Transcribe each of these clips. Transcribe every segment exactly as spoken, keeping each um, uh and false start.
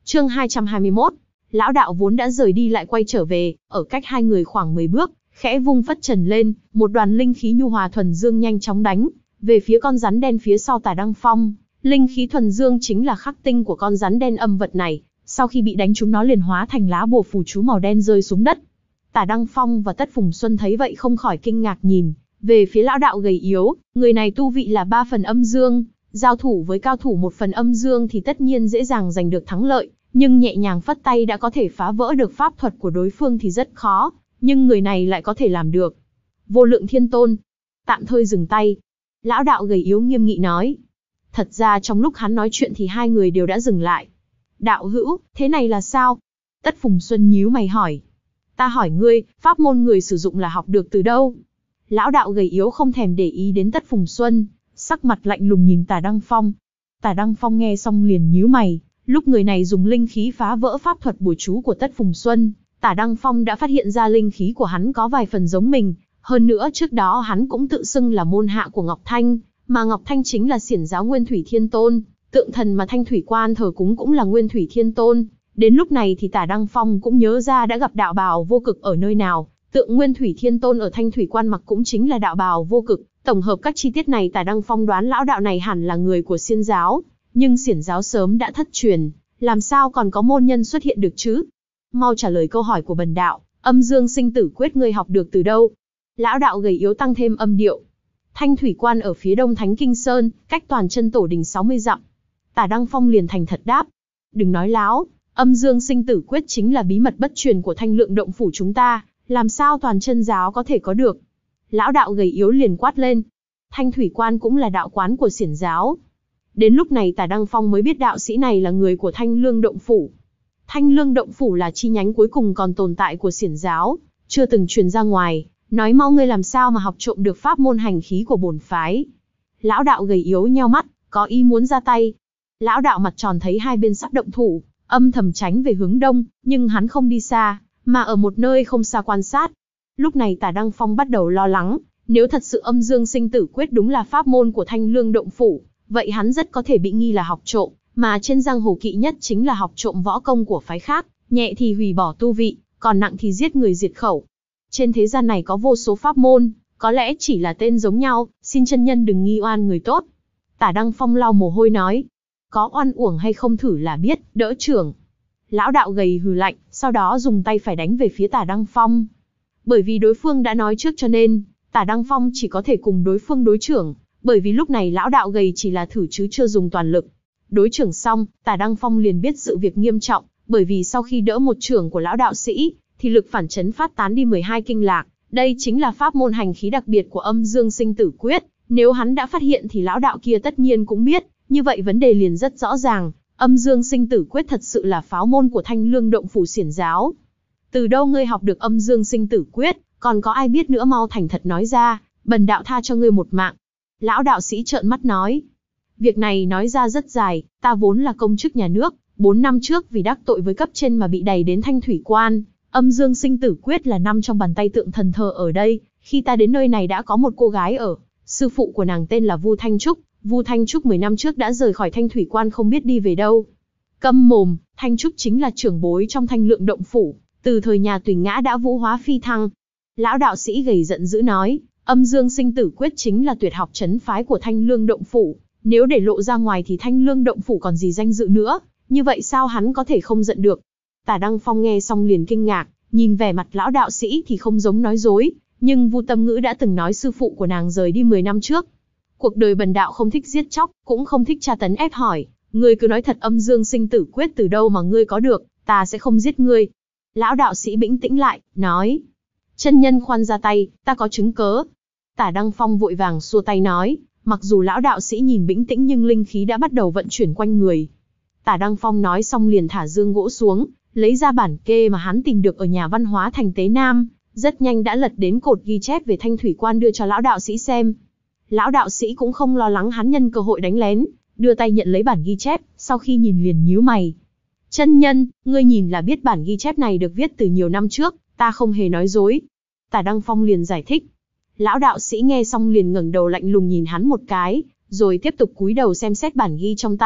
Chương hai trăm hai mươi mốt. Lão đạo vốn đã rời đi lại quay trở về, ở cách hai người khoảng mười bước, khẽ vung phất trần lên, một đoàn linh khí nhu hòa thuần dương nhanh chóng đánh về phía con rắn đen phía sau Tả Đăng Phong. Linh khí thuần dương chính là khắc tinh của con rắn đen âm vật này, sau khi bị đánh trúng nó liền hóa thành lá bùa phù chú màu đen rơi xuống đất. Tả Đăng Phong và Tất Phùng Xuân thấy vậy không khỏi kinh ngạc nhìn về phía lão đạo gầy yếu, người này tu vị là ba phần âm dương, giao thủ với cao thủ một phần âm dương thì tất nhiên dễ dàng giành được thắng lợi, nhưng nhẹ nhàng phất tay đã có thể phá vỡ được pháp thuật của đối phương thì rất khó, nhưng người này lại có thể làm được. Vô Lượng Thiên Tôn, tạm thời dừng tay. Lão đạo gầy yếu nghiêm nghị nói. Thật ra trong lúc hắn nói chuyện thì hai người đều đã dừng lại. Đạo hữu, thế này là sao? Tất Phùng Xuân nhíu mày hỏi. Ta hỏi ngươi, pháp môn người sử dụng là học được từ đâu? Lão đạo gầy yếu không thèm để ý đến Tất Phùng Xuân, sắc mặt lạnh lùng nhìn Tả Đăng Phong. Tả Đăng Phong nghe xong liền nhíu mày, lúc người này dùng linh khí phá vỡ pháp thuật bùa chú của Tất Phùng Xuân, Tả Đăng Phong đã phát hiện ra linh khí của hắn có vài phần giống mình, hơn nữa trước đó hắn cũng tự xưng là môn hạ của Ngọc Thanh, mà Ngọc Thanh chính là xiển giáo Nguyên Thủy Thiên Tôn, tượng thần mà Thanh Thủy Quan thờ cúng cũng là Nguyên Thủy Thiên Tôn. Đến lúc này thì Tả Đăng Phong cũng nhớ ra đã gặp đạo bào vô cực ở nơi nào, tượng Nguyên Thủy Thiên Tôn ở Thanh Thủy Quan mặc cũng chính là đạo bào vô cực. Tổng hợp các chi tiết này Tả Đăng Phong đoán lão đạo này hẳn là người của xiển giáo, nhưng xiển giáo sớm đã thất truyền, làm sao còn có môn nhân xuất hiện được chứ? Mau trả lời câu hỏi của bần đạo, âm dương sinh tử quyết ngươi học được từ đâu? Lão đạo gầy yếu tăng thêm âm điệu. Thanh Thủy Quan ở phía đông Thánh Kinh Sơn, cách Toàn Chân Tổ Đình sáu mươi dặm. Tả Đăng Phong liền thành thật đáp. Đừng nói láo, âm dương sinh tử quyết chính là bí mật bất truyền của Thanh Lượng động phủ chúng ta, làm sao Toàn Chân giáo có thể có được? Lão đạo gầy yếu liền quát lên. Thanh Thủy Quan cũng là đạo quán của xiển giáo. Đến lúc này Tả Đăng Phong mới biết đạo sĩ này là người của Thanh Lương động phủ. Thanh Lương động phủ là chi nhánh cuối cùng còn tồn tại của xiển giáo, chưa từng truyền ra ngoài. Nói mau ngươi làm sao mà học trộm được pháp môn hành khí của bổn phái? Lão đạo gầy yếu nheo mắt, có ý muốn ra tay. Lão đạo mặt tròn thấy hai bên sắp động thủ, âm thầm tránh về hướng đông, nhưng hắn không đi xa, mà ở một nơi không xa quan sát. Lúc này Tả Đăng Phong bắt đầu lo lắng, nếu thật sự âm dương sinh tử quyết đúng là pháp môn của Thanh Lương động phủ, vậy hắn rất có thể bị nghi là học trộm, mà trên giang hồ kỵ nhất chính là học trộm võ công của phái khác, nhẹ thì hủy bỏ tu vị, còn nặng thì giết người diệt khẩu. Trên thế gian này có vô số pháp môn, có lẽ chỉ là tên giống nhau, xin chân nhân đừng nghi oan người tốt. Tả Đăng Phong lau mồ hôi nói, có oan uổng hay không thử là biết, đỡ trưởng. Lão đạo gầy hừ lạnh, sau đó dùng tay phải đánh về phía Tả Đăng Phong. Bởi vì đối phương đã nói trước cho nên, Tả Đăng Phong chỉ có thể cùng đối phương đối trưởng, bởi vì lúc này lão đạo gầy chỉ là thử chứ chưa dùng toàn lực. Đối trưởng xong, Tả Đăng Phong liền biết sự việc nghiêm trọng, bởi vì sau khi đỡ một trưởng của lão đạo sĩ, thì lực phản chấn phát tán đi mười hai kinh lạc, đây chính là pháp môn hành khí đặc biệt của âm dương sinh tử quyết, nếu hắn đã phát hiện thì lão đạo kia tất nhiên cũng biết, như vậy vấn đề liền rất rõ ràng, âm dương sinh tử quyết thật sự là pháo môn của Thanh Lương động phủ xiển giáo. Từ đâu ngươi học được âm dương sinh tử quyết, còn có ai biết nữa, mau thành thật nói ra, bần đạo tha cho ngươi một mạng. Lão đạo sĩ trợn mắt nói, việc này nói ra rất dài, ta vốn là công chức nhà nước, bốn năm trước vì đắc tội với cấp trên mà bị đày đến Thanh Thủy Quan. Âm dương sinh tử quyết là nằm trong bàn tay tượng thần thờ ở đây, khi ta đến nơi này đã có một cô gái ở, sư phụ của nàng tên là Vu Thanh Trúc, Vu Thanh Trúc mười năm trước đã rời khỏi Thanh Thủy Quan không biết đi về đâu. Câm mồm, Thanh Trúc chính là trưởng bối trong Thanh Lượng động phủ, từ thời nhà Tùy Ngã đã vũ hóa phi thăng. Lão đạo sĩ gầy giận dữ nói, âm dương sinh tử quyết chính là tuyệt học trấn phái của Thanh Lương động phủ, nếu để lộ ra ngoài thì Thanh Lương động phủ còn gì danh dự nữa, như vậy sao hắn có thể không giận được? Tả Đăng Phong nghe xong liền kinh ngạc, nhìn vẻ mặt lão đạo sĩ thì không giống nói dối, nhưng Vu Tâm Ngữ đã từng nói sư phụ của nàng rời đi mười năm trước. Cuộc đời bần đạo không thích giết chóc, cũng không thích tra tấn ép hỏi, ngươi cứ nói thật âm dương sinh tử quyết từ đâu mà ngươi có được, ta sẽ không giết ngươi. Lão đạo sĩ bĩnh tĩnh lại, nói, chân nhân khoan ra tay, ta có chứng cớ. Tả Đăng Phong vội vàng xua tay nói, mặc dù lão đạo sĩ nhìn bĩnh tĩnh nhưng linh khí đã bắt đầu vận chuyển quanh người. Tả Đăng Phong nói xong liền thả dương gỗ xuống, lấy ra bản kê mà hắn tìm được ở nhà văn hóa thành Tế Nam, rất nhanh đã lật đến cột ghi chép về Thanh Thủy Quan đưa cho lão đạo sĩ xem. Lão đạo sĩ cũng không lo lắng hắn nhân cơ hội đánh lén, đưa tay nhận lấy bản ghi chép, sau khi nhìn liền nhíu mày. Chân nhân, ngươi nhìn là biết bản ghi chép này được viết từ nhiều năm trước, ta không hề nói dối. Tả Đăng Phong liền giải thích. Lão đạo sĩ nghe xong liền ngẩng đầu lạnh lùng nhìn hắn một cái, rồi tiếp tục cúi đầu xem xét bản ghi trong tay,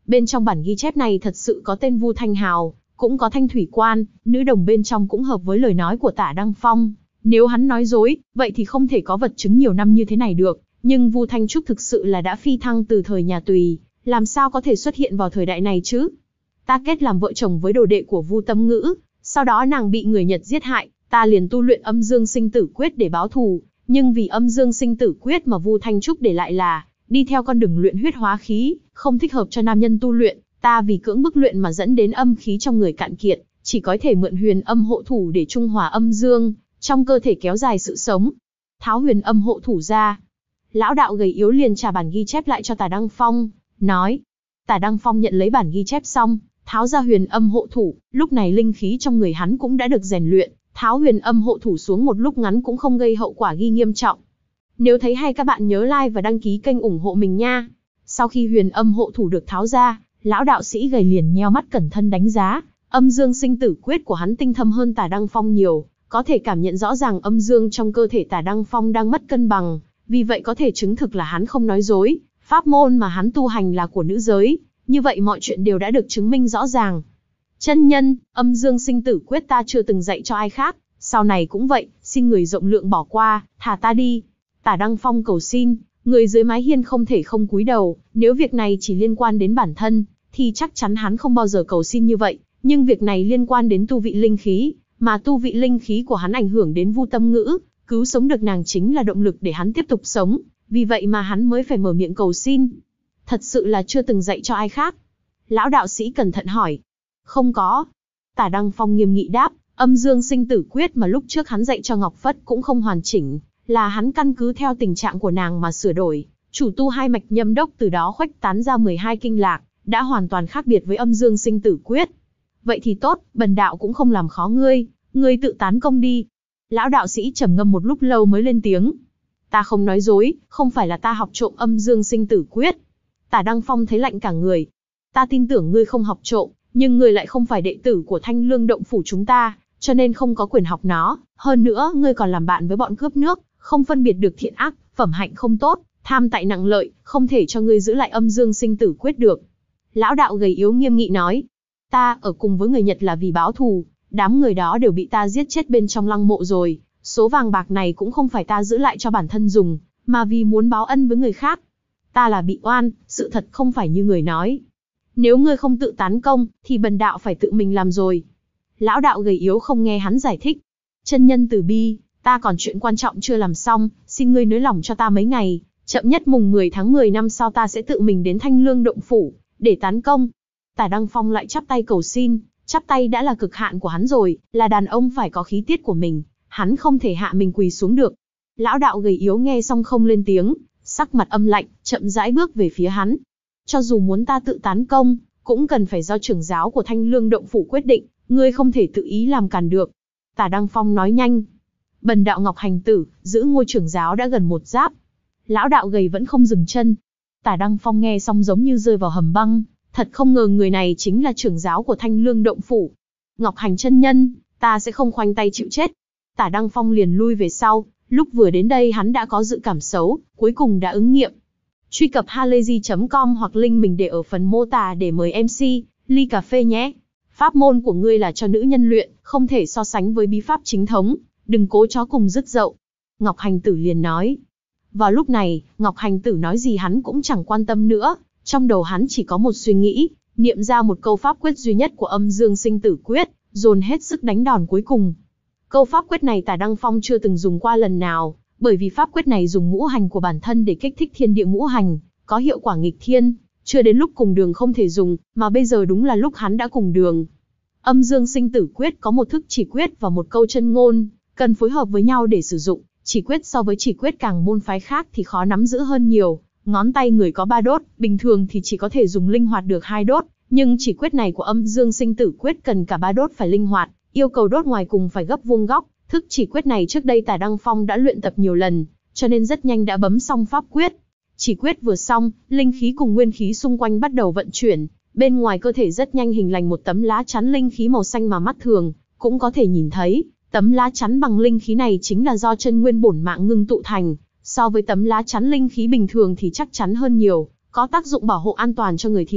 Bên trong bản ghi chép này thật sự có tên Vu Thanh Hào, cũng có Thanh Thủy Quan, nữ đồng bên trong cũng hợp với lời nói của Tả Đăng Phong. Nếu hắn nói dối, vậy thì không thể có vật chứng nhiều năm như thế này được. Nhưng Vu Thanh Trúc thực sự là đã phi thăng từ thời nhà Tùy, làm sao có thể xuất hiện vào thời đại này chứ? Ta kết làm vợ chồng với đồ đệ của Vu Tâm Ngữ, sau đó nàng bị người Nhật giết hại, ta liền tu luyện Âm Dương Sinh Tử Quyết để báo thù. Nhưng vì Âm Dương Sinh Tử Quyết mà Vu Thanh Trúc để lại là đi theo con đường luyện huyết hóa khí, không thích hợp cho nam nhân tu luyện. Ta vì cưỡng bức luyện mà dẫn đến âm khí trong người cạn kiệt, chỉ có thể mượn huyền âm hộ thủ để trung hòa âm dương, trong cơ thể kéo dài sự sống. Tháo huyền âm hộ thủ ra. Lão đạo gầy yếu liền trả bản ghi chép lại cho Tả Đăng Phong, nói. Tả Đăng Phong nhận lấy bản ghi chép xong, tháo ra huyền âm hộ thủ, lúc này linh khí trong người hắn cũng đã được rèn luyện, tháo huyền âm hộ thủ xuống một lúc ngắn cũng không gây hậu quả ghi nghiêm trọng. Nếu thấy hay các bạn nhớ like và đăng ký kênh ủng hộ mình nha. Sau khi huyền âm hộ thủ được tháo ra, lão đạo sĩ gầy liền nheo mắt cẩn thận đánh giá, Âm Dương Sinh Tử Quyết của hắn tinh thâm hơn Tả Đăng Phong nhiều, có thể cảm nhận rõ ràng âm dương trong cơ thể Tả Đăng Phong đang mất cân bằng, vì vậy có thể chứng thực là hắn không nói dối, pháp môn mà hắn tu hành là của nữ giới, như vậy mọi chuyện đều đã được chứng minh rõ ràng. Chân nhân, Âm Dương Sinh Tử Quyết ta chưa từng dạy cho ai khác, sau này cũng vậy, xin người rộng lượng bỏ qua, thả ta đi. Tả Đăng Phong cầu xin. Người dưới mái hiên không thể không cúi đầu, nếu việc này chỉ liên quan đến bản thân, thì chắc chắn hắn không bao giờ cầu xin như vậy, nhưng việc này liên quan đến tu vị linh khí, mà tu vị linh khí của hắn ảnh hưởng đến Vu Tâm Ngữ, cứu sống được nàng chính là động lực để hắn tiếp tục sống, vì vậy mà hắn mới phải mở miệng cầu xin. Thật sự là chưa từng dạy cho ai khác. Lão đạo sĩ cẩn thận hỏi. Không có. Tả Đăng Phong nghiêm nghị đáp, Âm Dương Sinh Tử Quyết mà lúc trước hắn dạy cho Ngọc Phất cũng không hoàn chỉnh, là hắn căn cứ theo tình trạng của nàng mà sửa đổi, chủ tu hai mạch nhâm đốc từ đó khuếch tán ra mười hai kinh lạc, đã hoàn toàn khác biệt với Âm Dương Sinh Tử Quyết. Vậy thì tốt, bần đạo cũng không làm khó ngươi, ngươi tự tán công đi. Lão đạo sĩ trầm ngâm một lúc lâu mới lên tiếng. Ta không nói dối, không phải là ta học trộm Âm Dương Sinh Tử Quyết. Tả Đăng Phong thấy lạnh cả người. Ta tin tưởng ngươi không học trộm, nhưng ngươi lại không phải đệ tử của Thanh Lương Động Phủ chúng ta, cho nên không có quyền học nó. Hơn nữa, ngươi còn làm bạn với bọn cướp nước, không phân biệt được thiện ác, phẩm hạnh không tốt, tham tại nặng lợi, không thể cho ngươi giữ lại Âm Dương Sinh Tử Quyết được. Lão đạo gầy yếu nghiêm nghị nói. Ta ở cùng với người Nhật là vì báo thù, đám người đó đều bị ta giết chết bên trong lăng mộ rồi, số vàng bạc này cũng không phải ta giữ lại cho bản thân dùng, mà vì muốn báo ân với người khác. Ta là bị oan, sự thật không phải như người nói. Nếu ngươi không tự tán công, thì bần đạo phải tự mình làm rồi. Lão đạo gầy yếu không nghe hắn giải thích. Chân nhân từ bi, ta còn chuyện quan trọng chưa làm xong, xin ngươi nới lòng cho ta mấy ngày, chậm nhất mùng mười tháng mười năm sau ta sẽ tự mình đến Thanh Lương Động Phủ, để tán công. Tả Đăng Phong lại chắp tay cầu xin, chắp tay đã là cực hạn của hắn rồi, là đàn ông phải có khí tiết của mình, hắn không thể hạ mình quỳ xuống được. Lão đạo gầy yếu nghe xong không lên tiếng, sắc mặt âm lạnh, chậm rãi bước về phía hắn. Cho dù muốn ta tự tán công, cũng cần phải do trưởng giáo của Thanh Lương Động Phủ quyết định, ngươi không thể tự ý làm cản được. Tả Đăng Phong nói nhanh. Bần đạo Ngọc Hành Tử, giữ ngôi trưởng giáo đã gần một giáp. Lão đạo gầy vẫn không dừng chân. Tả Đăng Phong nghe xong giống như rơi vào hầm băng, thật không ngờ người này chính là trưởng giáo của Thanh Lương Động Phủ. Ngọc Hành chân nhân, ta sẽ không khoanh tay chịu chết. Tả Đăng Phong liền lui về sau, lúc vừa đến đây hắn đã có dự cảm xấu, cuối cùng đã ứng nghiệm. Truy cập halayzi chấm com hoặc link mình để ở phần mô tả để mời em xê, ly cà phê nhé. Pháp môn của ngươi là cho nữ nhân luyện, không thể so sánh với bí pháp chính thống, đừng cố chó cùng rứt dậu. Ngọc Hành Tử liền nói. Vào lúc này, Ngọc Hành Tử nói gì hắn cũng chẳng quan tâm nữa, trong đầu hắn chỉ có một suy nghĩ, niệm ra một câu pháp quyết duy nhất của Âm Dương Sinh Tử Quyết, dồn hết sức đánh đòn cuối cùng. Câu pháp quyết này Tả Đăng Phong chưa từng dùng qua lần nào, bởi vì pháp quyết này dùng ngũ hành của bản thân để kích thích thiên địa ngũ hành, có hiệu quả nghịch thiên, chưa đến lúc cùng đường không thể dùng, mà bây giờ đúng là lúc hắn đã cùng đường. Âm Dương Sinh Tử Quyết có một thức chỉ quyết và một câu chân ngôn, cần phối hợp với nhau để sử dụng. Chỉ quyết so với chỉ quyết càng môn phái khác thì khó nắm giữ hơn nhiều. Ngón tay người có ba đốt, bình thường thì chỉ có thể dùng linh hoạt được hai đốt, nhưng chỉ quyết này của Âm Dương Sinh Tử Quyết cần cả ba đốt phải linh hoạt, yêu cầu đốt ngoài cùng phải gấp vuông góc. Thức chỉ quyết này trước đây Tả Đăng Phong đã luyện tập nhiều lần, cho nên rất nhanh đã bấm xong pháp quyết. Chỉ quyết vừa xong, linh khí cùng nguyên khí xung quanh bắt đầu vận chuyển, bên ngoài cơ thể rất nhanh hình thành một tấm lá chắn linh khí màu xanh mà mắt thường cũng có thể nhìn thấy. Tấm lá chắn bằng linh khí này chính là do chân nguyên bổn mạng ngưng tụ thành, so với tấm lá chắn linh khí bình thường thì chắc chắn hơn nhiều, có tác dụng bảo hộ an toàn cho người thi pháp,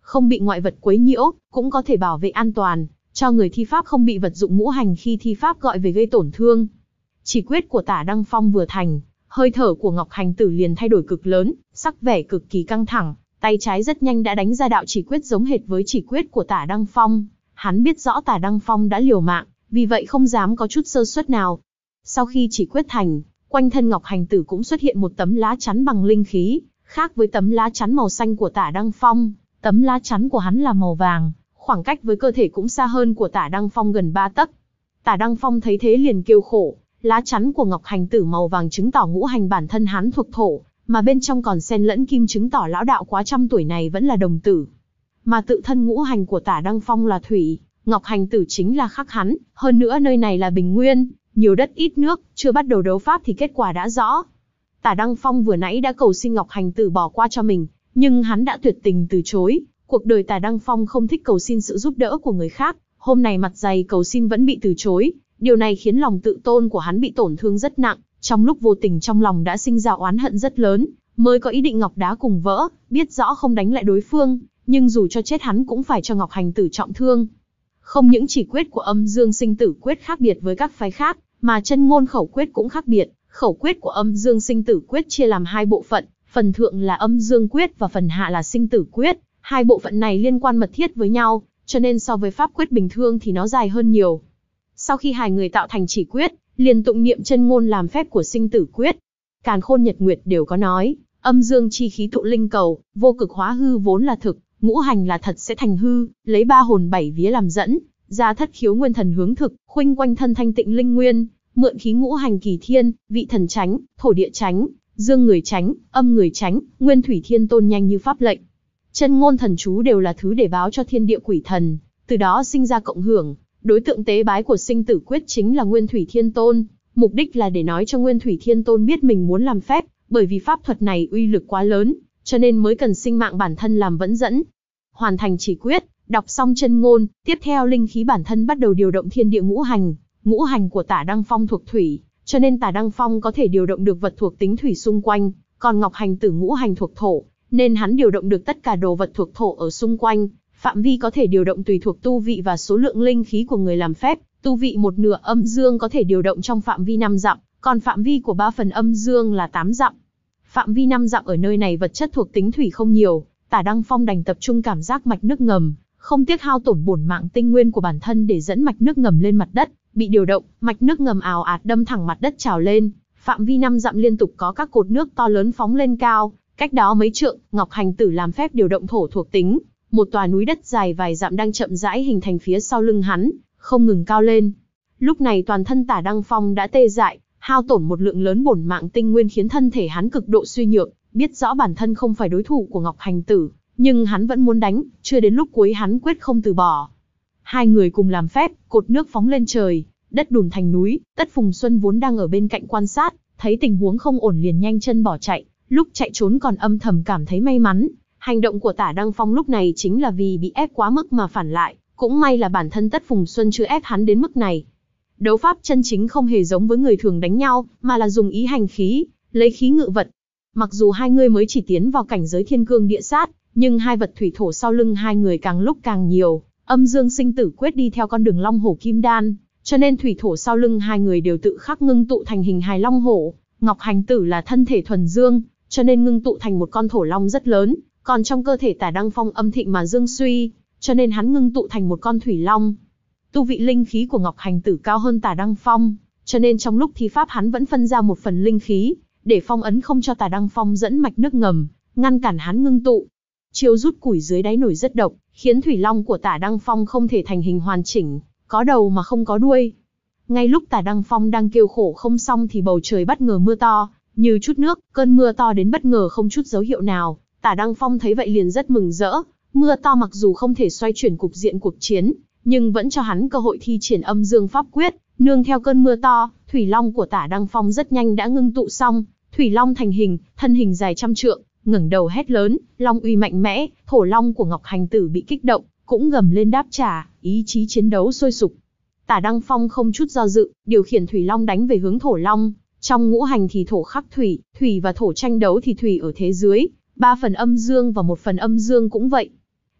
không bị ngoại vật quấy nhiễu, cũng có thể bảo vệ an toàn, cho người thi pháp không bị vật dụng ngũ hành khi thi pháp gọi về gây tổn thương. Chỉ quyết của Tả Đăng Phong vừa thành, hơi thở của Ngọc Hành Tử liền thay đổi cực lớn, sắc vẻ cực kỳ căng thẳng, tay trái rất nhanh đã đánh ra đạo chỉ quyết giống hệt với chỉ quyết của Tả Đăng Phong. Hắn biết rõ Tả Đăng Phong đã liều mạng, vì vậy không dám có chút sơ suất nào. Sau khi chỉ quyết thành, quanh thân Ngọc Hành Tử cũng xuất hiện một tấm lá chắn bằng linh khí, khác với tấm lá chắn màu xanh của Tả Đăng Phong, tấm lá chắn của hắn là màu vàng, khoảng cách với cơ thể cũng xa hơn của Tả Đăng Phong gần ba tấc. Tả Đăng Phong thấy thế liền kêu khổ, lá chắn của Ngọc Hành Tử màu vàng chứng tỏ ngũ hành bản thân hắn thuộc thổ, mà bên trong còn xen lẫn kim chứng tỏ lão đạo quá trăm tuổi này vẫn là đồng tử. Mà tự thân ngũ hành của Tả Đăng Phong là thủy, Ngọc Hành Tử chính là khắc hắn, hơn nữa nơi này là bình nguyên, nhiều đất ít nước, chưa bắt đầu đấu pháp thì kết quả đã rõ. Tả Đăng Phong vừa nãy đã cầu xin Ngọc Hành Tử bỏ qua cho mình, nhưng hắn đã tuyệt tình từ chối. Cuộc đời Tả Đăng Phong không thích cầu xin sự giúp đỡ của người khác, hôm nay mặt dày cầu xin vẫn bị từ chối, điều này khiến lòng tự tôn của hắn bị tổn thương rất nặng, trong lúc vô tình trong lòng đã sinh ra oán hận rất lớn, mới có ý định ngọc đá cùng vỡ, biết rõ không đánh lại đối phương, nhưng dù cho chết hắn cũng phải cho Ngọc Hành Tử trọng thương. Không những chỉ quyết của Âm Dương Sinh Tử Quyết khác biệt với các phái khác, mà chân ngôn khẩu quyết cũng khác biệt. Khẩu quyết của Âm Dương Sinh Tử Quyết chia làm hai bộ phận, phần thượng là Âm Dương Quyết và phần hạ là Sinh Tử Quyết. Hai bộ phận này liên quan mật thiết với nhau, cho nên so với pháp quyết bình thường thì nó dài hơn nhiều. Sau khi hai người tạo thành chỉ quyết, liền tụng niệm chân ngôn làm phép của Sinh Tử Quyết. Càn Khôn Nhật Nguyệt đều có nói, âm dương chi khí tụ linh cầu, vô cực hóa hư vốn là thực, ngũ hành là thật sẽ thành hư, lấy ba hồn bảy vía làm dẫn, ra thất khiếu nguyên thần hướng thực, khuynh quanh thân thanh tịnh linh nguyên, mượn khí ngũ hành kỳ thiên, vị thần tránh, thổ địa tránh, dương người tránh, âm người tránh, nguyên thủy thiên tôn nhanh như pháp lệnh. Chân ngôn thần chú đều là thứ để báo cho thiên địa quỷ thần, từ đó sinh ra cộng hưởng. Đối tượng tế bái của Sinh Tử Quyết chính là Nguyên Thủy Thiên Tôn, mục đích là để nói cho Nguyên Thủy Thiên Tôn biết mình muốn làm phép, bởi vì pháp thuật này uy lực quá lớn, cho nên mới cần sinh mạng bản thân làm vẫn dẫn. Hoàn thành chỉ quyết, đọc xong chân ngôn, tiếp theo linh khí bản thân bắt đầu điều động thiên địa ngũ hành. Ngũ hành của Tả Đăng Phong thuộc thủy, cho nên Tả Đăng Phong có thể điều động được vật thuộc tính thủy xung quanh, còn Ngọc Hành Tử ngũ hành thuộc thổ, nên hắn điều động được tất cả đồ vật thuộc thổ ở xung quanh. Phạm vi có thể điều động tùy thuộc tu vị và số lượng linh khí của người làm phép, tu vị một nửa âm dương có thể điều động trong phạm vi năm dặm, còn phạm vi của ba phần âm dương là tám dặm. Phạm vi năm dặm ở nơi này vật chất thuộc tính thủy không nhiều, Tả Đăng Phong đành tập trung cảm giác mạch nước ngầm, không tiếc hao tổn bổn mạng tinh nguyên của bản thân để dẫn mạch nước ngầm lên mặt đất, bị điều động, mạch nước ngầm ào ạt đâm thẳng mặt đất trào lên, phạm vi năm dặm liên tục có các cột nước to lớn phóng lên cao, cách đó mấy trượng, Ngọc Hành Tử làm phép điều động thổ thuộc tính. Một tòa núi đất dài vài dặm đang chậm rãi hình thành phía sau lưng hắn, không ngừng cao lên. Lúc này toàn thân Tả Đăng Phong đã tê dại, hao tổn một lượng lớn bổn mạng tinh nguyên khiến thân thể hắn cực độ suy nhược, biết rõ bản thân không phải đối thủ của Ngọc Hành Tử, nhưng hắn vẫn muốn đánh, chưa đến lúc cuối hắn quyết không từ bỏ. Hai người cùng làm phép, cột nước phóng lên trời, đất đùn thành núi. Tất Phùng Xuân vốn đang ở bên cạnh quan sát, thấy tình huống không ổn liền nhanh chân bỏ chạy, lúc chạy trốn còn âm thầm cảm thấy may mắn. Hành động của Tả Đăng Phong lúc này chính là vì bị ép quá mức mà phản lại, cũng may là bản thân Tất Phùng Xuân chưa ép hắn đến mức này. Đấu pháp chân chính không hề giống với người thường đánh nhau, mà là dùng ý hành khí, lấy khí ngự vật. Mặc dù hai người mới chỉ tiến vào cảnh giới thiên cương địa sát, nhưng hai vật thủy thổ sau lưng hai người càng lúc càng nhiều. Âm Dương Sinh Tử Quyết đi theo con đường long hổ kim đan, cho nên thủy thổ sau lưng hai người đều tự khắc ngưng tụ thành hình hài long hổ. Ngọc Hành Tử là thân thể thuần dương, cho nên ngưng tụ thành một con thổ long rất lớn. Còn trong cơ thể Tả Đăng Phong âm thịnh mà dương suy, cho nên hắn ngưng tụ thành một con thủy long. Tu vị linh khí của Ngọc Hành Tử cao hơn Tả Đăng Phong, cho nên trong lúc thi pháp hắn vẫn phân ra một phần linh khí, để phong ấn không cho Tả Đăng Phong dẫn mạch nước ngầm, ngăn cản hắn ngưng tụ. Chiêu rút củi dưới đáy nổi rất độc, khiến thủy long của Tả Đăng Phong không thể thành hình hoàn chỉnh, có đầu mà không có đuôi. Ngay lúc Tả Đăng Phong đang kêu khổ không xong thì bầu trời bất ngờ mưa to, như chút nước, cơn mưa to đến bất ngờ không chút dấu hiệu nào. Tả Đăng Phong thấy vậy liền rất mừng rỡ, mưa to mặc dù không thể xoay chuyển cục diện cuộc chiến, nhưng vẫn cho hắn cơ hội thi triển âm dương pháp quyết, nương theo cơn mưa to, thủy long của Tả Đăng Phong rất nhanh đã ngưng tụ xong, thủy long thành hình, thân hình dài trăm trượng, ngẩng đầu hét lớn, long uy mạnh mẽ, thổ long của Ngọc Hành Tử bị kích động, cũng gầm lên đáp trả, ý chí chiến đấu sôi sục. Tả Đăng Phong không chút do dự, điều khiển thủy long đánh về hướng thổ long, trong ngũ hành thì thổ khắc thủy, thủy và thổ tranh đấu thì thủy ở thế dưới. Ba phần âm dương và một phần âm dương cũng vậy.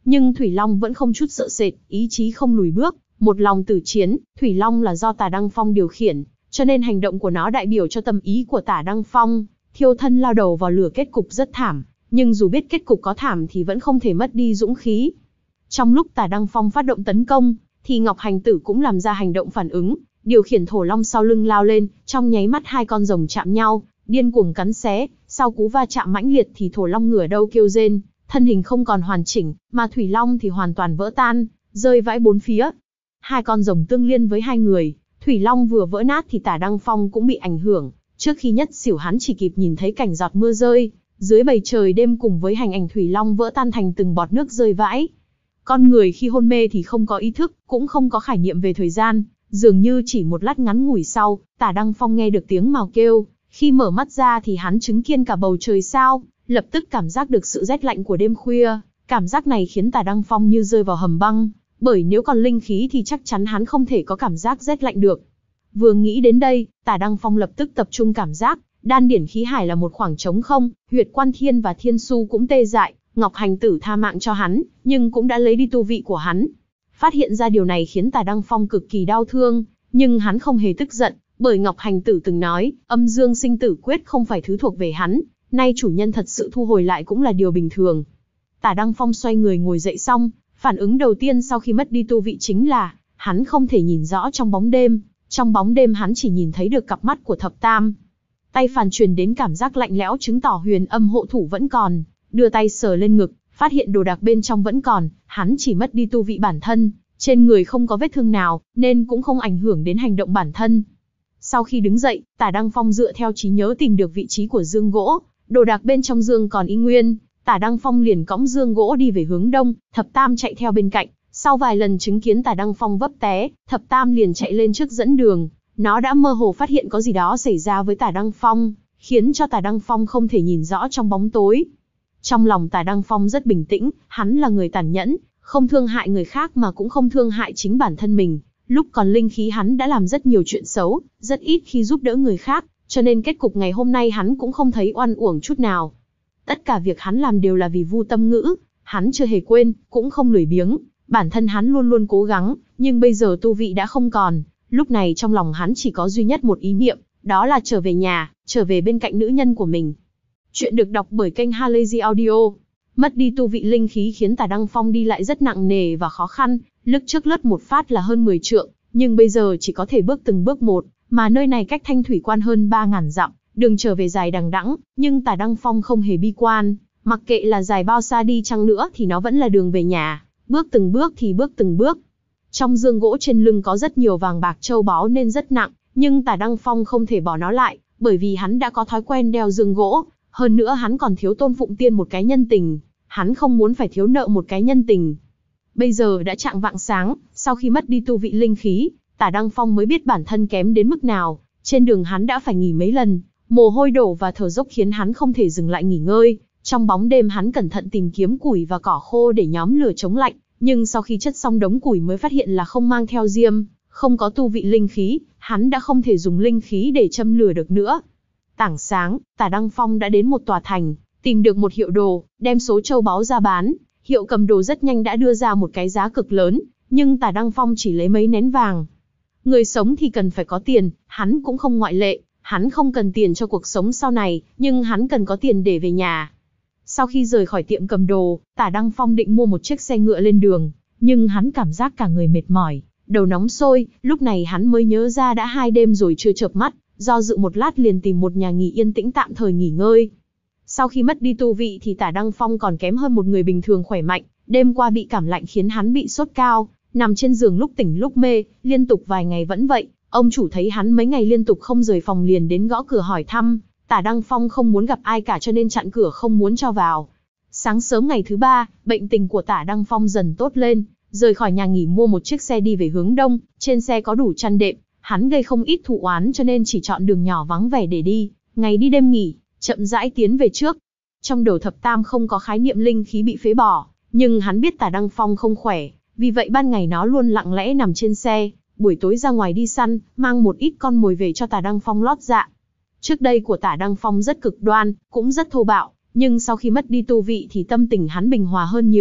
Nhưng Thủy Long vẫn không chút sợ sệt, ý chí không lùi bước, một lòng tử chiến. Thủy Long là do Tả Đăng Phong điều khiển, cho nên hành động của nó đại biểu cho tâm ý của Tả Đăng Phong. Thiêu thân lao đầu vào lửa kết cục rất thảm, nhưng dù biết kết cục có thảm thì vẫn không thể mất đi dũng khí. Trong lúc Tả Đăng Phong phát động tấn công, thì Ngọc Hành Tử cũng làm ra hành động phản ứng, điều khiển thổ long sau lưng lao lên, trong nháy mắt hai con rồng chạm nhau, điên cuồng cắn xé. Sau cú va chạm mãnh liệt thì thổ long ngửa đầu kêu rên, thân hình không còn hoàn chỉnh, mà Thủy Long thì hoàn toàn vỡ tan, rơi vãi bốn phía. Hai con rồng tương liên với hai người, Thủy Long vừa vỡ nát thì Tả Đăng Phong cũng bị ảnh hưởng. Trước khi nhất xỉu hắn chỉ kịp nhìn thấy cảnh giọt mưa rơi, dưới bầu trời đêm cùng với hành ảnh Thủy Long vỡ tan thành từng bọt nước rơi vãi. Con người khi hôn mê thì không có ý thức, cũng không có khái niệm về thời gian, dường như chỉ một lát ngắn ngủi sau, Tả Đăng Phong nghe được tiếng mào kêu, khi mở mắt ra thì hắn chứng kiến cả bầu trời sao, lập tức cảm giác được sự rét lạnh của đêm khuya. Cảm giác này khiến Tả Đăng Phong như rơi vào hầm băng, bởi nếu còn linh khí thì chắc chắn hắn không thể có cảm giác rét lạnh được. Vừa nghĩ đến đây, Tả Đăng Phong lập tức tập trung cảm giác, đan điển khí hải là một khoảng trống không, huyệt Quan Thiên và Thiên Su cũng tê dại. Ngọc Hành Tử tha mạng cho hắn, nhưng cũng đã lấy đi tu vị của hắn. Phát hiện ra điều này khiến Tả Đăng Phong cực kỳ đau thương, nhưng hắn không hề tức giận, bởi Ngọc Hành Tử từng nói, âm dương sinh tử quyết không phải thứ thuộc về hắn, nay chủ nhân thật sự thu hồi lại cũng là điều bình thường. Tả Đăng Phong xoay người ngồi dậy xong, phản ứng đầu tiên sau khi mất đi tu vị chính là, hắn không thể nhìn rõ trong bóng đêm, trong bóng đêm hắn chỉ nhìn thấy được cặp mắt của Thập Tam. Tay phản truyền đến cảm giác lạnh lẽo chứng tỏ huyền âm hộ thủ vẫn còn, đưa tay sờ lên ngực, phát hiện đồ đạc bên trong vẫn còn, hắn chỉ mất đi tu vị bản thân, trên người không có vết thương nào, nên cũng không ảnh hưởng đến hành động bản thân. Sau khi đứng dậy, Tả Đăng Phong dựa theo trí nhớ tìm được vị trí của dương gỗ, đồ đạc bên trong dương còn y nguyên, Tả Đăng Phong liền cõng dương gỗ đi về hướng đông, Thập Tam chạy theo bên cạnh, sau vài lần chứng kiến Tả Đăng Phong vấp té, Thập Tam liền chạy lên trước dẫn đường, nó đã mơ hồ phát hiện có gì đó xảy ra với Tả Đăng Phong, khiến cho Tả Đăng Phong không thể nhìn rõ trong bóng tối. Trong lòng Tả Đăng Phong rất bình tĩnh, hắn là người tàn nhẫn, không thương hại người khác mà cũng không thương hại chính bản thân mình. Lúc còn linh khí hắn đã làm rất nhiều chuyện xấu, rất ít khi giúp đỡ người khác, cho nên kết cục ngày hôm nay hắn cũng không thấy oan uổng chút nào. Tất cả việc hắn làm đều là vì Vu Tâm Ngữ, hắn chưa hề quên, cũng không lười biếng, bản thân hắn luôn luôn cố gắng, nhưng bây giờ tu vị đã không còn, lúc này trong lòng hắn chỉ có duy nhất một ý niệm, đó là trở về nhà, trở về bên cạnh nữ nhân của mình. Chuyện được đọc bởi kênh Halazy Audio. Mất đi tu vị linh khí khiến Tả Đăng Phong đi lại rất nặng nề và khó khăn, lúc trước lướt một phát là hơn mười trượng, nhưng bây giờ chỉ có thể bước từng bước một, mà nơi này cách Thanh Thủy Quan hơn ba ngàn dặm, đường trở về dài đằng đẵng, nhưng Tả Đăng Phong không hề bi quan, mặc kệ là dài bao xa đi chăng nữa thì nó vẫn là đường về nhà, bước từng bước thì bước từng bước. Trong dương gỗ trên lưng có rất nhiều vàng bạc châu báu nên rất nặng, nhưng Tả Đăng Phong không thể bỏ nó lại, bởi vì hắn đã có thói quen đeo dương gỗ. Hơn nữa hắn còn thiếu Tôn Phụng Tiên một cái nhân tình, hắn không muốn phải thiếu nợ một cái nhân tình. Bây giờ đã chạng vạng sáng, sau khi mất đi tu vị linh khí, Tả Đăng Phong mới biết bản thân kém đến mức nào. Trên đường hắn đã phải nghỉ mấy lần, mồ hôi đổ và thở dốc khiến hắn không thể dừng lại nghỉ ngơi. Trong bóng đêm hắn cẩn thận tìm kiếm củi và cỏ khô để nhóm lửa chống lạnh, nhưng sau khi chất xong đống củi mới phát hiện là không mang theo diêm, không có tu vị linh khí, hắn đã không thể dùng linh khí để châm lửa được nữa. Tảng sáng, Tả Đăng Phong đã đến một tòa thành, tìm được một hiệu đồ, đem số châu báu ra bán. Hiệu cầm đồ rất nhanh đã đưa ra một cái giá cực lớn, nhưng Tả Đăng Phong chỉ lấy mấy nén vàng. Người sống thì cần phải có tiền, hắn cũng không ngoại lệ, hắn không cần tiền cho cuộc sống sau này, nhưng hắn cần có tiền để về nhà. Sau khi rời khỏi tiệm cầm đồ, Tả Đăng Phong định mua một chiếc xe ngựa lên đường, nhưng hắn cảm giác cả người mệt mỏi, đầu nóng sôi, lúc này hắn mới nhớ ra đã hai đêm rồi chưa chợp mắt. Do dự một lát liền tìm một nhà nghỉ yên tĩnh tạm thời nghỉ ngơi. Sau khi mất đi tu vị thì Tả Đăng Phong còn kém hơn một người bình thường khỏe mạnh, đêm qua bị cảm lạnh khiến hắn bị sốt cao, nằm trên giường lúc tỉnh lúc mê, liên tục vài ngày vẫn vậy. Ông chủ thấy hắn mấy ngày liên tục không rời phòng liền đến gõ cửa hỏi thăm, Tả Đăng Phong không muốn gặp ai cả cho nên chặn cửa không muốn cho vào. Sáng sớm ngày thứ ba, bệnh tình của Tả Đăng Phong dần tốt lên, rời khỏi nhà nghỉ mua một chiếc xe đi về hướng đông, trên xe có đủ chăn đệm. Hắn gây không ít thụ oán cho nên chỉ chọn đường nhỏ vắng vẻ để đi, ngày đi đêm nghỉ, chậm rãi tiến về trước. Trong đầu Thập Tam không có khái niệm linh khí bị phế bỏ, nhưng hắn biết Tả Đăng Phong không khỏe, vì vậy ban ngày nó luôn lặng lẽ nằm trên xe, buổi tối ra ngoài đi săn, mang một ít con mồi về cho Tả Đăng Phong lót dạ. Trước đây của Tả Đăng Phong rất cực đoan, cũng rất thô bạo, nhưng sau khi mất đi tu vị thì tâm tình hắn bình hòa hơn nhiều,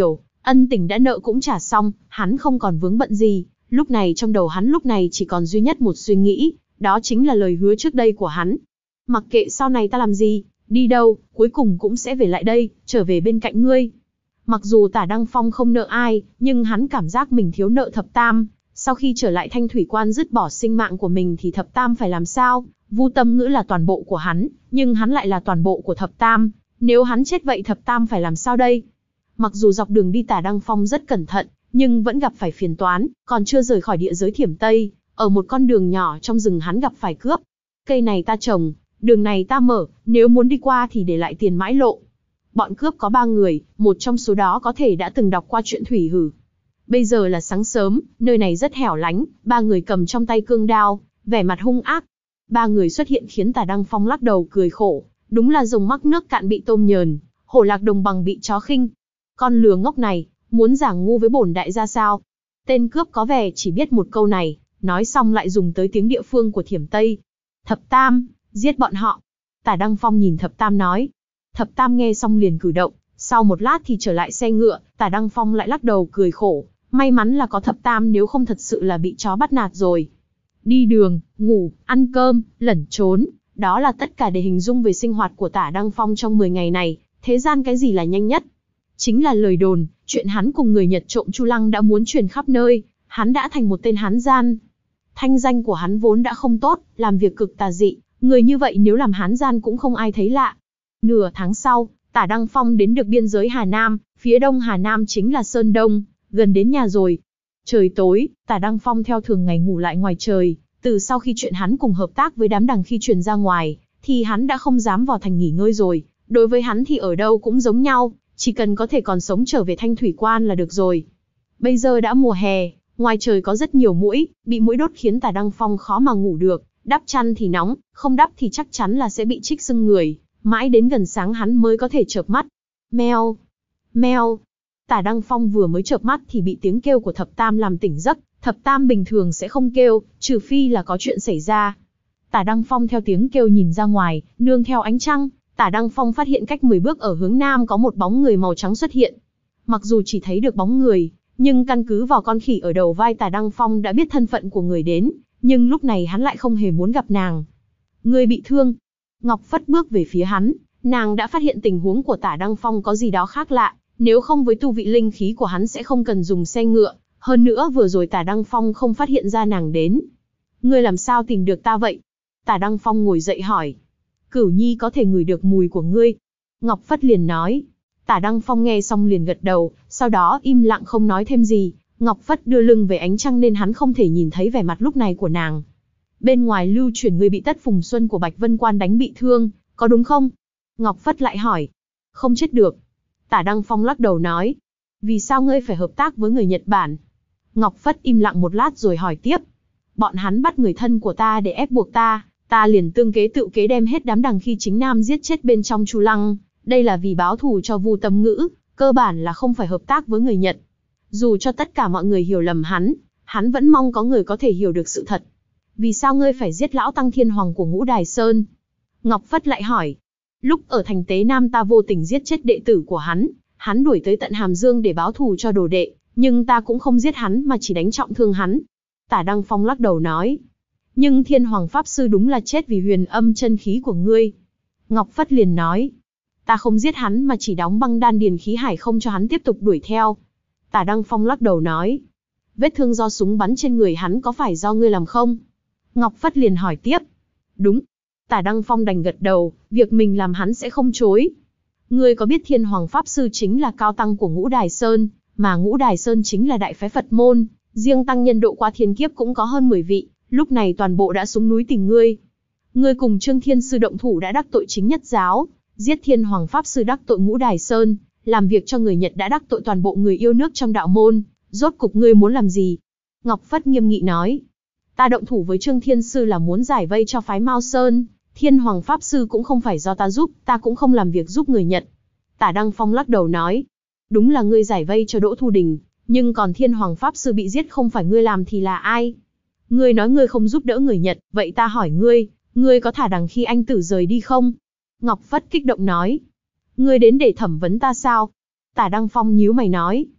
Ân tình đã nợ cũng trả xong, hắn không còn vướng bận gì. Lúc này trong đầu hắn lúc này chỉ còn duy nhất một suy nghĩ, đó chính là lời hứa trước đây của hắn. Mặc kệ sau này ta làm gì, đi đâu, cuối cùng cũng sẽ về lại đây, trở về bên cạnh ngươi. Mặc dù Tả Đăng Phong không nợ ai, nhưng hắn cảm giác mình thiếu nợ Thập Tam. Sau khi trở lại Thanh Thủy Quan dứt bỏ sinh mạng của mình thì Thập Tam phải làm sao? Vu Tâm Ngữ là toàn bộ của hắn, nhưng hắn lại là toàn bộ của Thập Tam. Nếu hắn chết vậy Thập Tam phải làm sao đây? Mặc dù dọc đường đi Tả Đăng Phong rất cẩn thận, nhưng vẫn gặp phải phiền toán, còn chưa rời khỏi địa giới Thiểm Tây, ở một con đường nhỏ trong rừng hắn gặp phải cướp. Cây này ta trồng, đường này ta mở, nếu muốn đi qua thì để lại tiền mãi lộ. Bọn cướp có ba người, một trong số đó có thể đã từng đọc qua truyện Thủy Hử. Bây giờ là sáng sớm, nơi này rất hẻo lánh, ba người cầm trong tay cương đao, vẻ mặt hung ác. Ba người xuất hiện khiến Tả Đăng Phong lắc đầu cười khổ, đúng là rồng mắc nước cạn bị tôm nhờn, hổ lạc đồng bằng bị chó khinh. Con lừa ngốc này, muốn giả ngu với bổn đại gia sao? Tên cướp có vẻ chỉ biết một câu này, nói xong lại dùng tới tiếng địa phương của Thiểm Tây. Thập Tam, giết bọn họ. Tả Đăng Phong nhìn Thập Tam nói. Thập Tam nghe xong liền cử động, sau một lát thì trở lại xe ngựa, Tả Đăng Phong lại lắc đầu cười khổ. May mắn là có Thập Tam, nếu không thật sự là bị chó bắt nạt rồi. Đi đường, ngủ, ăn cơm, lẩn trốn, đó là tất cả để hình dung về sinh hoạt của Tả Đăng Phong trong mười ngày này. Thế gian cái gì là nhanh nhất? Chính là lời đồn, chuyện hắn cùng người Nhật trộm Chu Lăng đã muốn truyền khắp nơi, hắn đã thành một tên hán gian. Thanh danh của hắn vốn đã không tốt, làm việc cực tà dị, người như vậy nếu làm hán gian cũng không ai thấy lạ. Nửa tháng sau, Tả Đăng Phong đến được biên giới Hà Nam, phía đông Hà Nam chính là Sơn Đông, gần đến nhà rồi. Trời tối, Tả Đăng Phong theo thường ngày ngủ lại ngoài trời, từ sau khi chuyện hắn cùng hợp tác với đám đằng khi truyền ra ngoài, thì hắn đã không dám vào thành nghỉ ngơi rồi, đối với hắn thì ở đâu cũng giống nhau. Chỉ cần có thể còn sống trở về Thanh Thủy Quan là được rồi. Bây giờ đã mùa hè, ngoài trời có rất nhiều muỗi, bị muỗi đốt khiến Tả Đăng Phong khó mà ngủ được, đắp chăn thì nóng, không đắp thì chắc chắn là sẽ bị chích sưng người, mãi đến gần sáng hắn mới có thể chợp mắt. Meo, meo. Tả Đăng Phong vừa mới chợp mắt thì bị tiếng kêu của Thập Tam làm tỉnh giấc, Thập Tam bình thường sẽ không kêu, trừ phi là có chuyện xảy ra. Tả Đăng Phong theo tiếng kêu nhìn ra ngoài, nương theo ánh trăng. Tả Đăng Phong phát hiện cách mười bước ở hướng nam có một bóng người màu trắng xuất hiện. Mặc dù chỉ thấy được bóng người, nhưng căn cứ vào con khỉ ở đầu vai Tả Đăng Phong đã biết thân phận của người đến, nhưng lúc này hắn lại không hề muốn gặp nàng. Người bị thương. Ngọc Phất bước về phía hắn, nàng đã phát hiện tình huống của Tả Đăng Phong có gì đó khác lạ, nếu không với tu vị linh khí của hắn sẽ không cần dùng xe ngựa, hơn nữa vừa rồi Tả Đăng Phong không phát hiện ra nàng đến. Ngươi làm sao tìm được ta vậy? Tả Đăng Phong ngồi dậy hỏi. Cửu Nhi có thể ngửi được mùi của ngươi. Ngọc Phất liền nói. Tả Đăng Phong nghe xong liền gật đầu, sau đó im lặng không nói thêm gì. Ngọc Phất đưa lưng về ánh trăng nên hắn không thể nhìn thấy vẻ mặt lúc này của nàng. Bên ngoài lưu truyền ngươi bị Tất Phùng Xuân của Bạch Vân Quan đánh bị thương, có đúng không? Ngọc Phất lại hỏi. Không chết được. Tả Đăng Phong lắc đầu nói. Vì sao ngươi phải hợp tác với người Nhật Bản? Ngọc Phất im lặng một lát rồi hỏi tiếp. Bọn hắn bắt người thân của ta để ép buộc ta. Ta liền tương kế tự kế đem hết đám đằng khi chính nam giết chết bên trong Chu Lăng, đây là vì báo thù cho Vu Tâm Ngữ, cơ bản là không phải hợp tác với người Nhật. Dù cho tất cả mọi người hiểu lầm hắn, hắn vẫn mong có người có thể hiểu được sự thật. Vì sao ngươi phải giết lão tăng thiên hoàng của Ngũ Đài Sơn? Ngọc Phất lại hỏi. Lúc ở thành Tế Nam ta vô tình giết chết đệ tử của hắn, hắn đuổi tới tận Hàm Dương để báo thù cho đồ đệ, nhưng ta cũng không giết hắn mà chỉ đánh trọng thương hắn. Tả Đăng Phong lắc đầu nói. Nhưng Thiên Hoàng Pháp Sư đúng là chết vì huyền âm chân khí của ngươi. Ngọc Phất liền nói. Ta không giết hắn mà chỉ đóng băng đan điền khí hải không cho hắn tiếp tục đuổi theo. Tả Đăng Phong lắc đầu nói. Vết thương do súng bắn trên người hắn có phải do ngươi làm không? Ngọc Phất liền hỏi tiếp. Đúng. Tả Đăng Phong đành gật đầu, việc mình làm hắn sẽ không chối. Ngươi có biết Thiên Hoàng Pháp Sư chính là cao tăng của Ngũ Đài Sơn, mà Ngũ Đài Sơn chính là đại phái Phật môn, riêng tăng nhân độ qua thiên kiếp cũng có hơn mười vị. Lúc này toàn bộ đã xuống núi tìm ngươi. Ngươi cùng Trương Thiên Sư động thủ đã đắc tội chính nhất giáo, giết Thiên Hoàng Pháp Sư đắc tội Ngũ Đài Sơn, làm việc cho người Nhật đã đắc tội toàn bộ người yêu nước trong đạo môn, rốt cục ngươi muốn làm gì? Ngọc Phất nghiêm nghị nói. Ta động thủ với Trương Thiên Sư là muốn giải vây cho phái Mao Sơn, Thiên Hoàng Pháp Sư cũng không phải do ta giúp, ta cũng không làm việc giúp người Nhật. Tả Đăng Phong lắc đầu nói. Đúng là ngươi giải vây cho Đỗ Thu Đình, nhưng còn Thiên Hoàng Pháp Sư bị giết không phải ngươi làm thì là ai? Ngươi nói ngươi không giúp đỡ người Nhật, vậy ta hỏi ngươi, ngươi có thả đằng khi anh tử rời đi không? Ngọc Phất kích động nói. Ngươi đến để thẩm vấn ta sao? Tả Đăng Phong nhíu mày nói.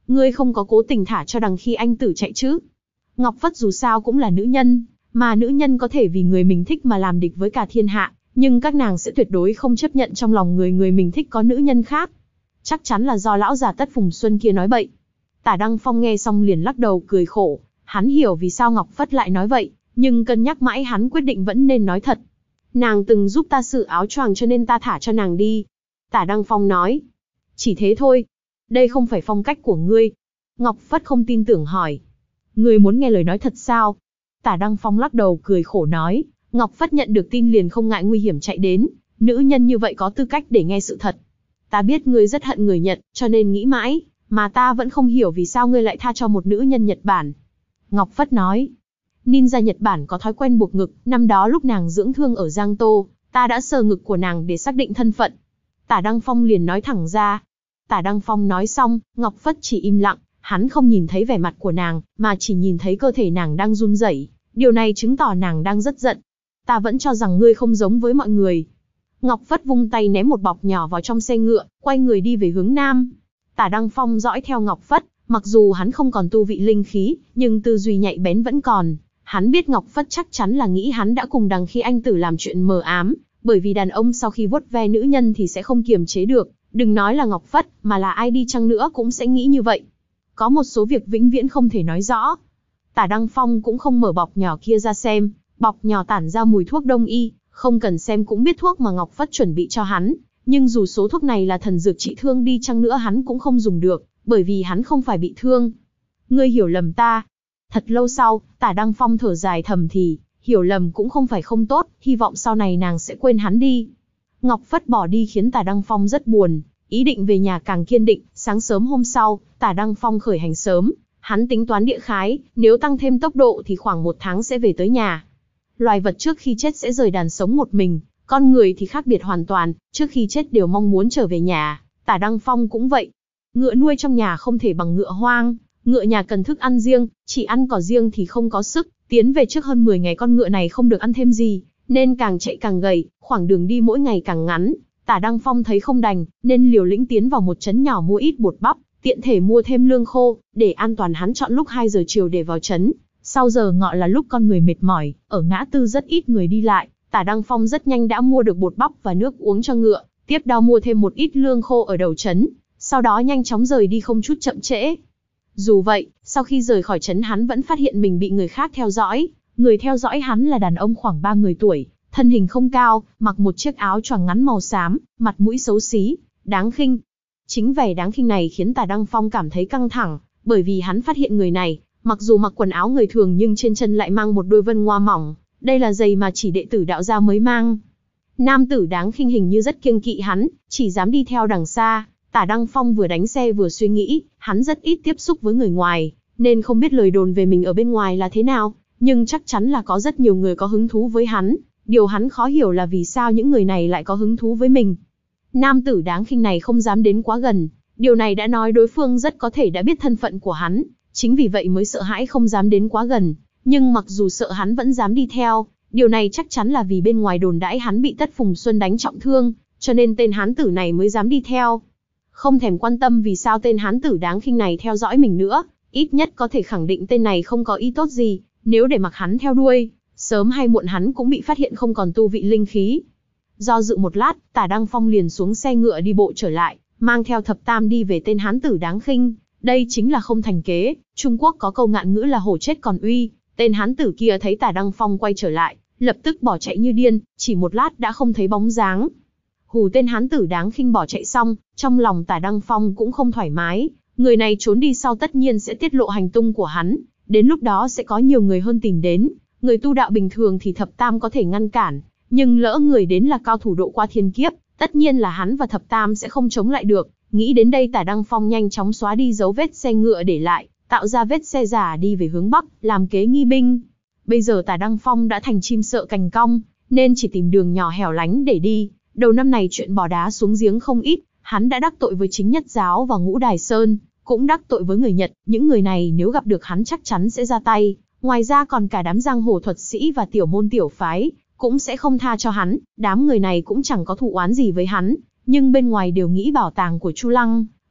Ngươi không có cố tình thả cho đằng khi anh tử chạy chứ? Ngọc Phất dù sao cũng là nữ nhân, mà nữ nhân có thể vì người mình thích mà làm địch với cả thiên hạ, nhưng các nàng sẽ tuyệt đối không chấp nhận trong lòng người người mình thích có nữ nhân khác. Chắc chắn là do lão già Tất Phùng Xuân kia nói bậy. Tả Đăng Phong nghe xong liền lắc đầu cười khổ, hắn hiểu vì sao Ngọc Phất lại nói vậy, nhưng cân nhắc mãi hắn quyết định vẫn nên nói thật. Nàng từng giúp ta xử áo choàng cho nên ta thả cho nàng đi. Tả Đăng Phong nói. Chỉ thế thôi. Đây không phải phong cách của ngươi. Ngọc Phất không tin tưởng hỏi. Ngươi muốn nghe lời nói thật sao? Tả Đăng Phong lắc đầu cười khổ nói. Ngọc Phất nhận được tin liền không ngại nguy hiểm chạy đến. Nữ nhân như vậy có tư cách để nghe sự thật. Ta biết ngươi rất hận người Nhật, cho nên nghĩ mãi, mà ta vẫn không hiểu vì sao ngươi lại tha cho một nữ nhân Nhật Bản. Ngọc Phất nói. Ninja Nhật Bản có thói quen buộc ngực, năm đó lúc nàng dưỡng thương ở Giang Tô, ta đã sờ ngực của nàng để xác định thân phận. Tả Đăng Phong liền nói thẳng ra. Tả Đăng Phong nói xong, Ngọc Phất chỉ im lặng, hắn không nhìn thấy vẻ mặt của nàng, mà chỉ nhìn thấy cơ thể nàng đang run rẩy. Điều này chứng tỏ nàng đang rất giận. Ta vẫn cho rằng ngươi không giống với mọi người. Ngọc Phất vung tay ném một bọc nhỏ vào trong xe ngựa, quay người đi về hướng nam. Tả Đăng Phong dõi theo Ngọc Phất, mặc dù hắn không còn tu vị linh khí, nhưng tư duy nhạy bén vẫn còn. Hắn biết Ngọc Phất chắc chắn là nghĩ hắn đã cùng đằng khi anh tử làm chuyện mờ ám, bởi vì đàn ông sau khi vuốt ve nữ nhân thì sẽ không kiềm chế được, đừng nói là Ngọc Phất, mà là ai đi chăng nữa cũng sẽ nghĩ như vậy. Có một số việc vĩnh viễn không thể nói rõ. Tả Đăng Phong cũng không mở bọc nhỏ kia ra xem, bọc nhỏ tản ra mùi thuốc đông y, không cần xem cũng biết thuốc mà Ngọc Phất chuẩn bị cho hắn, nhưng dù số thuốc này là thần dược trị thương đi chăng nữa hắn cũng không dùng được, bởi vì hắn không phải bị thương. Ngươi hiểu lầm ta. Thật lâu sau, Tả Đăng Phong thở dài thầm thì, hiểu lầm cũng không phải không tốt, hy vọng sau này nàng sẽ quên hắn đi. Ngọc Phất bỏ đi khiến Tả Đăng Phong rất buồn, ý định về nhà càng kiên định. Sáng sớm hôm sau, Tả Đăng Phong khởi hành sớm, hắn tính toán địa khái, nếu tăng thêm tốc độ thì khoảng một tháng sẽ về tới nhà. Loài vật trước khi chết sẽ rời đàn sống một mình, con người thì khác biệt hoàn toàn, trước khi chết đều mong muốn trở về nhà, Tả Đăng Phong cũng vậy. Ngựa nuôi trong nhà không thể bằng ngựa hoang, ngựa nhà cần thức ăn riêng, chỉ ăn cỏ riêng thì không có sức, tiến về trước hơn mười ngày con ngựa này không được ăn thêm gì, nên càng chạy càng gầy, khoảng đường đi mỗi ngày càng ngắn. Tả Đăng Phong thấy không đành, nên liều lĩnh tiến vào một trấn nhỏ mua ít bột bắp, tiện thể mua thêm lương khô, để an toàn hắn chọn lúc hai giờ chiều để vào trấn. Sau giờ ngọ là lúc con người mệt mỏi, ở ngã tư rất ít người đi lại, Tả Đăng Phong rất nhanh đã mua được bột bắp và nước uống cho ngựa, tiếp đó mua thêm một ít lương khô ở đầu trấn, sau đó nhanh chóng rời đi không chút chậm trễ. Dù vậy, sau khi rời khỏi trấn hắn vẫn phát hiện mình bị người khác theo dõi, người theo dõi hắn là đàn ông khoảng ba mươi tuổi, thân hình không cao, mặc một chiếc áo choàng ngắn màu xám, mặt mũi xấu xí, đáng khinh. Chính vẻ đáng khinh này khiến Tả Đăng Phong cảm thấy căng thẳng, bởi vì hắn phát hiện người này, mặc dù mặc quần áo người thường nhưng trên chân lại mang một đôi vân ngoa mỏng, đây là giày mà chỉ đệ tử đạo gia mới mang. Nam tử đáng khinh hình như rất kiêng kỵ hắn, chỉ dám đi theo đằng xa. Tả Đăng Phong vừa đánh xe vừa suy nghĩ, hắn rất ít tiếp xúc với người ngoài, nên không biết lời đồn về mình ở bên ngoài là thế nào, nhưng chắc chắn là có rất nhiều người có hứng thú với hắn. Điều hắn khó hiểu là vì sao những người này lại có hứng thú với mình. Nam tử đáng khinh này không dám đến quá gần, điều này đã nói đối phương rất có thể đã biết thân phận của hắn, chính vì vậy mới sợ hãi không dám đến quá gần. Nhưng mặc dù sợ hắn vẫn dám đi theo, điều này chắc chắn là vì bên ngoài đồn đãi hắn bị Tất Phùng Xuân đánh trọng thương, cho nên tên hán tử này mới dám đi theo. Không thèm quan tâm vì sao tên hán tử đáng khinh này theo dõi mình nữa, ít nhất có thể khẳng định tên này không có ý tốt gì, nếu để mặc hắn theo đuôi, sớm hay muộn hắn cũng bị phát hiện không còn tu vị linh khí. Do dự một lát, Tả Đăng Phong liền xuống xe ngựa đi bộ trở lại, mang theo thập tam đi về tên hán tử đáng khinh. Đây chính là không thành kế, Trung Quốc có câu ngạn ngữ là hổ chết còn uy, tên hán tử kia thấy Tả Đăng Phong quay trở lại, lập tức bỏ chạy như điên, chỉ một lát đã không thấy bóng dáng. Hù tên hán tử đáng khinh bỏ chạy xong, trong lòng Tả Đăng Phong cũng không thoải mái, người này trốn đi sau tất nhiên sẽ tiết lộ hành tung của hắn, đến lúc đó sẽ có nhiều người hơn tìm đến. Người tu đạo bình thường thì thập tam có thể ngăn cản, nhưng lỡ người đến là cao thủ độ qua thiên kiếp, tất nhiên là hắn và thập tam sẽ không chống lại được. Nghĩ đến đây Tả Đăng Phong nhanh chóng xóa đi dấu vết xe ngựa để lại, tạo ra vết xe giả đi về hướng bắc, làm kế nghi binh. Bây giờ Tả Đăng Phong đã thành chim sợ cành cong, nên chỉ tìm đường nhỏ hẻo lánh để đi. Đầu năm này chuyện bỏ đá xuống giếng không ít, hắn đã đắc tội với Chính Nhất Giáo và Ngũ Đài Sơn, cũng đắc tội với người Nhật, những người này nếu gặp được hắn chắc chắn sẽ ra tay. Ngoài ra còn cả đám giang hồ thuật sĩ và tiểu môn tiểu phái, cũng sẽ không tha cho hắn, đám người này cũng chẳng có thù oán gì với hắn, nhưng bên ngoài đều nghĩ bảo tàng của Chu Lăng,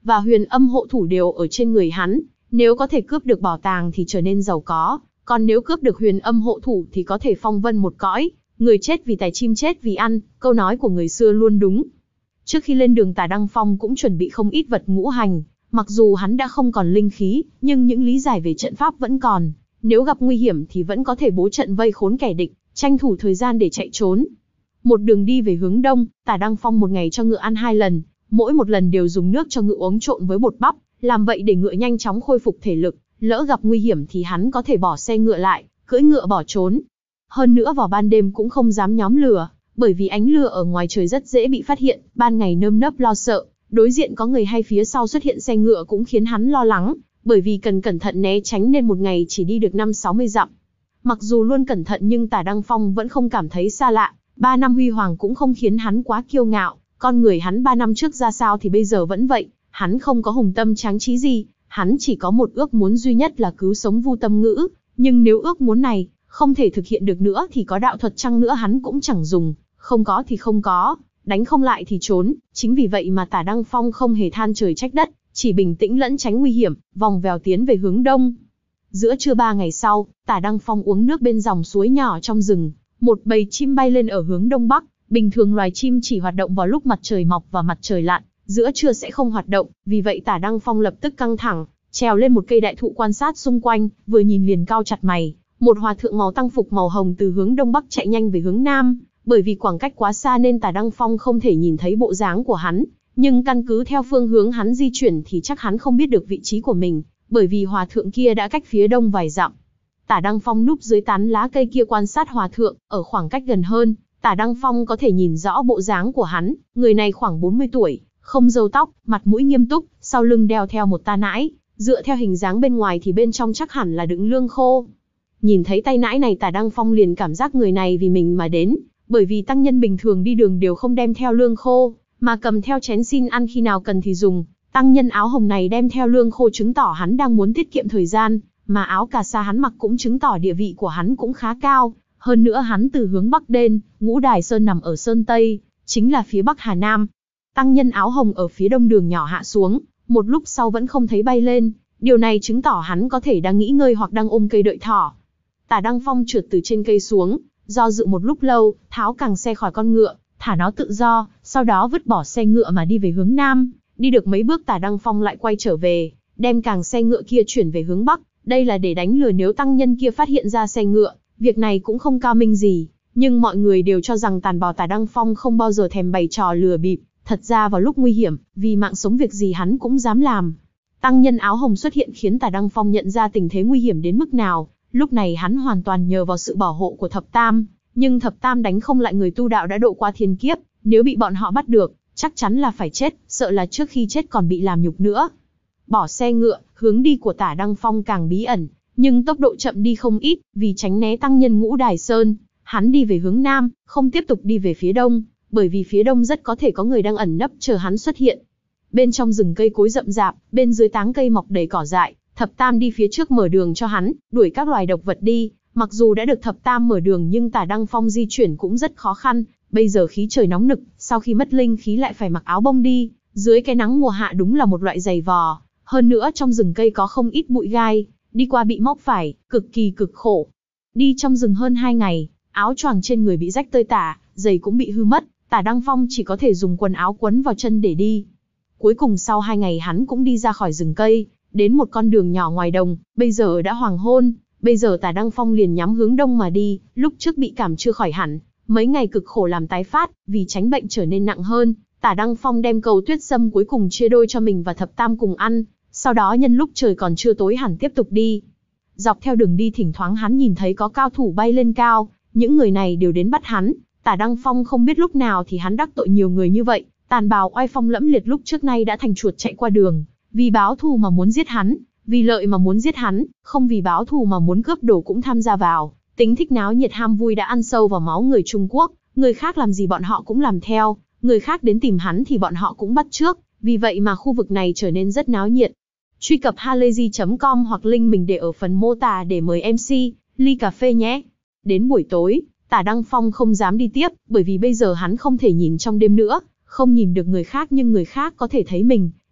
và huyền âm hộ thủ đều ở trên người hắn. Nếu có thể cướp được bảo tàng thì trở nên giàu có, còn nếu cướp được huyền âm hộ thủ thì có thể phong vân một cõi. Người chết vì tài, chim chết vì ăn, câu nói của người xưa luôn đúng. Trước khi lên đường, Tả Đăng Phong cũng chuẩn bị không ít vật ngũ hành. Mặc dù hắn đã không còn linh khí, nhưng những lý giải về trận pháp vẫn còn. Nếu gặp nguy hiểm thì vẫn có thể bố trận vây khốn kẻ địch, tranh thủ thời gian để chạy trốn. Một đường đi về hướng đông, Tả Đăng Phong một ngày cho ngựa ăn hai lần, mỗi một lần đều dùng nước cho ngựa uống trộn với bột bắp, làm vậy để ngựa nhanh chóng khôi phục thể lực. Lỡ gặp nguy hiểm thì hắn có thể bỏ xe ngựa lại, cưỡi ngựa bỏ trốn. Hơn nữa vào ban đêm cũng không dám nhóm lửa, bởi vì ánh lửa ở ngoài trời rất dễ bị phát hiện, ban ngày nơm nớp lo sợ, đối diện có người hay phía sau xuất hiện xe ngựa cũng khiến hắn lo lắng, bởi vì cần cẩn thận né tránh nên một ngày chỉ đi được năm sáu mươi dặm. Mặc dù luôn cẩn thận nhưng Tả Đăng Phong vẫn không cảm thấy xa lạ, ba năm huy hoàng cũng không khiến hắn quá kiêu ngạo, con người hắn ba năm trước ra sao thì bây giờ vẫn vậy, hắn không có hùng tâm tráng trí gì, hắn chỉ có một ước muốn duy nhất là cứu sống Vu Tâm Ngữ, nhưng nếu ước muốn này không thể thực hiện được nữa thì có đạo thuật chăng nữa hắn cũng chẳng dùng, không có thì không có, đánh không lại thì trốn. Chính vì vậy mà Tả Đăng Phong không hề than trời trách đất, chỉ bình tĩnh lẫn tránh nguy hiểm, vòng vèo tiến về hướng đông. Giữa trưa ba ngày sau, Tả Đăng Phong uống nước bên dòng suối nhỏ trong rừng, một bầy chim bay lên ở hướng đông bắc. Bình thường loài chim chỉ hoạt động vào lúc mặt trời mọc và mặt trời lặn, giữa trưa sẽ không hoạt động, vì vậy Tả Đăng Phong lập tức căng thẳng, trèo lên một cây đại thụ quan sát xung quanh, vừa nhìn liền cau chặt mày. Một hòa thượng màu tăng phục màu hồng từ hướng đông bắc chạy nhanh về hướng nam, bởi vì khoảng cách quá xa nên Tả Đăng Phong không thể nhìn thấy bộ dáng của hắn, nhưng căn cứ theo phương hướng hắn di chuyển thì chắc hắn không biết được vị trí của mình, bởi vì hòa thượng kia đã cách phía đông vài dặm. Tả Đăng Phong núp dưới tán lá cây kia quan sát hòa thượng, ở khoảng cách gần hơn, Tả Đăng Phong có thể nhìn rõ bộ dáng của hắn, người này khoảng bốn mươi tuổi, không râu tóc, mặt mũi nghiêm túc, sau lưng đeo theo một ta nãi, dựa theo hình dáng bên ngoài thì bên trong chắc hẳn là đựng lương khô. Nhìn thấy tay nãi này Tả Đăng Phong liền cảm giác người này vì mình mà đến, bởi vì tăng nhân bình thường đi đường đều không đem theo lương khô, mà cầm theo chén xin ăn khi nào cần thì dùng. Tăng nhân áo hồng này đem theo lương khô chứng tỏ hắn đang muốn tiết kiệm thời gian, mà áo cà sa hắn mặc cũng chứng tỏ địa vị của hắn cũng khá cao. Hơn nữa hắn từ hướng bắc đến, Ngũ Đài Sơn nằm ở Sơn Tây, chính là phía bắc Hà Nam. Tăng nhân áo hồng ở phía đông đường nhỏ hạ xuống, một lúc sau vẫn không thấy bay lên, điều này chứng tỏ hắn có thể đang nghỉ ngơi hoặc đang ôm cây đợi thỏ. Tả Đăng Phong trượt từ trên cây xuống, do dự một lúc lâu, tháo càng xe khỏi con ngựa, thả nó tự do, sau đó vứt bỏ xe ngựa mà đi về hướng nam. Đi được mấy bước Tả Đăng Phong lại quay trở về, đem càng xe ngựa kia chuyển về hướng bắc, đây là để đánh lừa nếu tăng nhân kia phát hiện ra xe ngựa. Việc này cũng không cao minh gì, nhưng mọi người đều cho rằng tàn bào Tả Đăng Phong không bao giờ thèm bày trò lừa bịp, thật ra vào lúc nguy hiểm, vì mạng sống việc gì hắn cũng dám làm. Tăng nhân áo hồng xuất hiện khiến Tả Đăng Phong nhận ra tình thế nguy hiểm đến mức nào, lúc này hắn hoàn toàn nhờ vào sự bảo hộ của Thập Tam, nhưng Thập Tam đánh không lại người tu đạo đã độ qua thiên kiếp, nếu bị bọn họ bắt được, chắc chắn là phải chết, sợ là trước khi chết còn bị làm nhục nữa. Bỏ xe ngựa, hướng đi của Tả Đăng Phong càng bí ẩn, nhưng tốc độ chậm đi không ít, vì tránh né tăng nhân Ngũ Đài Sơn, hắn đi về hướng nam, không tiếp tục đi về phía đông, bởi vì phía đông rất có thể có người đang ẩn nấp chờ hắn xuất hiện. Bên trong rừng cây cối rậm rạp, bên dưới tán cây mọc đầy cỏ dại, Thập Tam đi phía trước mở đường cho hắn, đuổi các loài độc vật đi. Mặc dù đã được Thập Tam mở đường nhưng Tả Đăng Phong di chuyển cũng rất khó khăn, bây giờ khí trời nóng nực, sau khi mất linh khí lại phải mặc áo bông đi, dưới cái nắng mùa hạ đúng là một loại giày vò, hơn nữa trong rừng cây có không ít bụi gai, đi qua bị móc phải, cực kỳ cực khổ. Đi trong rừng hơn hai ngày, áo choàng trên người bị rách tơi tả, giày cũng bị hư mất, Tả Đăng Phong chỉ có thể dùng quần áo quấn vào chân để đi. Cuối cùng sau hai ngày hắn cũng đi ra khỏi rừng cây, đến một con đường nhỏ ngoài đồng, bây giờ đã hoàng hôn, bây giờ Tả Đăng Phong liền nhắm hướng đông mà đi, lúc trước bị cảm chưa khỏi hẳn, mấy ngày cực khổ làm tái phát, vì tránh bệnh trở nên nặng hơn, Tả Đăng Phong đem cầu tuyết sâm cuối cùng chia đôi cho mình và Thập Tam cùng ăn, sau đó nhân lúc trời còn chưa tối hẳn tiếp tục đi. Dọc theo đường đi thỉnh thoảng hắn nhìn thấy có cao thủ bay lên cao, những người này đều đến bắt hắn, Tả Đăng Phong không biết lúc nào thì hắn đắc tội nhiều người như vậy, tàn bào oai phong lẫm liệt lúc trước nay đã thành chuột chạy qua đường, vì báo thù mà muốn giết hắn, vì lợi mà muốn giết hắn, không vì báo thù mà muốn cướp đồ cũng tham gia vào. Tính thích náo nhiệt ham vui đã ăn sâu vào máu người Trung Quốc, người khác làm gì bọn họ cũng làm theo, người khác đến tìm hắn thì bọn họ cũng bắt chước, vì vậy mà khu vực này trở nên rất náo nhiệt. Truy cập halayzi chấm com hoặc link mình để ở phần mô tả để mời em xê, ly cà phê nhé. Đến buổi tối, Tả Đăng Phong không dám đi tiếp, bởi vì bây giờ hắn không thể nhìn trong đêm nữa, không nhìn được người khác nhưng người khác có thể thấy mình,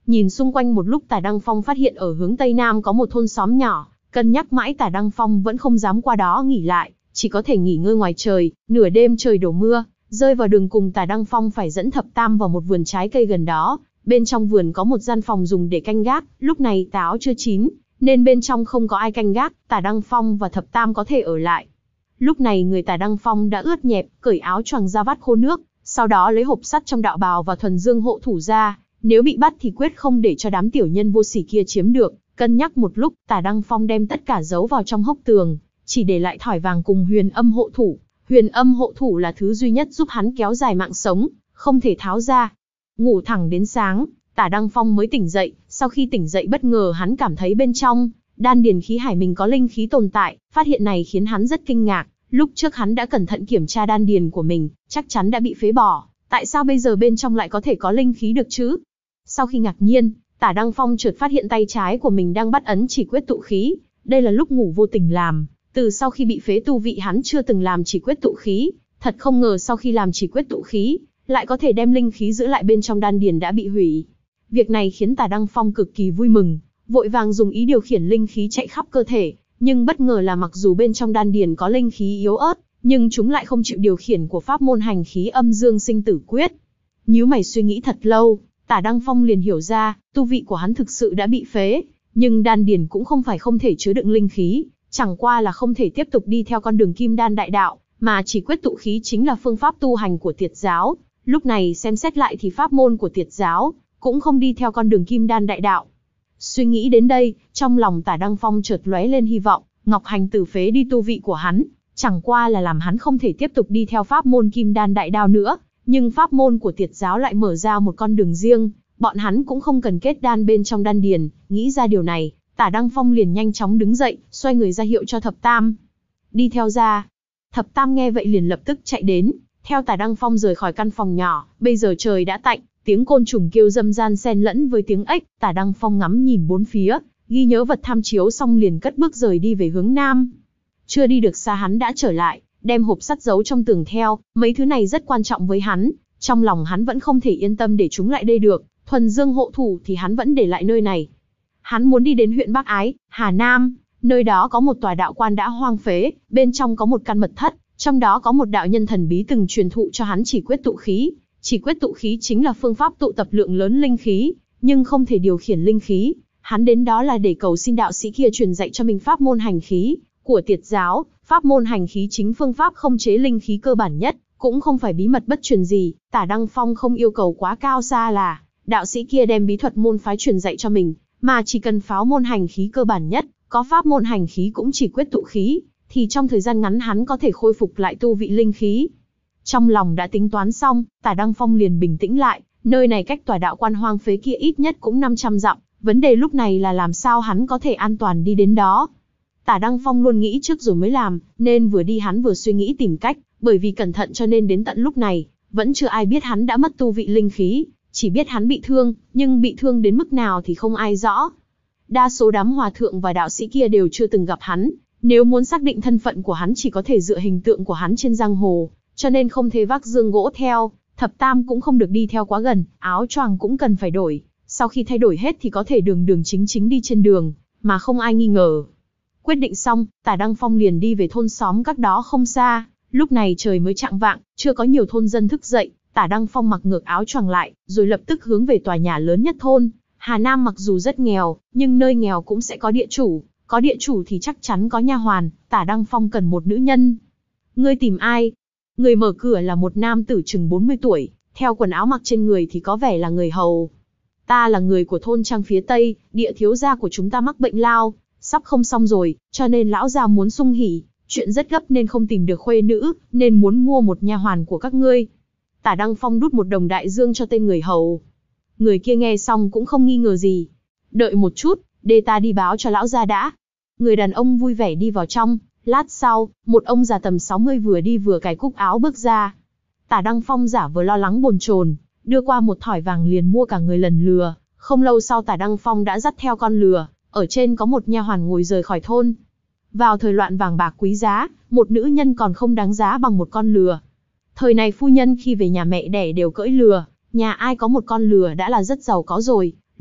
Nhìn xung quanh một lúc Tả Đăng Phong phát hiện ở hướng Tây Nam có một thôn xóm nhỏ, cân nhắc mãi Tả Đăng Phong vẫn không dám qua đó nghỉ lại, chỉ có thể nghỉ ngơi ngoài trời. Nửa đêm trời đổ mưa, rơi vào đường cùng Tả Đăng Phong phải dẫn Thập Tam vào một vườn trái cây gần đó. Bên trong vườn có một gian phòng dùng để canh gác, lúc này táo chưa chín, nên bên trong không có ai canh gác, Tả Đăng Phong và Thập Tam có thể ở lại. Lúc này người Tả Đăng Phong đã ướt nhẹp, cởi áo choàng ra vắt khô nước, sau đó lấy hộp sắt trong đạo bào và thuần dương hộ thủ ra, nếu bị bắt thì quyết không để cho đám tiểu nhân vô sỉ kia chiếm được. Cân nhắc một lúc, Tả Đăng Phong đem tất cả giấu vào trong hốc tường, chỉ để lại thỏi vàng cùng huyền âm hộ thủ. Huyền âm hộ thủ là thứ duy nhất giúp hắn kéo dài mạng sống, không thể tháo ra. Ngủ thẳng đến sáng, Tả Đăng Phong mới tỉnh dậy, sau khi tỉnh dậy bất ngờ hắn cảm thấy bên trong đan điền khí hải mình có linh khí tồn tại, phát hiện này khiến hắn rất kinh ngạc. Lúc trước hắn đã cẩn thận kiểm tra đan điền của mình, chắc chắn đã bị phế bỏ, tại sao bây giờ bên trong lại có thể có linh khí được chứ? Sau khi ngạc nhiên, Tả Đăng Phong chợt phát hiện tay trái của mình đang bắt ấn chỉ quyết tụ khí, đây là lúc ngủ vô tình làm, từ sau khi bị phế tu vị hắn chưa từng làm chỉ quyết tụ khí, thật không ngờ sau khi làm chỉ quyết tụ khí, lại có thể đem linh khí giữ lại bên trong đan điền đã bị hủy. Việc này khiến Tả Đăng Phong cực kỳ vui mừng, vội vàng dùng ý điều khiển linh khí chạy khắp cơ thể, nhưng bất ngờ là mặc dù bên trong đan điền có linh khí yếu ớt, nhưng chúng lại không chịu điều khiển của pháp môn hành khí âm dương sinh tử quyết. Nhíu mày suy nghĩ thật lâu, Tả Đăng Phong liền hiểu ra, tu vị của hắn thực sự đã bị phế, nhưng đan điền cũng không phải không thể chứa đựng linh khí, chẳng qua là không thể tiếp tục đi theo con đường kim đan đại đạo, mà chỉ quyết tụ khí chính là phương pháp tu hành của Tiệt giáo. Lúc này xem xét lại thì pháp môn của Tiệt giáo cũng không đi theo con đường kim đan đại đạo. Suy nghĩ đến đây, trong lòng Tả Đăng Phong chợt lóe lên hy vọng, Ngọc Hành tử phế đi tu vị của hắn, chẳng qua là làm hắn không thể tiếp tục đi theo pháp môn kim đan đại đạo nữa, nhưng pháp môn của Tiệt giáo lại mở ra một con đường riêng, bọn hắn cũng không cần kết đan bên trong đan điền. Nghĩ ra điều này, Tả Đăng Phong liền nhanh chóng đứng dậy, xoay người ra hiệu cho Thập Tam đi theo ra. Thập Tam nghe vậy liền lập tức chạy đến, theo Tả Đăng Phong rời khỏi căn phòng nhỏ. Bây giờ trời đã tạnh, tiếng côn trùng kêu râm ran xen lẫn với tiếng ếch. Tả Đăng Phong ngắm nhìn bốn phía, ghi nhớ vật tham chiếu xong liền cất bước rời đi về hướng nam. Chưa đi được xa hắn đã trở lại, đem hộp sắt giấu trong tường theo, mấy thứ này rất quan trọng với hắn, trong lòng hắn vẫn không thể yên tâm để chúng lại đây được. Thuần dương hộ thủ thì hắn vẫn để lại nơi này. Hắn muốn đi đến huyện Bắc Ái, Hà Nam, nơi đó có một tòa đạo quan đã hoang phế, bên trong có một căn mật thất, trong đó có một đạo nhân thần bí từng truyền thụ cho hắn chỉ quyết tụ khí. Chỉ quyết tụ khí chính là phương pháp tụ tập lượng lớn linh khí, nhưng không thể điều khiển linh khí. Hắn đến đó là để cầu xin đạo sĩ kia truyền dạy cho mình pháp môn hành khí của Tiệt giáo. Pháp môn hành khí chính phương pháp không chế linh khí cơ bản nhất, cũng không phải bí mật bất truyền gì. Tả Đăng Phong không yêu cầu quá cao xa là đạo sĩ kia đem bí thuật môn phái truyền dạy cho mình, mà chỉ cần pháo môn hành khí cơ bản nhất, có pháp môn hành khí cũng chỉ quyết tụ khí, thì trong thời gian ngắn hắn có thể khôi phục lại tu vị linh khí. Trong lòng đã tính toán xong, Tả Đăng Phong liền bình tĩnh lại, nơi này cách tòa đạo quan hoang phế kia ít nhất cũng năm trăm dặm, vấn đề lúc này là làm sao hắn có thể an toàn đi đến đó. Tả Đăng Phong luôn nghĩ trước rồi mới làm, nên vừa đi hắn vừa suy nghĩ tìm cách, bởi vì cẩn thận cho nên đến tận lúc này, vẫn chưa ai biết hắn đã mất tu vị linh khí, chỉ biết hắn bị thương, nhưng bị thương đến mức nào thì không ai rõ. Đa số đám hòa thượng và đạo sĩ kia đều chưa từng gặp hắn, nếu muốn xác định thân phận của hắn chỉ có thể dựa hình tượng của hắn trên giang hồ, cho nên không thể vác dương gỗ theo. Thập Tam cũng không được đi theo quá gần, áo choàng cũng cần phải đổi, sau khi thay đổi hết thì có thể đường đường chính chính đi trên đường, mà không ai nghi ngờ. Quyết định xong, Tả Đăng Phong liền đi về thôn xóm cách đó không xa. Lúc này trời mới chạng vạng, chưa có nhiều thôn dân thức dậy. Tả Đăng Phong mặc ngược áo choàng lại, rồi lập tức hướng về tòa nhà lớn nhất thôn. Hà Nam mặc dù rất nghèo, nhưng nơi nghèo cũng sẽ có địa chủ, có địa chủ thì chắc chắn có nha hoàn. Tả Đăng Phong cần một nữ nhân. Ngươi tìm ai? Người mở cửa là một nam tử chừng bốn mươi tuổi, theo quần áo mặc trên người thì có vẻ là người hầu. Ta là người của thôn Trang phía Tây, địa thiếu gia của chúng ta mắc bệnh lao, sắp không xong rồi, cho nên lão gia muốn sung hỉ, chuyện rất gấp nên không tìm được khuê nữ, nên muốn mua một nha hoàn của các ngươi. Tả Đăng Phong đút một đồng đại dương cho tên người hầu. Người kia nghe xong cũng không nghi ngờ gì. Đợi một chút, để ta đi báo cho lão gia đã. Người đàn ông vui vẻ đi vào trong. Lát sau, một ông già tầm sáu mươi vừa đi vừa cài cúc áo bước ra. Tả Đăng Phong giả vờ lo lắng bồn chồn, đưa qua một thỏi vàng liền mua cả người lần lừa. Không lâu sau Tả Đăng Phong đã dắt theo con lừa, ở trên có một nha hoàn ngồi rời khỏi thôn. Vào thời loạn vàng bạc quý giá, một nữ nhân còn không đáng giá bằng một con lừa. Thời này phu nhân khi về nhà mẹ đẻ đều cưỡi lừa, nhà ai có một con lừa đã là rất giàu có rồi.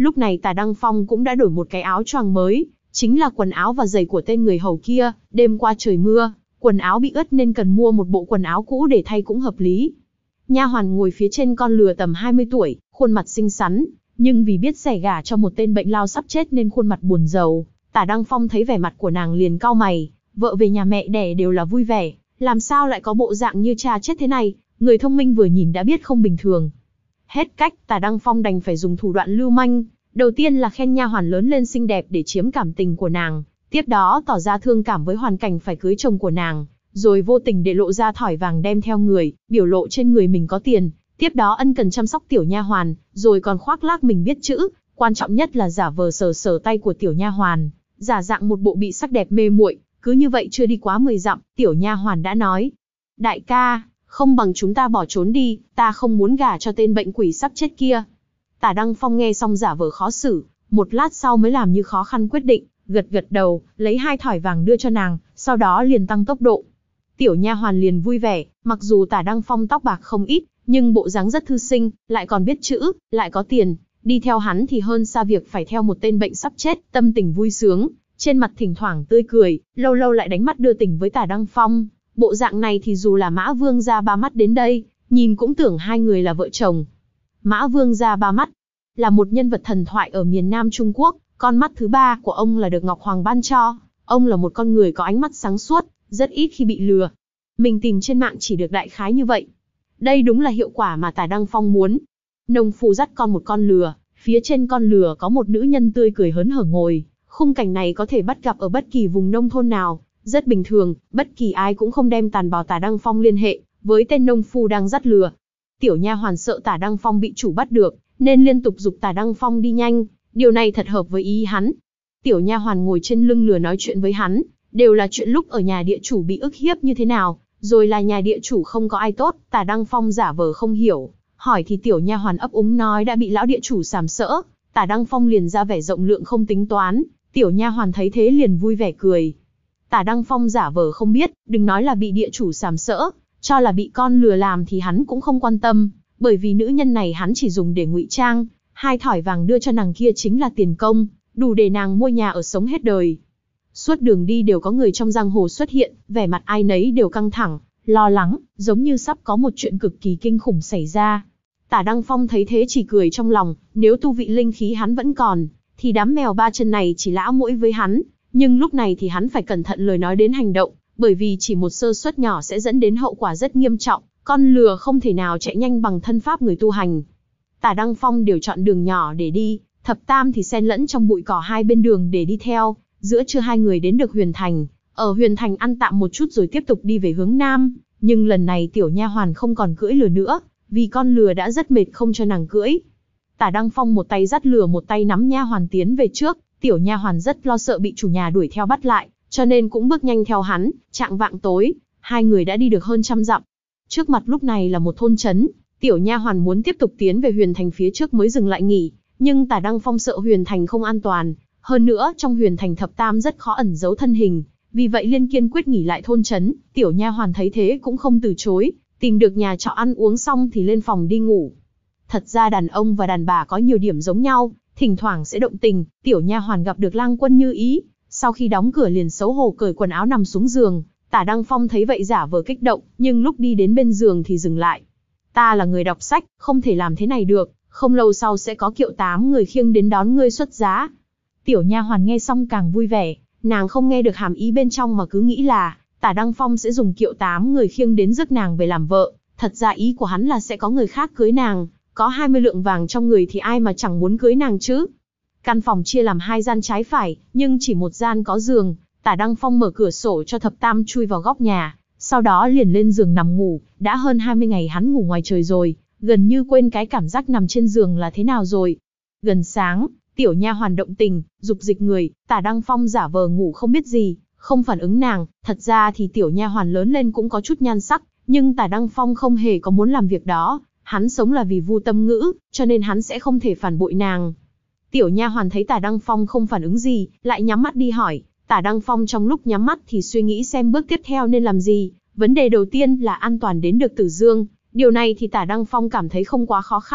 Lúc này Tả Đăng Phong cũng đã đổi một cái áo choàng mới, chính là quần áo và giày của tên người hầu kia, đêm qua trời mưa, quần áo bị ướt nên cần mua một bộ quần áo cũ để thay cũng hợp lý. Nha hoàn ngồi phía trên con lừa tầm hai mươi tuổi, khuôn mặt xinh xắn, nhưng vì biết rẻ gả cho một tên bệnh lao sắp chết nên khuôn mặt buồn rầu. Tả Đăng Phong thấy vẻ mặt của nàng liền cau mày, vợ về nhà mẹ đẻ đều là vui vẻ, làm sao lại có bộ dạng như cha chết thế này, người thông minh vừa nhìn đã biết không bình thường. Hết cách, Tả Đăng Phong đành phải dùng thủ đoạn lưu manh, đầu tiên là khen nha hoàn lớn lên xinh đẹp để chiếm cảm tình của nàng, tiếp đó tỏ ra thương cảm với hoàn cảnh phải cưới chồng của nàng, rồi vô tình để lộ ra thỏi vàng đem theo người, biểu lộ trên người mình có tiền, tiếp đó ân cần chăm sóc tiểu nha hoàn, rồi còn khoác lác mình biết chữ, quan trọng nhất là giả vờ sờ sờ tay của tiểu nha hoàn, giả dạng một bộ bị sắc đẹp mê muội. Cứ như vậy chưa đi quá mười dặm, tiểu nha hoàn đã nói: "Đại ca, không bằng chúng ta bỏ trốn đi, ta không muốn gả cho tên bệnh quỷ sắp chết kia." Tả Đăng Phong nghe xong giả vờ khó xử, một lát sau mới làm như khó khăn quyết định, gật gật đầu, lấy hai thỏi vàng đưa cho nàng, sau đó liền tăng tốc độ. Tiểu nha hoàn liền vui vẻ, mặc dù Tả Đăng Phong tóc bạc không ít, nhưng bộ dáng rất thư sinh, lại còn biết chữ, lại có tiền, đi theo hắn thì hơn xa việc phải theo một tên bệnh sắp chết, tâm tình vui sướng, trên mặt thỉnh thoảng tươi cười, lâu lâu lại đánh mắt đưa tình với Tả Đăng Phong. Bộ dạng này thì dù là Mã Vương Gia Ba Mắt đến đây, nhìn cũng tưởng hai người là vợ chồng. Mã Vương Gia Ba Mắt là một nhân vật thần thoại ở miền Nam Trung Quốc, con mắt thứ ba của ông là được Ngọc Hoàng ban cho. Ông là một con người có ánh mắt sáng suốt, rất ít khi bị lừa. Mình tìm trên mạng chỉ được đại khái như vậy. Đây đúng là hiệu quả mà Tả Đăng Phong muốn. Nông phu dắt con một con lừa, phía trên con lừa có một nữ nhân tươi cười hớn hở ngồi. Khung cảnh này có thể bắt gặp ở bất kỳ vùng nông thôn nào, rất bình thường, bất kỳ ai cũng không đem tàn bào Tả Đăng Phong liên hệ với tên nông phu đang dắt lừa. Tiểu nha hoàn sợ Tả Đăng Phong bị chủ bắt được, nên liên tục giục Tả Đăng Phong đi nhanh, điều này thật hợp với ý hắn. Tiểu nha hoàn ngồi trên lưng lừa nói chuyện với hắn, đều là chuyện lúc ở nhà địa chủ bị ức hiếp như thế nào, rồi là nhà địa chủ không có ai tốt. Tả Đăng Phong giả vờ không hiểu, hỏi thì tiểu nha hoàn ấp úng nói đã bị lão địa chủ sàm sỡ. Tả Đăng Phong liền ra vẻ rộng lượng không tính toán, tiểu nha hoàn thấy thế liền vui vẻ cười. Tả Đăng Phong giả vờ không biết, đừng nói là bị địa chủ sàm sỡ, cho là bị con lừa làm thì hắn cũng không quan tâm, bởi vì nữ nhân này hắn chỉ dùng để ngụy trang, hai thỏi vàng đưa cho nàng kia chính là tiền công, đủ để nàng mua nhà ở sống hết đời. Suốt đường đi đều có người trong giang hồ xuất hiện, vẻ mặt ai nấy đều căng thẳng, lo lắng, giống như sắp có một chuyện cực kỳ kinh khủng xảy ra. Tả Đăng Phong thấy thế chỉ cười trong lòng, nếu tu vị linh khí hắn vẫn còn, thì đám mèo ba chân này chỉ lã mũi với hắn, nhưng lúc này thì hắn phải cẩn thận lời nói đến hành động, bởi vì chỉ một sơ suất nhỏ sẽ dẫn đến hậu quả rất nghiêm trọng, con lừa không thể nào chạy nhanh bằng thân pháp người tu hành. Tả Đăng Phong đều chọn đường nhỏ để đi, thập tam thì xen lẫn trong bụi cỏ hai bên đường để đi theo. Giữa trưa hai người đến được Huyền Thành, ở Huyền Thành ăn tạm một chút rồi tiếp tục đi về hướng Nam, nhưng lần này tiểu nha hoàn không còn cưỡi lừa nữa, vì con lừa đã rất mệt không cho nàng cưỡi. Tả Đăng Phong một tay dắt lừa một tay nắm nha hoàn tiến về trước, tiểu nha hoàn rất lo sợ bị chủ nhà đuổi theo bắt lại, cho nên cũng bước nhanh theo hắn. Chạng vạng tối, hai người đã đi được hơn trăm dặm. Trước mặt lúc này là một thôn trấn, tiểu nha hoàn muốn tiếp tục tiến về Huyền Thành phía trước mới dừng lại nghỉ, nhưng Tả Đăng Phong sợ Huyền Thành không an toàn. Hơn nữa, trong Huyền Thành thập tam rất khó ẩn giấu thân hình, vì vậy liên kiên quyết nghỉ lại thôn trấn. Tiểu nha hoàn thấy thế cũng không từ chối, tìm được nhà trọ ăn uống xong thì lên phòng đi ngủ. Thật ra đàn ông và đàn bà có nhiều điểm giống nhau, thỉnh thoảng sẽ động tình. Tiểu nha hoàn gặp được Lang Quân Như Ý, sau khi đóng cửa liền xấu hổ cởi quần áo nằm xuống giường. Tả Đăng Phong thấy vậy giả vờ kích động, nhưng lúc đi đến bên giường thì dừng lại. Ta là người đọc sách, không thể làm thế này được, không lâu sau sẽ có kiệu tám người khiêng đến đón ngươi xuất giá. Tiểu nha hoàn nghe xong càng vui vẻ, nàng không nghe được hàm ý bên trong mà cứ nghĩ là Tả Đăng Phong sẽ dùng kiệu tám người khiêng đến rước nàng về làm vợ. Thật ra ý của hắn là sẽ có người khác cưới nàng, có hai mươi lượng vàng trong người thì ai mà chẳng muốn cưới nàng chứ. Căn phòng chia làm hai gian trái phải, nhưng chỉ một gian có giường. Tả Đăng Phong mở cửa sổ cho thập tam chui vào góc nhà, sau đó liền lên giường nằm ngủ. Đã hơn hai mươi ngày hắn ngủ ngoài trời rồi, gần như quên cái cảm giác nằm trên giường là thế nào rồi. Gần sáng, tiểu nha hoàn động tình, dục dịch người. Tả Đăng Phong giả vờ ngủ không biết gì, không phản ứng nàng. Thật ra thì tiểu nha hoàn lớn lên cũng có chút nhan sắc, nhưng Tả Đăng Phong không hề có muốn làm việc đó. Hắn sống là vì Vu Tâm Ngữ, cho nên hắn sẽ không thể phản bội nàng. Tiểu nha hoàn thấy Tả Đăng Phong không phản ứng gì, lại nhắm mắt đi hỏi. Tả Đăng Phong trong lúc nhắm mắt thì suy nghĩ xem bước tiếp theo nên làm gì. Vấn đề đầu tiên là an toàn đến được Tử Dương. Điều này thì Tả Đăng Phong cảm thấy không quá khó khăn,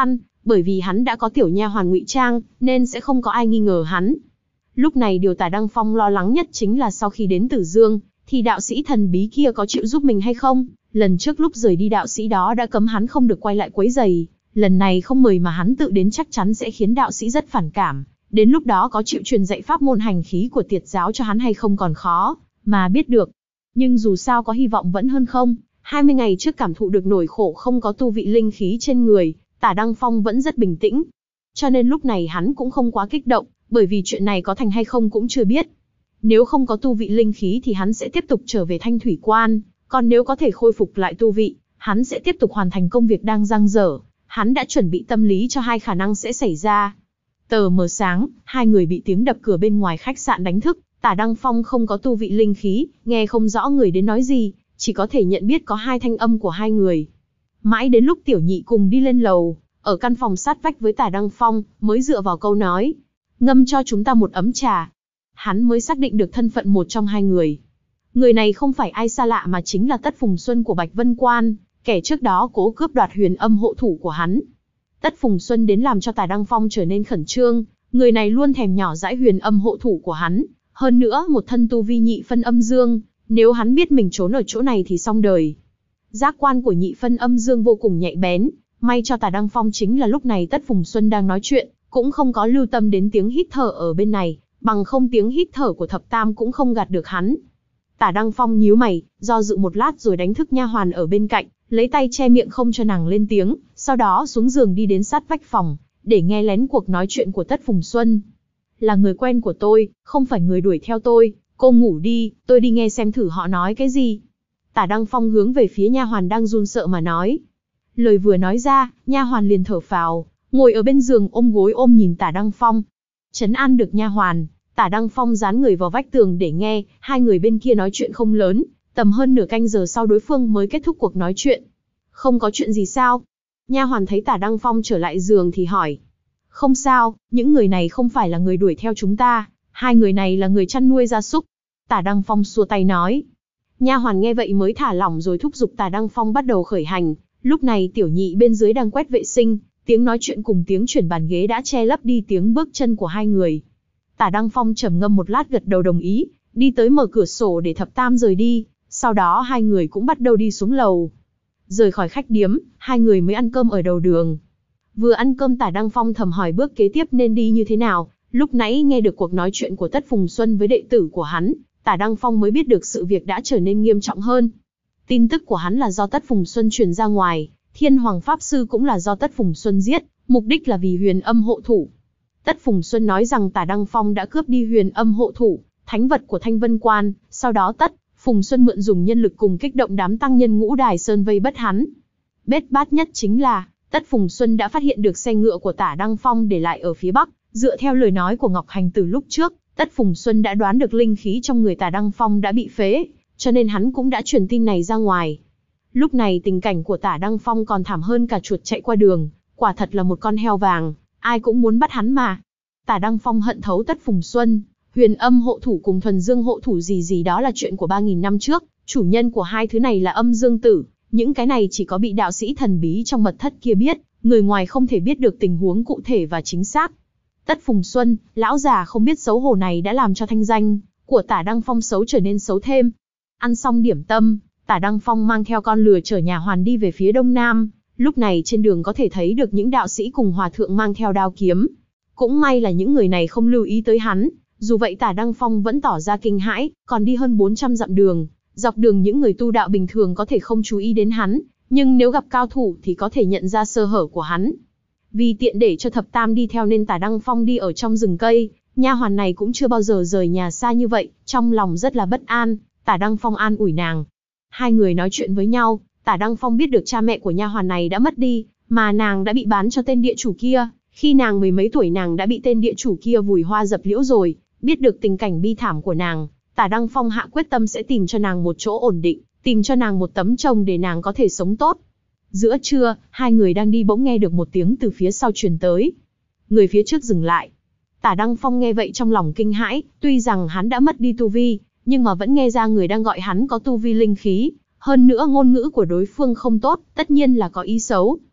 bởi vì hắn đã có tiểu nha hoàn ngụy trang, nên sẽ không có ai nghi ngờ hắn. Lúc này điều Tả Đăng Phong lo lắng nhất chính là sau khi đến Tử Dương, thì đạo sĩ thần bí kia có chịu giúp mình hay không? Lần trước lúc rời đi đạo sĩ đó đã cấm hắn không được quay lại quấy rầy, lần này không mời mà hắn tự đến chắc chắn sẽ khiến đạo sĩ rất phản cảm. Đến lúc đó có chịu truyền dạy pháp môn hành khí của Tiệt giáo cho hắn hay không còn khó mà biết được. Nhưng dù sao có hy vọng vẫn hơn không. hai mươi ngày trước cảm thụ được nỗi khổ không có tu vị linh khí trên người, Tả Đăng Phong vẫn rất bình tĩnh. Cho nên lúc này hắn cũng không quá kích động, bởi vì chuyện này có thành hay không cũng chưa biết. Nếu không có tu vị linh khí thì hắn sẽ tiếp tục trở về Thanh Thủy Quan, còn nếu có thể khôi phục lại tu vị, hắn sẽ tiếp tục hoàn thành công việc đang dang dở. Hắn đã chuẩn bị tâm lý cho hai khả năng sẽ xảy ra. Tờ mờ sáng, hai người bị tiếng đập cửa bên ngoài khách sạn đánh thức. Tả Đăng Phong không có tu vị linh khí, nghe không rõ người đến nói gì, chỉ có thể nhận biết có hai thanh âm của hai người. Mãi đến lúc Tiểu Nhị cùng đi lên lầu, ở căn phòng sát vách với Tả Đăng Phong, mới dựa vào câu nói, ngâm cho chúng ta một ấm trà. Hắn mới xác định được thân phận một trong hai người. Người này không phải ai xa lạ mà chính là Tất Phùng Xuân của Bạch Vân Quan, kẻ trước đó cố cướp đoạt huyền âm hộ thủ của hắn. Tất Phùng Xuân đến làm cho Tả Đăng Phong trở nên khẩn trương, người này luôn thèm nhỏ dãi huyền âm hộ thủ của hắn. Hơn nữa một thân tu vi nhị phân âm dương, nếu hắn biết mình trốn ở chỗ này thì xong đời. Giác quan của nhị phân âm dương vô cùng nhạy bén, may cho Tả Đăng Phong chính là lúc này Tất Phùng Xuân đang nói chuyện, cũng không có lưu tâm đến tiếng hít thở ở bên này, bằng không tiếng hít thở của thập tam cũng không gạt được hắn. Tả Đăng Phong nhíu mày, do dự một lát rồi đánh thức nha hoàn ở bên cạnh, lấy tay che miệng không cho nàng lên tiếng, sau đó xuống giường đi đến sát vách phòng, để nghe lén cuộc nói chuyện của Tất Phùng Xuân. Là người quen của tôi, không phải người đuổi theo tôi, cô ngủ đi, tôi đi nghe xem thử họ nói cái gì. Tả Đăng Phong hướng về phía nha hoàn đang run sợ mà nói. Lời vừa nói ra, nha hoàn liền thở phào, ngồi ở bên giường ôm gối ôm nhìn Tả Đăng Phong. Trấn an được nha hoàn, Tả Đăng Phong dán người vào vách tường để nghe, hai người bên kia nói chuyện không lớn, tầm hơn nửa canh giờ sau đối phương mới kết thúc cuộc nói chuyện. Không có chuyện gì sao? Nha hoàn thấy Tả Đăng Phong trở lại giường thì hỏi. Không sao, những người này không phải là người đuổi theo chúng ta, hai người này là người chăn nuôi gia súc. Tả Đăng Phong xua tay nói. Nha hoàn nghe vậy mới thả lỏng rồi thúc giục Tả Đăng Phong bắt đầu khởi hành. Lúc này Tiểu Nhị bên dưới đang quét vệ sinh, tiếng nói chuyện cùng tiếng chuyển bàn ghế đã che lấp đi tiếng bước chân của hai người. Tả Đăng Phong trầm ngâm một lát gật đầu đồng ý, đi tới mở cửa sổ để thập tam rời đi, sau đó hai người cũng bắt đầu đi xuống lầu. Rời khỏi khách điếm, hai người mới ăn cơm ở đầu đường. Vừa ăn cơm Tả Đăng Phong thầm hỏi bước kế tiếp nên đi như thế nào, lúc nãy nghe được cuộc nói chuyện của Tất Phùng Xuân với đệ tử của hắn, Tả Đăng Phong mới biết được sự việc đã trở nên nghiêm trọng hơn. Tin tức của hắn là do Tất Phùng Xuân truyền ra ngoài, Thiên Hoàng Pháp Sư cũng là do Tất Phùng Xuân giết, mục đích là vì huyền âm hộ thủ. Tất Phùng Xuân nói rằng Tả Đăng Phong đã cướp đi huyền âm hộ thủ, thánh vật của Thanh Vân Quan, sau đó Tất Phùng Xuân mượn dùng nhân lực cùng kích động đám tăng nhân Ngũ Đài Sơn vây bắt hắn. Bết bát nhất chính là, Tất Phùng Xuân đã phát hiện được xe ngựa của Tả Đăng Phong để lại ở phía Bắc, dựa theo lời nói của Ngọc Hành từ lúc trước, Tất Phùng Xuân đã đoán được linh khí trong người Tả Đăng Phong đã bị phế, cho nên hắn cũng đã truyền tin này ra ngoài. Lúc này tình cảnh của Tả Đăng Phong còn thảm hơn cả chuột chạy qua đường, quả thật là một con heo vàng, ai cũng muốn bắt hắn mà. Tả Đăng Phong hận thấu Tất Phùng Xuân, huyền âm hộ thủ cùng thuần dương hộ thủ gì gì đó là chuyện của ba nghìn năm trước, chủ nhân của hai thứ này là âm dương tử, những cái này chỉ có bị đạo sĩ thần bí trong mật thất kia biết, người ngoài không thể biết được tình huống cụ thể và chính xác. Tất Phùng Xuân, lão già không biết xấu hổ này đã làm cho thanh danh của Tả Đăng Phong xấu trở nên xấu thêm. Ăn xong điểm tâm, Tả Đăng Phong mang theo con lừa chở nhà hoàn đi về phía đông nam, lúc này trên đường có thể thấy được những đạo sĩ cùng hòa thượng mang theo đao kiếm. Cũng may là những người này không lưu ý tới hắn, dù vậy Tả Đăng Phong vẫn tỏ ra kinh hãi, còn đi hơn bốn trăm dặm đường, dọc đường những người tu đạo bình thường có thể không chú ý đến hắn, nhưng nếu gặp cao thủ thì có thể nhận ra sơ hở của hắn. Vì tiện để cho thập tam đi theo nên Tả Đăng Phong đi ở trong rừng cây, nha hoàn này cũng chưa bao giờ rời nhà xa như vậy, trong lòng rất là bất an, Tả Đăng Phong an ủi nàng. Hai người nói chuyện với nhau, Tả Đăng Phong biết được cha mẹ của nha hoàn này đã mất đi, mà nàng đã bị bán cho tên địa chủ kia, khi nàng mười mấy tuổi nàng đã bị tên địa chủ kia vùi hoa dập liễu rồi, biết được tình cảnh bi thảm của nàng, Tả Đăng Phong hạ quyết tâm sẽ tìm cho nàng một chỗ ổn định, tìm cho nàng một tấm chồng để nàng có thể sống tốt. Giữa trưa, hai người đang đi bỗng nghe được một tiếng từ phía sau truyền tới. Người phía trước dừng lại. Tả Đăng Phong nghe vậy trong lòng kinh hãi, tuy rằng hắn đã mất đi tu vi, nhưng mà vẫn nghe ra người đang gọi hắn có tu vi linh khí, hơn nữa ngôn ngữ của đối phương không tốt, tất nhiên là có ý xấu.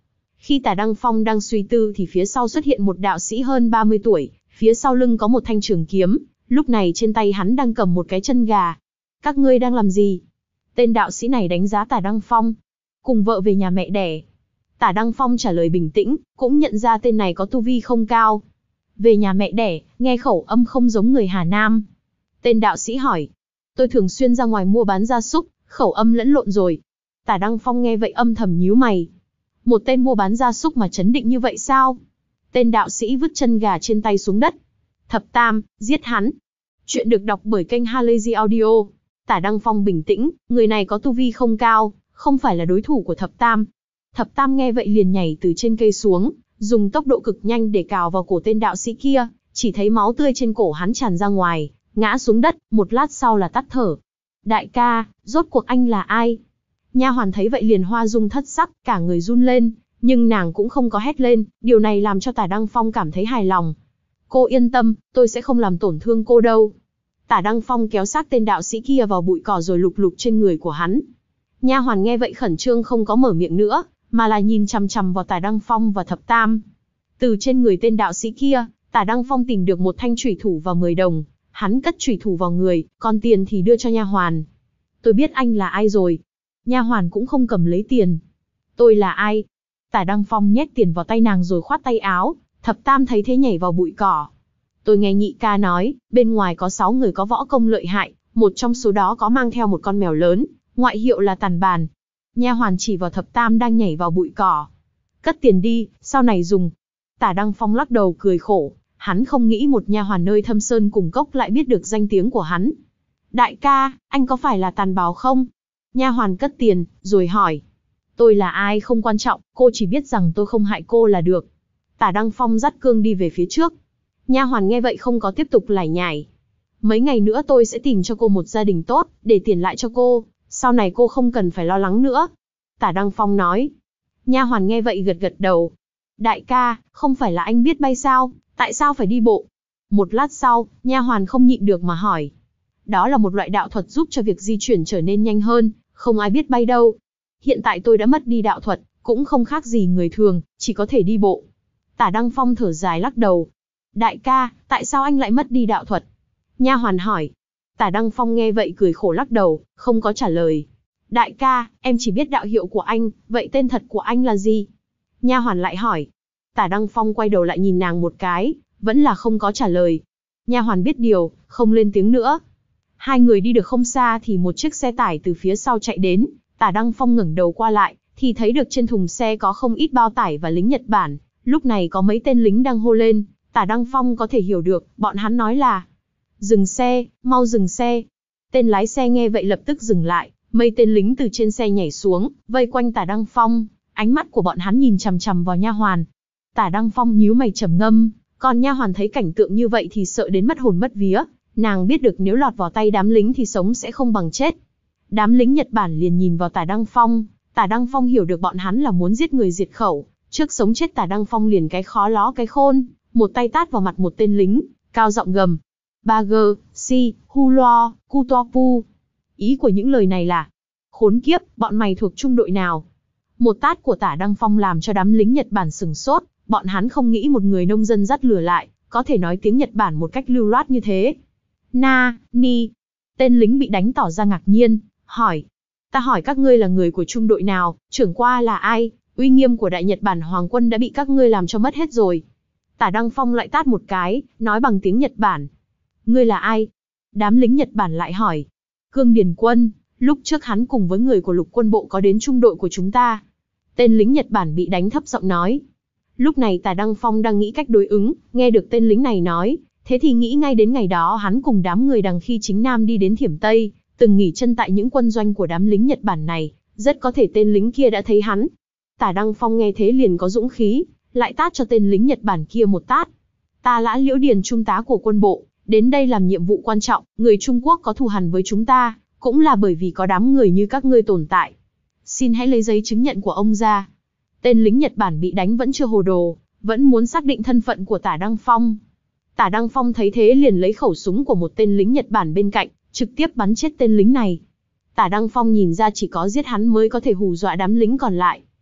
Khi Tả Đăng Phong đang suy tư thì phía sau xuất hiện một đạo sĩ hơn ba mươi tuổi, phía sau lưng có một thanh trường kiếm, lúc này trên tay hắn đang cầm một cái chân gà. Các ngươi đang làm gì? Tên đạo sĩ này đánh giá Tả Đăng Phong. Cùng vợ về nhà mẹ đẻ. Tả Đăng Phong trả lời bình tĩnh, cũng nhận ra tên này có tu vi không cao. Về nhà mẹ đẻ, nghe khẩu âm không giống người Hà Nam. Tên đạo sĩ hỏi. Tôi thường xuyên ra ngoài mua bán gia súc, khẩu âm lẫn lộn rồi. Tả Đăng Phong nghe vậy âm thầm nhíu mày. Một tên mua bán gia súc mà chấn định như vậy sao? Tên đạo sĩ vứt chân gà trên tay xuống đất. Thập Tam, giết hắn. Chuyện được đọc bởi kênh Halazy Audio. Tả Đăng Phong bình tĩnh, người này có tu vi không cao, không phải là đối thủ của Thập Tam. Thập Tam nghe vậy liền nhảy từ trên cây xuống, dùng tốc độ cực nhanh để cào vào cổ tên đạo sĩ kia, chỉ thấy máu tươi trên cổ hắn tràn ra ngoài, ngã xuống đất, một lát sau là tắt thở. Đại ca, rốt cuộc anh là ai? Nha hoàn thấy vậy liền hoa dung thất sắc, cả người run lên, nhưng nàng cũng không có hét lên, điều này làm cho Tả Đăng Phong cảm thấy hài lòng. Cô yên tâm, tôi sẽ không làm tổn thương cô đâu. Tả Đăng Phong kéo xác tên đạo sĩ kia vào bụi cỏ rồi lục lục trên người của hắn. Nha hoàn nghe vậy khẩn trương không có mở miệng nữa, mà là nhìn chằm chằm vào Tả Đăng Phong và Thập Tam. Từ trên người tên đạo sĩ kia, Tả Đăng Phong tìm được một thanh chủy thủ và mười đồng, hắn cất chủy thủ vào người, còn tiền thì đưa cho nha hoàn. Tôi biết anh là ai rồi. Nha hoàn cũng không cầm lấy tiền. Tôi là ai? Tả Đăng Phong nhét tiền vào tay nàng rồi khoát tay áo, Thập Tam thấy thế nhảy vào bụi cỏ. Tôi nghe nhị ca nói, bên ngoài có sáu người có võ công lợi hại, một trong số đó có mang theo một con mèo lớn, ngoại hiệu là Tàn Bàn. Nha hoàn chỉ vào Thập Tam đang nhảy vào bụi cỏ. Cất tiền đi, sau này dùng. Tả Đăng Phong lắc đầu cười khổ, hắn không nghĩ một nha hoàn nơi thâm sơn cùng cốc lại biết được danh tiếng của hắn. Đại ca, anh có phải là Tàn Bào không? Nha hoàn cất tiền, rồi hỏi. Tôi là ai không quan trọng, cô chỉ biết rằng tôi không hại cô là được. Tả Đăng Phong dắt cương đi về phía trước. Nha hoàn nghe vậy không có tiếp tục lải nhải. Mấy ngày nữa tôi sẽ tìm cho cô một gia đình tốt, để tiền lại cho cô, sau này cô không cần phải lo lắng nữa. Tả Đăng Phong nói. Nha hoàn nghe vậy gật gật đầu. Đại ca, không phải là anh biết bay sao, tại sao phải đi bộ? Một lát sau, nha hoàn không nhịn được mà hỏi. Đó là một loại đạo thuật giúp cho việc di chuyển trở nên nhanh hơn, không ai biết bay đâu. Hiện tại tôi đã mất đi đạo thuật, cũng không khác gì người thường, chỉ có thể đi bộ. Tả Đăng Phong thở dài lắc đầu. Đại ca, tại sao anh lại mất đi đạo thuật? Nha hoàn hỏi. Tả Đăng Phong nghe vậy cười khổ lắc đầu, không có trả lời. Đại ca, em chỉ biết đạo hiệu của anh, vậy tên thật của anh là gì? Nha hoàn lại hỏi. Tả Đăng Phong quay đầu lại nhìn nàng một cái, vẫn là không có trả lời. Nha hoàn biết điều, không lên tiếng nữa. Hai người đi được không xa thì một chiếc xe tải từ phía sau chạy đến. Tả Đăng Phong ngẩng đầu qua lại, thì thấy được trên thùng xe có không ít bao tải và lính Nhật Bản. Lúc này có mấy tên lính đang hô lên. Tả Đăng Phong có thể hiểu được, bọn hắn nói là dừng xe, mau dừng xe. Tên lái xe nghe vậy lập tức dừng lại, mấy tên lính từ trên xe nhảy xuống, vây quanh Tả Đăng Phong, ánh mắt của bọn hắn nhìn chằm chằm vào nha hoàn. Tả Đăng Phong nhíu mày trầm ngâm, còn nha hoàn thấy cảnh tượng như vậy thì sợ đến mất hồn mất vía, nàng biết được nếu lọt vào tay đám lính thì sống sẽ không bằng chết. Đám lính Nhật Bản liền nhìn vào Tả Đăng Phong, Tả Đăng Phong hiểu được bọn hắn là muốn giết người diệt khẩu, trước sống chết Tả Đăng Phong liền cái khó ló cái khôn, một tay tát vào mặt một tên lính, cao giọng gầm. Ba gơ, si, hu lo, cu to pu. Ý của những lời này là, khốn kiếp, bọn mày thuộc trung đội nào? Một tát của Tả Đăng Phong làm cho đám lính Nhật Bản sửng sốt, bọn hắn không nghĩ một người nông dân dắt lừa lại, có thể nói tiếng Nhật Bản một cách lưu loát như thế. Na, ni. Tên lính bị đánh tỏ ra ngạc nhiên, hỏi. Ta hỏi các ngươi là người của trung đội nào, trưởng qua là ai, uy nghiêm của Đại Nhật Bản Hoàng quân đã bị các ngươi làm cho mất hết rồi. Tả Đăng Phong lại tát một cái, nói bằng tiếng Nhật Bản. Ngươi là ai? Đám lính Nhật Bản lại hỏi. Cương Điền Quân, lúc trước hắn cùng với người của lục quân bộ có đến trung đội của chúng ta. Tên lính Nhật Bản bị đánh thấp giọng nói. Lúc này Tả Đăng Phong đang nghĩ cách đối ứng, nghe được tên lính này nói, thế thì nghĩ ngay đến ngày đó hắn cùng đám người đằng khi chính Nam đi đến Thiểm Tây, từng nghỉ chân tại những quân doanh của đám lính Nhật Bản này, rất có thể tên lính kia đã thấy hắn. Tả Đăng Phong nghe thế liền có dũng khí, lại tát cho tên lính Nhật Bản kia một tát. Ta Lã Liễu Điền trung tá của quân bộ, đến đây làm nhiệm vụ quan trọng, người Trung Quốc có thù hằn với chúng ta, cũng là bởi vì có đám người như các ngươi tồn tại. Xin hãy lấy giấy chứng nhận của ông ra. Tên lính Nhật Bản bị đánh vẫn chưa hồ đồ, vẫn muốn xác định thân phận của Tả Đăng Phong. Tả Đăng Phong thấy thế liền lấy khẩu súng của một tên lính Nhật Bản bên cạnh, trực tiếp bắn chết tên lính này. Tả Đăng Phong nhìn ra chỉ có giết hắn mới có thể hù dọa đám lính còn lại.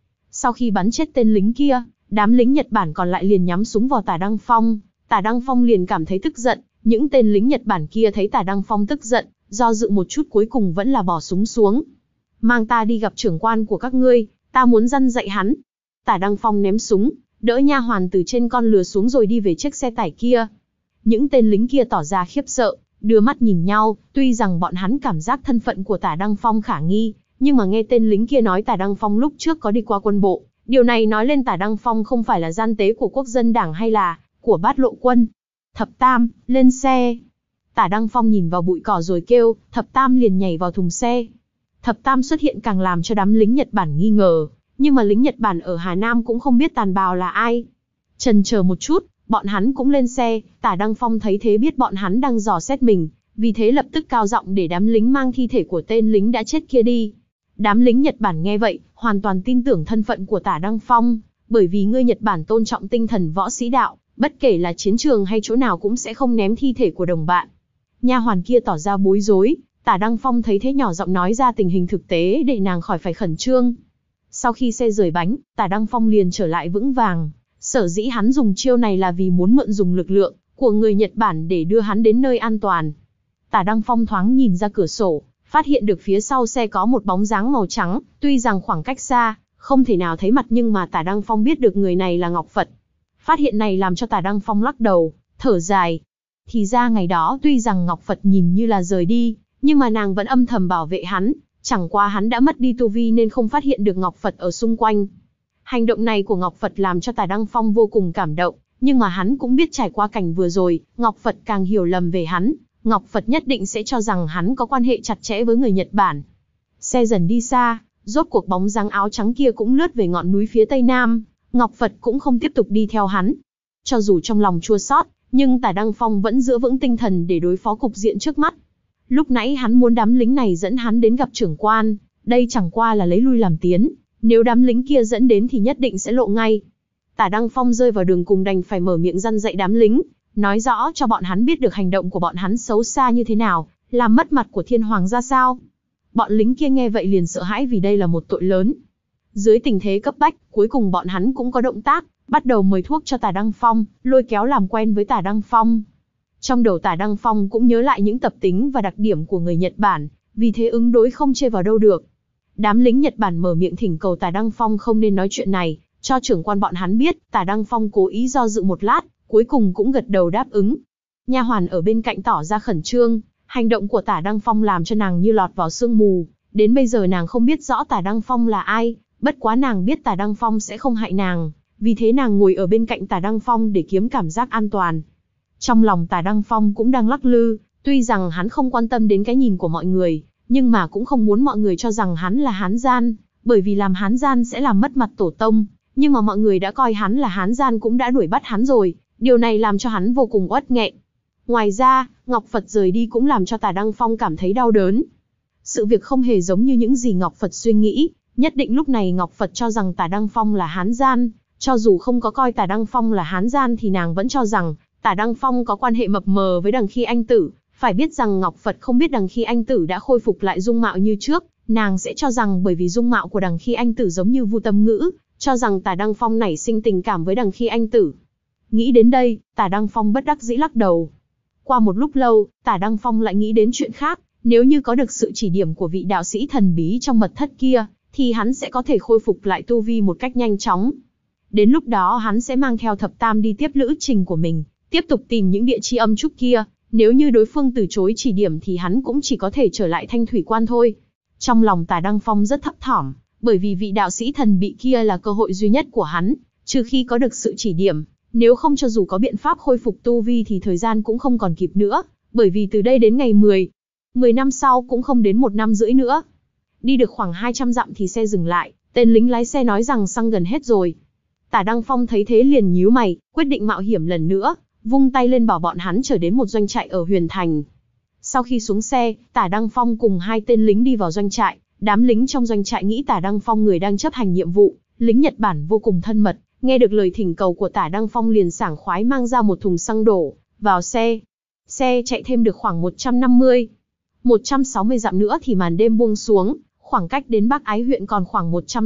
Sau khi bắn chết tên lính kia, đám lính Nhật Bản còn lại liền nhắm súng vào Tả Đăng Phong. Tả Đăng Phong liền cảm thấy tức giận, những tên lính Nhật Bản kia thấy Tả Đăng Phong tức giận, do dự một chút cuối cùng vẫn là bỏ súng xuống. Mang ta đi gặp trưởng quan của các ngươi, ta muốn răn dạy hắn. Tả Đăng Phong ném súng, đỡ nha hoàn từ trên con lừa xuống rồi đi về chiếc xe tải kia. Những tên lính kia tỏ ra khiếp sợ, đưa mắt nhìn nhau, tuy rằng bọn hắn cảm giác thân phận của Tả Đăng Phong khả nghi, nhưng mà nghe tên lính kia nói Tả Đăng Phong lúc trước có đi qua quân bộ, điều này nói lên Tả Đăng Phong không phải là gian tế của Quốc dân đảng hay là của Bát Lộ quân. Thập Tam, lên xe. Tả Đăng Phong nhìn vào bụi cỏ rồi kêu, Thập Tam liền nhảy vào thùng xe. Thập Tam xuất hiện càng làm cho đám lính Nhật Bản nghi ngờ, nhưng mà lính Nhật Bản ở Hà Nam cũng không biết Tàn Bào là ai. Chần chờ một chút, bọn hắn cũng lên xe. Tả Đăng Phong thấy thế biết bọn hắn đang dò xét mình, vì thế lập tức cao giọng để đám lính mang thi thể của tên lính đã chết kia đi. Đám lính Nhật Bản nghe vậy, hoàn toàn tin tưởng thân phận của Tả Đăng Phong, bởi vì người Nhật Bản tôn trọng tinh thần võ sĩ đạo, bất kể là chiến trường hay chỗ nào cũng sẽ không ném thi thể của đồng bạn. Nha hoàn kia tỏ ra bối rối, Tả Đăng Phong thấy thế nhỏ giọng nói ra tình hình thực tế để nàng khỏi phải khẩn trương. Sau khi xe rời bánh, Tả Đăng Phong liền trở lại vững vàng. Sở dĩ hắn dùng chiêu này là vì muốn mượn dùng lực lượng của người Nhật Bản để đưa hắn đến nơi an toàn. Tả Đăng Phong thoáng nhìn ra cửa sổ, phát hiện được phía sau xe có một bóng dáng màu trắng, tuy rằng khoảng cách xa, không thể nào thấy mặt nhưng mà Tả Đăng Phong biết được người này là Ngọc Phật. Phát hiện này làm cho Tả Đăng Phong lắc đầu, thở dài. Thì ra ngày đó tuy rằng Ngọc Phật nhìn như là rời đi, nhưng mà nàng vẫn âm thầm bảo vệ hắn, chẳng qua hắn đã mất đi tu vi nên không phát hiện được Ngọc Phật ở xung quanh. Hành động này của Ngọc Phật làm cho Tả Đăng Phong vô cùng cảm động, nhưng mà hắn cũng biết trải qua cảnh vừa rồi, Ngọc Phật càng hiểu lầm về hắn, Ngọc Phật nhất định sẽ cho rằng hắn có quan hệ chặt chẽ với người Nhật Bản. Xe dần đi xa, rốt cuộc bóng dáng áo trắng kia cũng lướt về ngọn núi phía tây nam, Ngọc Phật cũng không tiếp tục đi theo hắn. Cho dù trong lòng chua xót, nhưng Tả Đăng Phong vẫn giữ vững tinh thần để đối phó cục diện trước mắt. Lúc nãy hắn muốn đám lính này dẫn hắn đến gặp trưởng quan, đây chẳng qua là lấy lui làm tiến, nếu đám lính kia dẫn đến thì nhất định sẽ lộ ngay. Tả Đăng Phong rơi vào đường cùng đành phải mở miệng răn dạy đám lính, nói rõ cho bọn hắn biết được hành động của bọn hắn xấu xa như thế nào, làm mất mặt của thiên hoàng ra sao. Bọn lính kia nghe vậy liền sợ hãi vì đây là một tội lớn. Dưới tình thế cấp bách, cuối cùng bọn hắn cũng có động tác, bắt đầu mời thuốc cho Tả Đăng Phong, lôi kéo làm quen với Tả Đăng Phong. Trong đầu Tả Đăng Phong cũng nhớ lại những tập tính và đặc điểm của người Nhật Bản, vì thế ứng đối không chê vào đâu được. Đám lính Nhật Bản mở miệng thỉnh cầu Tả Đăng Phong không nên nói chuyện này, cho trưởng quan bọn hắn biết. Tả Đăng Phong cố ý do dự một lát, cuối cùng cũng gật đầu đáp ứng. Nha hoàn ở bên cạnh tỏ ra khẩn trương, hành động của Tả Đăng Phong làm cho nàng như lọt vào sương mù, đến bây giờ nàng không biết rõ Tả Đăng Phong là ai, bất quá nàng biết Tả Đăng Phong sẽ không hại nàng, vì thế nàng ngồi ở bên cạnh Tả Đăng Phong để kiếm cảm giác an toàn. Trong lòng Tả Đăng Phong cũng đang lắc lư, tuy rằng hắn không quan tâm đến cái nhìn của mọi người, nhưng mà cũng không muốn mọi người cho rằng hắn là hán gian, bởi vì làm hán gian sẽ làm mất mặt tổ tông, nhưng mà mọi người đã coi hắn là hán gian cũng đã đuổi bắt hắn rồi, điều này làm cho hắn vô cùng uất nghẹn. Ngoài ra, Ngọc Phật rời đi cũng làm cho Tả Đăng Phong cảm thấy đau đớn. Sự việc không hề giống như những gì Ngọc Phật suy nghĩ, nhất định lúc này Ngọc Phật cho rằng Tả Đăng Phong là hán gian, cho dù không có coi Tả Đăng Phong là hán gian thì nàng vẫn cho rằng Tả Đăng Phong có quan hệ mập mờ với Đằng Khi Anh Tử. Phải biết rằng Ngọc Phật không biết Đằng Khi Anh Tử đã khôi phục lại dung mạo như trước, nàng sẽ cho rằng bởi vì dung mạo của Đằng Khi Anh Tử giống như Vu Tâm Ngữ, cho rằng Tả Đăng Phong nảy sinh tình cảm với Đằng Khi Anh Tử. Nghĩ đến đây, Tả Đăng Phong bất đắc dĩ lắc đầu. Qua một lúc lâu, Tả Đăng Phong lại nghĩ đến chuyện khác, nếu như có được sự chỉ điểm của vị đạo sĩ thần bí trong mật thất kia, thì hắn sẽ có thể khôi phục lại tu vi một cách nhanh chóng. Đến lúc đó hắn sẽ mang theo Thập Tam đi tiếp lữ trình của mình, tiếp tục tìm những địa chi âm trúc kia, nếu như đối phương từ chối chỉ điểm thì hắn cũng chỉ có thể trở lại Thanh Thủy Quan thôi. Trong lòng Tả Đăng Phong rất thấp thỏm, bởi vì vị đạo sĩ thần bí kia là cơ hội duy nhất của hắn, trừ khi có được sự chỉ điểm, nếu không cho dù có biện pháp khôi phục tu vi thì thời gian cũng không còn kịp nữa, bởi vì từ đây đến ngày mười, mười năm sau cũng không đến một năm rưỡi nữa. Đi được khoảng hai trăm dặm thì xe dừng lại, tên lính lái xe nói rằng xăng gần hết rồi. Tả Đăng Phong thấy thế liền nhíu mày, quyết định mạo hiểm lần nữa, vung tay lên bảo bọn hắn trở đến một doanh trại ở Huyền Thành. Sau khi xuống xe, Tả Đăng Phong cùng hai tên lính đi vào doanh trại, đám lính trong doanh trại nghĩ Tả Đăng Phong người đang chấp hành nhiệm vụ, lính Nhật Bản vô cùng thân mật, nghe được lời thỉnh cầu của Tả Đăng Phong liền sảng khoái mang ra một thùng xăng đổ vào xe. Xe chạy thêm được khoảng một trăm năm mươi, một trăm sáu mươi dặm nữa thì màn đêm buông xuống, khoảng cách đến Bắc Ái huyện còn khoảng một trăm dặm.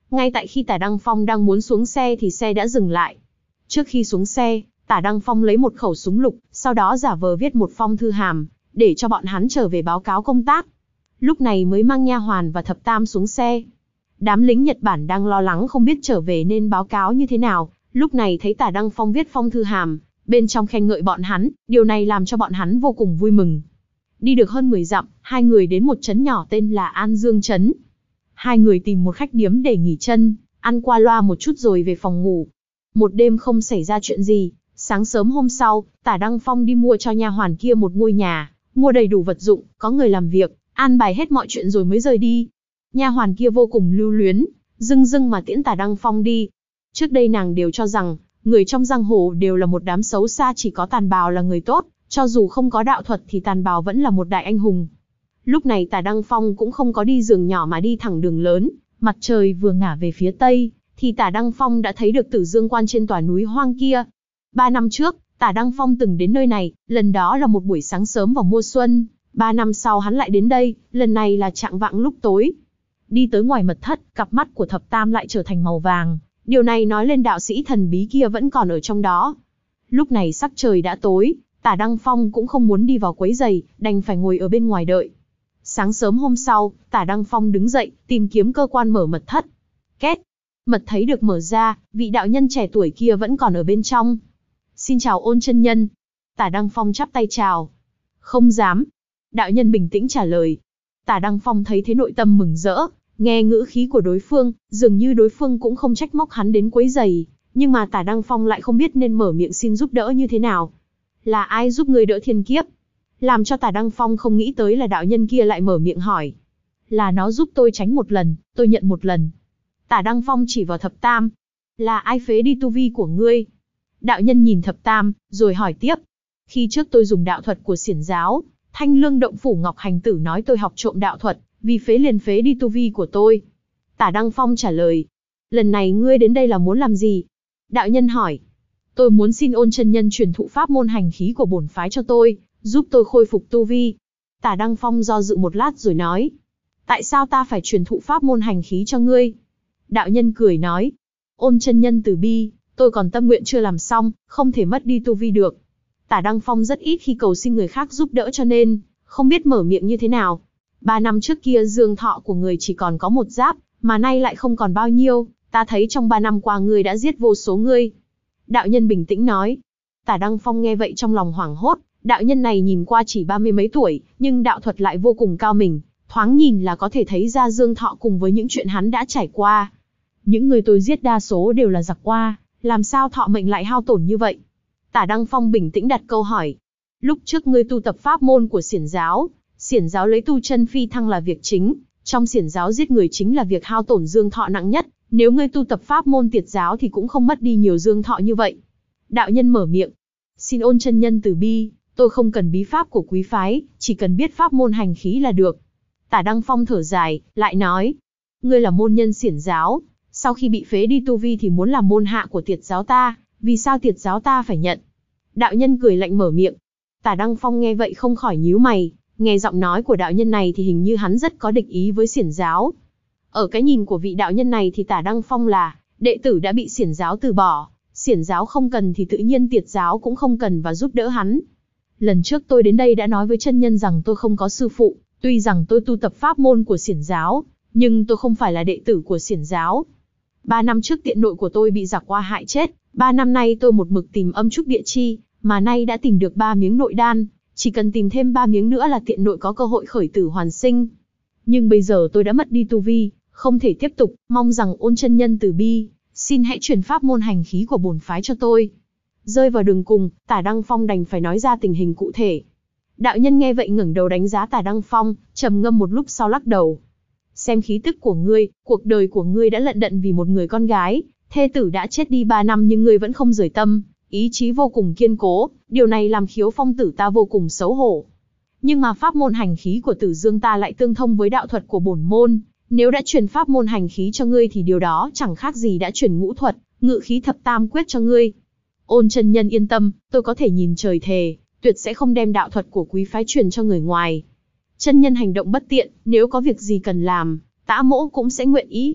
Ngay tại khi Tả Đăng Phong đang muốn xuống xe thì xe đã dừng lại. Trước khi xuống xe, Tả Đăng Phong lấy một khẩu súng lục, sau đó giả vờ viết một phong thư hàm, để cho bọn hắn trở về báo cáo công tác. Lúc này mới mang nha hoàn và thập tam xuống xe. Đám lính Nhật Bản đang lo lắng không biết trở về nên báo cáo như thế nào, lúc này thấy Tả Đăng Phong viết phong thư hàm, bên trong khen ngợi bọn hắn, điều này làm cho bọn hắn vô cùng vui mừng. Đi được hơn mười dặm, hai người đến một trấn nhỏ tên là An Dương Trấn. Hai người tìm một khách điếm để nghỉ chân, ăn qua loa một chút rồi về phòng ngủ. Một đêm không xảy ra chuyện gì, sáng sớm hôm sau, Tả Đăng Phong đi mua cho nha hoàn kia một ngôi nhà, mua đầy đủ vật dụng, có người làm việc, an bài hết mọi chuyện rồi mới rời đi. Nha hoàn kia vô cùng lưu luyến, dưng dưng mà tiễn Tả Đăng Phong đi. Trước đây nàng đều cho rằng, người trong giang hồ đều là một đám xấu xa, chỉ có Tàn Bào là người tốt, cho dù không có đạo thuật thì Tàn Bào vẫn là một đại anh hùng. Lúc này Tả Đăng Phong cũng không có đi giường nhỏ mà đi thẳng đường lớn, mặt trời vừa ngả về phía tây, thì Tả Đăng Phong đã thấy được Tử Dương Quan trên tòa núi hoang kia. Ba năm trước, Tả Đăng Phong từng đến nơi này, lần đó là một buổi sáng sớm vào mùa xuân. Ba năm sau hắn lại đến đây, lần này là chạng vạng lúc tối. Đi tới ngoài mật thất, cặp mắt của thập tam lại trở thành màu vàng. Điều này nói lên đạo sĩ thần bí kia vẫn còn ở trong đó. Lúc này sắc trời đã tối, Tả Đăng Phong cũng không muốn đi vào quấy rầy, đành phải ngồi ở bên ngoài đợi. Sáng sớm hôm sau, Tả Đăng Phong đứng dậy, tìm kiếm cơ quan mở mật thất. Két, mật thấy được mở ra, vị đạo nhân trẻ tuổi kia vẫn còn ở bên trong. Xin chào Ôn chân nhân. Tả Đăng Phong chắp tay chào. Không dám. Đạo nhân bình tĩnh trả lời. Tả Đăng Phong thấy thế nội tâm mừng rỡ, nghe ngữ khí của đối phương, dường như đối phương cũng không trách móc hắn đến quấy rầy, nhưng mà Tả Đăng Phong lại không biết nên mở miệng xin giúp đỡ như thế nào. Là ai giúp người đỡ thiên kiếp? Làm cho Tả Đăng Phong không nghĩ tới là đạo nhân kia lại mở miệng hỏi. Là nó giúp tôi tránh một lần, tôi nhận một lần. Tả Đăng Phong chỉ vào thập tam. Là ai phế đi tu vi của ngươi? Đạo nhân nhìn thập tam, rồi hỏi tiếp. Khi trước tôi dùng đạo thuật của xiển giáo, Thanh Lương động phủ Ngọc Hành Tử nói tôi học trộm đạo thuật, vì phế liền phế đi tu vi của tôi. Tả Đăng Phong trả lời. Lần này ngươi đến đây là muốn làm gì? Đạo nhân hỏi. Tôi muốn xin Ôn chân nhân truyền thụ pháp môn hành khí của bổn phái cho tôi, giúp tôi khôi phục tu vi. Tả Đăng Phong do dự một lát rồi nói. Tại sao ta phải truyền thụ pháp môn hành khí cho ngươi? Đạo nhân cười nói. Ôn chân nhân từ bi, tôi còn tâm nguyện chưa làm xong, không thể mất đi tu vi được. Tả Đăng Phong rất ít khi cầu xin người khác giúp đỡ cho nên, không biết mở miệng như thế nào. Ba năm trước kia dương thọ của người chỉ còn có một giáp, mà nay lại không còn bao nhiêu, ta thấy trong ba năm qua ngươi đã giết vô số ngươi. Đạo nhân bình tĩnh nói. Tả Đăng Phong nghe vậy trong lòng hoảng hốt, đạo nhân này nhìn qua chỉ ba mươi mấy tuổi, nhưng đạo thuật lại vô cùng cao minh, thoáng nhìn là có thể thấy ra dương thọ cùng với những chuyện hắn đã trải qua. Những người tôi giết đa số đều là giặc qua, làm sao thọ mệnh lại hao tổn như vậy? Tả Đăng Phong bình tĩnh đặt câu hỏi. Lúc trước ngươi tu tập pháp môn của xiển giáo, xiển giáo lấy tu chân phi thăng là việc chính, trong xiển giáo giết người chính là việc hao tổn dương thọ nặng nhất, nếu ngươi tu tập pháp môn tiệt giáo thì cũng không mất đi nhiều dương thọ như vậy. Đạo nhân mở miệng. Xin Ôn chân nhân từ bi, tôi không cần bí pháp của quý phái, chỉ cần biết pháp môn hành khí là được. Tả Đăng Phong thở dài, lại nói. Ngươi là môn nhân xiển giáo, sau khi bị phế đi tu vi thì muốn làm môn hạ của tiệt giáo ta, vì sao tiệt giáo ta phải nhận? Đạo nhân cười lạnh mở miệng. Tả Đăng Phong nghe vậy không khỏi nhíu mày, nghe giọng nói của đạo nhân này thì hình như hắn rất có địch ý với xiển giáo. Ở cái nhìn của vị đạo nhân này thì Tả Đăng Phong là đệ tử đã bị xiển giáo từ bỏ, xiển giáo không cần thì tự nhiên tiệt giáo cũng không cần và giúp đỡ hắn. Lần trước tôi đến đây đã nói với chân nhân rằng tôi không có sư phụ, tuy rằng tôi tu tập pháp môn của xiển giáo, nhưng tôi không phải là đệ tử của xiển giáo. Ba năm trước tiện nội của tôi bị giặc qua hại chết, ba năm nay tôi một mực tìm âm trúc địa chi, mà nay đã tìm được ba miếng nội đan, chỉ cần tìm thêm ba miếng nữa là tiện nội có cơ hội khởi tử hoàn sinh. Nhưng bây giờ tôi đã mất đi tu vi, không thể tiếp tục, mong rằng Ôn chân nhân từ bi, xin hãy truyền pháp môn hành khí của bổn phái cho tôi. Rơi vào đường cùng, Tả Đăng Phong đành phải nói ra tình hình cụ thể. Đạo nhân nghe vậy ngẩng đầu đánh giá Tả Đăng Phong, trầm ngâm một lúc sau lắc đầu. Xem khí tức của ngươi, cuộc đời của ngươi đã lận đận vì một người con gái, thê tử đã chết đi ba năm nhưng ngươi vẫn không rời tâm, ý chí vô cùng kiên cố, điều này làm Khiếu Phong tử ta vô cùng xấu hổ. Nhưng mà pháp môn hành khí của Tử Dương ta lại tương thông với đạo thuật của bổn môn, nếu đã truyền pháp môn hành khí cho ngươi thì điều đó chẳng khác gì đã truyền ngũ thuật, ngự khí thập tam quyết cho ngươi. Ôn chân nhân yên tâm, tôi có thể nhìn trời thề, tuyệt sẽ không đem đạo thuật của quý phái truyền cho người ngoài. Chân nhân hành động bất tiện, nếu có việc gì cần làm, Tã Mỗ cũng sẽ nguyện ý.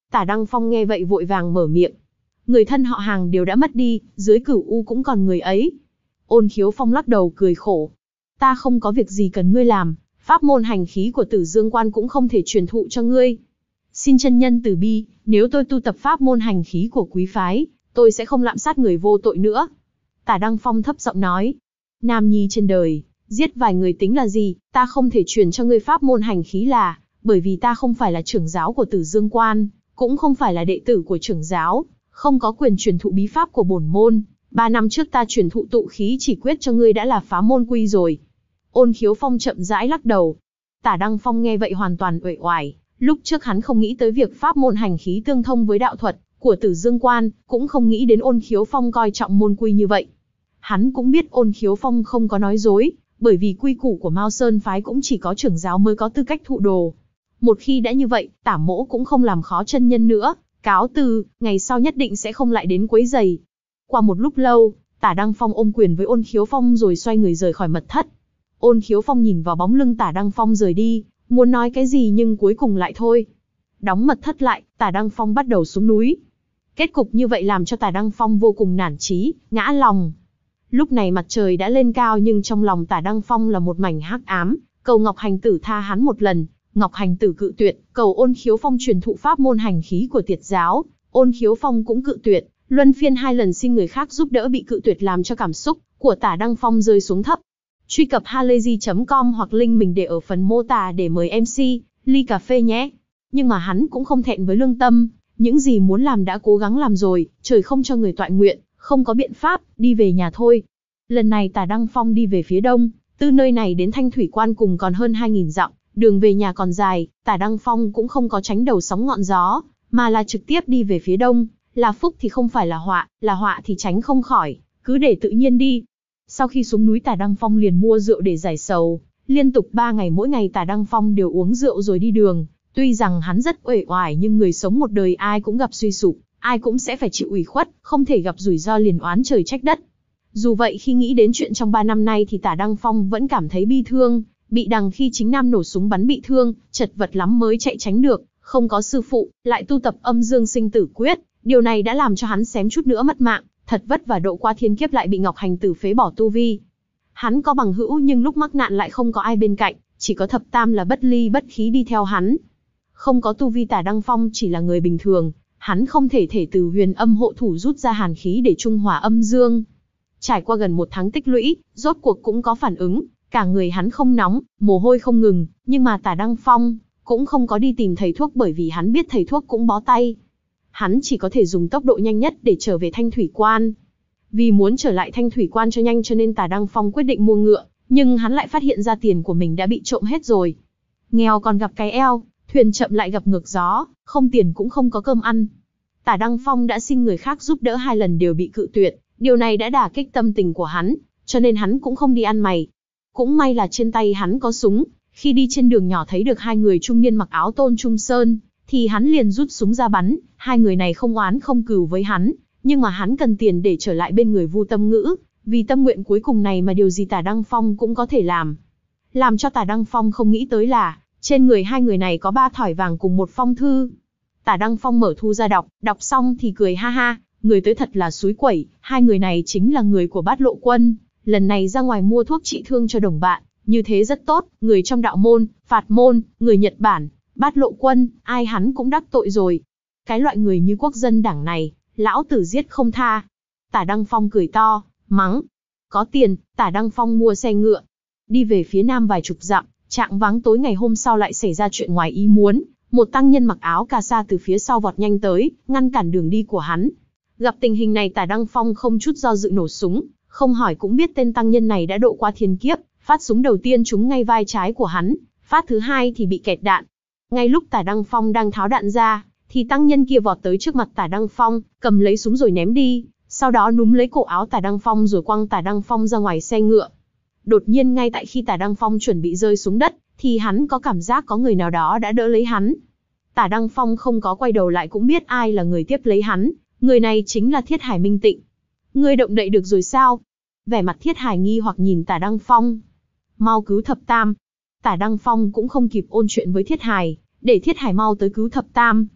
Tả Đăng Phong nghe vậy vội vàng mở miệng. Người thân họ Hàng đều đã mất đi, dưới Cửu U cũng còn người ấy. Ôn Khiếu Phong lắc đầu cười khổ. Ta không có việc gì cần ngươi làm, pháp môn hành khí của Tử Dương Quan cũng không thể truyền thụ cho ngươi. Xin chân nhân từ bi, nếu tôi tu tập pháp môn hành khí của quý phái, tôi sẽ không lạm sát người vô tội nữa. Tả Đăng Phong thấp giọng nói. Nam nhi trên đời, giết vài người tính là gì, ta không thể truyền cho ngươi pháp môn hành khí là, bởi vì ta không phải là trưởng giáo của Tử Dương Quan, cũng không phải là đệ tử của trưởng giáo, không có quyền truyền thụ bí pháp của bổn môn. Ba năm trước ta truyền thụ tụ khí chỉ quyết cho ngươi đã là phá môn quy rồi. Ôn Khiếu Phong chậm rãi lắc đầu. Tả Đăng Phong nghe vậy hoàn toàn uể oải. Lúc trước hắn không nghĩ tới việc pháp môn hành khí tương thông với đạo thuật của Tử Dương Quan, cũng không nghĩ đến Ôn Khiếu Phong coi trọng môn quy như vậy. Hắn cũng biết Ôn Khiếu Phong không có nói dối, bởi vì quy củ của Mao Sơn phái cũng chỉ có trưởng giáo mới có tư cách thụ đồ. Một khi đã như vậy, Tả Mỗ cũng không làm khó chân nhân nữa, cáo từ, ngày sau nhất định sẽ không lại đến quấy rầy. Qua một lúc lâu, Tả Đăng Phong ôm quyền với Ôn Khiếu Phong rồi xoay người rời khỏi mật thất. Ôn Khiếu Phong nhìn vào bóng lưng Tả Đăng Phong rời đi, muốn nói cái gì nhưng cuối cùng lại thôi. Đóng mật thất lại, Tả Đăng Phong bắt đầu xuống núi. Kết cục như vậy làm cho Tả Đăng Phong vô cùng nản chí, ngã lòng. Lúc này mặt trời đã lên cao nhưng trong lòng Tả Đăng Phong là một mảnh hắc ám, cầu Ngọc Hành Tử tha hắn một lần. Ngọc Hành Tử cự tuyệt, cầu Ôn Khiếu Phong truyền thụ pháp môn hành khí của Tiệt giáo. Ôn Khiếu Phong cũng cự tuyệt, luân phiên hai lần xin người khác giúp đỡ bị cự tuyệt làm cho cảm xúc của Tả Đăng Phong rơi xuống thấp. Truy cập halayzi chấm com hoặc link mình để ở phần mô tả để mời em xê ly cà phê nhé. Nhưng mà hắn cũng không thẹn với lương tâm, những gì muốn làm đã cố gắng làm rồi, trời không cho người toại nguyện, không có biện pháp, đi về nhà thôi. Lần này Tả Đăng Phong đi về phía đông, từ nơi này đến Thanh Thủy Quan cùng còn hơn hai nghìn dặm, đường về nhà còn dài, Tả Đăng Phong cũng không có tránh đầu sóng ngọn gió, mà là trực tiếp đi về phía đông, là phúc thì không phải là họa, là họa thì tránh không khỏi, cứ để tự nhiên đi. Sau khi xuống núi Tả Đăng Phong liền mua rượu để giải sầu, liên tục ba ngày mỗi ngày Tả Đăng Phong đều uống rượu rồi đi đường, tuy rằng hắn rất uể oải nhưng người sống một đời ai cũng gặp suy sụp, ai cũng sẽ phải chịu ủy khuất, không thể gặp rủi ro liền oán trời trách đất. Dù vậy khi nghĩ đến chuyện trong ba năm nay thì Tả Đăng Phong vẫn cảm thấy bi thương, bị đằng khi chính nam nổ súng bắn bị thương, chật vật lắm mới chạy tránh được, không có sư phụ, lại tu tập âm dương sinh tử quyết, điều này đã làm cho hắn xém chút nữa mất mạng, thật vất vả độ qua thiên kiếp lại bị Ngọc Hành Tử phế bỏ tu vi. Hắn có bằng hữu nhưng lúc mắc nạn lại không có ai bên cạnh, chỉ có Thập Tam là bất ly bất khí đi theo hắn. Không có tu vi Tả Đăng Phong chỉ là người bình thường, hắn không thể thể từ huyền âm hộ thủ rút ra hàn khí để trung hòa âm dương. Trải qua gần một tháng tích lũy, rốt cuộc cũng có phản ứng, cả người hắn không nóng, mồ hôi không ngừng, nhưng mà Tả Đăng Phong cũng không có đi tìm thầy thuốc bởi vì hắn biết thầy thuốc cũng bó tay. Hắn chỉ có thể dùng tốc độ nhanh nhất để trở về Thanh Thủy Quan. Vì muốn trở lại Thanh Thủy Quan cho nhanh cho nên Tả Đăng Phong quyết định mua ngựa, nhưng hắn lại phát hiện ra tiền của mình đã bị trộm hết rồi. Nghèo còn gặp cái eo, thuyền chậm lại gặp ngược gió, không tiền cũng không có cơm ăn. Tả Đăng Phong đã xin người khác giúp đỡ hai lần đều bị cự tuyệt, điều này đã đả kích tâm tình của hắn, cho nên hắn cũng không đi ăn mày. Cũng may là trên tay hắn có súng, khi đi trên đường nhỏ thấy được hai người trung niên mặc áo Tôn Trung Sơn, thì hắn liền rút súng ra bắn, hai người này không oán không cừu với hắn, nhưng mà hắn cần tiền để trở lại bên người Vu Tâm Ngữ, vì tâm nguyện cuối cùng này mà điều gì Tả Đăng Phong cũng có thể làm. Làm cho Tả Đăng Phong không nghĩ tới là, trên người hai người này có ba thỏi vàng cùng một phong thư. Tả Đăng Phong mở thư ra đọc, đọc xong thì cười ha ha, người tới thật là xúi quẩy, hai người này chính là người của Bát Lộ Quân, lần này ra ngoài mua thuốc trị thương cho đồng bạn, như thế rất tốt, người trong đạo môn, phạt môn, người Nhật Bản, Bát Lộ Quân, ai hắn cũng đắc tội rồi. Cái loại người như quốc dân đảng này, lão tử giết không tha. Tả Đăng Phong cười to, mắng. Có tiền, Tả Đăng Phong mua xe ngựa, đi về phía nam vài chục dặm. Trạng váng tối ngày hôm sau lại xảy ra chuyện ngoài ý muốn, một tăng nhân mặc áo cà sa từ phía sau vọt nhanh tới, ngăn cản đường đi của hắn. Gặp tình hình này Tả Đăng Phong không chút do dự nổ súng, không hỏi cũng biết tên tăng nhân này đã độ qua thiên kiếp, phát súng đầu tiên trúng ngay vai trái của hắn, phát thứ hai thì bị kẹt đạn. Ngay lúc Tả Đăng Phong đang tháo đạn ra, thì tăng nhân kia vọt tới trước mặt Tả Đăng Phong, cầm lấy súng rồi ném đi, sau đó núm lấy cổ áo Tả Đăng Phong rồi quăng Tả Đăng Phong ra ngoài xe ngựa. Đột nhiên ngay tại khi Tả Đăng Phong chuẩn bị rơi xuống đất, thì hắn có cảm giác có người nào đó đã đỡ lấy hắn. Tả Đăng Phong không có quay đầu lại cũng biết ai là người tiếp lấy hắn, người này chính là Thiết Hải Minh Tịnh. Ngươi động đậy được rồi sao? Vẻ mặt Thiết Hải nghi hoặc nhìn Tả Đăng Phong. Mau cứu Thập Tam. Tả Đăng Phong cũng không kịp ôn chuyện với Thiết Hải, để Thiết Hải mau tới cứu Thập Tam.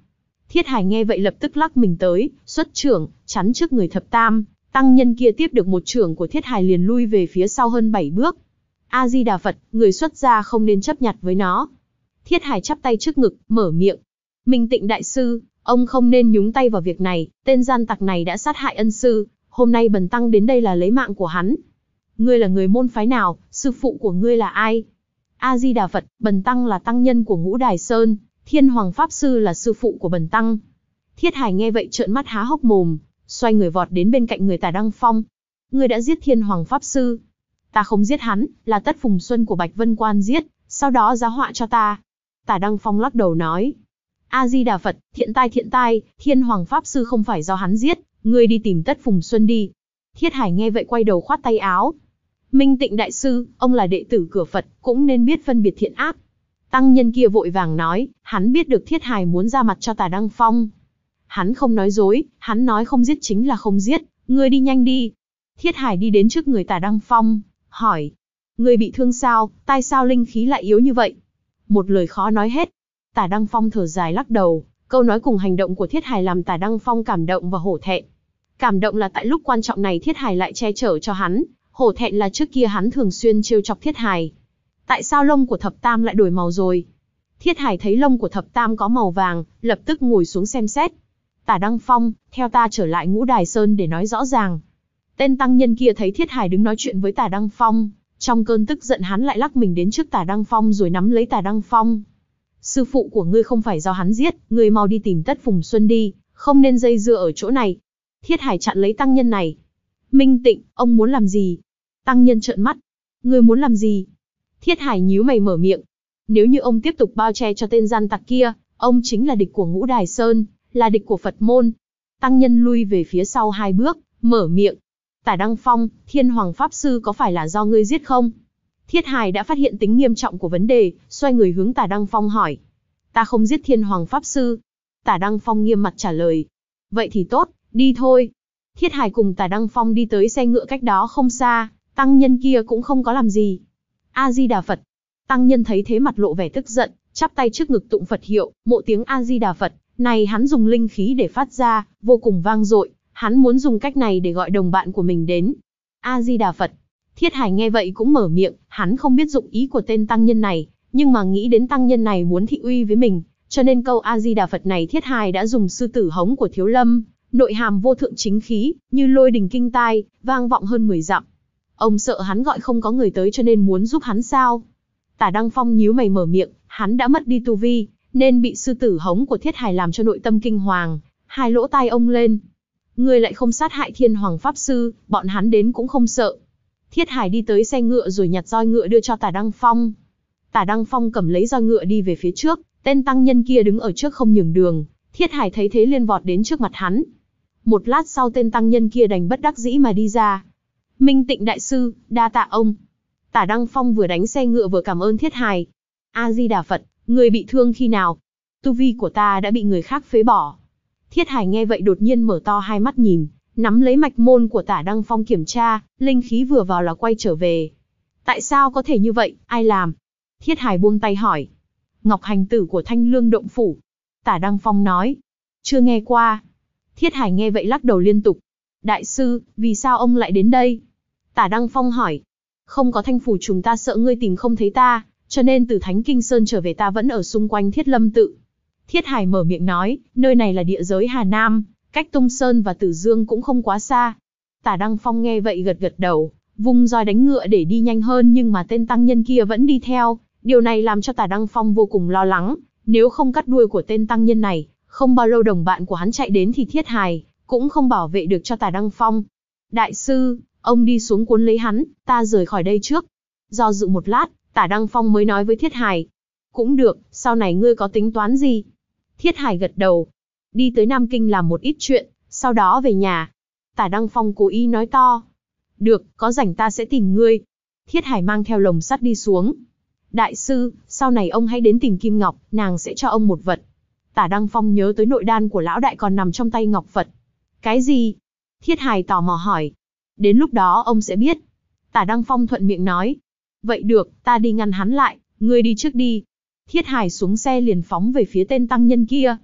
Thiết Hải nghe vậy lập tức lắc mình tới, xuất chưởng, chắn trước người thập tam. Tăng nhân kia tiếp được một chưởng của Thiết Hải liền lui về phía sau hơn bảy bước. A Di Đà Phật, người xuất gia không nên chấp nhặt với nó. Thiết Hải chắp tay trước ngực, mở miệng. Minh Tịnh đại sư, ông không nên nhúng tay vào việc này, tên gian tặc này đã sát hại ân sư, hôm nay bần tăng đến đây là lấy mạng của hắn. Ngươi là người môn phái nào, sư phụ của ngươi là ai? A Di Đà Phật, bần tăng là tăng nhân của Ngũ Đài Sơn, Thiên Hoàng Pháp Sư là sư phụ của bần tăng. Thiết Hải nghe vậy trợn mắt há hốc mồm, xoay người vọt đến bên cạnh người Tả Đăng Phong. Ngươi đã giết Thiên Hoàng Pháp Sư. Ta không giết hắn, là Tất Phùng Xuân của Bạch Vân Quan giết, sau đó giá họa cho ta. Tả Đăng Phong lắc đầu nói. A Di Đà Phật, thiện tai thiện tai, Thiên Hoàng Pháp Sư không phải do hắn giết, ngươi đi tìm Tất Phùng Xuân đi. Thiết Hải nghe vậy quay đầu khoát tay áo. Minh Tịnh đại sư, ông là đệ tử cửa Phật, cũng nên biết phân biệt thiện ác. Tăng nhân kia vội vàng nói, hắn biết được Thiết Hải muốn ra mặt cho Tả Đăng Phong. Hắn không nói dối, hắn nói không giết chính là không giết, ngươi đi nhanh đi. Thiết Hải đi đến trước người Tả Đăng Phong, hỏi. Ngươi bị thương sao, tại sao linh khí lại yếu như vậy? Một lời khó nói hết. Tả Đăng Phong thở dài lắc đầu, câu nói cùng hành động của Thiết Hải làm Tả Đăng Phong cảm động và hổ thẹn. Cảm động là tại lúc quan trọng này Thiết Hải lại che chở cho hắn, hổ thẹn là trước kia hắn thường xuyên trêu chọc Thiết Hải. Tại sao lông của thập tam lại đổi màu rồi? Thiết Hải thấy lông của thập tam có màu vàng, lập tức ngồi xuống xem xét. Tả Đăng Phong, theo ta trở lại Ngũ Đài Sơn để nói rõ ràng. Tên tăng nhân kia thấy Thiết Hải đứng nói chuyện với Tả Đăng Phong, trong cơn tức giận hắn lại lắc mình đến trước Tả Đăng Phong rồi nắm lấy Tả Đăng Phong. Sư phụ của ngươi không phải do hắn giết, ngươi mau đi tìm Tất Phùng Xuân đi, không nên dây dưa ở chỗ này. Thiết Hải chặn lấy tăng nhân này. Minh Tịnh, ông muốn làm gì? Tăng nhân trợn mắt. Ngươi muốn làm gì? Thiết Hải nhíu mày mở miệng. Nếu như ông tiếp tục bao che cho tên gian tặc kia, ông chính là địch của Ngũ Đài Sơn, là địch của Phật môn. Tăng nhân lui về phía sau hai bước, mở miệng. Tả Đăng Phong, Thiên Hoàng Pháp Sư có phải là do ngươi giết không? Thiết Hải đã phát hiện tính nghiêm trọng của vấn đề, xoay người hướng Tả Đăng Phong hỏi. Ta không giết Thiên Hoàng Pháp Sư. Tả Đăng Phong nghiêm mặt trả lời. Vậy thì tốt, đi thôi. Thiết Hải cùng Tả Đăng Phong đi tới xe ngựa cách đó không xa, tăng nhân kia cũng không có làm gì. A Di Đà Phật. Tăng nhân thấy thế mặt lộ vẻ tức giận, chắp tay trước ngực tụng Phật hiệu, mộ tiếng A Di Đà Phật. Này hắn dùng linh khí để phát ra, vô cùng vang dội, hắn muốn dùng cách này để gọi đồng bạn của mình đến. A Di Đà Phật. Thiết Hải nghe vậy cũng mở miệng, hắn không biết dụng ý của tên tăng nhân này, nhưng mà nghĩ đến tăng nhân này muốn thị uy với mình, cho nên câu A Di Đà Phật này Thiết Hải đã dùng sư tử hống của Thiếu Lâm, nội hàm vô thượng chính khí, như lôi đình kinh tai, vang vọng hơn mười dặm. Ông sợ hắn gọi không có người tới cho nên muốn giúp hắn sao? Tả Đăng Phong nhíu mày mở miệng, hắn đã mất đi tu vi, nên bị sư tử hống của Thiết Hải làm cho nội tâm kinh hoàng, hai lỗ tai ông lên. Ngươi lại không sát hại Thiên Hoàng Pháp Sư, bọn hắn đến cũng không sợ. Thiết Hải đi tới xe ngựa rồi nhặt roi ngựa đưa cho Tả Đăng Phong. Tả Đăng Phong cầm lấy roi ngựa đi về phía trước, tên tăng nhân kia đứng ở trước không nhường đường. Thiết Hải thấy thế liền vọt đến trước mặt hắn. Một lát sau tên tăng nhân kia đành bất đắc dĩ mà đi ra. Minh Tịnh đại sư, đa tạ ông. Tả Đăng Phong vừa đánh xe ngựa vừa cảm ơn Thiết Hải. A Di Đà Phật, người bị thương khi nào? Tu vi của ta đã bị người khác phế bỏ. Thiết Hải nghe vậy đột nhiên mở to hai mắt nhìn, nắm lấy mạch môn của Tả Đăng Phong kiểm tra, linh khí vừa vào là quay trở về. Tại sao có thể như vậy, ai làm? Thiết Hải buông tay hỏi. Ngọc Hành Tử của Thanh Lương Động Phủ. Tả Đăng Phong nói. Chưa nghe qua. Thiết Hải nghe vậy lắc đầu liên tục. Đại sư, vì sao ông lại đến đây? Tả Đăng Phong hỏi. Không có thanh phủ chúng ta sợ ngươi tìm không thấy ta, cho nên từ Thánh Kinh Sơn trở về ta vẫn ở xung quanh Thiết Lâm Tự. Thiết Hải mở miệng nói, nơi này là địa giới Hà Nam, cách Tung Sơn và Tử Dương cũng không quá xa. Tả Đăng Phong nghe vậy gật gật đầu, vung roi đánh ngựa để đi nhanh hơn nhưng mà tên tăng nhân kia vẫn đi theo. Điều này làm cho Tả Đăng Phong vô cùng lo lắng, nếu không cắt đuôi của tên tăng nhân này, không bao lâu đồng bạn của hắn chạy đến thì Thiết Hải cũng không bảo vệ được cho Tả Đăng Phong. Đại sư, ông đi xuống cuốn lấy hắn, ta rời khỏi đây trước. Do dự một lát, Tả Đăng Phong mới nói với Thiết Hải. Cũng được, sau này ngươi có tính toán gì? Thiết Hải gật đầu. Đi tới Nam Kinh làm một ít chuyện, sau đó về nhà. Tả Đăng Phong cố ý nói to. Được, có rảnh ta sẽ tìm ngươi. Thiết Hải mang theo lồng sắt đi xuống. Đại sư, sau này ông hãy đến tìm Kim Ngọc, nàng sẽ cho ông một vật. Tả Đăng Phong nhớ tới nội đan của lão đại còn nằm trong tay Ngọc Phật. Cái gì? Thiết Hải tò mò hỏi. Đến lúc đó ông sẽ biết. Tả Đăng Phong thuận miệng nói. Vậy được, ta đi ngăn hắn lại, ngươi đi trước đi. Thiết Hải xuống xe liền phóng về phía tên tăng nhân kia.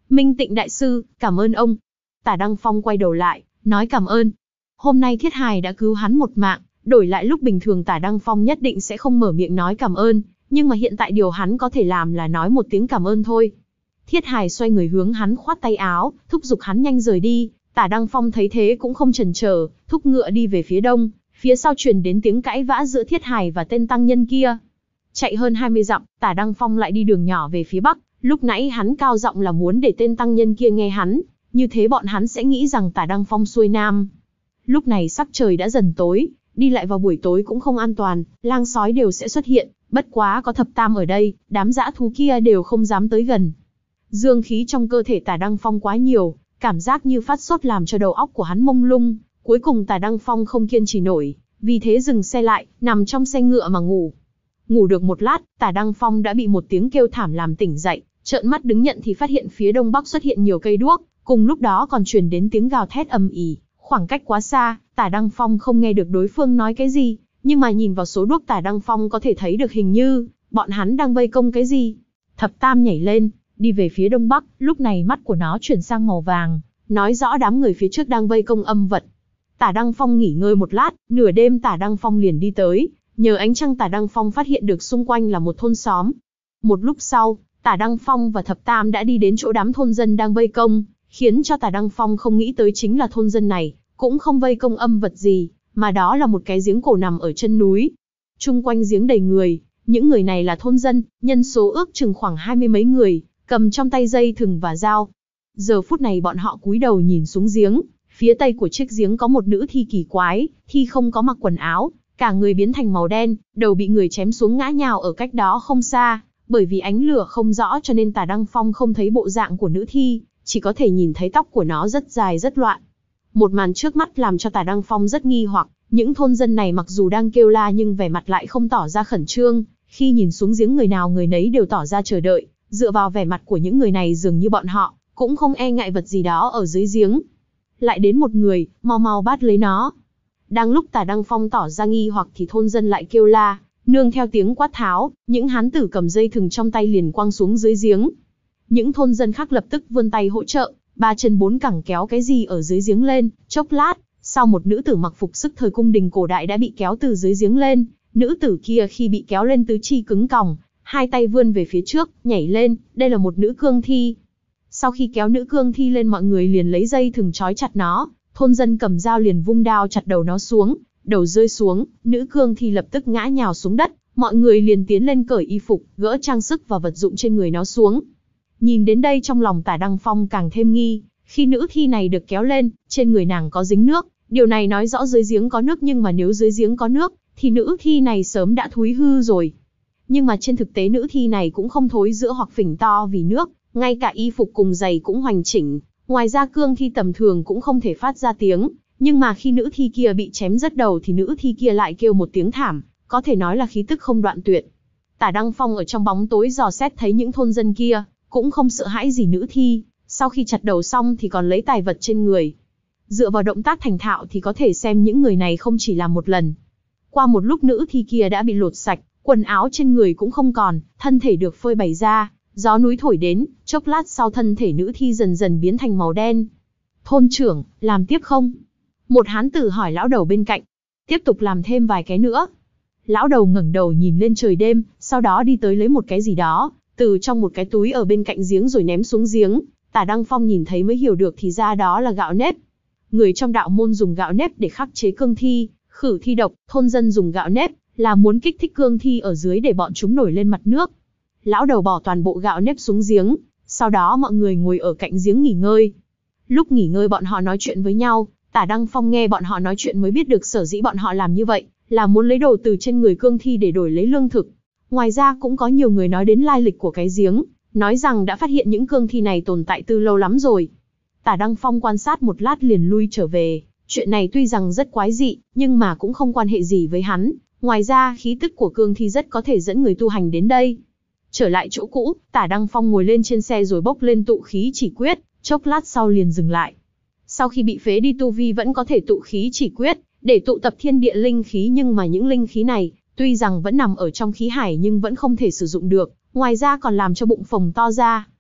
Minh Tịnh đại sư, cảm ơn ông. Tả Đăng Phong quay đầu lại, nói cảm ơn. Hôm nay Thiết Hài đã cứu hắn một mạng, đổi lại lúc bình thường Tả Đăng Phong nhất định sẽ không mở miệng nói cảm ơn, nhưng mà hiện tại điều hắn có thể làm là nói một tiếng cảm ơn thôi. Thiết Hài xoay người hướng hắn khoát tay áo, thúc giục hắn nhanh rời đi. Tả Đăng Phong thấy thế cũng không chần chờ, thúc ngựa đi về phía đông, phía sau truyền đến tiếng cãi vã giữa Thiết Hài và tên tăng nhân kia. Chạy hơn hai mươi dặm, Tả Đăng Phong lại đi đường nhỏ về phía bắc, lúc nãy hắn cao giọng là muốn để tên tăng nhân kia nghe hắn, như thế bọn hắn sẽ nghĩ rằng Tả Đăng Phong xuôi nam. Lúc này sắc trời đã dần tối, đi lại vào buổi tối cũng không an toàn, lang sói đều sẽ xuất hiện, bất quá có thập tam ở đây, đám dã thú kia đều không dám tới gần. Dương khí trong cơ thể Tả Đăng Phong quá nhiều, cảm giác như phát sốt làm cho đầu óc của hắn mông lung, cuối cùng Tả Đăng Phong không kiên trì nổi, vì thế dừng xe lại, nằm trong xe ngựa mà ngủ. Ngủ được một lát, Tả Đăng Phong đã bị một tiếng kêu thảm làm tỉnh dậy, trợn mắt đứng nhận thì phát hiện phía đông bắc xuất hiện nhiều cây đuốc, cùng lúc đó còn truyền đến tiếng gào thét ầm ĩ, khoảng cách quá xa, Tả Đăng Phong không nghe được đối phương nói cái gì, nhưng mà nhìn vào số đuốc Tả Đăng Phong có thể thấy được hình như bọn hắn đang vây công cái gì. Thập Tam nhảy lên, đi về phía đông bắc, lúc này mắt của nó chuyển sang màu vàng, nói rõ đám người phía trước đang vây công âm vật. Tả Đăng Phong nghỉ ngơi một lát, nửa đêm Tả Đăng Phong liền đi tới, nhờ ánh trăng Tả Đăng Phong phát hiện được xung quanh là một thôn xóm. Một lúc sau, Tả Đăng Phong và Thập Tam đã đi đến chỗ đám thôn dân đang vây công, khiến cho Tả Đăng Phong không nghĩ tới chính là thôn dân này, cũng không vây công âm vật gì, mà đó là một cái giếng cổ nằm ở chân núi. Chung quanh giếng đầy người, những người này là thôn dân, nhân số ước chừng khoảng hai mươi mấy người, cầm trong tay dây thừng và dao. Giờ phút này bọn họ cúi đầu nhìn xuống giếng, phía tây của chiếc giếng có một nữ thi kỳ quái, thi không có mặc quần áo, cả người biến thành màu đen, đầu bị người chém xuống ngã nhào ở cách đó không xa, bởi vì ánh lửa không rõ cho nên Tả Đăng Phong không thấy bộ dạng của nữ thi, chỉ có thể nhìn thấy tóc của nó rất dài rất loạn. Một màn trước mắt làm cho Tả Đăng Phong rất nghi hoặc, những thôn dân này mặc dù đang kêu la nhưng vẻ mặt lại không tỏ ra khẩn trương, khi nhìn xuống giếng người nào người nấy đều tỏ ra chờ đợi, dựa vào vẻ mặt của những người này dường như bọn họ cũng không e ngại vật gì đó ở dưới giếng. Lại đến một người, mau mau bắt lấy nó. Đang lúc Tả Đăng Phong tỏ ra nghi hoặc thì thôn dân lại kêu la, nương theo tiếng quát tháo, những hán tử cầm dây thừng trong tay liền quăng xuống dưới giếng. Những thôn dân khác lập tức vươn tay hỗ trợ, ba chân bốn cẳng kéo cái gì ở dưới giếng lên, chốc lát, sau một nữ tử mặc phục sức thời cung đình cổ đại đã bị kéo từ dưới giếng lên, nữ tử kia khi bị kéo lên tứ chi cứng còng, hai tay vươn về phía trước, nhảy lên, đây là một nữ cương thi. Sau khi kéo nữ cương thi lên mọi người liền lấy dây thừng trói chặt nó, thôn dân cầm dao liền vung đao chặt đầu nó xuống, đầu rơi xuống, nữ cương thi lập tức ngã nhào xuống đất, mọi người liền tiến lên cởi y phục, gỡ trang sức và vật dụng trên người nó xuống. Nhìn đến đây trong lòng Tả Đăng Phong càng thêm nghi, khi nữ thi này được kéo lên, trên người nàng có dính nước, điều này nói rõ dưới giếng có nước nhưng mà nếu dưới giếng có nước, thì nữ thi này sớm đã thúi hư rồi. Nhưng mà trên thực tế nữ thi này cũng không thối rữa hoặc phình to vì nước, ngay cả y phục cùng giày cũng hoành chỉnh, ngoài ra cương thi tầm thường cũng không thể phát ra tiếng, nhưng mà khi nữ thi kia bị chém rớt đầu thì nữ thi kia lại kêu một tiếng thảm, có thể nói là khí tức không đoạn tuyệt. Tả Đăng Phong ở trong bóng tối dò xét thấy những thôn dân kia, cũng không sợ hãi gì nữ thi, sau khi chặt đầu xong thì còn lấy tài vật trên người. Dựa vào động tác thành thạo thì có thể xem những người này không chỉ làm một lần. Qua một lúc nữ thi kia đã bị lột sạch, quần áo trên người cũng không còn, thân thể được phơi bày ra, gió núi thổi đến, chốc lát sau thân thể nữ thi dần dần biến thành màu đen. Thôn trưởng, làm tiếp không? Một hán tử hỏi lão đầu bên cạnh. Tiếp tục làm thêm vài cái nữa. Lão đầu ngẩng đầu nhìn lên trời đêm, sau đó đi tới lấy một cái gì đó, từ trong một cái túi ở bên cạnh giếng rồi ném xuống giếng. Tả Đăng Phong nhìn thấy mới hiểu được thì ra đó là gạo nếp. Người trong đạo môn dùng gạo nếp để khắc chế cương thi, khử thi độc, thôn dân dùng gạo nếp là muốn kích thích cương thi ở dưới để bọn chúng nổi lên mặt nước. Lão đầu bỏ toàn bộ gạo nếp xuống giếng, sau đó mọi người ngồi ở cạnh giếng nghỉ ngơi. Lúc nghỉ ngơi bọn họ nói chuyện với nhau, Tả Đăng Phong nghe bọn họ nói chuyện mới biết được sở dĩ bọn họ làm như vậy, là muốn lấy đồ từ trên người cương thi để đổi lấy lương thực. Ngoài ra cũng có nhiều người nói đến lai lịch của cái giếng, nói rằng đã phát hiện những cương thi này tồn tại từ lâu lắm rồi. Tả Đăng Phong quan sát một lát liền lui trở về, chuyện này tuy rằng rất quái dị, nhưng mà cũng không quan hệ gì với hắn. Ngoài ra khí tức của cương thi rất có thể dẫn người tu hành đến đây. Trở lại chỗ cũ, Tả Đăng Phong ngồi lên trên xe rồi bốc lên tụ khí chỉ quyết, chốc lát sau liền dừng lại. Sau khi bị phế đi tu vi vẫn có thể tụ khí chỉ quyết, để tụ tập thiên địa linh khí, nhưng mà những linh khí này, tuy rằng vẫn nằm ở trong khí hải nhưng vẫn không thể sử dụng được, ngoài ra còn làm cho bụng phồng to ra.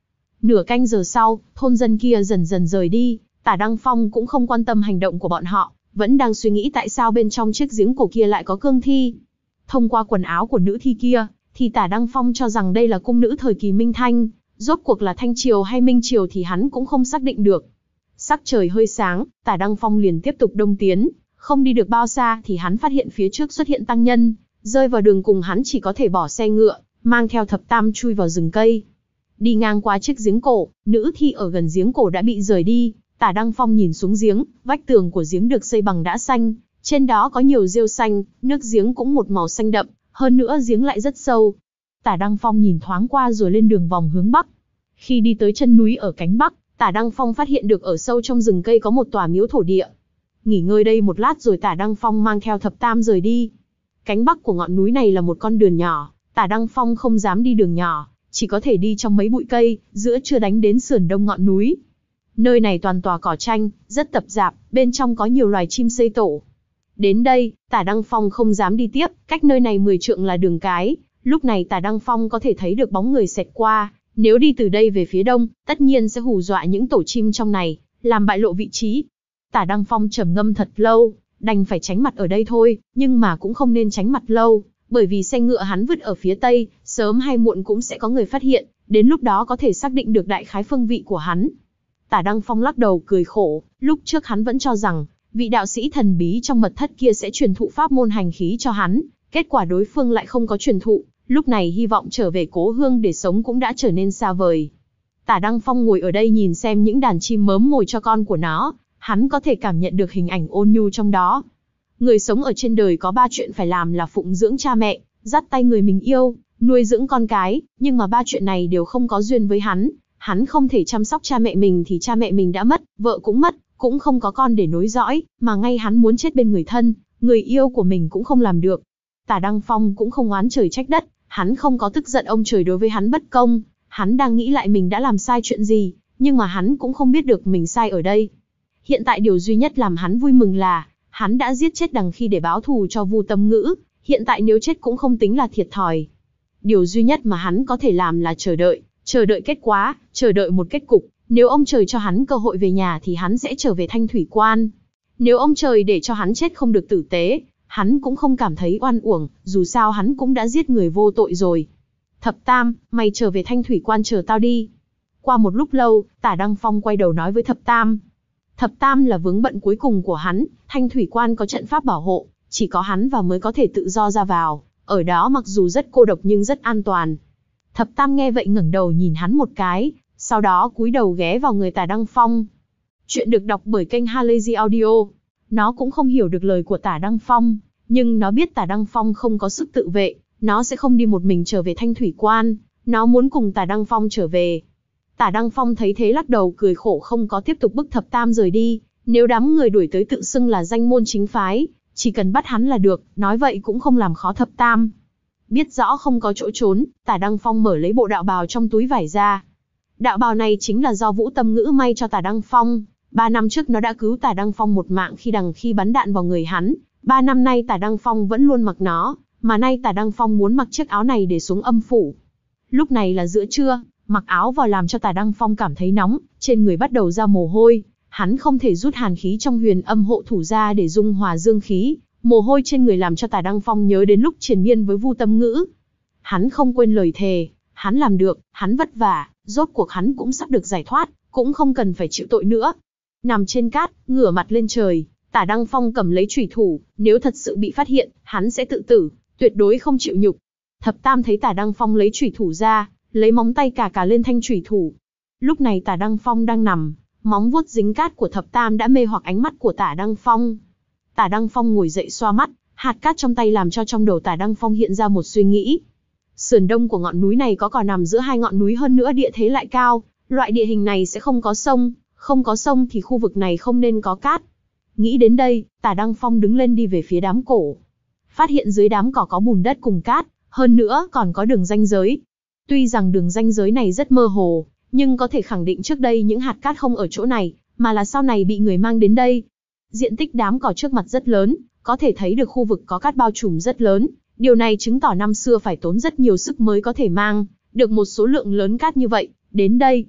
Nửa canh giờ sau, thôn dân kia dần dần rời đi, Tả Đăng Phong cũng không quan tâm hành động của bọn họ, vẫn đang suy nghĩ tại sao bên trong chiếc giếng cổ kia lại có cương thi. Thông qua quần áo của nữ thi kia, thì Tả Đăng Phong cho rằng đây là cung nữ thời kỳ Minh Thanh, rốt cuộc là Thanh Triều hay Minh Triều thì hắn cũng không xác định được. Sắc trời hơi sáng, Tả Đăng Phong liền tiếp tục đông tiến, không đi được bao xa thì hắn phát hiện phía trước xuất hiện tăng nhân, rơi vào đường cùng hắn chỉ có thể bỏ xe ngựa, mang theo thập tam chui vào rừng cây. Đi ngang qua chiếc giếng cổ, nữ thi ở gần giếng cổ đã bị rời đi, Tả Đăng Phong nhìn xuống giếng, vách tường của giếng được xây bằng đá xanh, trên đó có nhiều rêu xanh, nước giếng cũng một màu xanh đậm, hơn nữa giếng lại rất sâu. Tả Đăng Phong nhìn thoáng qua rồi lên đường vòng hướng bắc. Khi đi tới chân núi ở cánh bắc, Tả Đăng Phong phát hiện được ở sâu trong rừng cây có một tòa miếu thổ địa. Nghỉ ngơi đây một lát rồi Tả Đăng Phong mang theo thập tam rời đi. Cánh bắc của ngọn núi này là một con đường nhỏ, Tả Đăng Phong không dám đi đường nhỏ, chỉ có thể đi trong mấy bụi cây, giữa trưa đánh đến sườn đông ngọn núi. Nơi này toàn tòa cỏ tranh, rất tập rạp, bên trong có nhiều loài chim xây tổ. Đến đây, Tả Đăng Phong không dám đi tiếp, cách nơi này mười trượng là đường cái, lúc này Tả Đăng Phong có thể thấy được bóng người xẹt qua, nếu đi từ đây về phía đông, tất nhiên sẽ hù dọa những tổ chim trong này, làm bại lộ vị trí. Tả Đăng Phong trầm ngâm thật lâu, đành phải tránh mặt ở đây thôi, nhưng mà cũng không nên tránh mặt lâu, bởi vì xe ngựa hắn vứt ở phía tây, sớm hay muộn cũng sẽ có người phát hiện, đến lúc đó có thể xác định được đại khái phương vị của hắn. Tả Đăng Phong lắc đầu cười khổ, lúc trước hắn vẫn cho rằng, vị đạo sĩ thần bí trong mật thất kia sẽ truyền thụ pháp môn hành khí cho hắn, kết quả đối phương lại không có truyền thụ, lúc này hy vọng trở về cố hương để sống cũng đã trở nên xa vời. Tả Đăng Phong ngồi ở đây nhìn xem những đàn chim mớm mồi cho con của nó, hắn có thể cảm nhận được hình ảnh ôn nhu trong đó. Người sống ở trên đời có ba chuyện phải làm là phụng dưỡng cha mẹ, dắt tay người mình yêu, nuôi dưỡng con cái, nhưng mà ba chuyện này đều không có duyên với hắn. Hắn không thể chăm sóc cha mẹ mình thì cha mẹ mình đã mất, vợ cũng mất, cũng không có con để nối dõi, mà ngay hắn muốn chết bên người thân, người yêu của mình cũng không làm được. Tả Đăng Phong cũng không oán trời trách đất, hắn không có tức giận ông trời đối với hắn bất công, hắn đang nghĩ lại mình đã làm sai chuyện gì, nhưng mà hắn cũng không biết được mình sai ở đây. Hiện tại điều duy nhất làm hắn vui mừng là, hắn đã giết chết Đằng Khi để báo thù cho Vu Tâm Ngữ, hiện tại nếu chết cũng không tính là thiệt thòi. Điều duy nhất mà hắn có thể làm là chờ đợi, chờ đợi kết quả, chờ đợi một kết cục, nếu ông trời cho hắn cơ hội về nhà thì hắn sẽ trở về Thanh Thủy Quan. Nếu ông trời để cho hắn chết không được tử tế, hắn cũng không cảm thấy oan uổng, dù sao hắn cũng đã giết người vô tội rồi. Thập Tam, mày trở về Thanh Thủy Quan chờ tao đi. Qua một lúc lâu, Tả Đăng Phong quay đầu nói với Thập Tam. Thập Tam là vướng bận cuối cùng của hắn, Thanh Thủy Quan có trận pháp bảo hộ, chỉ có hắn và mới có thể tự do ra vào, ở đó mặc dù rất cô độc nhưng rất an toàn. Thập Tam nghe vậy ngẩng đầu nhìn hắn một cái, sau đó cúi đầu ghé vào người Tả Đăng Phong. Chuyện được đọc bởi kênh Halazy Audio. Nó cũng không hiểu được lời của Tả Đăng Phong, nhưng nó biết Tả Đăng Phong không có sức tự vệ, nó sẽ không đi một mình trở về Thanh Thủy Quan, nó muốn cùng Tả Đăng Phong trở về. Tả Đăng Phong thấy thế lắc đầu cười khổ không có tiếp tục bức Thập Tam rời đi, nếu đám người đuổi tới tự xưng là danh môn chính phái, chỉ cần bắt hắn là được, nói vậy cũng không làm khó Thập Tam. Biết rõ không có chỗ trốn, Tả Đăng Phong mở lấy bộ đạo bào trong túi vải ra. Đạo bào này chính là do Vũ Tâm Ngữ may cho Tả Đăng Phong, ba năm trước nó đã cứu Tả Đăng Phong một mạng khi Đằng Khi bắn đạn vào người hắn, ba năm nay Tả Đăng Phong vẫn luôn mặc nó, mà nay Tả Đăng Phong muốn mặc chiếc áo này để xuống âm phủ. Lúc này là giữa trưa, mặc áo vào làm cho Tả Đăng Phong cảm thấy nóng, trên người bắt đầu ra mồ hôi, hắn không thể rút hàn khí trong huyền âm hộ thủ ra để dung hòa dương khí, mồ hôi trên người làm cho Tả Đăng Phong nhớ đến lúc triền miên với Vu Tâm Ngữ. Hắn không quên lời thề, hắn làm được, hắn vất vả, rốt cuộc hắn cũng sắp được giải thoát, cũng không cần phải chịu tội nữa. Nằm trên cát, ngửa mặt lên trời, Tả Đăng Phong cầm lấy chủy thủ, nếu thật sự bị phát hiện, hắn sẽ tự tử, tuyệt đối không chịu nhục. Thập Tam thấy Tả Đăng Phong lấy chủy thủ ra, lấy móng tay cà cà lên thanh chủy thủ. Lúc này Tả Đăng Phong đang nằm, móng vuốt dính cát của Thập Tam đã mê hoặc ánh mắt của Tả Đăng Phong. Tả Đăng Phong ngồi dậy xoa mắt, hạt cát trong tay làm cho trong đầu Tả Đăng Phong hiện ra một suy nghĩ. Sườn đông của ngọn núi này có cỏ nằm giữa hai ngọn núi, hơn nữa địa thế lại cao, loại địa hình này sẽ không có sông, không có sông thì khu vực này không nên có cát. Nghĩ đến đây, Tả Đăng Phong đứng lên đi về phía đám cổ. Phát hiện dưới đám cỏ có bùn đất cùng cát, hơn nữa còn có đường ranh giới. Tuy rằng đường ranh giới này rất mơ hồ, nhưng có thể khẳng định trước đây những hạt cát không ở chỗ này, mà là sau này bị người mang đến đây. Diện tích đám cỏ trước mặt rất lớn, có thể thấy được khu vực có cát bao trùm rất lớn. Điều này chứng tỏ năm xưa phải tốn rất nhiều sức mới có thể mang được một số lượng lớn cát như vậy đến đây.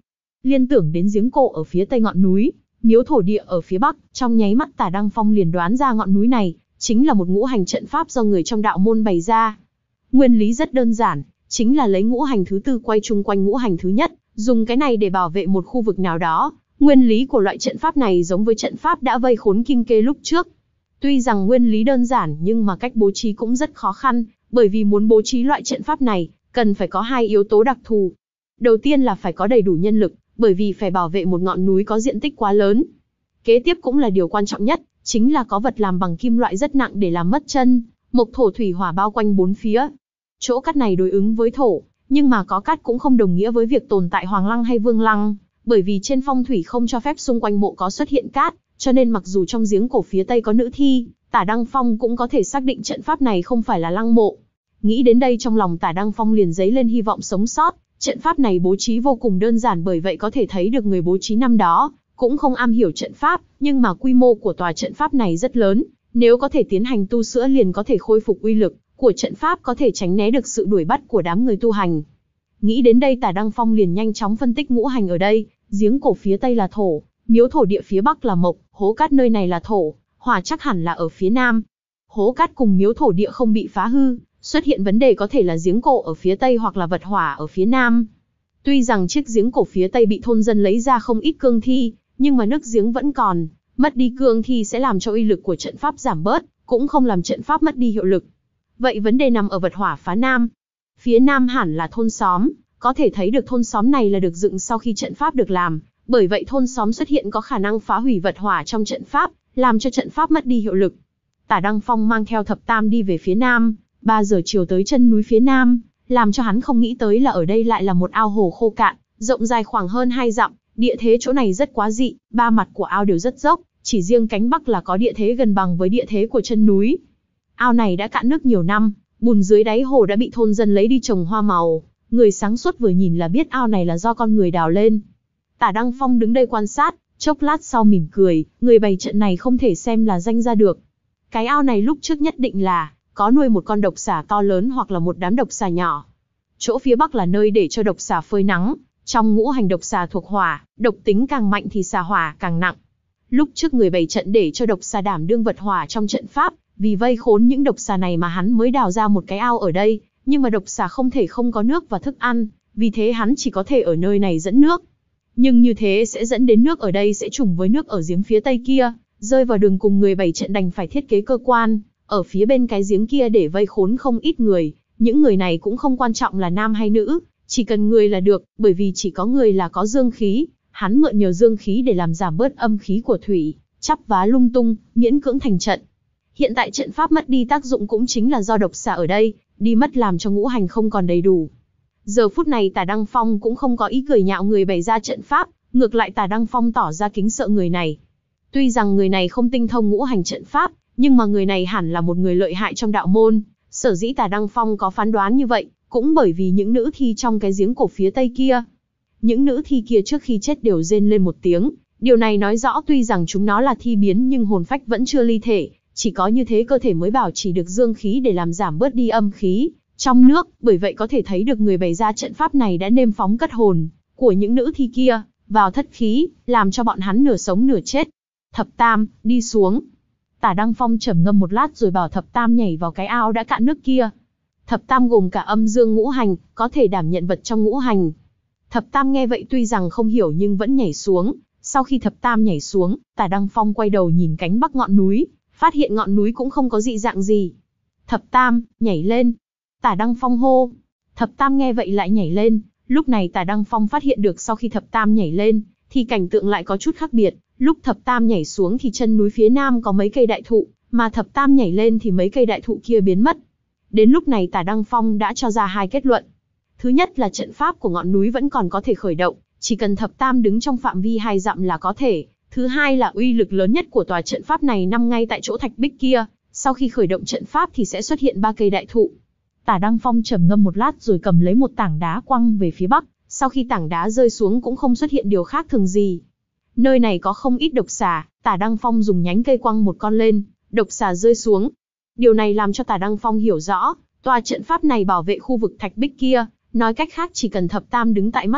liên tưởng đến giếng cổ ở phía tây ngọn núi, miếu thổ địa ở phía bắc, trong nháy mắt Tả Đăng Phong liền đoán ra ngọn núi này chính là một ngũ hành trận pháp do người trong đạo môn bày ra. Nguyên lý rất đơn giản, chính là lấy ngũ hành thứ tư quay chung quanh ngũ hành thứ nhất, dùng cái này để bảo vệ một khu vực nào đó. Nguyên lý của loại trận pháp này giống với trận pháp đã vây khốn Kim Kê lúc trước. Tuy rằng nguyên lý đơn giản nhưng mà cách bố trí cũng rất khó khăn, bởi vì muốn bố trí loại trận pháp này, cần phải có hai yếu tố đặc thù. Đầu tiên là phải có đầy đủ nhân lực, bởi vì phải bảo vệ một ngọn núi có diện tích quá lớn. Kế tiếp cũng là điều quan trọng nhất, chính là có vật làm bằng kim loại rất nặng để làm mất chân, mộc thổ thủy hỏa bao quanh bốn phía. Chỗ cắt này đối ứng với thổ, nhưng mà có cắt cũng không đồng nghĩa với việc tồn tại hoàng lăng hay vương lăng, bởi vì trên phong thủy không cho phép xung quanh mộ có xuất hiện cát, cho nên mặc dù trong giếng cổ phía tây có nữ thi, Tả Đăng Phong cũng có thể xác định trận pháp này không phải là lăng mộ. Nghĩ đến đây trong lòng Tả Đăng Phong liền dấy lên hy vọng sống sót, trận pháp này bố trí vô cùng đơn giản, bởi vậy có thể thấy được người bố trí năm đó cũng không am hiểu trận pháp, nhưng mà quy mô của tòa trận pháp này rất lớn, nếu có thể tiến hành tu sửa liền có thể khôi phục uy lực của trận pháp, có thể tránh né được sự đuổi bắt của đám người tu hành. Nghĩ đến đây Tả Đăng Phong liền nhanh chóng phân tích ngũ hành ở đây, giếng cổ phía tây là thổ, miếu thổ địa phía bắc là mộc, hố cát nơi này là thổ, hỏa chắc hẳn là ở phía nam. Hố cát cùng miếu thổ địa không bị phá hư, xuất hiện vấn đề có thể là giếng cổ ở phía tây hoặc là vật hỏa ở phía nam. Tuy rằng chiếc giếng cổ phía tây bị thôn dân lấy ra không ít cương thi, nhưng mà nước giếng vẫn còn, mất đi cương thi sẽ làm cho uy lực của trận pháp giảm bớt, cũng không làm trận pháp mất đi hiệu lực. Vậy vấn đề nằm ở vật hỏa phá nam. Phía nam hẳn là thôn xóm, có thể thấy được thôn xóm này là được dựng sau khi trận pháp được làm, bởi vậy thôn xóm xuất hiện có khả năng phá hủy vật hỏa trong trận pháp, làm cho trận pháp mất đi hiệu lực. Tả Đăng Phong mang theo thập tam đi về phía nam, ba giờ chiều tới chân núi phía nam, làm cho hắn không nghĩ tới là ở đây lại là một ao hồ khô cạn, rộng dài khoảng hơn hai dặm, địa thế chỗ này rất quá dị, ba mặt của ao đều rất dốc, chỉ riêng cánh bắc là có địa thế gần bằng với địa thế của chân núi. Ao này đã cạn nước nhiều năm, bùn dưới đáy hồ đã bị thôn dân lấy đi trồng hoa màu, người sáng suốt vừa nhìn là biết ao này là do con người đào lên. Tả Đăng Phong đứng đây quan sát, chốc lát sau mỉm cười, người bày trận này không thể xem là danh ra được. Cái ao này lúc trước nhất định là có nuôi một con độc xà to lớn hoặc là một đám độc xà nhỏ. Chỗ phía bắc là nơi để cho độc xà phơi nắng, trong ngũ hành độc xà thuộc hỏa, độc tính càng mạnh thì xà hỏa càng nặng. Lúc trước người bày trận để cho độc xà đảm đương vật hỏa trong trận pháp, vì vây khốn những độc xà này mà hắn mới đào ra một cái ao ở đây, nhưng mà độc xà không thể không có nước và thức ăn, vì thế hắn chỉ có thể ở nơi này dẫn nước. Nhưng như thế sẽ dẫn đến nước ở đây sẽ trùng với nước ở giếng phía tây kia, rơi vào đường cùng, người bày trận đành phải thiết kế cơ quan ở phía bên cái giếng kia để vây khốn không ít người. Những người này cũng không quan trọng là nam hay nữ, chỉ cần người là được, bởi vì chỉ có người là có dương khí, hắn mượn nhờ dương khí để làm giảm bớt âm khí của thủy, chắp vá lung tung, miễn cưỡng thành trận. Hiện tại trận pháp mất đi tác dụng cũng chính là do độc xà ở đây đi mất, làm cho ngũ hành không còn đầy đủ. Giờ phút này Tả Đăng Phong cũng không có ý cười nhạo người bày ra trận pháp, ngược lại Tả Đăng Phong tỏ ra kính sợ người này. Tuy rằng người này không tinh thông ngũ hành trận pháp, nhưng mà người này hẳn là một người lợi hại trong đạo môn. Sở dĩ Tả Đăng Phong có phán đoán như vậy, cũng bởi vì những nữ thi trong cái giếng cổ phía tây kia. Những nữ thi kia trước khi chết đều rên lên một tiếng, điều này nói rõ tuy rằng chúng nó là thi biến nhưng hồn phách vẫn chưa ly thể, chỉ có như thế cơ thể mới bảo trì được dương khí để làm giảm bớt đi âm khí trong nước, bởi vậy có thể thấy được người bày ra trận pháp này đã nêm phóng cất hồn của những nữ thi kia vào thất khí, làm cho bọn hắn nửa sống nửa chết. Thập Tam, đi xuống. Tả Đăng Phong trầm ngâm một lát rồi bảo Thập Tam nhảy vào cái ao đã cạn nước kia. Thập Tam gồm cả âm dương ngũ hành, có thể đảm nhận vật trong ngũ hành. Thập Tam nghe vậy tuy rằng không hiểu nhưng vẫn nhảy xuống. Sau khi Thập Tam nhảy xuống, Tả Đăng Phong quay đầu nhìn cánh bắc ngọn núi, phát hiện ngọn núi cũng không có dị dạng gì. Thập Tam, nhảy lên. Tả Đăng Phong hô. Thập Tam nghe vậy lại nhảy lên. Lúc này Tả Đăng Phong phát hiện được sau khi Thập Tam nhảy lên, thì cảnh tượng lại có chút khác biệt. Lúc Thập Tam nhảy xuống thì chân núi phía nam có mấy cây đại thụ, mà Thập Tam nhảy lên thì mấy cây đại thụ kia biến mất. Đến lúc này Tả Đăng Phong đã cho ra hai kết luận. Thứ nhất là trận pháp của ngọn núi vẫn còn có thể khởi động, chỉ cần Thập Tam đứng trong phạm vi hai dặm là có thể. Thứ hai là uy lực lớn nhất của tòa trận pháp này nằm ngay tại chỗ thạch bích kia, sau khi khởi động trận pháp thì sẽ xuất hiện ba cây đại thụ. Tả Đăng Phong trầm ngâm một lát rồi cầm lấy một tảng đá quăng về phía bắc, sau khi tảng đá rơi xuống cũng không xuất hiện điều khác thường gì. Nơi này có không ít độc xà, Tả Đăng Phong dùng nhánh cây quăng một con lên, độc xà rơi xuống. Điều này làm cho Tả Đăng Phong hiểu rõ, tòa trận pháp này bảo vệ khu vực thạch bích kia, nói cách khác chỉ cần Thập Tam đứng tại mắt trận,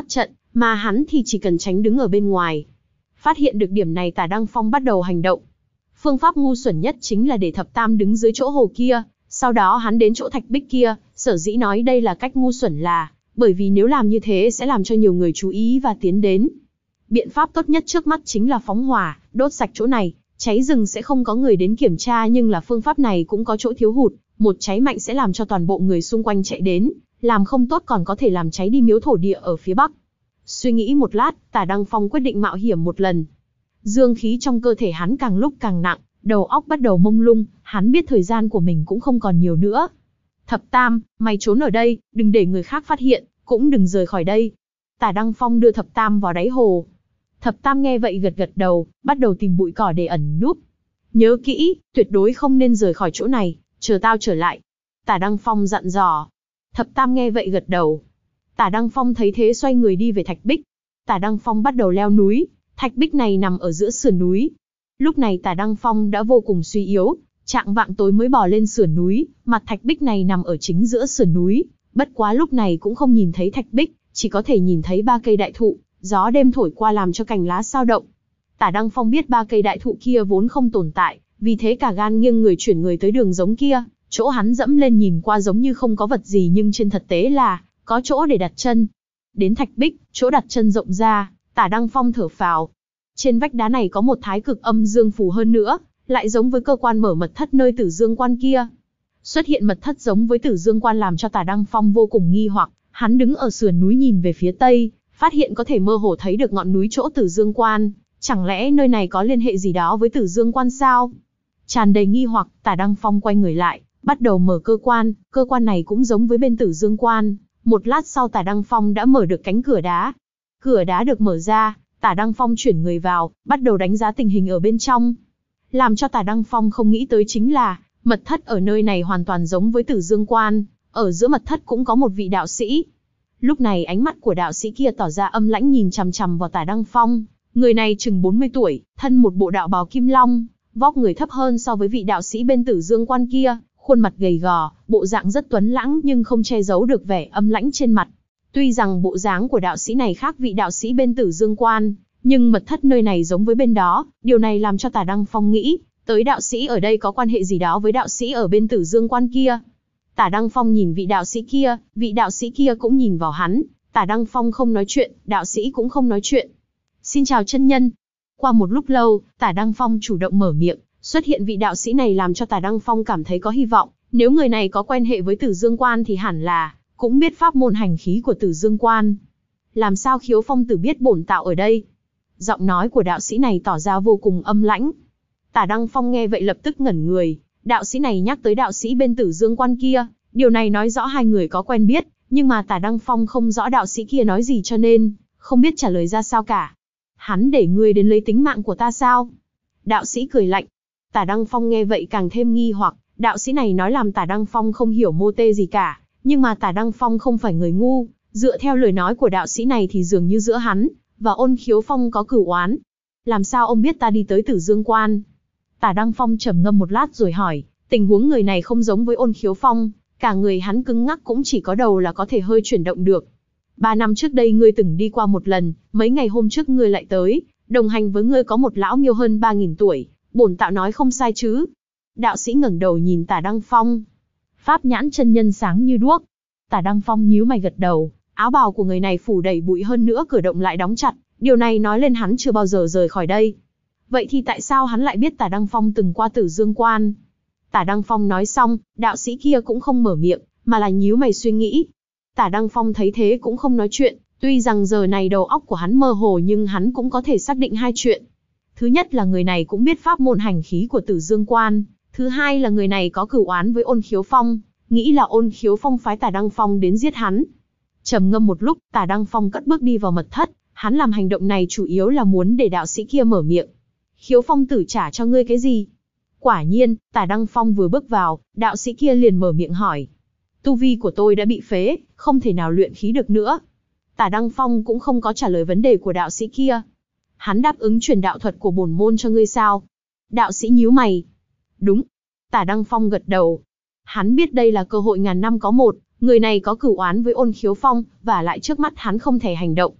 mà hắn thì chỉ cần tránh đứng ở bên ngoài. Phát hiện được điểm này, Tả Đăng Phong bắt đầu hành động. Phương pháp ngu xuẩn nhất chính là để Thập Tam đứng dưới chỗ hồ kia, sau đó hắn đến chỗ thạch bích kia. Sở dĩ nói đây là cách ngu xuẩn là bởi vì nếu làm như thế sẽ làm cho nhiều người chú ý và tiến đến. Biện pháp tốt nhất trước mắt chính là phóng hỏa, đốt sạch chỗ này, cháy rừng sẽ không có người đến kiểm tra, nhưng là phương pháp này cũng có chỗ thiếu hụt, một cháy mạnh sẽ làm cho toàn bộ người xung quanh chạy đến, làm không tốt còn có thể làm cháy đi miếu thổ địa ở phía bắc. Suy nghĩ một lát, Tả Đăng Phong quyết định mạo hiểm một lần. Dương khí trong cơ thể hắn càng lúc càng nặng, đầu óc bắt đầu mông lung, hắn biết thời gian của mình cũng không còn nhiều nữa. Thập Tam, mày trốn ở đây, đừng để người khác phát hiện, cũng đừng rời khỏi đây. Tả Đăng Phong đưa Thập Tam vào đáy hồ. Thập Tam nghe vậy gật gật đầu, bắt đầu tìm bụi cỏ để ẩn núp. Nhớ kỹ, tuyệt đối không nên rời khỏi chỗ này, chờ tao trở lại. Tả Đăng Phong dặn dò. Thập Tam nghe vậy gật đầu. Tả Đăng Phong thấy thế xoay người đi về thạch bích. Tả Đăng Phong bắt đầu leo núi, thạch bích này nằm ở giữa sườn núi. Lúc này Tả Đăng Phong đã vô cùng suy yếu, chạng vạng tối mới bò lên sườn núi, mặt thạch bích này nằm ở chính giữa sườn núi. Bất quá lúc này cũng không nhìn thấy thạch bích, chỉ có thể nhìn thấy ba cây đại thụ, gió đêm thổi qua làm cho cành lá xao động. Tả Đăng Phong biết ba cây đại thụ kia vốn không tồn tại, vì thế cả gan nghiêng người chuyển người tới đường giống kia. Chỗ hắn dẫm lên nhìn qua giống như không có vật gì nhưng trên thực tế là có chỗ để đặt chân. Đến thạch bích, chỗ đặt chân rộng ra, Tả Đăng Phong thở phào. Trên vách đá này có một thái cực âm dương phù, hơn nữa lại giống với cơ quan mở mật thất nơi Tử Dương Quan kia. Xuất hiện mật thất giống với Tử Dương Quan làm cho Tả Đăng Phong vô cùng nghi hoặc. Hắn đứng ở sườn núi nhìn về phía tây, phát hiện có thể mơ hồ thấy được ngọn núi chỗ Tử Dương Quan. Chẳng lẽ nơi này có liên hệ gì đó với Tử Dương Quan sao? Tràn đầy nghi hoặc, Tả Đăng Phong quay người lại, bắt đầu mở cơ quan. Cơ quan này cũng giống với bên Tử Dương Quan. Một lát sau Tả Đăng Phong đã mở được cánh cửa đá. Cửa đá được mở ra, Tả Đăng Phong chuyển người vào, bắt đầu đánh giá tình hình ở bên trong. Làm cho Tả Đăng Phong không nghĩ tới chính là, mật thất ở nơi này hoàn toàn giống với Tử Dương Quan. Ở giữa mật thất cũng có một vị đạo sĩ. Lúc này ánh mắt của đạo sĩ kia tỏ ra âm lãnh, nhìn chằm chằm vào Tả Đăng Phong. Người này chừng bốn mươi tuổi, thân một bộ đạo bào kim long, vóc người thấp hơn so với vị đạo sĩ bên Tử Dương Quan kia, khuôn mặt gầy gò, bộ dạng rất tuấn lãng nhưng không che giấu được vẻ âm lãnh trên mặt. Tuy rằng bộ dáng của đạo sĩ này khác vị đạo sĩ bên Tử Dương Quan, nhưng mật thất nơi này giống với bên đó, điều này làm cho Tả Đăng Phong nghĩ, tới đạo sĩ ở đây có quan hệ gì đó với đạo sĩ ở bên Tử Dương Quan kia. Tả Đăng Phong nhìn vị đạo sĩ kia, vị đạo sĩ kia cũng nhìn vào hắn. Tả Đăng Phong không nói chuyện, đạo sĩ cũng không nói chuyện. Xin chào chân nhân. Qua một lúc lâu, Tả Đăng Phong chủ động mở miệng, xuất hiện vị đạo sĩ này làm cho Tả Đăng Phong cảm thấy có hy vọng. Nếu người này có quan hệ với Tử Dương Quan thì hẳn là cũng biết pháp môn hành khí của Tử Dương Quan. Làm sao Khiếu Phong Tử biết bổn tạo ở đây? Giọng nói của đạo sĩ này tỏ ra vô cùng âm lãnh. Tả Đăng Phong nghe vậy lập tức ngẩn người. Đạo sĩ này nhắc tới đạo sĩ bên Tử Dương Quan kia, điều này nói rõ hai người có quen biết, nhưng mà Tả Đăng Phong không rõ đạo sĩ kia nói gì cho nên không biết trả lời ra sao cả. Hắn để ngươi đến lấy tính mạng của ta sao? Đạo sĩ cười lạnh. Tả Đăng Phong nghe vậy càng thêm nghi hoặc, đạo sĩ này nói làm Tả Đăng Phong không hiểu mô tê gì cả, nhưng mà Tả Đăng Phong không phải người ngu, dựa theo lời nói của đạo sĩ này thì dường như giữa hắn và Ôn Khiếu Phong có cửu oán. Làm sao ông biết ta đi tới Tử Dương Quan? Tả Đăng Phong trầm ngâm một lát rồi hỏi, tình huống người này không giống với Ôn Khiếu Phong, cả người hắn cứng ngắc, cũng chỉ có đầu là có thể hơi chuyển động được. Ba năm trước đây ngươi từng đi qua một lần, mấy ngày hôm trước ngươi lại tới, đồng hành với ngươi có một lão miêu hơn ba nghìn tuổi, bổn tạo nói không sai chứ? Đạo sĩ ngẩng đầu nhìn Tả Đăng Phong. Pháp nhãn chân nhân sáng như đuốc. Tả Đăng Phong nhíu mày gật đầu, áo bào của người này phủ đầy bụi, hơn nữa cửa động lại đóng chặt, điều này nói lên hắn chưa bao giờ rời khỏi đây. Vậy thì tại sao hắn lại biết Tả Đăng Phong từng qua Tử Dương Quan? Tả Đăng Phong nói xong, đạo sĩ kia cũng không mở miệng, mà là nhíu mày suy nghĩ. Tả Đăng Phong thấy thế cũng không nói chuyện, tuy rằng giờ này đầu óc của hắn mơ hồ nhưng hắn cũng có thể xác định hai chuyện. Thứ nhất là người này cũng biết pháp môn hành khí của Tử Dương Quan, thứ hai là người này có cửu oán với Ôn Khiếu Phong, nghĩ là Ôn Khiếu Phong phái Tả Đăng Phong đến giết hắn. Trầm ngâm một lúc, Tả Đăng Phong cất bước đi vào mật thất, hắn làm hành động này chủ yếu là muốn để đạo sĩ kia mở miệng. Khiếu Phong Tử trả cho ngươi cái gì? Quả nhiên, Tả Đăng Phong vừa bước vào, đạo sĩ kia liền mở miệng hỏi. Tu vi của tôi đã bị phế, không thể nào luyện khí được nữa. Tả Đăng Phong cũng không có trả lời vấn đề của đạo sĩ kia. Hắn đáp ứng truyền đạo thuật của bổn môn cho ngươi sao? Đạo sĩ nhíu mày. Đúng. Tả Đăng Phong gật đầu. Hắn biết đây là cơ hội ngàn năm có một, người này có cửu oán với Ôn Khiếu Phong, và lại trước mắt hắn không thể hành động.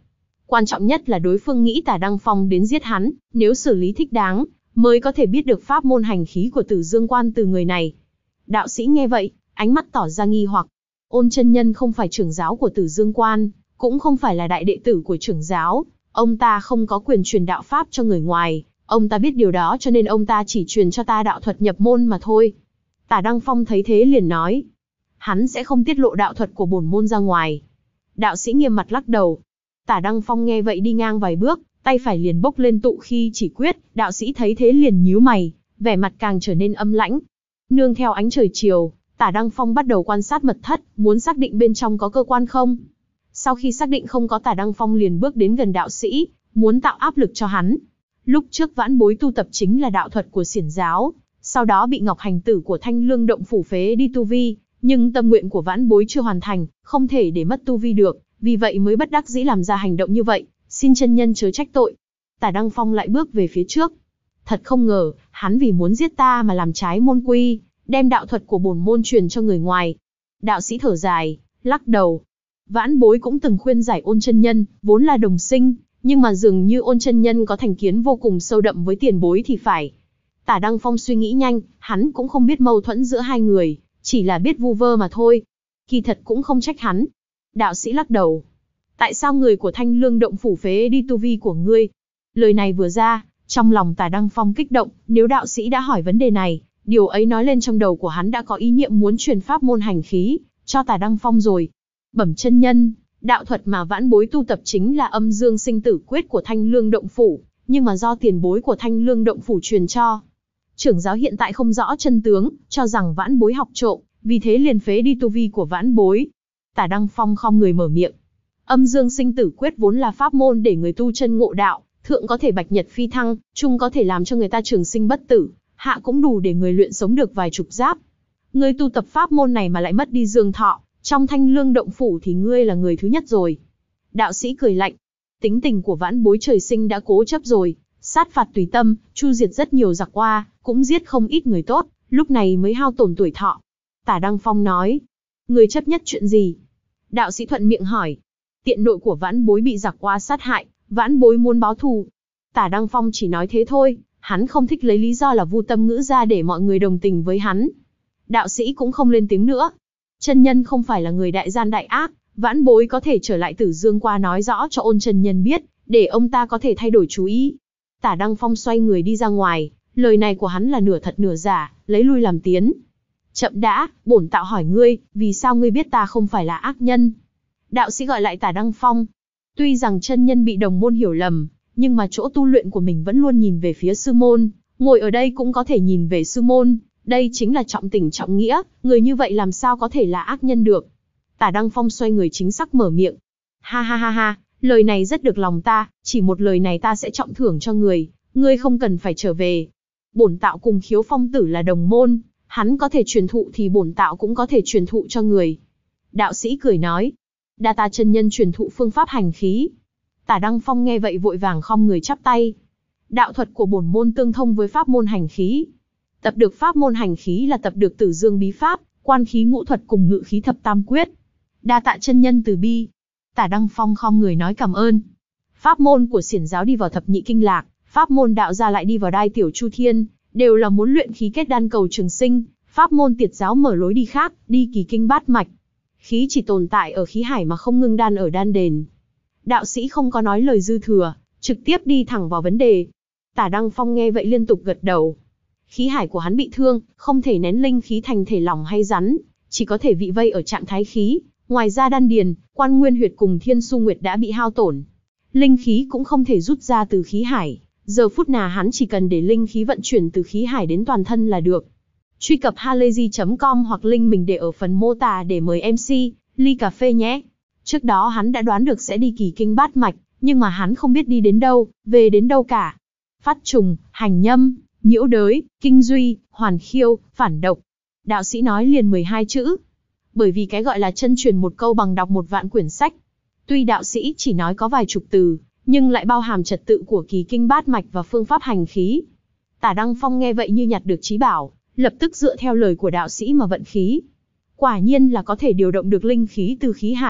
Quan trọng nhất là đối phương nghĩ Tả Đăng Phong đến giết hắn, nếu xử lý thích đáng, mới có thể biết được pháp môn hành khí của Tử Dương Quan từ người này. Đạo sĩ nghe vậy, ánh mắt tỏ ra nghi hoặc. Ôn chân nhân không phải trưởng giáo của Tử Dương Quan, cũng không phải là đại đệ tử của trưởng giáo, ông ta không có quyền truyền đạo pháp cho người ngoài, ông ta biết điều đó cho nên ông ta chỉ truyền cho ta đạo thuật nhập môn mà thôi. Tả Đăng Phong thấy thế liền nói, hắn sẽ không tiết lộ đạo thuật của bổn môn ra ngoài. Đạo sĩ nghiêm mặt lắc đầu. Tả Đăng Phong nghe vậy đi ngang vài bước, tay phải liền bốc lên tụ khi chỉ quyết, đạo sĩ thấy thế liền nhíu mày, vẻ mặt càng trở nên âm lãnh. Nương theo ánh trời chiều, Tả Đăng Phong bắt đầu quan sát mật thất, muốn xác định bên trong có cơ quan không. Sau khi xác định không có, Tả Đăng Phong liền bước đến gần đạo sĩ, muốn tạo áp lực cho hắn. Lúc trước vãn bối tu tập chính là đạo thuật của xiển giáo, sau đó bị Ngọc Hành Tử của Thanh Lương Động phủ phế đi tu vi, nhưng tâm nguyện của vãn bối chưa hoàn thành, không thể để mất tu vi được, vì vậy mới bất đắc dĩ làm ra hành động như vậy, xin chân nhân chớ trách tội. Tả Đăng Phong lại bước về phía trước. Thật không ngờ, hắn vì muốn giết ta mà làm trái môn quy, đem đạo thuật của bổn môn truyền cho người ngoài. Đạo sĩ thở dài, lắc đầu. Vãn bối cũng từng khuyên giải Ôn chân nhân, vốn là đồng sinh, nhưng mà dường như Ôn chân nhân có thành kiến vô cùng sâu đậm với tiền bối thì phải. Tả Đăng Phong suy nghĩ nhanh, hắn cũng không biết mâu thuẫn giữa hai người, chỉ là biết vu vơ mà thôi. Kỳ thật cũng không trách hắn. Đạo sĩ lắc đầu. Tại sao người của Thanh Lương Động phủ phế đi tu vi của ngươi? Lời này vừa ra, trong lòng Tả Đăng Phong kích động, nếu đạo sĩ đã hỏi vấn đề này, điều ấy nói lên trong đầu của hắn đã có ý niệm muốn truyền pháp môn hành khí cho Tả Đăng Phong rồi. Bẩm chân nhân, đạo thuật mà vãn bối tu tập chính là Âm Dương Sinh Tử Quyết của Thanh Lương Động phủ, nhưng mà do tiền bối của Thanh Lương Động phủ truyền cho. Trưởng giáo hiện tại không rõ chân tướng, cho rằng vãn bối học trộm, vì thế liền phế đi tu vi của vãn bối. Tả Đăng Phong khom người mở miệng. Âm Dương Sinh Tử Quyết vốn là pháp môn để người tu chân ngộ đạo, thượng có thể bạch nhật phi thăng, trung có thể làm cho người ta trường sinh bất tử, hạ cũng đủ để người luyện sống được vài chục giáp. Ngươi tu tập pháp môn này mà lại mất đi dương thọ, trong Thanh Lương Động phủ thì ngươi là người thứ nhất rồi. Đạo sĩ cười lạnh. Tính tình của vãn bối trời sinh đã cố chấp rồi, sát phạt tùy tâm, chu diệt rất nhiều giặc oa, cũng giết không ít người tốt, lúc này mới hao tổn tuổi thọ. Tả Đăng Phong nói. Người chấp nhất chuyện gì? Đạo sĩ thuận miệng hỏi. Tiện nội của vãn bối bị giặc oa sát hại, vãn bối muốn báo thù. Tả Đăng Phong chỉ nói thế thôi, hắn không thích lấy lý do là vu tâm ngữ ra để mọi người đồng tình với hắn. Đạo sĩ cũng không lên tiếng nữa. Chân nhân không phải là người đại gian đại ác, vãn bối có thể trở lại Tử Dương qua nói rõ cho Ôn chân nhân biết, để ông ta có thể thay đổi chú ý. Tả Đăng Phong xoay người đi ra ngoài, lời này của hắn là nửa thật nửa giả, lấy lui làm tiến. Chậm đã, bổn tạo hỏi ngươi, vì sao ngươi biết ta không phải là ác nhân? Đạo sĩ gọi lại Tả Đăng Phong. Tuy rằng chân nhân bị đồng môn hiểu lầm, nhưng mà chỗ tu luyện của mình vẫn luôn nhìn về phía sư môn, ngồi ở đây cũng có thể nhìn về sư môn, đây chính là trọng tình trọng nghĩa, người như vậy làm sao có thể là ác nhân được. Tả Đăng Phong xoay người chính xác mở miệng. Ha ha ha ha, lời này rất được lòng ta, chỉ một lời này ta sẽ trọng thưởng cho người, ngươi không cần phải trở về. Bổn tạo cùng Khiếu Phong tử là đồng môn, hắn có thể truyền thụ thì bổn tạo cũng có thể truyền thụ cho người. Đạo sĩ cười nói. Đa ta chân nhân truyền thụ phương pháp hành khí. Tả Đăng Phong nghe vậy vội vàng khom người chắp tay. Đạo thuật của bổn môn tương thông với pháp môn hành khí. Tập được pháp môn hành khí là tập được Tử Dương bí pháp, quan khí ngũ thuật cùng ngự khí thập tam quyết. Đa tạ chân nhân từ bi. Tả Đăng Phong khom người nói cảm ơn. Pháp môn của xiển giáo đi vào thập nhị kinh lạc, pháp môn đạo gia lại đi vào đai tiểu chu thiên, đều là muốn luyện khí kết đan cầu trường sinh. Pháp môn tiệt giáo mở lối đi khác, đi kỳ kinh bát mạch. Khí chỉ tồn tại ở khí hải mà không ngưng đan ở đan đền. Đạo sĩ không có nói lời dư thừa, trực tiếp đi thẳng vào vấn đề. Tả Đăng Phong nghe vậy liên tục gật đầu. Khí hải của hắn bị thương, không thể nén linh khí thành thể lỏng hay rắn, chỉ có thể vị vây ở trạng thái khí. Ngoài ra đan điền, quan nguyên huyệt cùng thiên su nguyệt đã bị hao tổn. Linh khí cũng không thể rút ra từ khí hải. Giờ phút nào hắn chỉ cần để linh khí vận chuyển từ khí hải đến toàn thân là được. Truy cập halayzi chấm com hoặc link mình để ở phần mô tả để mời em xê, ly cà phê nhé. Trước đó hắn đã đoán được sẽ đi kỳ kinh bát mạch, nhưng mà hắn không biết đi đến đâu, về đến đâu cả. Phát trùng, hành nhâm, nhiễu đới, kinh duy, hoàn khiêu, phản độc. Đạo sĩ nói liền mười hai chữ. Bởi vì cái gọi là chân truyền một câu bằng đọc một vạn quyển sách. Tuy đạo sĩ chỉ nói có vài chục từ, nhưng lại bao hàm trật tự của kỳ kinh bát mạch và phương pháp hành khí. Tả Đăng Phong nghe vậy như nhặt được trí bảo, lập tức dựa theo lời của đạo sĩ mà vận khí. Quả nhiên là có thể điều động được linh khí từ khí hải,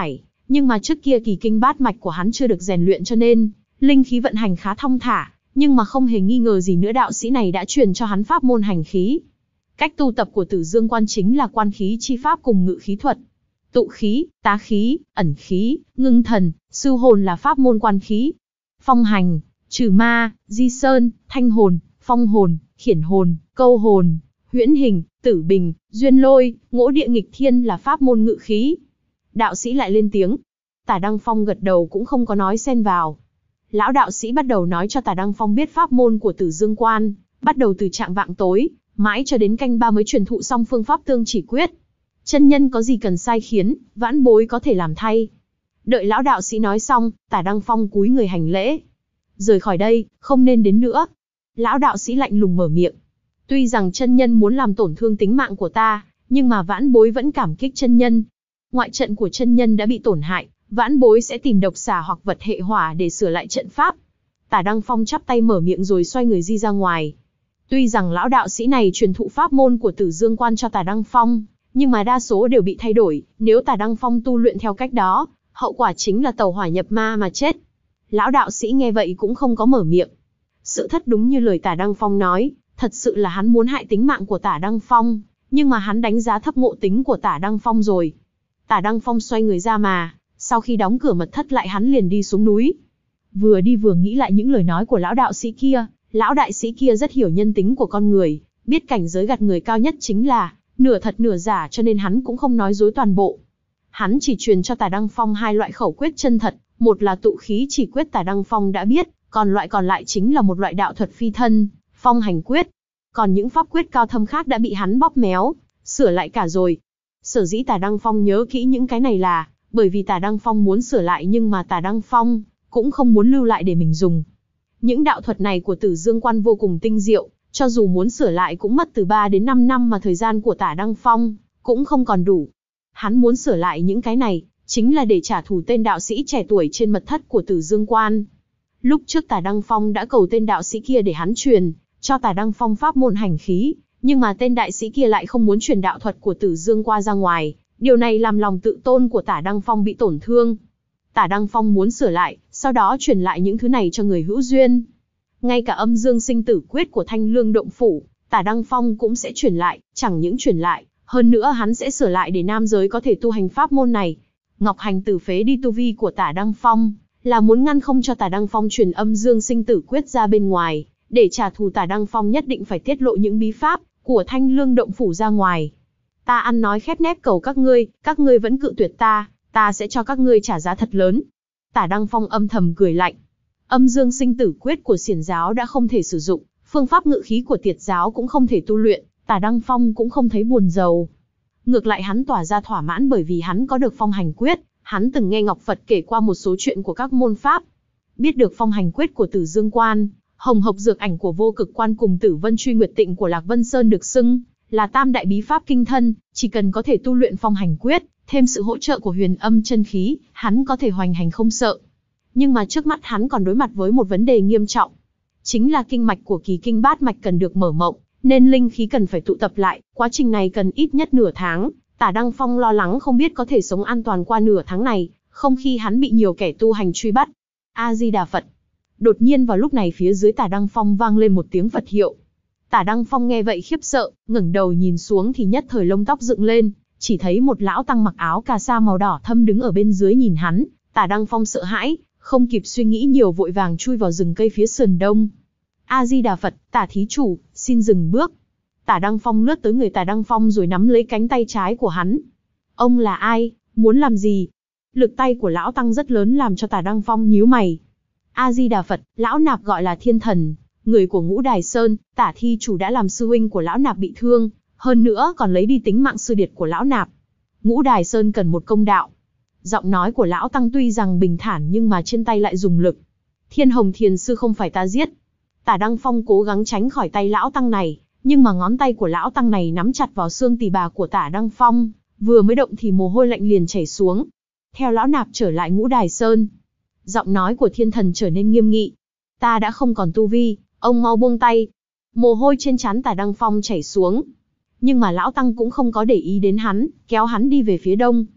Nhưng mà trước kia kỳ kinh bát mạch của hắn chưa được rèn luyện cho nên, linh khí vận hành khá thong thả, nhưng mà không hề nghi ngờ gì nữa đạo sĩ này đã truyền cho hắn pháp môn hành khí. Cách tu tập của Tử Dương Quan chính là quan khí chi pháp cùng ngự khí thuật. Tụ khí, tá khí, ẩn khí, ngưng thần, sư hồn là pháp môn quan khí. Phong hành, trừ ma, di sơn, thanh hồn, phong hồn, khiển hồn, câu hồn, huyễn hình, tử bình, duyên lôi, ngỗ địa nghịch thiên là pháp môn ngự khí. Đạo sĩ lại lên tiếng. Tả Đăng Phong gật đầu cũng không có nói xen vào. Lão đạo sĩ bắt đầu nói cho Tả Đăng Phong biết pháp môn của Tử Dương Quan, bắt đầu từ trạng vạng tối, mãi cho đến canh ba mới truyền thụ xong phương pháp tương chỉ quyết. Chân nhân có gì cần sai khiến, vãn bối có thể làm thay. Đợi lão đạo sĩ nói xong, Tả Đăng Phong cúi người hành lễ. Rời khỏi đây, không nên đến nữa. Lão đạo sĩ lạnh lùng mở miệng. Tuy rằng chân nhân muốn làm tổn thương tính mạng của ta, nhưng mà vãn bối vẫn cảm kích chân nhân. Ngoại trận của chân nhân đã bị tổn hại, vãn bối sẽ tìm độc xà hoặc vật hệ hỏa để sửa lại trận pháp. Tả Đăng Phong chắp tay mở miệng rồi xoay người đi ra ngoài. Tuy rằng lão đạo sĩ này truyền thụ pháp môn của Tử Dương Quan cho Tả Đăng Phong, nhưng mà đa số đều bị thay đổi, nếu Tả Đăng Phong tu luyện theo cách đó, hậu quả chính là tẩu hỏa nhập ma mà chết. Lão đạo sĩ nghe vậy cũng không có mở miệng. Sự thật đúng như lời Tả Đăng Phong nói, thật sự là hắn muốn hại tính mạng của Tả Đăng Phong, nhưng mà hắn đánh giá thấp ngộ tính của Tả Đăng Phong rồi. Tả Đăng Phong xoay người ra mà, sau khi đóng cửa mật thất lại hắn liền đi xuống núi. Vừa đi vừa nghĩ lại những lời nói của lão đạo sĩ kia, lão đại sĩ kia rất hiểu nhân tính của con người, biết cảnh giới gạt người cao nhất chính là nửa thật nửa giả, cho nên hắn cũng không nói dối toàn bộ. Hắn chỉ truyền cho Tả Đăng Phong hai loại khẩu quyết chân thật, một là tụ khí chỉ quyết Tả Đăng Phong đã biết, còn loại còn lại chính là một loại đạo thuật phi thân, phong hành quyết. Còn những pháp quyết cao thâm khác đã bị hắn bóp méo, sửa lại cả rồi. Sở dĩ Tả Đăng Phong nhớ kỹ những cái này là bởi vì Tả Đăng Phong muốn sửa lại, nhưng mà Tả Đăng Phong cũng không muốn lưu lại để mình dùng. Những đạo thuật này của Tử Dương Quan vô cùng tinh diệu, cho dù muốn sửa lại cũng mất từ ba đến năm năm mà thời gian của Tả Đăng Phong cũng không còn đủ. Hắn muốn sửa lại những cái này, chính là để trả thù tên đạo sĩ trẻ tuổi trên mật thất của Tử Dương Quan. Lúc trước Tả Đăng Phong đã cầu tên đạo sĩ kia để hắn truyền cho Tả Đăng Phong pháp môn hành khí, nhưng mà tên đại sĩ kia lại không muốn truyền đạo thuật của Tử Dương qua ra ngoài, điều này làm lòng tự tôn của Tả Đăng Phong bị tổn thương. Tả Đăng Phong muốn sửa lại, sau đó truyền lại những thứ này cho người hữu duyên. Ngay cả âm dương sinh tử quyết của Thanh Lương Động Phủ, Tả Đăng Phong cũng sẽ truyền lại, chẳng những truyền lại, hơn nữa hắn sẽ sửa lại để nam giới có thể tu hành pháp môn này. Ngọc Hành Tử phế đi tu vi của Tả Đăng Phong, là muốn ngăn không cho Tả Đăng Phong truyền âm dương sinh tử quyết ra bên ngoài, để trả thù Tả Đăng Phong nhất định phải tiết lộ những bí pháp của Thanh Lương Động Phủ ra ngoài. Ta ăn nói khép nép cầu các ngươi, các ngươi vẫn cự tuyệt ta, ta sẽ cho các ngươi trả giá thật lớn. Tả Đăng Phong âm thầm cười lạnh. Âm dương sinh tử quyết của Xiển giáo đã không thể sử dụng, phương pháp ngự khí của Tiệt giáo cũng không thể tu luyện, Tả Đăng Phong cũng không thấy buồn rầu. Ngược lại hắn tỏa ra thỏa mãn bởi vì hắn có được phong hành quyết, hắn từng nghe Ngọc Phật kể qua một số chuyện của các môn pháp. Biết được phong hành quyết của Tử Dương Quan, Hồng Hộc Dược Ảnh của Vô Cực Quan cùng Tử Vân Truy Nguyệt Tịnh của Lạc Vân Sơn được xưng là tam đại bí pháp kinh thân, chỉ cần có thể tu luyện phong hành quyết, thêm sự hỗ trợ của huyền âm chân khí, hắn có thể hoành hành không sợ. Nhưng mà trước mắt hắn còn đối mặt với một vấn đề nghiêm trọng. Chính là kinh mạch của kỳ kinh bát mạch cần được mở rộng, nên linh khí cần phải tụ tập lại, quá trình này cần ít nhất nửa tháng. Tả Đăng Phong lo lắng không biết có thể sống an toàn qua nửa tháng này, không khi hắn bị nhiều kẻ tu hành truy bắt. A-di-đà Phật. Đột nhiên vào lúc này phía dưới Tả Đăng Phong vang lên một tiếng Phật hiệu. Tả Đăng Phong nghe vậy khiếp sợ, ngẩng đầu nhìn xuống thì nhất thời lông tóc dựng lên, chỉ thấy một lão tăng mặc áo cà sa màu đỏ thâm đứng ở bên dưới nhìn hắn. Tả Đăng Phong sợ hãi, không kịp suy nghĩ nhiều vội vàng chui vào rừng cây phía sườn đông. A-di-đà Phật, Tả thí chủ, xin dừng bước. Tả Đăng Phong lướt tới người Tả Đăng Phong rồi nắm lấy cánh tay trái của hắn. Ông là ai, muốn làm gì? Lực tay của lão tăng rất lớn làm cho Tả Đăng Phong nhíu mày. A-di-đà Phật, lão nạp gọi là Thiên Thần, người của Ngũ Đài Sơn, Tả thi chủ đã làm sư huynh của lão nạp bị thương, hơn nữa còn lấy đi tính mạng sư điệt của lão nạp. Ngũ Đài Sơn cần một công đạo. Giọng nói của lão tăng tuy rằng bình thản nhưng mà trên tay lại dùng lực. Thiên Hồng Thiền sư không phải ta giết. Tả Đăng Phong cố gắng tránh khỏi tay lão tăng này, nhưng mà ngón tay của lão tăng này nắm chặt vào xương tỳ bà của Tả Đăng Phong, vừa mới động thì mồ hôi lạnh liền chảy xuống. Theo lão nạp trở lại Ngũ Đài Sơn. Giọng nói của Thiên Thần trở nên nghiêm nghị. Ta đã không còn tu vi, ông mau buông tay. Mồ hôi trên trán Tả Đăng Phong chảy xuống. Nhưng mà lão tăng cũng không có để ý đến hắn, kéo hắn đi về phía đông.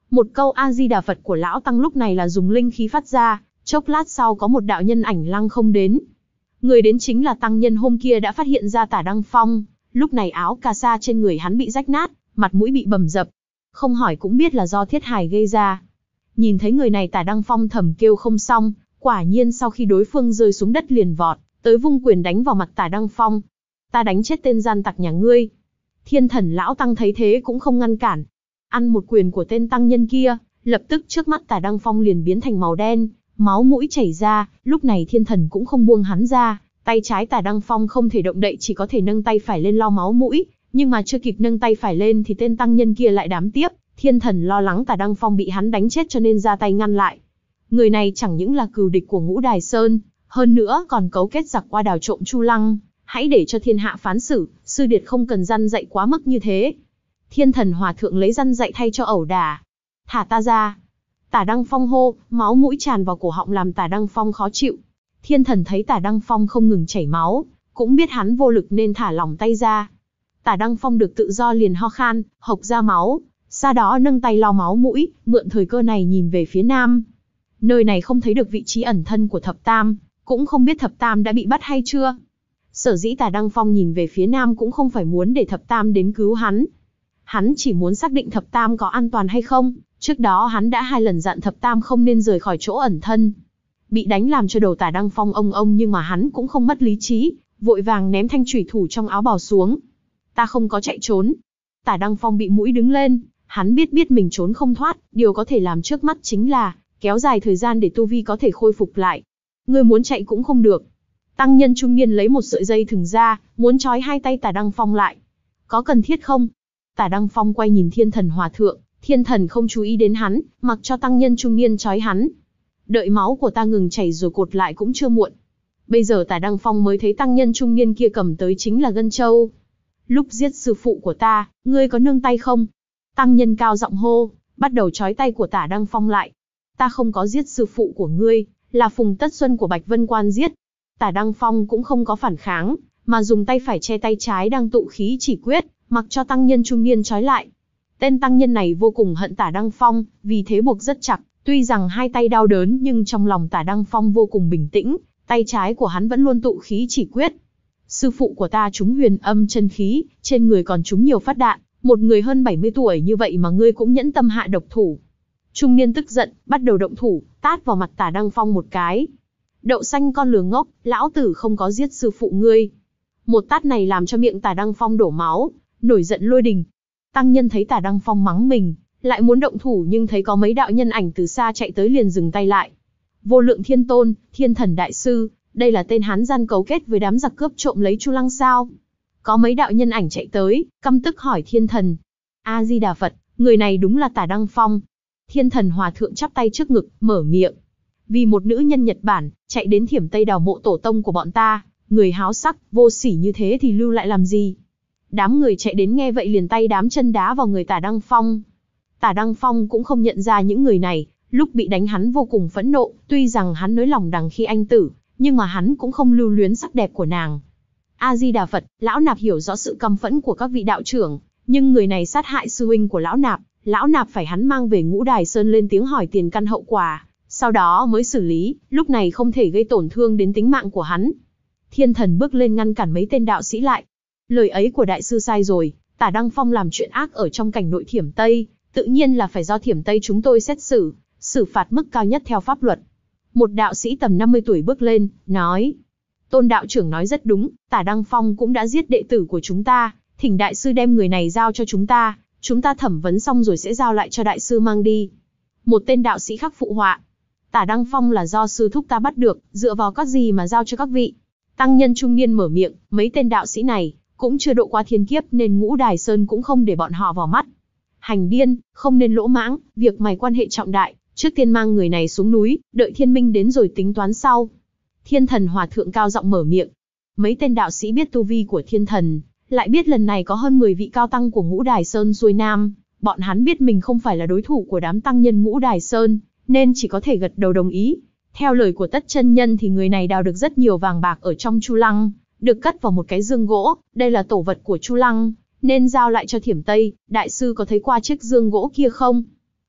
Một câu A-di-đà Phật của lão tăng lúc này là dùng linh khí phát ra, chốc lát sau có một đạo nhân ảnh lăng không đến. Người đến chính là tăng nhân hôm kia đã phát hiện ra Tả Đăng Phong, lúc này áo cà sa trên người hắn bị rách nát, mặt mũi bị bầm dập. Không hỏi cũng biết là do thiết hài gây ra. Nhìn thấy người này Tả Đăng Phong thầm kêu không xong, quả nhiên sau khi đối phương rơi xuống đất liền vọt, tới vung quyền đánh vào mặt Tả Đăng Phong. Ta đánh chết tên gian tặc nhà ngươi. Thiên Thần lão tăng thấy thế cũng không ngăn cản. Ăn một quyền của tên tăng nhân kia, lập tức trước mắt Tả Đăng Phong liền biến thành màu đen, máu mũi chảy ra, lúc này Thiên Thần cũng không buông hắn ra, tay trái Tả Đăng Phong không thể động đậy chỉ có thể nâng tay phải lên lau máu mũi, nhưng mà chưa kịp nâng tay phải lên thì tên tăng nhân kia lại đám tiếp, Thiên Thần lo lắng Tả Đăng Phong bị hắn đánh chết cho nên ra tay ngăn lại. Người này chẳng những là cừu địch của Ngũ Đài Sơn, hơn nữa còn cấu kết giặc qua đào trộm Chu Lăng, hãy để cho thiên hạ phán xử, sư điệt không cần răn dạy quá mức như thế. Thiên Thần hòa thượng lấy răn dạy thay cho ẩu đả. Thả ta ra. Tả Đăng Phong hô, máu mũi tràn vào cổ họng làm Tả Đăng Phong khó chịu. Thiên Thần thấy Tả Đăng Phong không ngừng chảy máu, cũng biết hắn vô lực nên thả lỏng tay ra. Tả Đăng Phong được tự do liền ho khan, hộc ra máu, sau đó nâng tay lau máu mũi, mượn thời cơ này nhìn về phía nam. Nơi này không thấy được vị trí ẩn thân của Thập Tam, cũng không biết Thập Tam đã bị bắt hay chưa. Sở dĩ Tả Đăng Phong nhìn về phía nam cũng không phải muốn để Thập Tam đến cứu hắn. Hắn chỉ muốn xác định Thập Tam có an toàn hay không, trước đó hắn đã hai lần dặn Thập Tam không nên rời khỏi chỗ ẩn thân. Bị đánh làm cho đầu Tả Đăng Phong ông ông nhưng mà hắn cũng không mất lý trí, vội vàng ném thanh chủy thủ trong áo bào xuống. Ta không có chạy trốn. Tả Đăng Phong bị mũi đứng lên, hắn biết biết mình trốn không thoát, điều có thể làm trước mắt chính là kéo dài thời gian để tu vi có thể khôi phục lại. Ngươi muốn chạy cũng không được. Tăng nhân trung niên lấy một sợi dây thừng ra, muốn trói hai tay Tả Đăng Phong lại. Có cần thiết không? Tả Đăng Phong quay nhìn Thiên Thần hòa thượng, Thiên Thần không chú ý đến hắn, mặc cho tăng nhân trung niên trói hắn. Đợi máu của ta ngừng chảy rồi cột lại cũng chưa muộn. Bây giờ Tả Đăng Phong mới thấy tăng nhân trung niên kia cầm tới chính là ngân châu. Lúc giết sư phụ của ta, ngươi có nương tay không? Tăng nhân cao giọng hô, bắt đầu trói tay của Tả Đăng Phong lại. Ta không có giết sư phụ của ngươi, là Phùng Tất Xuân của Bạch Vân Quan giết. Tả Đăng Phong cũng không có phản kháng, mà dùng tay phải che tay trái đang tụ khí chỉ quyết, mặc cho tăng nhân trung niên trói lại. Tên tăng nhân này vô cùng hận Tả Đăng Phong, vì thế buộc rất chặt, tuy rằng hai tay đau đớn nhưng trong lòng Tả Đăng Phong vô cùng bình tĩnh, tay trái của hắn vẫn luôn tụ khí chỉ quyết. Sư phụ của ta trúng huyền âm chân khí, trên người còn trúng nhiều phát đạn, một người hơn bảy mươi tuổi như vậy mà ngươi cũng nhẫn tâm hạ độc thủ. Trung niên tức giận, bắt đầu động thủ, tát vào mặt Tả Đăng Phong một cái. Đậu xanh con lừa ngốc, lão tử không có giết sư phụ ngươi. Một tát này làm cho miệng Tả Đăng Phong đổ máu, nổi giận lôi đình. Tăng nhân thấy Tả Đăng Phong mắng mình, lại muốn động thủ nhưng thấy có mấy đạo nhân ảnh từ xa chạy tới liền dừng tay lại. Vô Lượng Thiên Tôn, Thiên Thần Đại Sư, đây là tên hán gian cấu kết với đám giặc cướp trộm lấy Chu Lăng sao? Có mấy đạo nhân ảnh chạy tới, căm tức hỏi Thiên Thần. A-di-đà Phật, người này đúng là Tả Đăng Phong. Thiên Thần hòa thượng chắp tay trước ngực, mở miệng. Vì một nữ nhân Nhật Bản, chạy đến Thiểm Tây đào mộ tổ tông của bọn ta, người háo sắc, vô sỉ như thế thì lưu lại làm gì? Đám người chạy đến nghe vậy liền tay đám chân đá vào người Tả Đăng Phong. Tả Đăng Phong cũng không nhận ra những người này, lúc bị đánh hắn vô cùng phẫn nộ, tuy rằng hắn nới lòng đằng khi anh tử, nhưng mà hắn cũng không lưu luyến sắc đẹp của nàng. A-di-đà Phật, lão nạp hiểu rõ sự căm phẫn của các vị đạo trưởng, nhưng người này sát hại sư huynh của lão nạp, lão nạp phải hắn mang về Ngũ Đài Sơn lên tiếng hỏi tiền căn hậu quả, sau đó mới xử lý, lúc này không thể gây tổn thương đến tính mạng của hắn. Thiên Thần bước lên ngăn cản mấy tên đạo sĩ lại. Lời ấy của đại sư sai rồi, Tả Đăng Phong làm chuyện ác ở trong cảnh nội Thiểm Tây, tự nhiên là phải do Thiểm Tây chúng tôi xét xử, xử phạt mức cao nhất theo pháp luật. Một đạo sĩ tầm năm mươi tuổi bước lên, nói. Tôn đạo trưởng nói rất đúng, Tả Đăng Phong cũng đã giết đệ tử của chúng ta, thỉnh đại sư đem người này giao cho chúng ta, chúng ta thẩm vấn xong rồi sẽ giao lại cho đại sư mang đi. Một tên đạo sĩ khác phụ họa. Tả Đăng Phong là do sư thúc ta bắt được, dựa vào các gì mà giao cho các vị? Tăng nhân trung niên mở miệng, mấy tên đạo sĩ này cũng chưa độ qua thiên kiếp nên Ngũ Đài Sơn cũng không để bọn họ vào mắt. Hành điên, không nên lỗ mãng, việc mày quan hệ trọng đại, trước tiên mang người này xuống núi, đợi thiên minh đến rồi tính toán sau. Thiên Thần hòa thượng cao giọng mở miệng. Mấy tên đạo sĩ biết tu vi của Thiên Thần, lại biết lần này có hơn mười vị cao tăng của Ngũ Đài Sơn xuôi nam, bọn hắn biết mình không phải là đối thủ của đám tăng nhân Ngũ Đài Sơn, nên chỉ có thể gật đầu đồng ý. Theo lời của Tất chân nhân thì người này đào được rất nhiều vàng bạc ở trong Chu Lăng, được cất vào một cái dương gỗ, đây là tổ vật của Chu Lăng, nên giao lại cho Thiểm Tây. Đại sư có thấy qua chiếc dương gỗ kia không?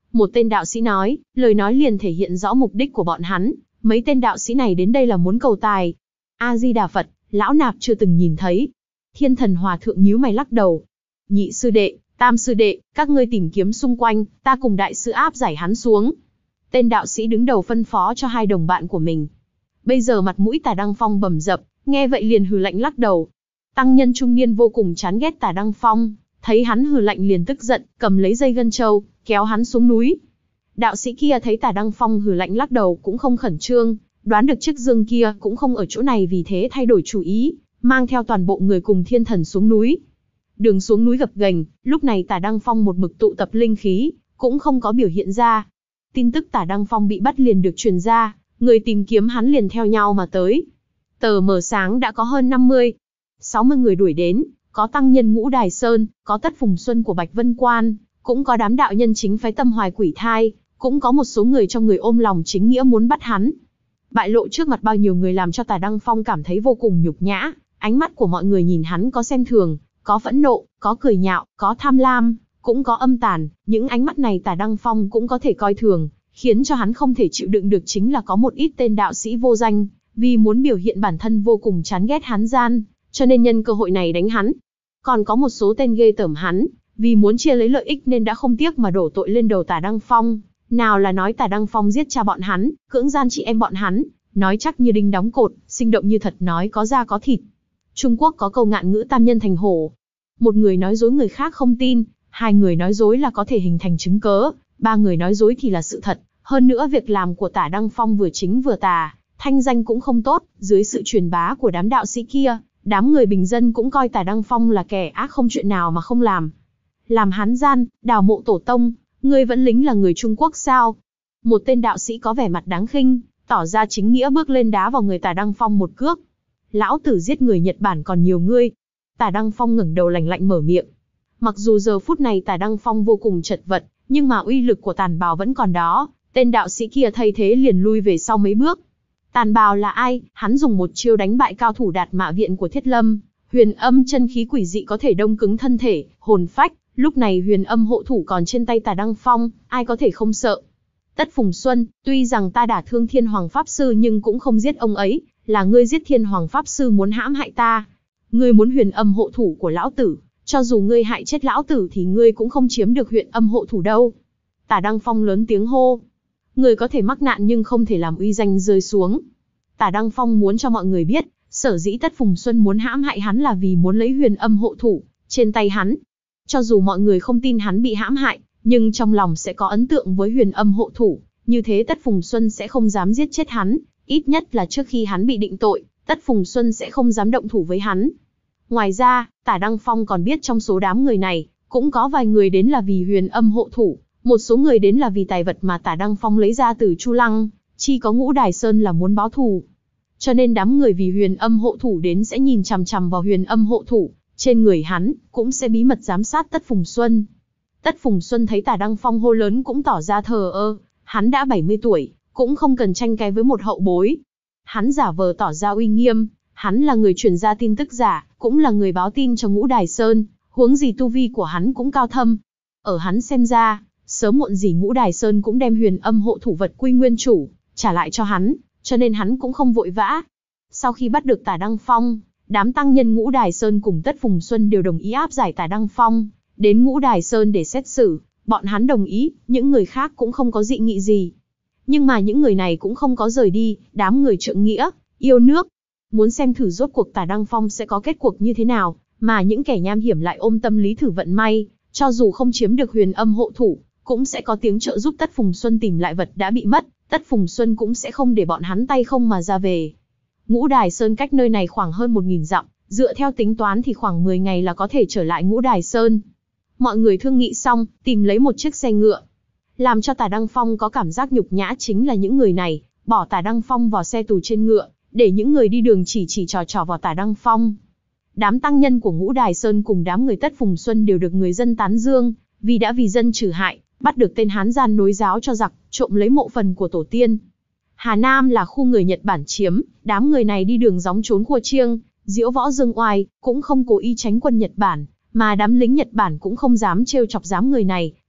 Một tên đạo sĩ nói, lời nói liền thể hiện rõ mục đích của bọn hắn, mấy tên đạo sĩ này đến đây là muốn cầu tài. A-di-đà Phật, lão nạp chưa từng nhìn thấy. Thiên Thần Hòa Thượng nhíu mày lắc đầu. Nhị sư đệ, tam sư đệ, các ngươi tìm kiếm xung quanh, ta cùng đại sư áp giải hắn xuống. Tên đạo sĩ đứng đầu phân phó cho hai đồng bạn của mình. Bây giờ mặt mũi Tả Đăng Phong bầm dập, nghe vậy liền hừ lạnh lắc đầu. Tăng nhân trung niên vô cùng chán ghét Tả Đăng Phong, thấy hắn hừ lạnh liền tức giận, cầm lấy dây gân trâu, kéo hắn xuống núi. Đạo sĩ kia thấy Tả Đăng Phong hừ lạnh lắc đầu cũng không khẩn trương, đoán được chiếc dương kia cũng không ở chỗ này vì thế thay đổi chủ ý, mang theo toàn bộ người cùng thiên thần xuống núi. Đường xuống núi gập ghềnh, lúc này Tả Đăng Phong một mực tụ tập linh khí, cũng không có biểu hiện ra. Tin tức Tả Đăng Phong bị bắt liền được truyền ra, người tìm kiếm hắn liền theo nhau mà tới. Tờ mờ sáng đã có hơn năm mươi, sáu mươi người đuổi đến, có tăng nhân Ngũ Đài Sơn, có Tất Phùng Xuân của Bạch Vân Quan, cũng có đám đạo nhân chính phái Tâm Hoài Quỷ Thai, cũng có một số người trong người ôm lòng chính nghĩa muốn bắt hắn. Bại lộ trước mặt bao nhiêu người làm cho Tả Đăng Phong cảm thấy vô cùng nhục nhã, ánh mắt của mọi người nhìn hắn có xem thường, có phẫn nộ, có cười nhạo, có tham lam, cũng có âm tàn, những ánh mắt này Tả Đăng Phong cũng có thể coi thường, khiến cho hắn không thể chịu đựng được chính là có một ít tên đạo sĩ vô danh, vì muốn biểu hiện bản thân vô cùng chán ghét hắn gian, cho nên nhân cơ hội này đánh hắn. Còn có một số tên ghê tởm hắn, vì muốn chia lấy lợi ích nên đã không tiếc mà đổ tội lên đầu Tả Đăng Phong, nào là nói Tả Đăng Phong giết cha bọn hắn, cưỡng gian chị em bọn hắn, nói chắc như đinh đóng cột, sinh động như thật nói có da có thịt. Trung Quốc có câu ngạn ngữ tam nhân thành hổ. Một người nói dối người khác không tin, hai người nói dối là có thể hình thành chứng cớ, ba người nói dối thì là sự thật. Hơn nữa việc làm của Tả Đăng Phong vừa chính vừa tà, thanh danh cũng không tốt, dưới sự truyền bá của đám đạo sĩ kia, đám người bình dân cũng coi Tả Đăng Phong là kẻ ác không chuyện nào mà không làm. Làm hán gian, đào mộ tổ tông, ngươi vẫn lính là người Trung Quốc sao? Một tên đạo sĩ có vẻ mặt đáng khinh, tỏ ra chính nghĩa bước lên đá vào người Tả Đăng Phong một cước. Lão tử giết người Nhật Bản còn nhiều ngươi. Tả Đăng Phong ngẩng đầu lạnh lạnh mở miệng. Mặc dù giờ phút này Tả Đăng Phong vô cùng chật vật, nhưng mà uy lực của Tàn Bào vẫn còn đó. Tên đạo sĩ kia thay thế liền lui về sau mấy bước. Tàn Bào là ai? Hắn dùng một chiêu đánh bại cao thủ Đạt Mạ Viện của Thiết Lâm. Huyền âm chân khí quỷ dị có thể đông cứng thân thể, hồn phách. Lúc này huyền âm hộ thủ còn trên tay Tả Đăng Phong, ai có thể không sợ? Tất Phùng Xuân, tuy rằng ta đả thương Thiên Hoàng Pháp Sư nhưng cũng không giết ông ấy, là ngươi giết Thiên Hoàng Pháp Sư muốn hãm hại ta. Ngươi muốn huyền âm hộ thủ của lão tử, cho dù ngươi hại chết lão tử thì ngươi cũng không chiếm được huyền âm hộ thủ đâu. Tả Đăng Phong lớn tiếng hô. Người có thể mắc nạn nhưng không thể làm uy danh rơi xuống. Tả Đăng Phong muốn cho mọi người biết, sở dĩ Tất Phùng Xuân muốn hãm hại hắn là vì muốn lấy huyền âm hộ thủ trên tay hắn. Cho dù mọi người không tin hắn bị hãm hại, nhưng trong lòng sẽ có ấn tượng với huyền âm hộ thủ, như thế Tất Phùng Xuân sẽ không dám giết chết hắn, ít nhất là trước khi hắn bị định tội, Tất Phùng Xuân sẽ không dám động thủ với hắn. Ngoài ra, Tả Đăng Phong còn biết trong số đám người này, cũng có vài người đến là vì huyền âm hộ thủ, một số người đến là vì tài vật mà Tả Đăng Phong lấy ra từ Chu Lăng, chỉ có Ngũ Đài Sơn là muốn báo thù. Cho nên đám người vì huyền âm hộ thủ đến sẽ nhìn chằm chằm vào huyền âm hộ thủ, trên người hắn, cũng sẽ bí mật giám sát Tất Phùng Xuân. Tất Phùng Xuân thấy Tả Đăng Phong hô lớn cũng tỏ ra thờ ơ, hắn đã bảy mươi tuổi, cũng không cần tranh cái với một hậu bối. Hắn giả vờ tỏ ra uy nghiêm, hắn là người truyền ra tin tức giả, cũng là người báo tin cho Ngũ Đài Sơn, huống gì tu vi của hắn cũng cao thâm. Ở hắn xem ra, sớm muộn gì Ngũ Đài Sơn cũng đem huyền âm hộ thủ vật quy nguyên chủ, trả lại cho hắn, cho nên hắn cũng không vội vã. Sau khi bắt được Tả Đăng Phong, đám tăng nhân Ngũ Đài Sơn cùng Tất Phùng Xuân đều đồng ý áp giải Tả Đăng Phong đến Ngũ Đài Sơn để xét xử, bọn hắn đồng ý, những người khác cũng không có dị nghị gì. Nhưng mà những người này cũng không có rời đi, đám người trượng nghĩa, yêu nước, muốn xem thử rốt cuộc Tả Đăng Phong sẽ có kết cuộc như thế nào, mà những kẻ nham hiểm lại ôm tâm lý thử vận may, cho dù không chiếm được huyền âm hộ thủ, cũng sẽ có tiếng trợ giúp Tất Phùng Xuân tìm lại vật đã bị mất, Tất Phùng Xuân cũng sẽ không để bọn hắn tay không mà ra về. Ngũ Đài Sơn cách nơi này khoảng hơn một nghìn dặm, dựa theo tính toán thì khoảng mười ngày là có thể trở lại Ngũ Đài Sơn. Mọi người thương nghị xong, tìm lấy một chiếc xe ngựa. Làm cho Tả Đăng Phong có cảm giác nhục nhã chính là những người này, bỏ Tả Đăng Phong vào xe tù trên ngựa, để những người đi đường chỉ chỉ trò trò vào Tả Đăng Phong. Đám tăng nhân của Ngũ Đài Sơn cùng đám người Tất Phùng Xuân đều được người dân tán dương, vì đã vì dân trừ hại, bắt được tên hán gian nối giáo cho giặc, trộm lấy mộ phần của tổ tiên. Hà Nam là khu người Nhật Bản chiếm, đám người này đi đường gióng trốn khua chiêng, diễu võ dương oai, cũng không cố ý tránh quân Nhật Bản, mà đám lính Nhật Bản cũng không dám trêu chọc đám người này,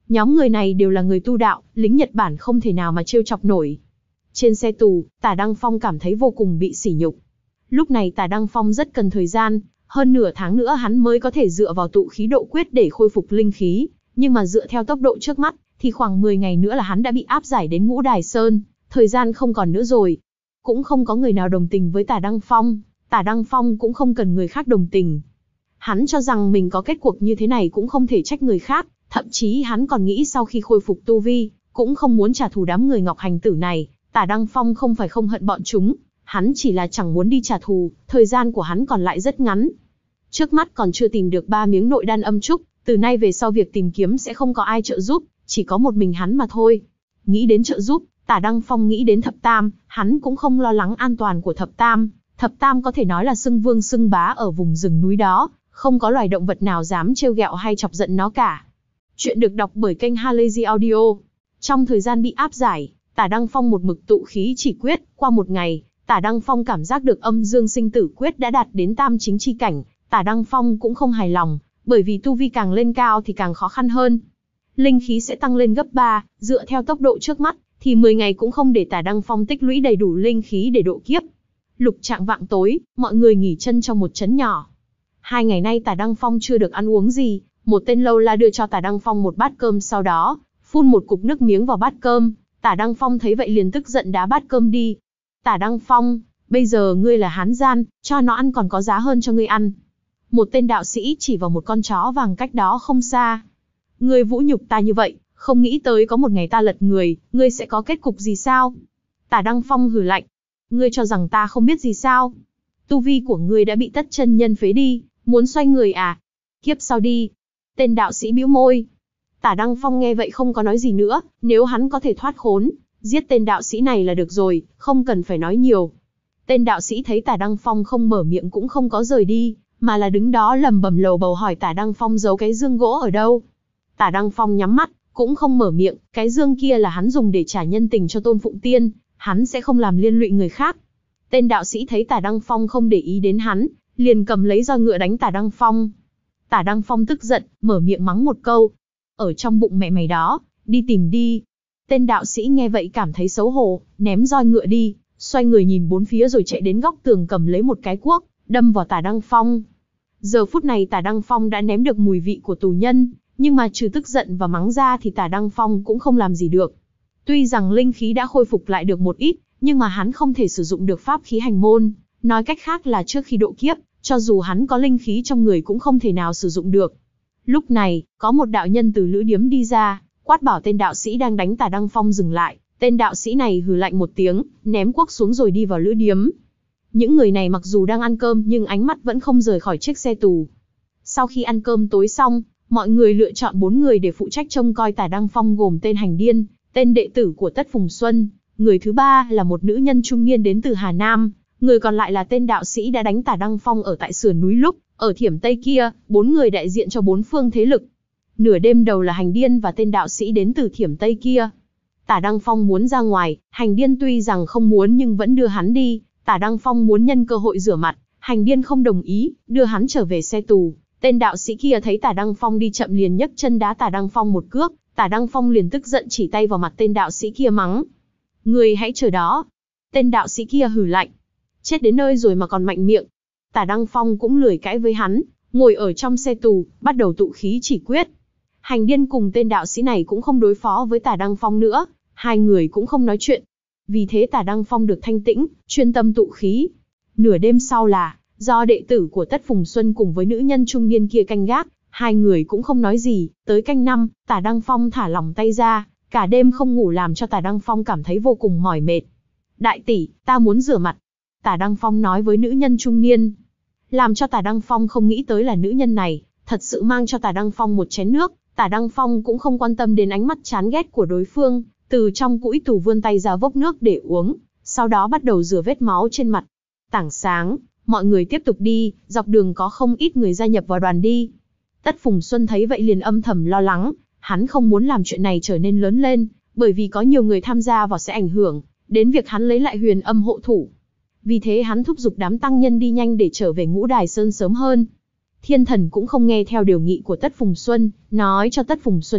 Nhóm người này đều là người tu đạo, lính Nhật Bản không thể nào mà trêu chọc nổi. Trên xe tù, Tả Đăng Phong cảm thấy vô cùng bị sỉ nhục. Lúc này Tả Đăng Phong rất cần thời gian, hơn nửa tháng nữa hắn mới có thể dựa vào tụ khí độ quyết để khôi phục linh khí, nhưng mà dựa theo tốc độ trước mắt, thì khoảng mười ngày nữa là hắn đã bị áp giải đến Ngũ Đài Sơn, thời gian không còn nữa rồi. Cũng không có người nào đồng tình với Tả Đăng Phong, Tả Đăng Phong cũng không cần người khác đồng tình. Hắn cho rằng mình có kết cuộc như thế này cũng không thể trách người khác, thậm chí hắn còn nghĩ sau khi khôi phục tu vi, cũng không muốn trả thù đám người Ngọc Hành Tử này. Tả Đăng Phong không phải không hận bọn chúng, hắn chỉ là chẳng muốn đi trả thù, thời gian của hắn còn lại rất ngắn. Trước mắt còn chưa tìm được ba miếng nội đan âm trúc, từ nay về sau việc tìm kiếm sẽ không có ai trợ giúp, chỉ có một mình hắn mà thôi. Nghĩ đến trợ giúp, Tả Đăng Phong nghĩ đến Thập Tam, hắn cũng không lo lắng an toàn của Thập Tam. Thập Tam có thể nói là xưng vương xưng bá ở vùng rừng núi đó, không có loài động vật nào dám trêu ghẹo hay chọc giận nó cả. Chuyện được đọc bởi kênh Halazy Audio. Trong thời gian bị áp giải, Tả Đăng Phong một mực tụ khí chỉ quyết, qua một ngày, Tả Đăng Phong cảm giác được âm dương sinh tử quyết đã đạt đến tam chính chi cảnh. Tả Đăng Phong cũng không hài lòng, bởi vì tu vi càng lên cao thì càng khó khăn hơn. Linh khí sẽ tăng lên gấp ba, dựa theo tốc độ trước mắt, thì mười ngày cũng không để Tả Đăng Phong tích lũy đầy đủ linh khí để độ kiếp. Lục trạng vạng tối, mọi người nghỉ chân trong một trấn nhỏ. Hai ngày nay Tả Đăng Phong chưa được ăn uống gì, một tên lâu la đưa cho Tả Đăng Phong một bát cơm, sau đó phun một cục nước miếng vào bát cơm. Tả Đăng Phong thấy vậy liền tức giận đá bát cơm đi. Tả Đăng Phong, bây giờ ngươi là hán gian, cho nó ăn còn có giá hơn cho ngươi ăn. Một tên đạo sĩ chỉ vào một con chó vàng cách đó không xa. Ngươi vũ nhục ta như vậy, không nghĩ tới có một ngày ta lật người, ngươi sẽ có kết cục gì sao? Tả Đăng Phong hừ lạnh. Ngươi cho rằng ta không biết gì sao? Tu vi của ngươi đã bị tất chân nhân phế đi, muốn xoay người à? Kiếp sau đi. Tên đạo sĩ bĩu môi. Tả Đăng Phong nghe vậy không có nói gì nữa, nếu hắn có thể thoát khốn, giết tên đạo sĩ này là được rồi, không cần phải nói nhiều. Tên đạo sĩ thấy Tả Đăng Phong không mở miệng cũng không có rời đi, mà là đứng đó lẩm bẩm lầu bầu hỏi Tả Đăng Phong giấu cái dương gỗ ở đâu. Tả Đăng Phong nhắm mắt, cũng không mở miệng, cái dương kia là hắn dùng để trả nhân tình cho Tôn Phụng Tiên, hắn sẽ không làm liên lụy người khác. Tên đạo sĩ thấy Tả Đăng Phong không để ý đến hắn, liền cầm lấy roi ngựa đánh Tả Đăng Phong. Tả Đăng Phong tức giận, mở miệng mắng một câu. Ở trong bụng mẹ mày đó, đi tìm đi. Tên đạo sĩ nghe vậy cảm thấy xấu hổ, ném roi ngựa đi, xoay người nhìn bốn phía rồi chạy đến góc tường cầm lấy một cái cuốc, đâm vào Tả Đăng Phong. Giờ phút này Tả Đăng Phong đã nếm được mùi vị của tù nhân, nhưng mà trừ tức giận và mắng ra thì Tả Đăng Phong cũng không làm gì được. Tuy rằng linh khí đã khôi phục lại được một ít, nhưng mà hắn không thể sử dụng được pháp khí hành môn, nói cách khác là trước khi độ kiếp, cho dù hắn có linh khí trong người cũng không thể nào sử dụng được. Lúc này, có một đạo nhân từ lữ điếm đi ra, quát bảo tên đạo sĩ đang đánh Tả Đăng Phong dừng lại. Tên đạo sĩ này hừ lạnh một tiếng, ném cuốc xuống rồi đi vào lữ điếm. Những người này mặc dù đang ăn cơm nhưng ánh mắt vẫn không rời khỏi chiếc xe tù. Sau khi ăn cơm tối xong, mọi người lựa chọn bốn người để phụ trách trông coi Tả Đăng Phong, gồm tên Hành Điên, tên đệ tử của Tất Phùng Xuân, người thứ ba là một nữ nhân trung niên đến từ Hà Nam, người còn lại là tên đạo sĩ đã đánh Tả Đăng Phong ở tại sườn núi lúc, ở Thiểm Tây kia, bốn người đại diện cho bốn phương thế lực. Nửa đêm đầu là Hành Điên và tên đạo sĩ đến từ Thiểm Tây kia. Tả Đăng Phong muốn ra ngoài, Hành Điên tuy rằng không muốn nhưng vẫn đưa hắn đi. Tả Đăng Phong muốn nhân cơ hội rửa mặt, Hành Điên không đồng ý, đưa hắn trở về xe tù. Tên đạo sĩ kia thấy Tả Đăng Phong đi chậm liền nhấc chân đá Tả Đăng Phong một cước, Tả Đăng Phong liền tức giận chỉ tay vào mặt tên đạo sĩ kia mắng. Người hãy chờ đó. Tên đạo sĩ kia hừ lạnh. Chết đến nơi rồi mà còn mạnh miệng. Tả Đăng Phong cũng lười cãi với hắn, ngồi ở trong xe tù, bắt đầu tụ khí chỉ quyết. Hành Điên cùng tên đạo sĩ này cũng không đối phó với Tả Đăng Phong nữa, hai người cũng không nói chuyện. Vì thế Tả Đăng Phong được thanh tĩnh, chuyên tâm tụ khí. Nửa đêm sau là, do đệ tử của Tất Phùng Xuân cùng với nữ nhân trung niên kia canh gác, hai người cũng không nói gì. Tới canh năm, Tả Đăng Phong thả lỏng tay ra, cả đêm không ngủ làm cho Tả Đăng Phong cảm thấy vô cùng mỏi mệt. Đại tỷ, ta muốn rửa mặt. Tả Đăng Phong nói với nữ nhân trung niên. Làm cho Tả Đăng Phong không nghĩ tới là nữ nhân này thật sự mang cho Tả Đăng Phong một chén nước. Tả Đăng Phong cũng không quan tâm đến ánh mắt chán ghét của đối phương, từ trong cũi tủ vươn tay ra vốc nước để uống, sau đó bắt đầu rửa vết máu trên mặt. Tảng sáng, mọi người tiếp tục đi, dọc đường có không ít người gia nhập vào đoàn đi. Tất Phùng Xuân thấy vậy liền âm thầm lo lắng, hắn không muốn làm chuyện này trở nên lớn lên, bởi vì có nhiều người tham gia vào sẽ ảnh hưởng đến việc hắn lấy lại Huyền Âm hộ thủ. Vì thế hắn thúc giục đám tăng nhân đi nhanh để trở về Ngũ Đài Sơn sớm hơn. Thiên Thần cũng không nghe theo điều nghị của Tất Phùng Xuân, nói cho Tất Phùng Xuân biết,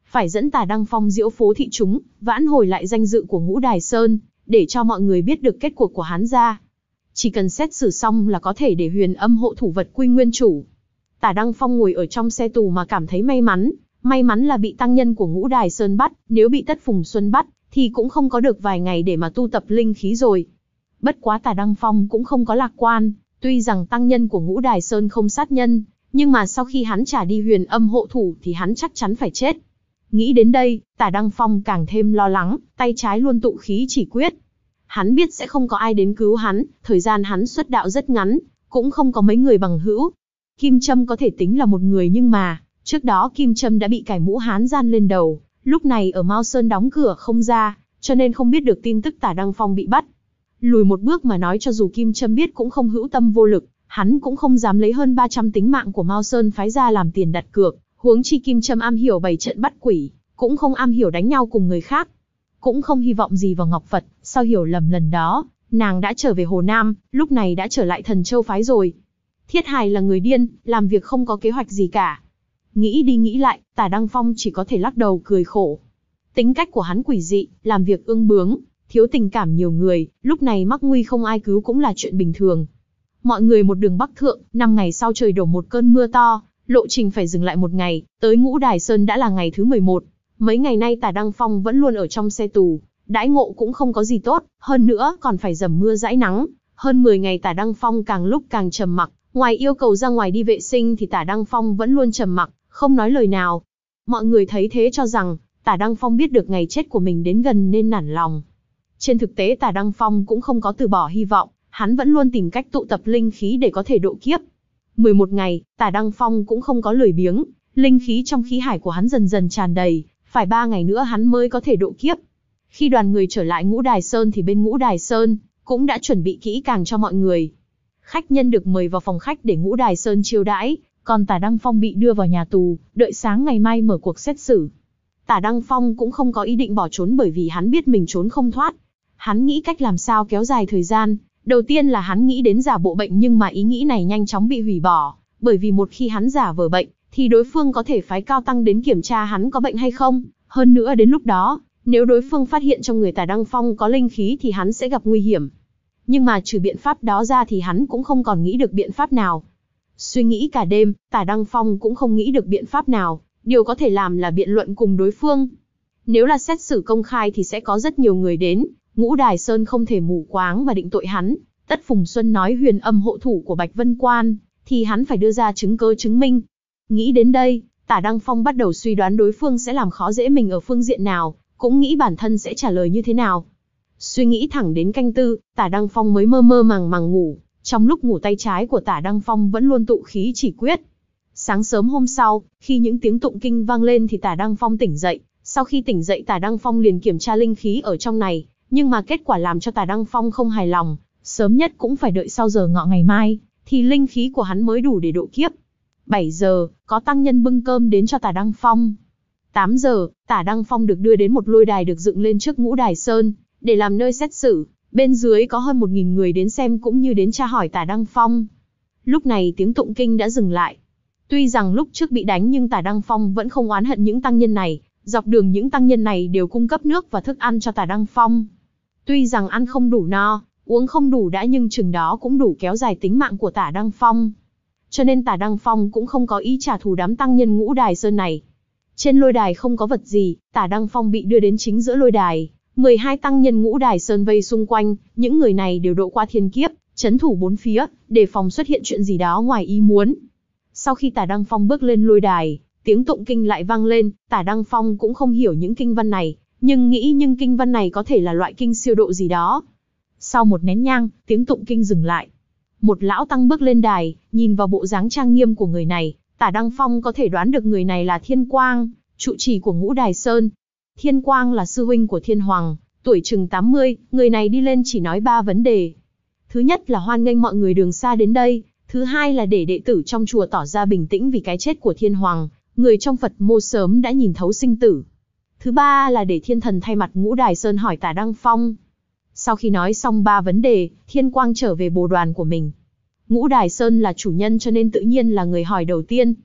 phải dẫn Tả Đăng Phong diễu phố thị chúng, vãn hồi lại danh dự của Ngũ Đài Sơn, để cho mọi người biết được kết cuộc của hắn ra. Chỉ cần xét xử xong là có thể để Huyền Âm hộ thủ vật quy nguyên chủ. Tả Đăng Phong ngồi ở trong xe tù mà cảm thấy may mắn, may mắn là bị tăng nhân của Ngũ Đài Sơn bắt, nếu bị Tất Phùng Xuân bắt, thì cũng không có được vài ngày để mà tu tập linh khí rồi. Bất quá Tả Đăng Phong cũng không có lạc quan, tuy rằng tăng nhân của Ngũ Đài Sơn không sát nhân, nhưng mà sau khi hắn trả đi Huyền Âm hộ thủ thì hắn chắc chắn phải chết. Nghĩ đến đây, Tả Đăng Phong càng thêm lo lắng, tay trái luôn tụ khí chỉ quyết. Hắn biết sẽ không có ai đến cứu hắn, thời gian hắn xuất đạo rất ngắn, cũng không có mấy người bằng hữu. Kim Châm có thể tính là một người nhưng mà, trước đó Kim Châm đã bị cải mũ Hán gian lên đầu, lúc này ở Mao Sơn đóng cửa không ra, cho nên không biết được tin tức Tả Đăng Phong bị bắt. Lùi một bước mà nói, cho dù Kim Châm biết cũng không hữu tâm vô lực, hắn cũng không dám lấy hơn ba trăm tính mạng của Mao Sơn phái ra làm tiền đặt cược, huống chi Kim Châm am hiểu bày trận bắt quỷ, cũng không am hiểu đánh nhau cùng người khác. Cũng không hy vọng gì vào Ngọc Phật, sau hiểu lầm lần đó, nàng đã trở về Hồ Nam, lúc này đã trở lại Thần Châu phái rồi. Thiết Hài là người điên, làm việc không có kế hoạch gì cả. Nghĩ đi nghĩ lại, Tả Đăng Phong chỉ có thể lắc đầu cười khổ. Tính cách của hắn quỷ dị, làm việc ương bướng, thiếu tình cảm nhiều người, lúc này mắc nguy không ai cứu cũng là chuyện bình thường. Mọi người một đường bắc thượng, năm ngày sau trời đổ một cơn mưa to, lộ trình phải dừng lại một ngày, tới Ngũ Đài Sơn đã là ngày thứ mười một. Mấy ngày nay Tả Đăng Phong vẫn luôn ở trong xe tù, đãi ngộ cũng không có gì tốt, hơn nữa còn phải dầm mưa dãi nắng. Hơn mười ngày Tả Đăng Phong càng lúc càng trầm mặc, ngoài yêu cầu ra ngoài đi vệ sinh thì Tả Đăng Phong vẫn luôn trầm mặc, không nói lời nào. Mọi người thấy thế cho rằng, Tả Đăng Phong biết được ngày chết của mình đến gần nên nản lòng. Trên thực tế Tả Đăng Phong cũng không có từ bỏ hy vọng, hắn vẫn luôn tìm cách tụ tập linh khí để có thể độ kiếp. mười một ngày, Tả Đăng Phong cũng không có lười biếng, linh khí trong khí hải của hắn dần dần tràn đầy, phải ba ngày nữa hắn mới có thể độ kiếp. Khi đoàn người trở lại Ngũ Đài Sơn thì bên Ngũ Đài Sơn cũng đã chuẩn bị kỹ càng cho mọi người. Khách nhân được mời vào phòng khách để Ngũ Đài Sơn chiêu đãi, còn Tả Đăng Phong bị đưa vào nhà tù, đợi sáng ngày mai mở cuộc xét xử. Tả Đăng Phong cũng không có ý định bỏ trốn bởi vì hắn biết mình trốn không thoát. Hắn nghĩ cách làm sao kéo dài thời gian. Đầu tiên là hắn nghĩ đến giả bộ bệnh, nhưng mà ý nghĩ này nhanh chóng bị hủy bỏ, bởi vì một khi hắn giả vờ bệnh, thì đối phương có thể phái cao tăng đến kiểm tra hắn có bệnh hay không. Hơn nữa đến lúc đó, nếu đối phương phát hiện trong người Tả Đăng Phong có linh khí thì hắn sẽ gặp nguy hiểm. Nhưng mà trừ biện pháp đó ra thì hắn cũng không còn nghĩ được biện pháp nào. Suy nghĩ cả đêm, Tả Đăng Phong cũng không nghĩ được biện pháp nào, điều có thể làm là biện luận cùng đối phương. Nếu là xét xử công khai thì sẽ có rất nhiều người đến, Ngũ Đài Sơn không thể mù quáng và định tội hắn. Tất Phùng Xuân nói Huyền Âm hộ thủ của Bạch Vân Quan, thì hắn phải đưa ra chứng cứ chứng minh. Nghĩ đến đây, Tả Đăng Phong bắt đầu suy đoán đối phương sẽ làm khó dễ mình ở phương diện nào, cũng nghĩ bản thân sẽ trả lời như thế nào. Suy nghĩ thẳng đến canh tư, Tả Đăng Phong mới mơ mơ màng màng ngủ. Trong lúc ngủ tay trái của Tả Đăng Phong vẫn luôn tụ khí chỉ quyết. Sáng sớm hôm sau, khi những tiếng tụng kinh vang lên thì Tả Đăng Phong tỉnh dậy. Sau khi tỉnh dậy Tả Đăng Phong liền kiểm tra linh khí ở trong này, nhưng mà kết quả làm cho Tả Đăng Phong không hài lòng. Sớm nhất cũng phải đợi sau giờ ngọ ngày mai, thì linh khí của hắn mới đủ để độ kiếp. bảy giờ, có tăng nhân bưng cơm đến cho Tả Đăng Phong. tám giờ, Tả Đăng Phong được đưa đến một lôi đài được dựng lên trước Ngũ Đài Sơn, để làm nơi xét xử. Bên dưới có hơn một nghìn người đến xem cũng như đến tra hỏi Tả Đăng Phong. Lúc này tiếng tụng kinh đã dừng lại. Tuy rằng lúc trước bị đánh nhưng Tả Đăng Phong vẫn không oán hận những tăng nhân này. Dọc đường những tăng nhân này đều cung cấp nước và thức ăn cho Tả Đăng Phong. Tuy rằng ăn không đủ no, uống không đủ đã, nhưng chừng đó cũng đủ kéo dài tính mạng của Tả Đăng Phong. Cho nên Tả Đăng Phong cũng không có ý trả thù đám tăng nhân Ngũ Đài Sơn này. Trên lôi đài không có vật gì, Tả Đăng Phong bị đưa đến chính giữa lôi đài. mười hai tăng nhân Ngũ Đài Sơn vây xung quanh, những người này đều độ qua thiên kiếp, trấn thủ bốn phía, đề phòng xuất hiện chuyện gì đó ngoài ý muốn. Sau khi Tả Đăng Phong bước lên lôi đài, tiếng tụng kinh lại vang lên. Tả Đăng Phong cũng không hiểu những kinh văn này, nhưng nghĩ nhưng kinh văn này có thể là loại kinh siêu độ gì đó. Sau một nén nhang, tiếng tụng kinh dừng lại. Một lão tăng bước lên đài, nhìn vào bộ dáng trang nghiêm của người này, Tả Đăng Phong có thể đoán được người này là Thiên Quang, trụ trì của Ngũ Đài Sơn. Thiên Quang là sư huynh của Thiên Hoàng, tuổi chừng tám mươi, người này đi lên chỉ nói ba vấn đề. Thứ nhất là hoan nghênh mọi người đường xa đến đây, thứ hai là để đệ tử trong chùa tỏ ra bình tĩnh vì cái chết của Thiên Hoàng, người trong Phật môn sớm đã nhìn thấu sinh tử. Thứ ba là để Thiên Thần thay mặt Ngũ Đài Sơn hỏi Tả Đăng Phong. Sau khi nói xong ba vấn đề, Thiên Quang trở về bồ đoàn của mình. Ngũ Đài Sơn là chủ nhân cho nên tự nhiên là người hỏi đầu tiên.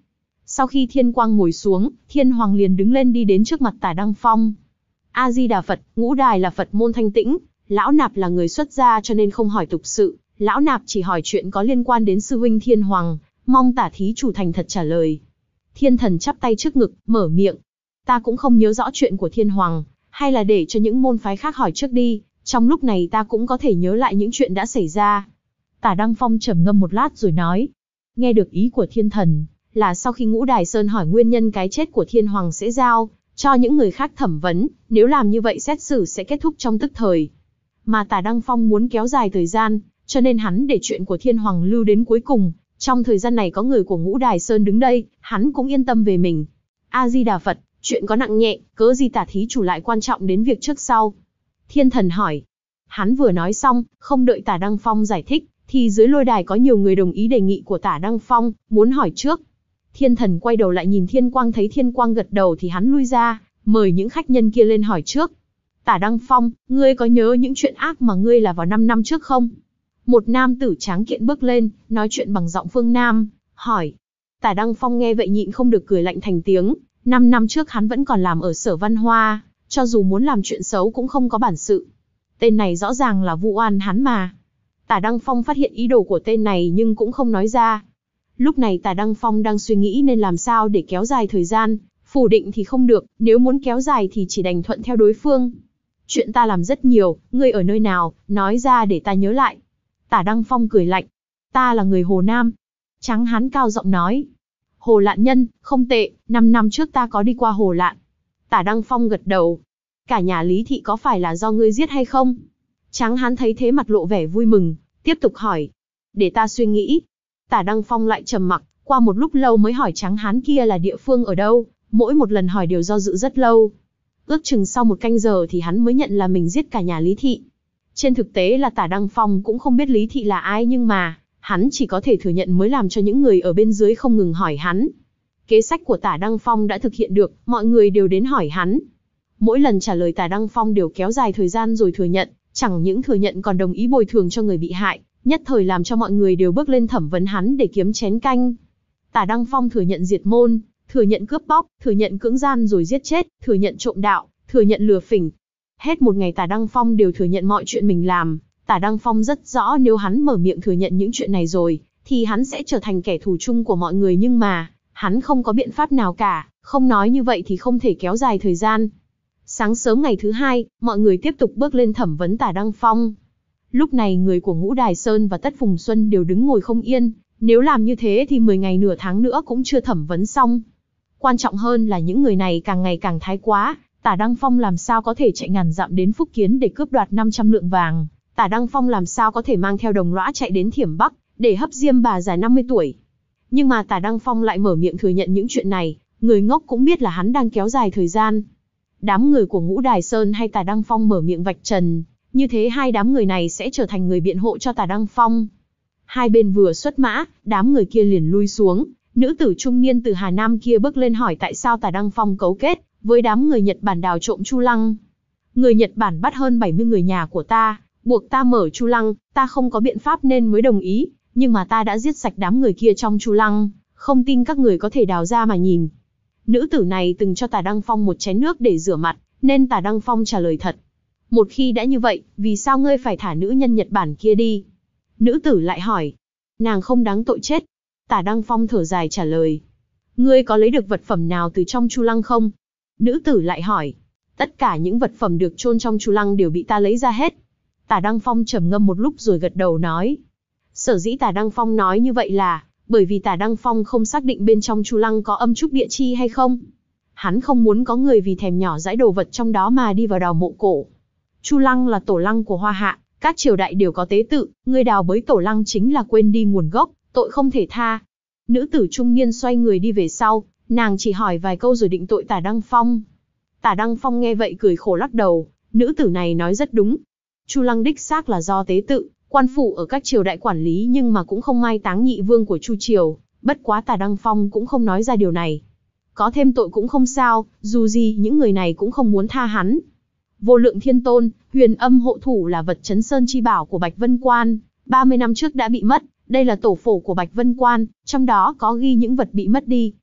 Sau khi Thiên Quang ngồi xuống, Thiên Hoàng liền đứng lên đi đến trước mặt Tả Đăng Phong. A Di Đà Phật, Ngũ Đài là Phật môn thanh tĩnh, lão nạp là người xuất gia cho nên không hỏi tục sự, lão nạp chỉ hỏi chuyện có liên quan đến sư huynh Thiên Hoàng, mong Tả thí chủ thành thật trả lời. Thiên Thần chắp tay trước ngực, mở miệng. Ta cũng không nhớ rõ chuyện của Thiên Hoàng, hay là để cho những môn phái khác hỏi trước đi, trong lúc này ta cũng có thể nhớ lại những chuyện đã xảy ra. Tả Đăng Phong trầm ngâm một lát rồi nói. Nghe được ý của Thiên Thần, là sau khi Ngũ Đài Sơn hỏi nguyên nhân cái chết của Thiên Hoàng sẽ giao cho những người khác thẩm vấn, nếu làm như vậy xét xử sẽ kết thúc trong tức thời. Mà Tả Đăng Phong muốn kéo dài thời gian, cho nên hắn để chuyện của Thiên Hoàng lưu đến cuối cùng, trong thời gian này có người của Ngũ Đài Sơn đứng đây, hắn cũng yên tâm về mình. A Di Đà Phật, chuyện có nặng nhẹ, cớ gì Tả thí chủ lại quan trọng đến việc trước sau? Thiên Thần hỏi. Hắn vừa nói xong, không đợi Tả Đăng Phong giải thích, thì dưới lôi đài có nhiều người đồng ý đề nghị của Tả Đăng Phong, muốn hỏi trước. Thiên Thần quay đầu lại nhìn Thiên Quang, thấy Thiên Quang gật đầu thì hắn lui ra, mời những khách nhân kia lên hỏi trước. Tả Đăng Phong, ngươi có nhớ những chuyện ác mà ngươi là vào năm năm trước không? Một nam tử tráng kiện bước lên, nói chuyện bằng giọng phương Nam, hỏi. Tả Đăng Phong nghe vậy nhịn không được cười lạnh thành tiếng, năm năm trước hắn vẫn còn làm ở Sở Văn Hoa, cho dù muốn làm chuyện xấu cũng không có bản sự. Tên này rõ ràng là vu oan hắn mà. Tả Đăng Phong phát hiện ý đồ của tên này nhưng cũng không nói ra. Lúc này Tả Đăng Phong đang suy nghĩ nên làm sao để kéo dài thời gian, phủ định thì không được, nếu muốn kéo dài thì chỉ đành thuận theo đối phương. Chuyện ta làm rất nhiều, ngươi ở nơi nào, nói ra để ta nhớ lại. Tả Đăng Phong cười lạnh. Ta là người Hồ Nam. Trắng hán cao giọng nói. Hồ Lạn Nhân, không tệ, năm năm trước ta có đi qua Hồ Lạn. Tả Đăng Phong gật đầu. Cả nhà Lý Thị có phải là do ngươi giết hay không? Trắng hán thấy thế mặt lộ vẻ vui mừng, tiếp tục hỏi. Để ta suy nghĩ. Tả Đăng Phong lại trầm mặc, qua một lúc lâu mới hỏi trắng hán kia là địa phương ở đâu, mỗi một lần hỏi đều do dự rất lâu. Ước chừng sau một canh giờ thì hắn mới nhận là mình giết cả nhà Lý Thị. Trên thực tế là Tả Đăng Phong cũng không biết Lý Thị là ai, nhưng mà, hắn chỉ có thể thừa nhận mới làm cho những người ở bên dưới không ngừng hỏi hắn. Kế sách của Tả Đăng Phong đã thực hiện được, mọi người đều đến hỏi hắn. Mỗi lần trả lời Tả Đăng Phong đều kéo dài thời gian rồi thừa nhận, chẳng những thừa nhận còn đồng ý bồi thường cho người bị hại, nhất thời làm cho mọi người đều bước lên thẩm vấn hắn để kiếm chén canh. Tả Đăng Phong thừa nhận diệt môn, thừa nhận cướp bóc, thừa nhận cưỡng gian rồi giết chết, thừa nhận trộm đạo, thừa nhận lừa phỉnh. Hết một ngày Tả Đăng Phong đều thừa nhận mọi chuyện mình làm. Tả Đăng Phong rất rõ nếu hắn mở miệng thừa nhận những chuyện này rồi, thì hắn sẽ trở thành kẻ thù chung của mọi người, nhưng mà, hắn không có biện pháp nào cả, không nói như vậy thì không thể kéo dài thời gian. Sáng sớm ngày thứ hai, mọi người tiếp tục bước lên thẩm vấn Tả Đăng Phong. Lúc này người của Ngũ Đài Sơn và Tất Phùng Xuân đều đứng ngồi không yên, nếu làm như thế thì mười ngày nửa tháng nữa cũng chưa thẩm vấn xong. Quan trọng hơn là những người này càng ngày càng thái quá, Tả Đăng Phong làm sao có thể chạy ngàn dặm đến Phúc Kiến để cướp đoạt năm trăm lượng vàng, Tả Đăng Phong làm sao có thể mang theo đồng lõa chạy đến Thiểm Bắc, để hấp diêm bà già năm mươi tuổi. Nhưng mà Tả Đăng Phong lại mở miệng thừa nhận những chuyện này, người ngốc cũng biết là hắn đang kéo dài thời gian. Đám người của Ngũ Đài Sơn hay Tả Đăng Phong mở miệng vạch trần, như thế hai đám người này sẽ trở thành người biện hộ cho Tả Đăng Phong. Hai bên vừa xuất mã, đám người kia liền lui xuống, nữ tử trung niên từ Hà Nam kia bước lên hỏi tại sao Tả Đăng Phong cấu kết với đám người Nhật Bản đào trộm Chu Lăng. Người Nhật Bản bắt hơn bảy mươi người nhà của ta, buộc ta mở Chu Lăng, ta không có biện pháp nên mới đồng ý, nhưng mà ta đã giết sạch đám người kia trong Chu Lăng, không tin các người có thể đào ra mà nhìn. Nữ tử này từng cho Tả Đăng Phong một chén nước để rửa mặt, nên Tả Đăng Phong trả lời thật. Một khi đã như vậy, vì sao ngươi phải thả nữ nhân Nhật Bản kia đi? Nữ tử lại hỏi. Nàng không đáng tội chết. Tả Đăng Phong thở dài trả lời. Ngươi có lấy được vật phẩm nào từ trong Chu Lăng không? Nữ tử lại hỏi. Tất cả những vật phẩm được chôn trong Chu Lăng đều bị ta lấy ra hết. Tả Đăng Phong trầm ngâm một lúc rồi gật đầu nói. Sở dĩ Tả Đăng Phong nói như vậy là, bởi vì Tả Đăng Phong không xác định bên trong Chu Lăng có âm trúc địa chi hay không. Hắn không muốn có người vì thèm nhỏ dãi đồ vật trong đó mà đi vào đào mộ cổ. Chu Lăng là tổ lăng của Hoa Hạ, các triều đại đều có tế tự, ngươi đào bới tổ lăng chính là quên đi nguồn gốc, tội không thể tha. Nữ tử trung niên xoay người đi về sau, nàng chỉ hỏi vài câu rồi định tội Tả Đăng Phong. Tả Đăng Phong nghe vậy cười khổ lắc đầu, nữ tử này nói rất đúng. Chu Lăng đích xác là do tế tự, quan phủ ở các triều đại quản lý, nhưng mà cũng không mai táng nhị vương của Chu triều, bất quá Tả Đăng Phong cũng không nói ra điều này. Có thêm tội cũng không sao, dù gì những người này cũng không muốn tha hắn. Vô Lượng Thiên Tôn, Huyền Âm Hộ Thủ là vật Chấn Sơn chi bảo của Bạch Vân Quan, ba mươi năm trước đã bị mất, đây là tổ phổ của Bạch Vân Quan, trong đó có ghi những vật bị mất đi,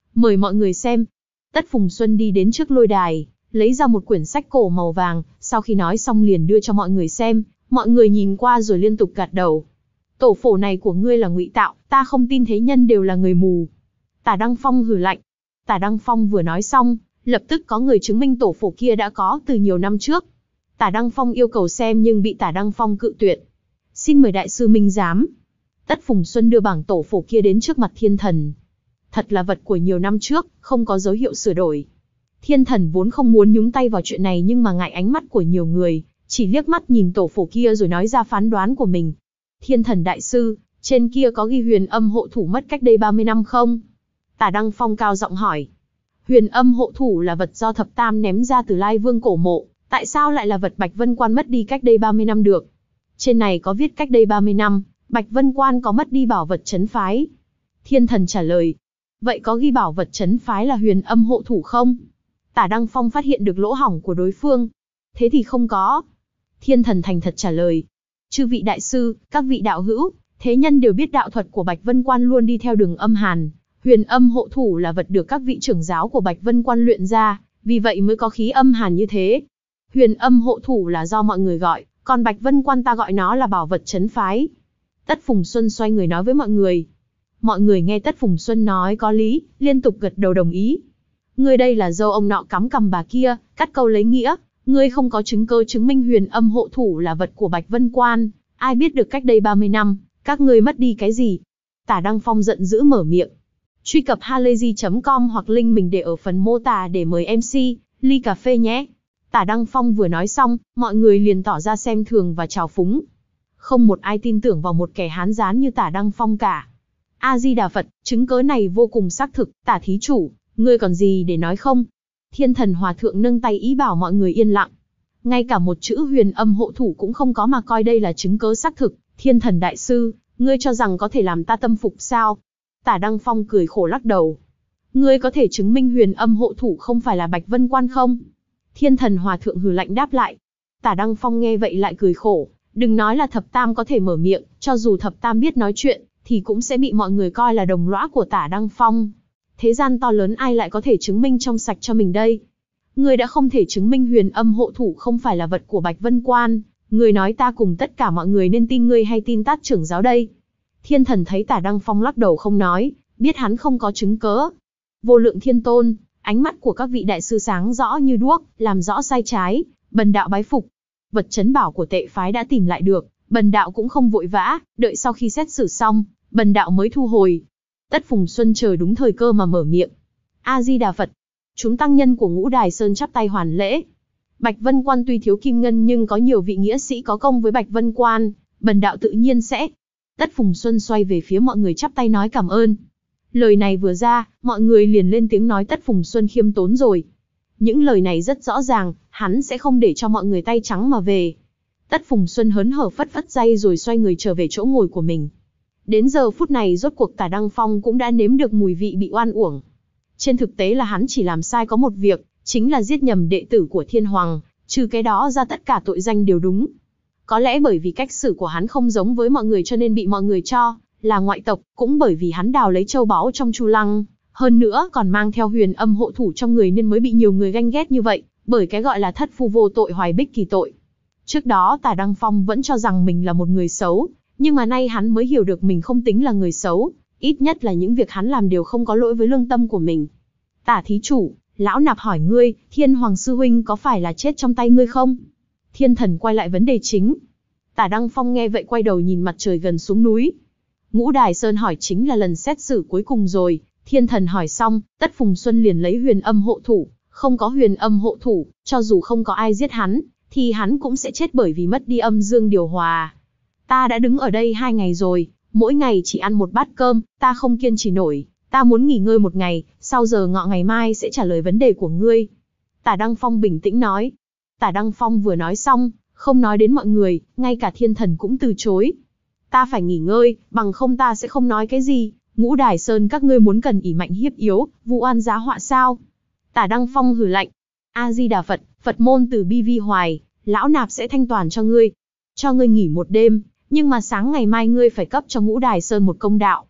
mời mọi người xem. Tất Phùng Xuân đi đến trước lôi đài, lấy ra một quyển sách cổ màu vàng, sau khi nói xong liền đưa cho mọi người xem, mọi người nhìn qua rồi liên tục gật đầu. Tổ phổ này của ngươi là ngụy tạo, ta không tin thế nhân đều là người mù. Tả Đăng Phong hừ lạnh. Tả Đăng Phong vừa nói xong, lập tức có người chứng minh tổ phổ kia đã có từ nhiều năm trước. Tả Đăng Phong yêu cầu xem nhưng bị Tả Đăng Phong cự tuyệt. Xin mời đại sư minh giám. Tất Phùng Xuân đưa bảng tổ phổ kia đến trước mặt thiên thần. Thật là vật của nhiều năm trước, không có dấu hiệu sửa đổi. Thiên thần vốn không muốn nhúng tay vào chuyện này nhưng mà ngại ánh mắt của nhiều người, chỉ liếc mắt nhìn tổ phổ kia rồi nói ra phán đoán của mình. Thiên thần đại sư, trên kia có ghi huyền âm hộ thủ mất cách đây ba mươi năm không? Tả Đăng Phong cao giọng hỏi. Huyền âm hộ thủ là vật do thập tam ném ra từ Lai Vương cổ mộ, tại sao lại là vật Bạch Vân Quan mất đi cách đây ba mươi năm được? Trên này có viết cách đây ba mươi năm, Bạch Vân Quan có mất đi bảo vật trấn phái. Thiên thần trả lời. Vậy có ghi bảo vật trấn phái là huyền âm hộ thủ không? Tả Đăng Phong phát hiện được lỗ hổng của đối phương. Thế thì không có. Thiên thần thành thật trả lời. Chư vị đại sư, các vị đạo hữu, thế nhân đều biết đạo thuật của Bạch Vân Quan luôn đi theo đường âm hàn. Huyền âm hộ thủ là vật được các vị trưởng giáo của Bạch Vân Quan luyện ra, vì vậy mới có khí âm hàn như thế. Huyền âm hộ thủ là do mọi người gọi, còn Bạch Vân Quan ta gọi nó là bảo vật trấn phái. Tất Phùng Xuân xoay người nói với mọi người. Mọi người nghe Tất Phùng Xuân nói có lý, liên tục gật đầu đồng ý. Ngươi đây là dâu ông nọ cắm cằm bà kia, cắt câu lấy nghĩa. Ngươi không có chứng cơ chứng minh huyền âm hộ thủ là vật của Bạch Vân Quan, ai biết được cách đây ba mươi năm, các ngươi mất đi cái gì? Tả Đăng Phong giận dữ mở miệng. Truy cập halayzi chấm com hoặc link mình để ở phần mô tả để mời em xê, ly cà phê nhé. Tả Đăng Phong vừa nói xong, mọi người liền tỏ ra xem thường và trào phúng. Không một ai tin tưởng vào một kẻ hán gián như Tả Đăng Phong cả. A-di-đà Phật, chứng cớ này vô cùng xác thực, Tả thí chủ, ngươi còn gì để nói không? Thiên thần hòa thượng nâng tay ý bảo mọi người yên lặng. Ngay cả một chữ huyền âm hộ thủ cũng không có mà coi đây là chứng cớ xác thực. Thiên thần đại sư, ngươi cho rằng có thể làm ta tâm phục sao? Tả Đăng Phong cười khổ lắc đầu. Ngươi có thể chứng minh huyền âm hộ thủ không phải là Bạch Vân Quan không? Thiên thần hòa thượng hừ lạnh đáp lại. Tả Đăng Phong nghe vậy lại cười khổ. Đừng nói là thập tam có thể mở miệng, cho dù thập tam biết nói chuyện, thì cũng sẽ bị mọi người coi là đồng lõa của Tả Đăng Phong. Thế gian to lớn ai lại có thể chứng minh trong sạch cho mình đây? Ngươi đã không thể chứng minh huyền âm hộ thủ không phải là vật của Bạch Vân Quan. Ngươi nói ta cùng tất cả mọi người nên tin ngươi hay tin Tát trưởng giáo đây? Thiên thần thấy Tả Đăng Phong lắc đầu không nói, biết hắn không có chứng cớ. Vô lượng thiên tôn, ánh mắt của các vị đại sư sáng rõ như đuốc, làm rõ sai trái, bần đạo bái phục. Vật trấn bảo của tệ phái đã tìm lại được, bần đạo cũng không vội vã, đợi sau khi xét xử xong, bần đạo mới thu hồi. Tất Phùng Xuân chờ đúng thời cơ mà mở miệng. A-di-đà Phật. Chúng tăng nhân của Ngũ Đài Sơn chắp tay hoàn lễ. Bạch Vân Quan tuy thiếu kim ngân nhưng có nhiều vị nghĩa sĩ có công với Bạch Vân Quan, bần đạo tự nhiên sẽ. Tất Phùng Xuân xoay về phía mọi người chắp tay nói cảm ơn. Lời này vừa ra, mọi người liền lên tiếng nói Tất Phùng Xuân khiêm tốn rồi. Những lời này rất rõ ràng, hắn sẽ không để cho mọi người tay trắng mà về. Tất Phùng Xuân hớn hở phất phất tay rồi xoay người trở về chỗ ngồi của mình. Đến giờ phút này rốt cuộc Tả Đăng Phong cũng đã nếm được mùi vị bị oan uổng. Trên thực tế là hắn chỉ làm sai có một việc, chính là giết nhầm đệ tử của Thiên Hoàng, trừ cái đó ra tất cả tội danh đều đúng. Có lẽ bởi vì cách xử của hắn không giống với mọi người cho nên bị mọi người cho là ngoại tộc, cũng bởi vì hắn đào lấy châu báu trong Chu Lăng, hơn nữa còn mang theo huyền âm hộ thủ trong người nên mới bị nhiều người ganh ghét như vậy, bởi cái gọi là thất phu vô tội hoài bích kỳ tội. Trước đó Tả Đăng Phong vẫn cho rằng mình là một người xấu, nhưng mà nay hắn mới hiểu được mình không tính là người xấu, ít nhất là những việc hắn làm đều không có lỗi với lương tâm của mình. Tả thí chủ, lão nạp hỏi ngươi, Thiên Hoàng sư huynh có phải là chết trong tay ngươi không? Thiên thần quay lại vấn đề chính. Tả Đăng Phong nghe vậy quay đầu nhìn mặt trời gần xuống núi. Ngũ Đài Sơn hỏi chính là lần xét xử cuối cùng rồi. Thiên thần hỏi xong, Tất Phùng Xuân liền lấy huyền âm hộ thủ. Không có huyền âm hộ thủ, cho dù không có ai giết hắn, thì hắn cũng sẽ chết bởi vì mất đi âm dương điều hòa. Ta đã đứng ở đây hai ngày rồi, mỗi ngày chỉ ăn một bát cơm, ta không kiên trì nổi. Ta muốn nghỉ ngơi một ngày, sau giờ ngọ ngày mai sẽ trả lời vấn đề của ngươi. Tả Đăng Phong bình tĩnh nói. Tả Đăng Phong vừa nói xong, không nói đến mọi người, ngay cả thiên thần cũng từ chối. Ta phải nghỉ ngơi, bằng không ta sẽ không nói cái gì. Ngũ Đài Sơn các ngươi muốn cần ỷ mạnh hiếp yếu, vu oan giá họa sao? Tả Đăng Phong hừ lạnh. A-di-đà Phật, Phật môn từ bi vi hoài, lão nạp sẽ thanh toàn cho ngươi. Cho ngươi nghỉ một đêm, nhưng mà sáng ngày mai ngươi phải cấp cho Ngũ Đài Sơn một công đạo,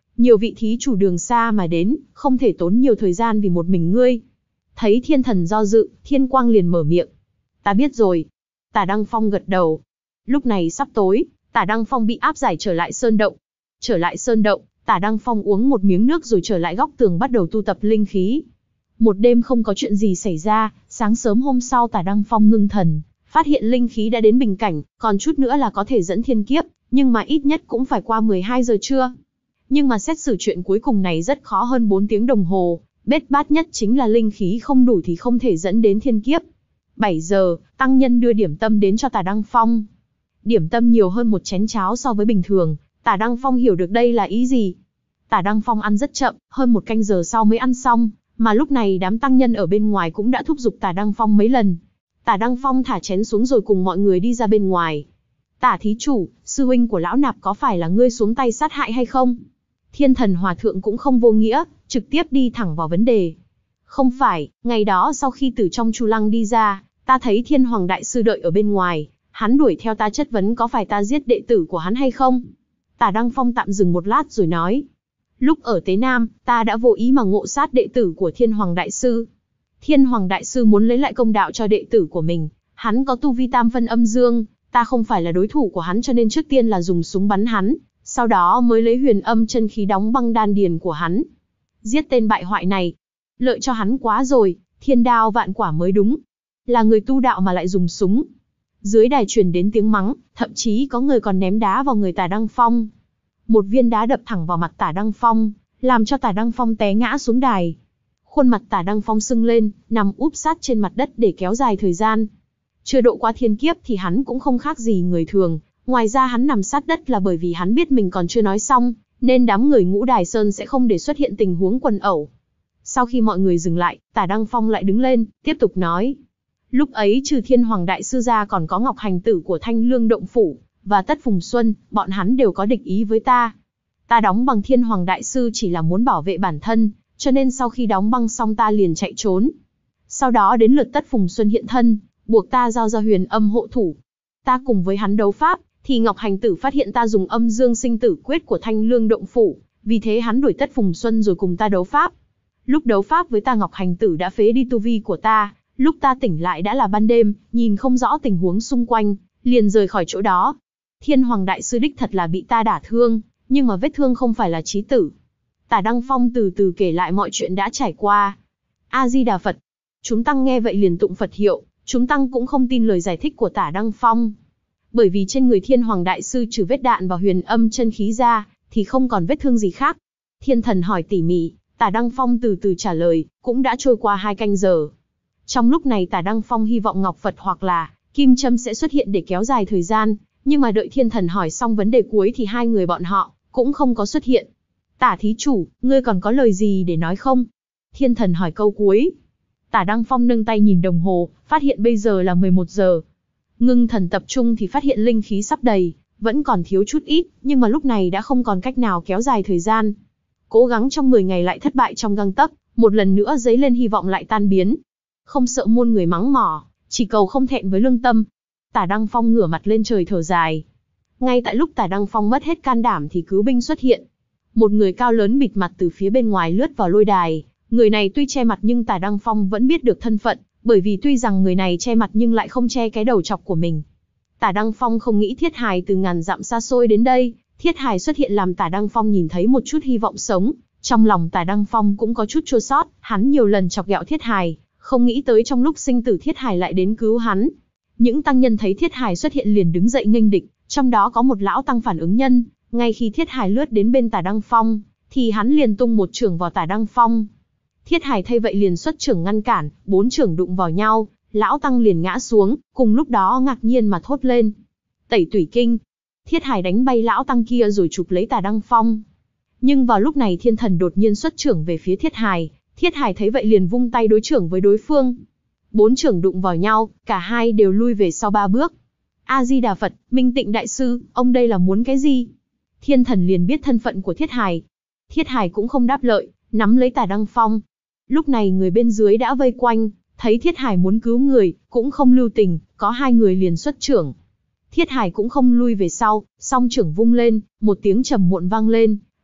Nhiều vị thí chủ đường xa mà đến, không thể tốn nhiều thời gian vì một mình ngươi. Thấy thiên thần do dự, Thiên Quang liền mở miệng. Ta biết rồi. Tả Đăng Phong gật đầu. Lúc này sắp tối, Tả Đăng Phong bị áp giải trở lại sơn động. Trở lại sơn động, Tả Đăng Phong uống một miếng nước rồi trở lại góc tường bắt đầu tu tập linh khí. Một đêm không có chuyện gì xảy ra, sáng sớm hôm sau Tả Đăng Phong ngưng thần, phát hiện linh khí đã đến bình cảnh, còn chút nữa là có thể dẫn thiên kiếp, nhưng mà ít nhất cũng phải qua mười hai giờ trưa. Nhưng mà xét xử chuyện cuối cùng này rất khó hơn bốn tiếng đồng hồ, bết bát nhất chính là linh khí không đủ thì không thể dẫn đến thiên kiếp. bảy giờ, tăng nhân đưa điểm tâm đến cho Tả Đăng Phong. Điểm tâm nhiều hơn một chén cháo so với bình thường, Tả Đăng Phong hiểu được đây là ý gì. Tả Đăng Phong ăn rất chậm, hơn một canh giờ sau mới ăn xong, mà lúc này đám tăng nhân ở bên ngoài cũng đã thúc giục Tả Đăng Phong mấy lần. Tả Đăng Phong thả chén xuống rồi cùng mọi người đi ra bên ngoài. Tả thí chủ, sư huynh của lão nạp có phải là ngươi xuống tay sát hại hay không? Thiên Thần Hòa Thượng cũng không vô nghĩa, trực tiếp đi thẳng vào vấn đề. Không phải, ngày đó sau khi từ trong Chu Lăng đi ra, ta thấy Thiên Hoàng Đại Sư đợi ở bên ngoài, hắn đuổi theo ta chất vấn có phải ta giết đệ tử của hắn hay không? Tả Đăng Phong tạm dừng một lát rồi nói. Lúc ở Tế Nam, ta đã vô ý mà ngộ sát đệ tử của Thiên Hoàng Đại Sư. Thiên Hoàng Đại Sư muốn lấy lại công đạo cho đệ tử của mình, hắn có tu vi tam phân âm dương, ta không phải là đối thủ của hắn cho nên trước tiên là dùng súng bắn hắn, sau đó mới lấy huyền âm chân khí đóng băng đan điền của hắn. Giết tên bại hoại này, lợi cho hắn quá rồi, thiên đao vạn quả mới đúng. Là người tu đạo mà lại dùng súng. Dưới đài truyền đến tiếng mắng, thậm chí có người còn ném đá vào người Tả Đăng Phong. Một viên đá đập thẳng vào mặt Tả Đăng Phong, làm cho Tả Đăng Phong té ngã xuống đài. Khuôn mặt Tả Đăng Phong sưng lên, nằm úp sát trên mặt đất để kéo dài thời gian. Chưa độ qua thiên kiếp thì hắn cũng không khác gì người thường, ngoài ra hắn nằm sát đất là bởi vì hắn biết mình còn chưa nói xong, nên đám người Ngũ Đài Sơn sẽ không để xuất hiện tình huống quần ẩu. Sau khi mọi người dừng lại, Tả Đăng Phong lại đứng lên, tiếp tục nói. Lúc ấy trừ Thiên Hoàng Đại Sư ra còn có Ngọc Hành Tử của Thanh Lương Động Phủ, và Tất Phùng Xuân, bọn hắn đều có địch ý với ta. Ta đóng bằng Thiên Hoàng Đại Sư chỉ là muốn bảo vệ bản thân, cho nên sau khi đóng băng xong ta liền chạy trốn. Sau đó đến lượt Tất Phùng Xuân hiện thân, buộc ta giao ra huyền âm hộ thủ. Ta cùng với hắn đấu pháp, thì Ngọc Hành Tử phát hiện ta dùng âm dương sinh tử quyết của Thanh Lương Động Phủ, vì thế hắn đuổi Tất Phùng Xuân rồi cùng ta đấu pháp. Lúc đấu pháp với ta Ngọc Hành Tử đã phế đi tu vi của ta, lúc ta tỉnh lại đã là ban đêm, nhìn không rõ tình huống xung quanh, liền rời khỏi chỗ đó. Thiên Hoàng Đại Sư đích thật là bị ta đả thương, nhưng mà vết thương không phải là chí tử. Tả Đăng Phong từ từ kể lại mọi chuyện đã trải qua. A-di-đà Phật. Chúng tăng nghe vậy liền tụng Phật hiệu, chúng tăng cũng không tin lời giải thích của Tả Đăng Phong. Bởi vì trên người Thiên Hoàng Đại Sư trừ vết đạn và huyền âm chân khí ra, thì không còn vết thương gì khác. Thiên Thần hỏi tỉ mỉ, Tả Đăng Phong từ từ trả lời, cũng đã trôi qua hai canh giờ. Trong lúc này Tả Đăng Phong hy vọng Ngọc Phật hoặc là Kim Châm sẽ xuất hiện để kéo dài thời gian, nhưng mà đợi Thiên Thần hỏi xong vấn đề cuối thì hai người bọn họ cũng không có xuất hiện. Tả thí chủ, ngươi còn có lời gì để nói không? Thiên Thần hỏi câu cuối. Tả Đăng Phong nâng tay nhìn đồng hồ, phát hiện bây giờ là mười một giờ. Ngưng thần tập trung thì phát hiện linh khí sắp đầy, vẫn còn thiếu chút ít, nhưng mà lúc này đã không còn cách nào kéo dài thời gian. Cố gắng trong mười ngày lại thất bại trong gang tấc, một lần nữa dấy lên hy vọng lại tan biến. Không sợ muôn người mắng mỏ, chỉ cầu không thẹn với lương tâm. Tả Đăng Phong ngửa mặt lên trời thở dài. Ngay tại lúc Tả Đăng Phong mất hết can đảm thì cứu binh xuất hiện. Một người cao lớn bịt mặt từ phía bên ngoài lướt vào lôi đài. Người này tuy che mặt nhưng Tả Đăng Phong vẫn biết được thân phận, bởi vì tuy rằng người này che mặt nhưng lại không che cái đầu chọc của mình. Tả Đăng Phong không nghĩ Thiết Hài từ ngàn dặm xa xôi đến đây, Thiết Hài xuất hiện làm Tả Đăng Phong nhìn thấy một chút hy vọng sống. Trong lòng Tả Đăng Phong cũng có chút chua xót, hắn nhiều lần chọc ghẹo Thiết Hài, không nghĩ tới trong lúc sinh tử Thiết Hài lại đến cứu hắn. Những tăng nhân thấy Thiết Hài xuất hiện liền đứng dậy nghênh địch, trong đó có một lão tăng phản ứng nhân, ngay khi Thiết Hài lướt đến bên Tả Đăng Phong, thì hắn liền tung một chưởng vào Tả Đăng Phong. Thiết Hài thay vậy liền xuất chưởng ngăn cản, bốn chưởng đụng vào nhau, lão tăng liền ngã xuống, cùng lúc đó ngạc nhiên mà thốt lên. Tẩy tủy kinh. Thiết Hài đánh bay lão tăng kia rồi chụp lấy Tả Đăng Phong. Nhưng vào lúc này Thiên Thần đột nhiên xuất chưởng về phía Thiết Hài, Thiết Hài thấy vậy liền vung tay đối chưởng với đối phương. Bốn chưởng đụng vào nhau, cả hai đều lui về sau ba bước. A-di-đà Phật, Minh Tịnh Đại Sư, ông đây là muốn cái gì? Thiên Thần liền biết thân phận của Thiết Hài. Thiết Hài cũng không đáp lợi, nắm lấy Tả Đăng Phong. Lúc này người bên dưới đã vây quanh, thấy Thiết Hài muốn cứu người, cũng không lưu tình, có hai người liền xuất chưởng. Thiết Hài cũng không lui về sau, song chưởng vung lên, một tiếng trầm muộn vang lên,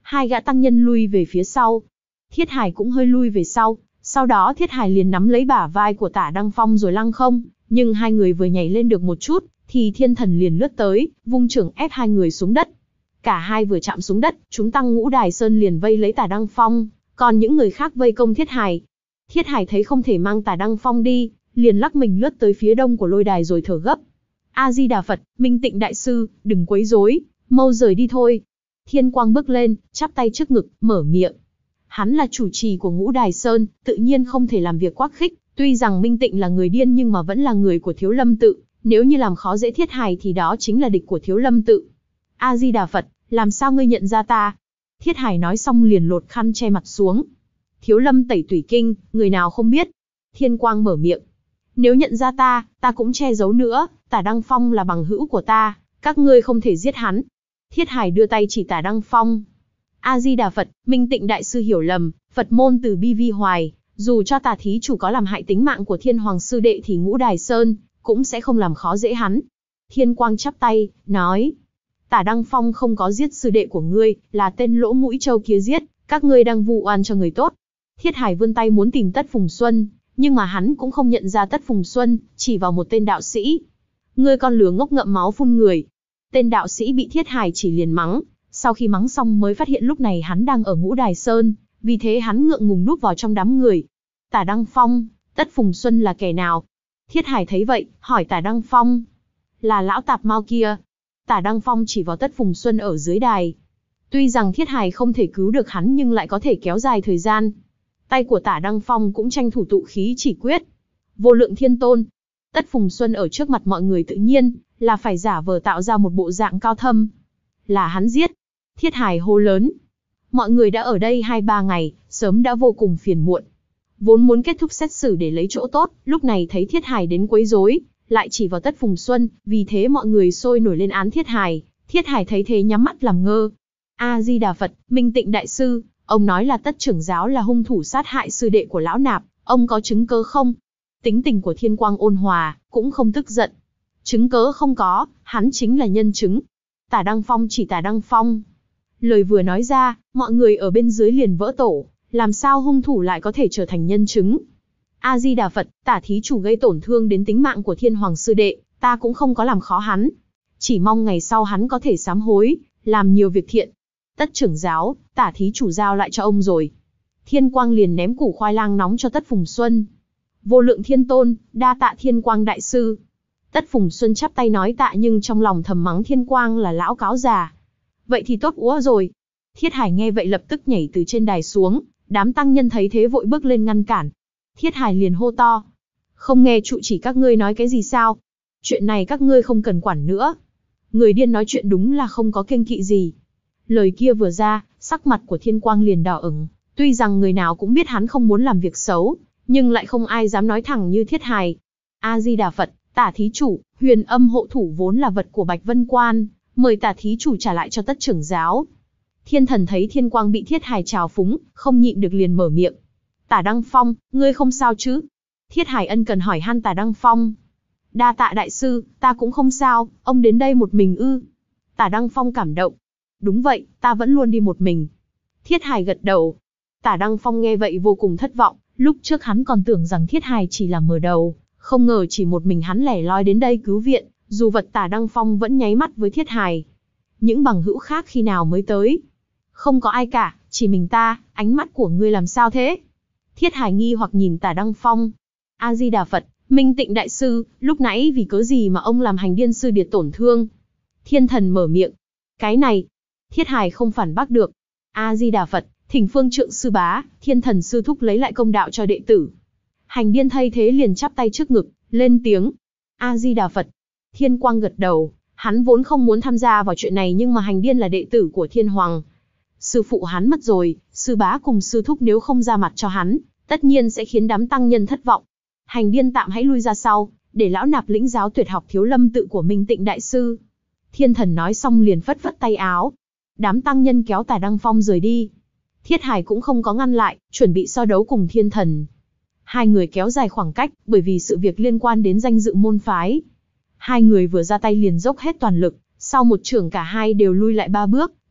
Hai gã tăng nhân lui về phía sau. Thiết Hải cũng hơi lui về sau, sau đó Thiết Hải liền nắm lấy bả vai của Tả Đăng Phong rồi lăng không, nhưng hai người vừa nhảy lên được một chút, thì thiên thần liền lướt tới, vung chưởng ép hai người xuống đất. Cả hai vừa chạm xuống đất, chúng tăng Ngũ Đài Sơn liền vây lấy Tả Đăng Phong, còn những người khác vây công Thiết Hải. Thiết Hải thấy không thể mang Tả Đăng Phong đi, liền lắc mình lướt tới phía đông của lôi đài rồi thở gấp. A Di Đà Phật, Minh Tịnh đại sư, đừng quấy rối, mau rời đi thôi. Thiên Quang bước lên, chắp tay trước ngực, mở miệng. Hắn là chủ trì của Ngũ Đài Sơn, tự nhiên không thể làm việc quắc khích, tuy rằng Minh Tịnh là người điên nhưng mà vẫn là người của Thiếu Lâm tự, nếu như làm khó dễ Thiết Hải thì đó chính là địch của Thiếu Lâm tự. A Di Đà Phật, làm sao ngươi nhận ra ta? Thiết Hải nói xong liền lột khăn che mặt xuống. Thiếu Lâm tẩy tủy kinh, người nào không biết? Thiên Quang mở miệng. Nếu nhận ra ta, ta cũng che giấu nữa, Tả Đăng Phong là bằng hữu của ta, các ngươi không thể giết hắn. Thiết Hải đưa tay chỉ Tả Đăng Phong. A Di Đà Phật, Minh Tịnh đại sư hiểu lầm, Phật môn từ bi vi hoài, dù cho Tả thí chủ có làm hại tính mạng của Thiên Hoàng sư đệ thì Ngũ Đài Sơn cũng sẽ không làm khó dễ hắn. Thiên Quang chắp tay, nói. Tả Đăng Phong không có giết sư đệ của ngươi, là tên lỗ mũi trâu kia giết, các ngươi đang vu oan cho người tốt. Thiết Hải vươn tay muốn tìm Tất Phùng Xuân, nhưng mà hắn cũng không nhận ra Tất Phùng Xuân, chỉ vào một tên đạo sĩ. Ngươi con lừa ngốc ngậm máu phun người. Tên đạo sĩ bị Thiết Hải chỉ liền mắng, sau khi mắng xong mới phát hiện lúc này hắn đang ở Ngũ Đài Sơn, vì thế hắn ngượng ngùng núp vào trong đám người. Tả Đăng Phong, Tất Phùng Xuân là kẻ nào? Thiết Hải thấy vậy, hỏi Tả Đăng Phong. Là lão tạp mau kia. Tả Đăng Phong chỉ vào Tất Phùng Xuân ở dưới đài. Tuy rằng Thiết Hải không thể cứu được hắn nhưng lại có thể kéo dài thời gian. Tay của Tả Đăng Phong cũng tranh thủ tụ khí chỉ quyết. Vô Lượng Thiên Tôn. Tất Phùng Xuân ở trước mặt mọi người tự nhiên là phải giả vờ tạo ra một bộ dạng cao thâm. Là hắn giết. Thiết Hải hô lớn. Mọi người đã ở đây hai ba ngày, sớm đã vô cùng phiền muộn. Vốn muốn kết thúc xét xử để lấy chỗ tốt, lúc này thấy Thiết Hải đến quấy rối, lại chỉ vào Tất Phùng Xuân, vì thế mọi người sôi nổi lên án Thiết Hải. Thiết Hải thấy thế nhắm mắt làm ngơ. A Di Đà Phật, Minh Tịnh đại sư, ông nói là Tất trưởng giáo là hung thủ sát hại sư đệ của lão nạp, ông có chứng cớ không? Tính tình của Thiên Quang ôn hòa, cũng không tức giận. Chứng cớ không có, hắn chính là nhân chứng. Tả Đăng Phong chỉ Tả Đăng Phong. Lời vừa nói ra, mọi người ở bên dưới liền vỡ tổ, làm sao hung thủ lại có thể trở thành nhân chứng? A Di Đà Phật, Tả thí chủ gây tổn thương đến tính mạng của Thiên Hoàng sư đệ, ta cũng không có làm khó hắn. Chỉ mong ngày sau hắn có thể sám hối, làm nhiều việc thiện. Tất trưởng giáo, Tả thí chủ giao lại cho ông rồi. Thiên Quang liền ném củ khoai lang nóng cho Tất Phùng Xuân. Vô Lượng Thiên Tôn, đa tạ Thiên Quang đại sư. Tất Phùng Xuân chắp tay nói tạ nhưng trong lòng thầm mắng Thiên Quang là lão cáo già. Vậy thì tốt úa rồi. Thiết Hải nghe vậy lập tức nhảy từ trên đài xuống, đám tăng nhân thấy thế vội bước lên ngăn cản. Thiết Hải liền hô to. Không nghe trụ chỉ các ngươi nói cái gì sao? Chuyện này các ngươi không cần quản nữa. Người điên nói chuyện đúng là không có kiêng kỵ gì. Lời kia vừa ra, sắc mặt của Thiên Quang liền đỏ ửng. Tuy rằng người nào cũng biết hắn không muốn làm việc xấu, nhưng lại không ai dám nói thẳng như Thiết Hải. A Di Đà Phật, Tả thí chủ, Huyền Âm hộ thủ vốn là vật của Bạch Vân Quan, mời Tả thí chủ trả lại cho Tất trưởng giáo. Thiên Thần thấy Thiên Quang bị Thiết Hải trào phúng, không nhịn được liền mở miệng. Tả Đăng Phong, ngươi không sao chứ? Thiết Hải ân cần hỏi han Tả Đăng Phong. Đa tạ đại sư, ta cũng không sao, ông đến đây một mình ư? Tả Đăng Phong cảm động. Đúng vậy, ta vẫn luôn đi một mình. Thiết Hải gật đầu. Tả Đăng Phong nghe vậy vô cùng thất vọng, lúc trước hắn còn tưởng rằng Thiết Hải chỉ là mở đầu, không ngờ chỉ một mình hắn lẻ loi đến đây cứu viện, dù vật Tả Đăng Phong vẫn nháy mắt với Thiết Hải. Những bằng hữu khác khi nào mới tới? Không có ai cả, chỉ mình ta, ánh mắt của ngươi làm sao thế? Thiết Hải nghi hoặc nhìn Tả Đăng Phong. A Di Đà Phật, Minh Tịnh đại sư, lúc nãy vì cớ gì mà ông làm hành điên sư điệt tổn thương? Thiên Thần mở miệng. Cái này, Thiết Hải không phản bác được. A Di Đà Phật, thỉnh Phương Trượng sư bá, Thiên Thần sư thúc lấy lại công đạo cho đệ tử. Hành điên thay thế liền chắp tay trước ngực, lên tiếng. A Di Đà Phật. Thiên Quang gật đầu, hắn vốn không muốn tham gia vào chuyện này nhưng mà hành điên là đệ tử của Thiên Hoàng. Sư phụ hắn mất rồi, sư bá cùng sư thúc nếu không ra mặt cho hắn, tất nhiên sẽ khiến đám tăng nhân thất vọng. Hành điên tạm hãy lui ra sau, để lão nạp lĩnh giáo tuyệt học Thiếu Lâm tự của Minh Tịnh đại sư. Thiên Thần nói xong liền phất phất tay áo. Đám tăng nhân kéo Tả Đăng Phong rời đi. Thiết Hải cũng không có ngăn lại, chuẩn bị so đấu cùng Thiên Thần. Hai người kéo dài khoảng cách, bởi vì sự việc liên quan đến danh dự môn phái. Hai người vừa ra tay liền dốc hết toàn lực, sau một chưởng cả hai đều lui lại ba bước,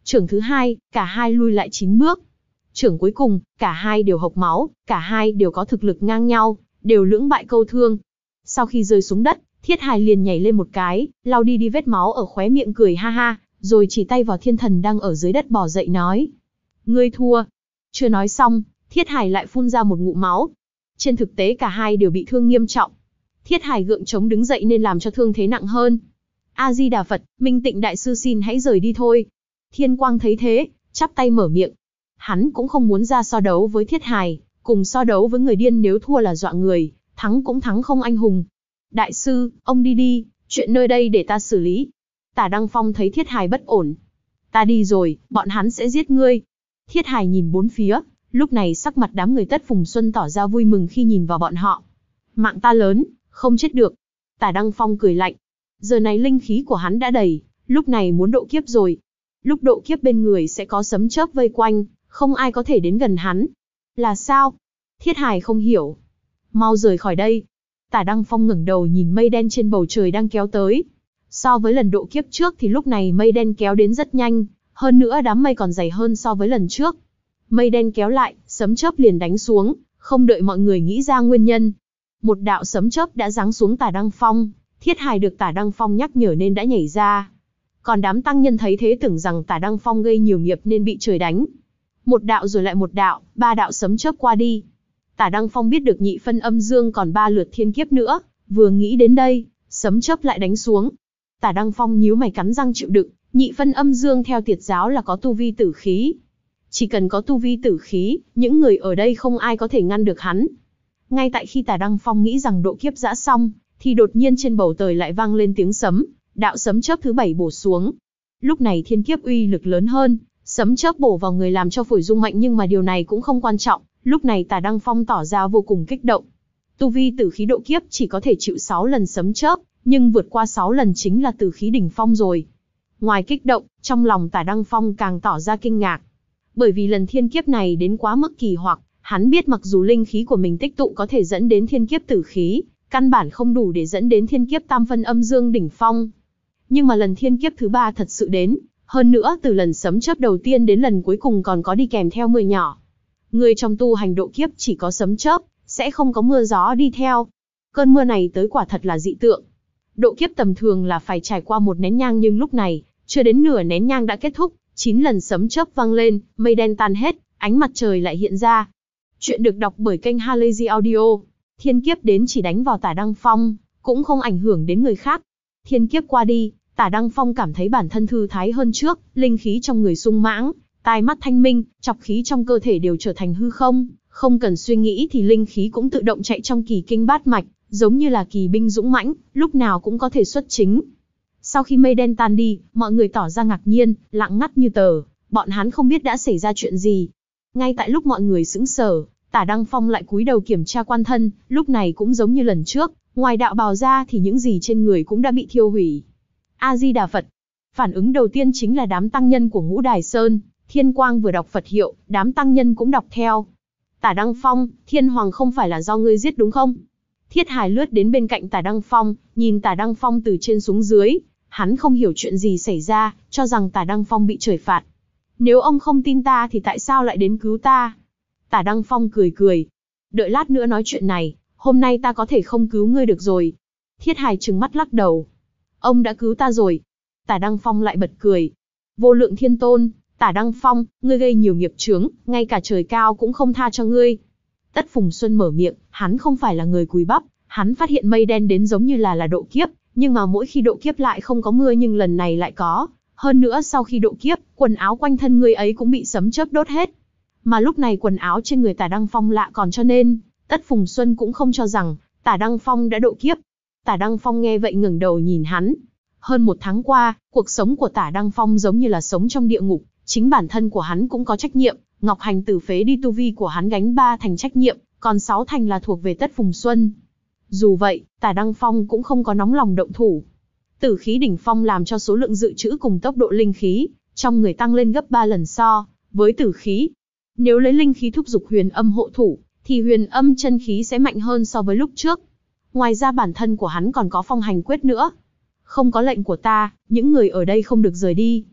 Chưởng thứ hai, cả hai lui lại chín bước. Chưởng cuối cùng, cả hai đều hộc máu, cả hai đều có thực lực ngang nhau, đều lưỡng bại câu thương. Sau khi rơi xuống đất, Thiết Hài liền nhảy lên một cái, lau đi đi vết máu ở khóe miệng cười ha ha, rồi chỉ tay vào Thiên Thần đang ở dưới đất bò dậy nói. Ngươi thua. Chưa nói xong, Thiết Hài lại phun ra một ngụm máu. Trên thực tế cả hai đều bị thương nghiêm trọng. Thiết Hài gượng chống đứng dậy nên làm cho thương thế nặng hơn. A-di-đà Phật, Minh Tịnh Đại Sư xin hãy rời đi thôi. Thiên Quang thấy thế, chắp tay mở miệng. Hắn cũng không muốn ra so đấu với Thiết Hài, cùng so đấu với người điên, nếu thua là dọa người, thắng cũng thắng không anh hùng. Đại sư, ông đi đi, chuyện nơi đây để ta xử lý. Tả Đăng Phong thấy Thiết Hài bất ổn. Ta đi rồi, bọn hắn sẽ giết ngươi. Thiết Hài nhìn bốn phía, lúc này sắc mặt đám người Tất Phùng Xuân tỏ ra vui mừng khi nhìn vào bọn họ. Mạng ta lớn, không chết được. Tả Đăng Phong cười lạnh. Giờ này linh khí của hắn đã đầy, lúc này muốn độ kiếp rồi. Lúc độ kiếp bên người sẽ có sấm chớp vây quanh, không ai có thể đến gần hắn. Là sao? Thiết Hài không hiểu. Mau rời khỏi đây. Tả Đăng Phong ngẩng đầu nhìn mây đen trên bầu trời đang kéo tới. So với lần độ kiếp trước thì lúc này mây đen kéo đến rất nhanh, hơn nữa đám mây còn dày hơn so với lần trước. Mây đen kéo lại, sấm chớp liền đánh xuống, không đợi mọi người nghĩ ra nguyên nhân. Một đạo sấm chớp đã giáng xuống Tả Đăng Phong, Thiết Hài được Tả Đăng Phong nhắc nhở nên đã nhảy ra. Còn đám tăng nhân thấy thế tưởng rằng Tả Đăng Phong gây nhiều nghiệp nên bị trời đánh. Một đạo rồi lại một đạo, ba đạo sấm chớp qua đi. Tả Đăng Phong biết được nhị phân âm dương còn ba lượt thiên kiếp nữa, vừa nghĩ đến đây, sấm chớp lại đánh xuống. Tả Đăng Phong nhíu mày cắn răng chịu đựng, nhị phân âm dương theo Tiệt giáo là có tu vi tử khí. Chỉ cần có tu vi tử khí, những người ở đây không ai có thể ngăn được hắn. Ngay tại khi Tả Đăng Phong nghĩ rằng độ kiếp đã xong, thì đột nhiên trên bầu trời lại vang lên tiếng sấm, đạo sấm chớp thứ bảy bổ xuống. Lúc này thiên kiếp uy lực lớn hơn, sấm chớp bổ vào người làm cho phổi rung mạnh, nhưng mà điều này cũng không quan trọng. Lúc này Tả Đăng Phong tỏ ra vô cùng kích động. Tu vi tử khí độ kiếp chỉ có thể chịu sáu lần sấm chớp, nhưng vượt qua sáu lần chính là tử khí đỉnh phong rồi. Ngoài kích động, trong lòng Tả Đăng Phong càng tỏ ra kinh ngạc. Bởi vì lần thiên kiếp này đến quá mức kỳ hoặc, hắn biết mặc dù linh khí của mình tích tụ có thể dẫn đến thiên kiếp tử khí, căn bản không đủ để dẫn đến thiên kiếp tam phân âm dương đỉnh phong. Nhưng mà lần thiên kiếp thứ ba thật sự đến, hơn nữa từ lần sấm chớp đầu tiên đến lần cuối cùng còn có đi kèm theo mưa nhỏ. Người trong tu hành độ kiếp chỉ có sấm chớp, sẽ không có mưa gió đi theo. Cơn mưa này tới quả thật là dị tượng. Độ kiếp tầm thường là phải trải qua một nén nhang, nhưng lúc này, chưa đến nửa nén nhang đã kết thúc, chín lần sấm chớp vang lên, mây đen tan hết, ánh mặt trời lại hiện ra. Chuyện được đọc bởi kênh Halazy Audio. Thiên kiếp đến chỉ đánh vào Tả Đăng Phong, cũng không ảnh hưởng đến người khác. Thiên kiếp qua đi, Tả Đăng Phong cảm thấy bản thân thư thái hơn trước, linh khí trong người sung mãng, tai mắt thanh minh, chọc khí trong cơ thể đều trở thành hư không, không cần suy nghĩ thì linh khí cũng tự động chạy trong kỳ kinh bát mạch, giống như là kỳ binh dũng mãnh, lúc nào cũng có thể xuất chính. Sau khi mây đen tan đi, mọi người tỏ ra ngạc nhiên, lặng ngắt như tờ, bọn hắn không biết đã xảy ra chuyện gì. Ngay tại lúc mọi người sững sờ, Tả Đăng Phong lại cúi đầu kiểm tra quan thân, lúc này cũng giống như lần trước, ngoài đạo bào ra thì những gì trên người cũng đã bị thiêu hủy. A-di-đà Phật. Phản ứng đầu tiên chính là đám tăng nhân của Ngũ Đài Sơn. Thiên Quang vừa đọc Phật hiệu, đám tăng nhân cũng đọc theo. Tả Đăng Phong, Thiên Hoàng không phải là do ngươi giết đúng không? Thiết Hài lướt đến bên cạnh Tả Đăng Phong, nhìn Tả Đăng Phong từ trên xuống dưới. Hắn không hiểu chuyện gì xảy ra, cho rằng Tả Đăng Phong bị trời phạt. Nếu ông không tin ta thì tại sao lại đến cứu ta? Tả Đăng Phong cười cười. Đợi lát nữa nói chuyện này, hôm nay ta có thể không cứu ngươi được rồi. Thiết Hài trừng mắt lắc đầu. Ông đã cứu ta rồi. Tả Đăng Phong lại bật cười. Vô Lượng Thiên Tôn, Tả Đăng Phong, ngươi gây nhiều nghiệp chướng, ngay cả trời cao cũng không tha cho ngươi. Tất Phùng Xuân mở miệng, hắn không phải là người cúi bắp, hắn phát hiện mây đen đến giống như là là độ kiếp, nhưng mà mỗi khi độ kiếp lại không có mưa, nhưng lần này lại có. Hơn nữa sau khi độ kiếp, quần áo quanh thân ngươi ấy cũng bị sấm chớp đốt hết. Mà lúc này quần áo trên người Tả Đăng Phong lạ còn, cho nên Tất Phùng Xuân cũng không cho rằng Tả Đăng Phong đã độ kiếp. Tả Đăng Phong nghe vậy ngẩng đầu nhìn hắn. Hơn một tháng qua, cuộc sống của Tả Đăng Phong giống như là sống trong địa ngục, chính bản thân của hắn cũng có trách nhiệm. Ngọc Hành Tử phế đi tu vi của hắn gánh ba thành trách nhiệm, còn sáu thành là thuộc về Tất Phùng Xuân. Dù vậy, Tả Đăng Phong cũng không có nóng lòng động thủ. Tử khí đỉnh phong làm cho số lượng dự trữ cùng tốc độ linh khí trong người tăng lên gấp ba lần so với tử khí. Nếu lấy linh khí thúc giục huyền âm hộ thủ, thì huyền âm chân khí sẽ mạnh hơn so với lúc trước. Ngoài ra bản thân của hắn còn có phong hành quyết nữa. Không có lệnh của ta, những người ở đây không được rời đi.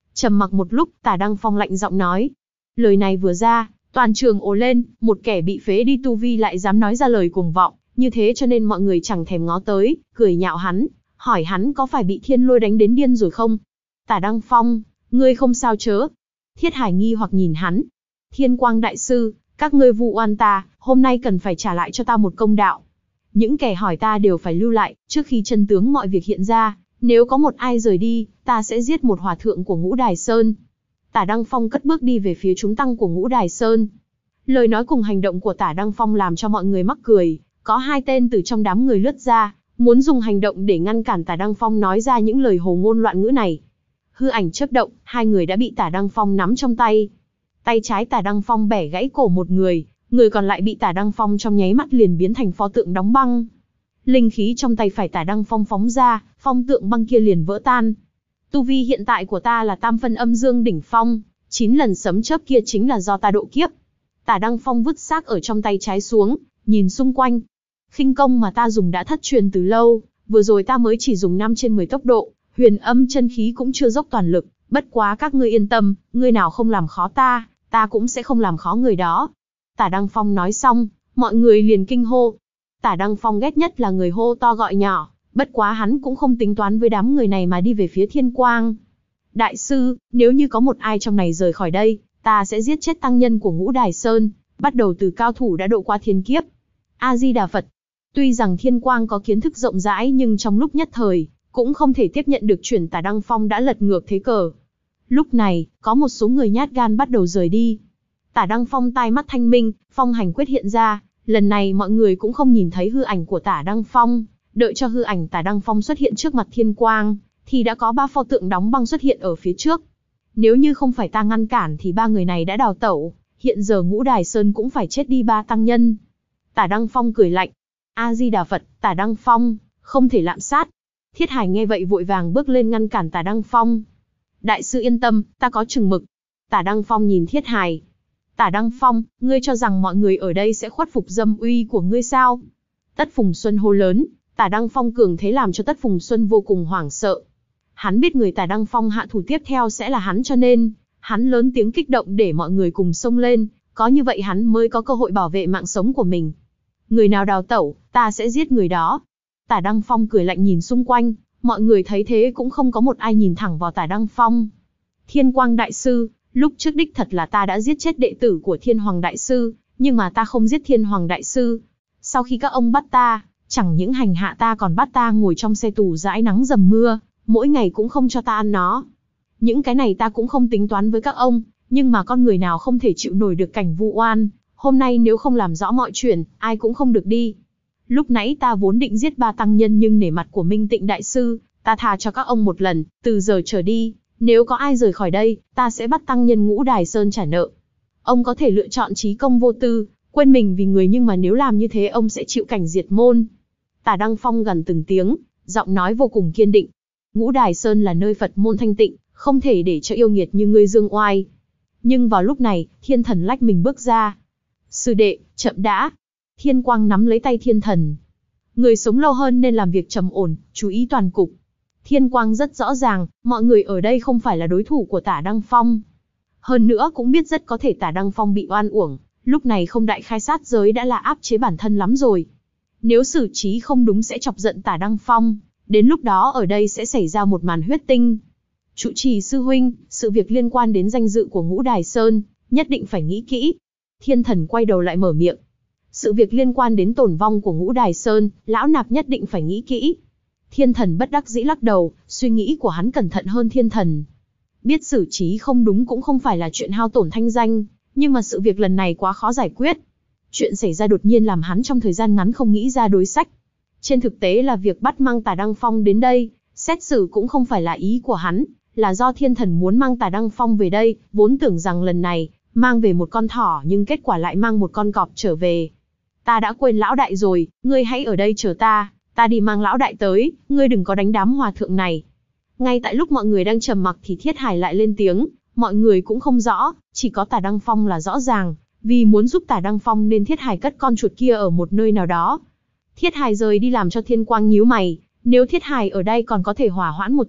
Trầm mặc một lúc, Tả Đăng Phong lạnh giọng nói. Lời này vừa ra, toàn trường ồ lên, một kẻ bị phế đi tu vi lại dám nói ra lời cuồng vọng, như thế cho nên mọi người chẳng thèm ngó tới, cười nhạo hắn, hỏi hắn có phải bị thiên lôi đánh đến điên rồi không? Tả Đăng Phong, ngươi không sao chớ? Thiết Hải nghi hoặc nhìn hắn. Thiên Quang đại sư, các ngươi vu oan ta, hôm nay cần phải trả lại cho ta một công đạo. Những kẻ hỏi ta đều phải lưu lại, trước khi chân tướng mọi việc hiện ra, nếu có một ai rời đi, ta sẽ giết một hòa thượng của Ngũ Đài Sơn. Tả Đăng Phong cất bước đi về phía chúng tăng của Ngũ Đài Sơn. Lời nói cùng hành động của Tả Đăng Phong làm cho mọi người mắc cười, có hai tên từ trong đám người lướt ra, muốn dùng hành động để ngăn cản Tả Đăng Phong nói ra những lời hồ ngôn loạn ngữ này. Hư ảnh chớp động, hai người đã bị Tả Đăng Phong nắm trong tay. Tay trái Tả Đăng Phong bẻ gãy cổ một người, người còn lại bị Tả Đăng Phong trong nháy mắt liền biến thành pho tượng đóng băng. Linh khí trong tay phải Tả Đăng Phong phóng ra, phong tượng băng kia liền vỡ tan. Tu vi hiện tại của ta là tam phân âm dương đỉnh phong, chín lần sấm chớp kia chính là do ta độ kiếp. Tả Đăng Phong vứt xác ở trong tay trái xuống, nhìn xung quanh. Khinh công mà ta dùng đã thất truyền từ lâu, vừa rồi ta mới chỉ dùng năm trên mười tốc độ, huyền âm chân khí cũng chưa dốc toàn lực, bất quá các ngươi yên tâm, người nào không làm khó ta, ta cũng sẽ không làm khó người đó. Tả Đăng Phong nói xong, mọi người liền kinh hô. Tả Đăng Phong ghét nhất là người hô to gọi nhỏ, bất quá hắn cũng không tính toán với đám người này mà đi về phía Thiên Quang. Đại sư, nếu như có một ai trong này rời khỏi đây, ta sẽ giết chết tăng nhân của Ngũ Đài Sơn, bắt đầu từ cao thủ đã độ qua thiên kiếp. A-di-đà Phật. Tuy rằng Thiên Quang có kiến thức rộng rãi nhưng trong lúc nhất thời, cũng không thể tiếp nhận được chuyện Tả Đăng Phong đã lật ngược thế cờ. Lúc này, có một số người nhát gan bắt đầu rời đi. Tả Đăng Phong tai mắt thanh minh, phong hành quyết hiện ra, lần này mọi người cũng không nhìn thấy hư ảnh của Tả Đăng Phong, đợi cho hư ảnh Tả Đăng Phong xuất hiện trước mặt Thiên Quang, thì đã có ba pho tượng đóng băng xuất hiện ở phía trước. Nếu như không phải ta ngăn cản thì ba người này đã đào tẩu, hiện giờ Ngũ Đài Sơn cũng phải chết đi ba tăng nhân. Tả Đăng Phong cười lạnh. A-di-đà Phật, Tả Đăng Phong, không thể lạm sát. Thiết Hải nghe vậy vội vàng bước lên ngăn cản Tả Đăng Phong. Đại sư yên tâm, ta có chừng mực. Tả Đăng Phong nhìn Thiết Hải. Tả Đăng Phong, ngươi cho rằng mọi người ở đây sẽ khuất phục dâm uy của ngươi sao? Tất Phùng Xuân hô lớn, Tả Đăng Phong cường thế làm cho Tất Phùng Xuân vô cùng hoảng sợ. Hắn biết người Tả Đăng Phong hạ thủ tiếp theo sẽ là hắn cho nên, hắn lớn tiếng kích động để mọi người cùng xông lên, có như vậy hắn mới có cơ hội bảo vệ mạng sống của mình. Người nào đào tẩu, ta sẽ giết người đó. Tả Đăng Phong cười lạnh nhìn xung quanh, mọi người thấy thế cũng không có một ai nhìn thẳng vào Tả Đăng Phong. Thiên Quang đại sư, lúc trước đích thật là ta đã giết chết đệ tử của Thiên Hoàng đại sư, nhưng mà ta không giết Thiên Hoàng đại sư. Sau khi các ông bắt ta, chẳng những hành hạ ta còn bắt ta ngồi trong xe tù dãi nắng dầm mưa, mỗi ngày cũng không cho ta ăn nó. Những cái này ta cũng không tính toán với các ông, nhưng mà con người nào không thể chịu nổi được cảnh vu oan, hôm nay nếu không làm rõ mọi chuyện, ai cũng không được đi. Lúc nãy ta vốn định giết ba tăng nhân nhưng nể mặt của Minh Tịnh đại sư, ta tha cho các ông một lần, từ giờ trở đi, nếu có ai rời khỏi đây, ta sẽ bắt tăng nhân Ngũ Đài Sơn trả nợ. Ông có thể lựa chọn trí công vô tư, quên mình vì người nhưng mà nếu làm như thế ông sẽ chịu cảnh diệt môn. Tả Đăng Phong gần từng tiếng, giọng nói vô cùng kiên định. Ngũ Đài Sơn là nơi Phật môn thanh tịnh, không thể để cho yêu nghiệt như ngươi dương oai. Nhưng vào lúc này, Thiên Thần lách mình bước ra. Sư đệ, chậm đã. Thiên Quang nắm lấy tay Thiên Thần. Người sống lâu hơn nên làm việc trầm ổn, chú ý toàn cục. Thiên Quang rất rõ ràng, mọi người ở đây không phải là đối thủ của Tả Đăng Phong. Hơn nữa cũng biết rất có thể Tả Đăng Phong bị oan uổng, lúc này không đại khai sát giới đã là áp chế bản thân lắm rồi. Nếu xử trí không đúng sẽ chọc giận Tả Đăng Phong, đến lúc đó ở đây sẽ xảy ra một màn huyết tinh. Trụ trì sư huynh, sự việc liên quan đến danh dự của Ngũ Đài Sơn, nhất định phải nghĩ kỹ. Thiên Thần quay đầu lại mở miệng. Sự việc liên quan đến tổn vong của Ngũ Đài Sơn, lão nạp nhất định phải nghĩ kỹ. Thiên Thần bất đắc dĩ lắc đầu, suy nghĩ của hắn cẩn thận hơn Thiên Thần. Biết xử trí không đúng cũng không phải là chuyện hao tổn thanh danh, nhưng mà sự việc lần này quá khó giải quyết. Chuyện xảy ra đột nhiên làm hắn trong thời gian ngắn không nghĩ ra đối sách. Trên thực tế là việc bắt mang Tả Đăng Phong đến đây, xét xử cũng không phải là ý của hắn, là do Thiên Thần muốn mang Tả Đăng Phong về đây, vốn tưởng rằng lần này, mang về một con thỏ nhưng kết quả lại mang một con cọp trở về. Ta đã quên lão đại rồi, ngươi hãy ở đây chờ ta, ta đi mang lão đại tới, ngươi đừng có đánh đám hòa thượng này. Ngay tại lúc mọi người đang trầm mặc thì Thiết Hải lại lên tiếng, mọi người cũng không rõ, chỉ có Tả Đăng Phong là rõ ràng, vì muốn giúp Tả Đăng Phong nên Thiết Hải cất con chuột kia ở một nơi nào đó. Thiết Hải rời đi làm cho Thiên Quang nhíu mày, nếu Thiết Hải ở đây còn có thể hòa hoãn một chút,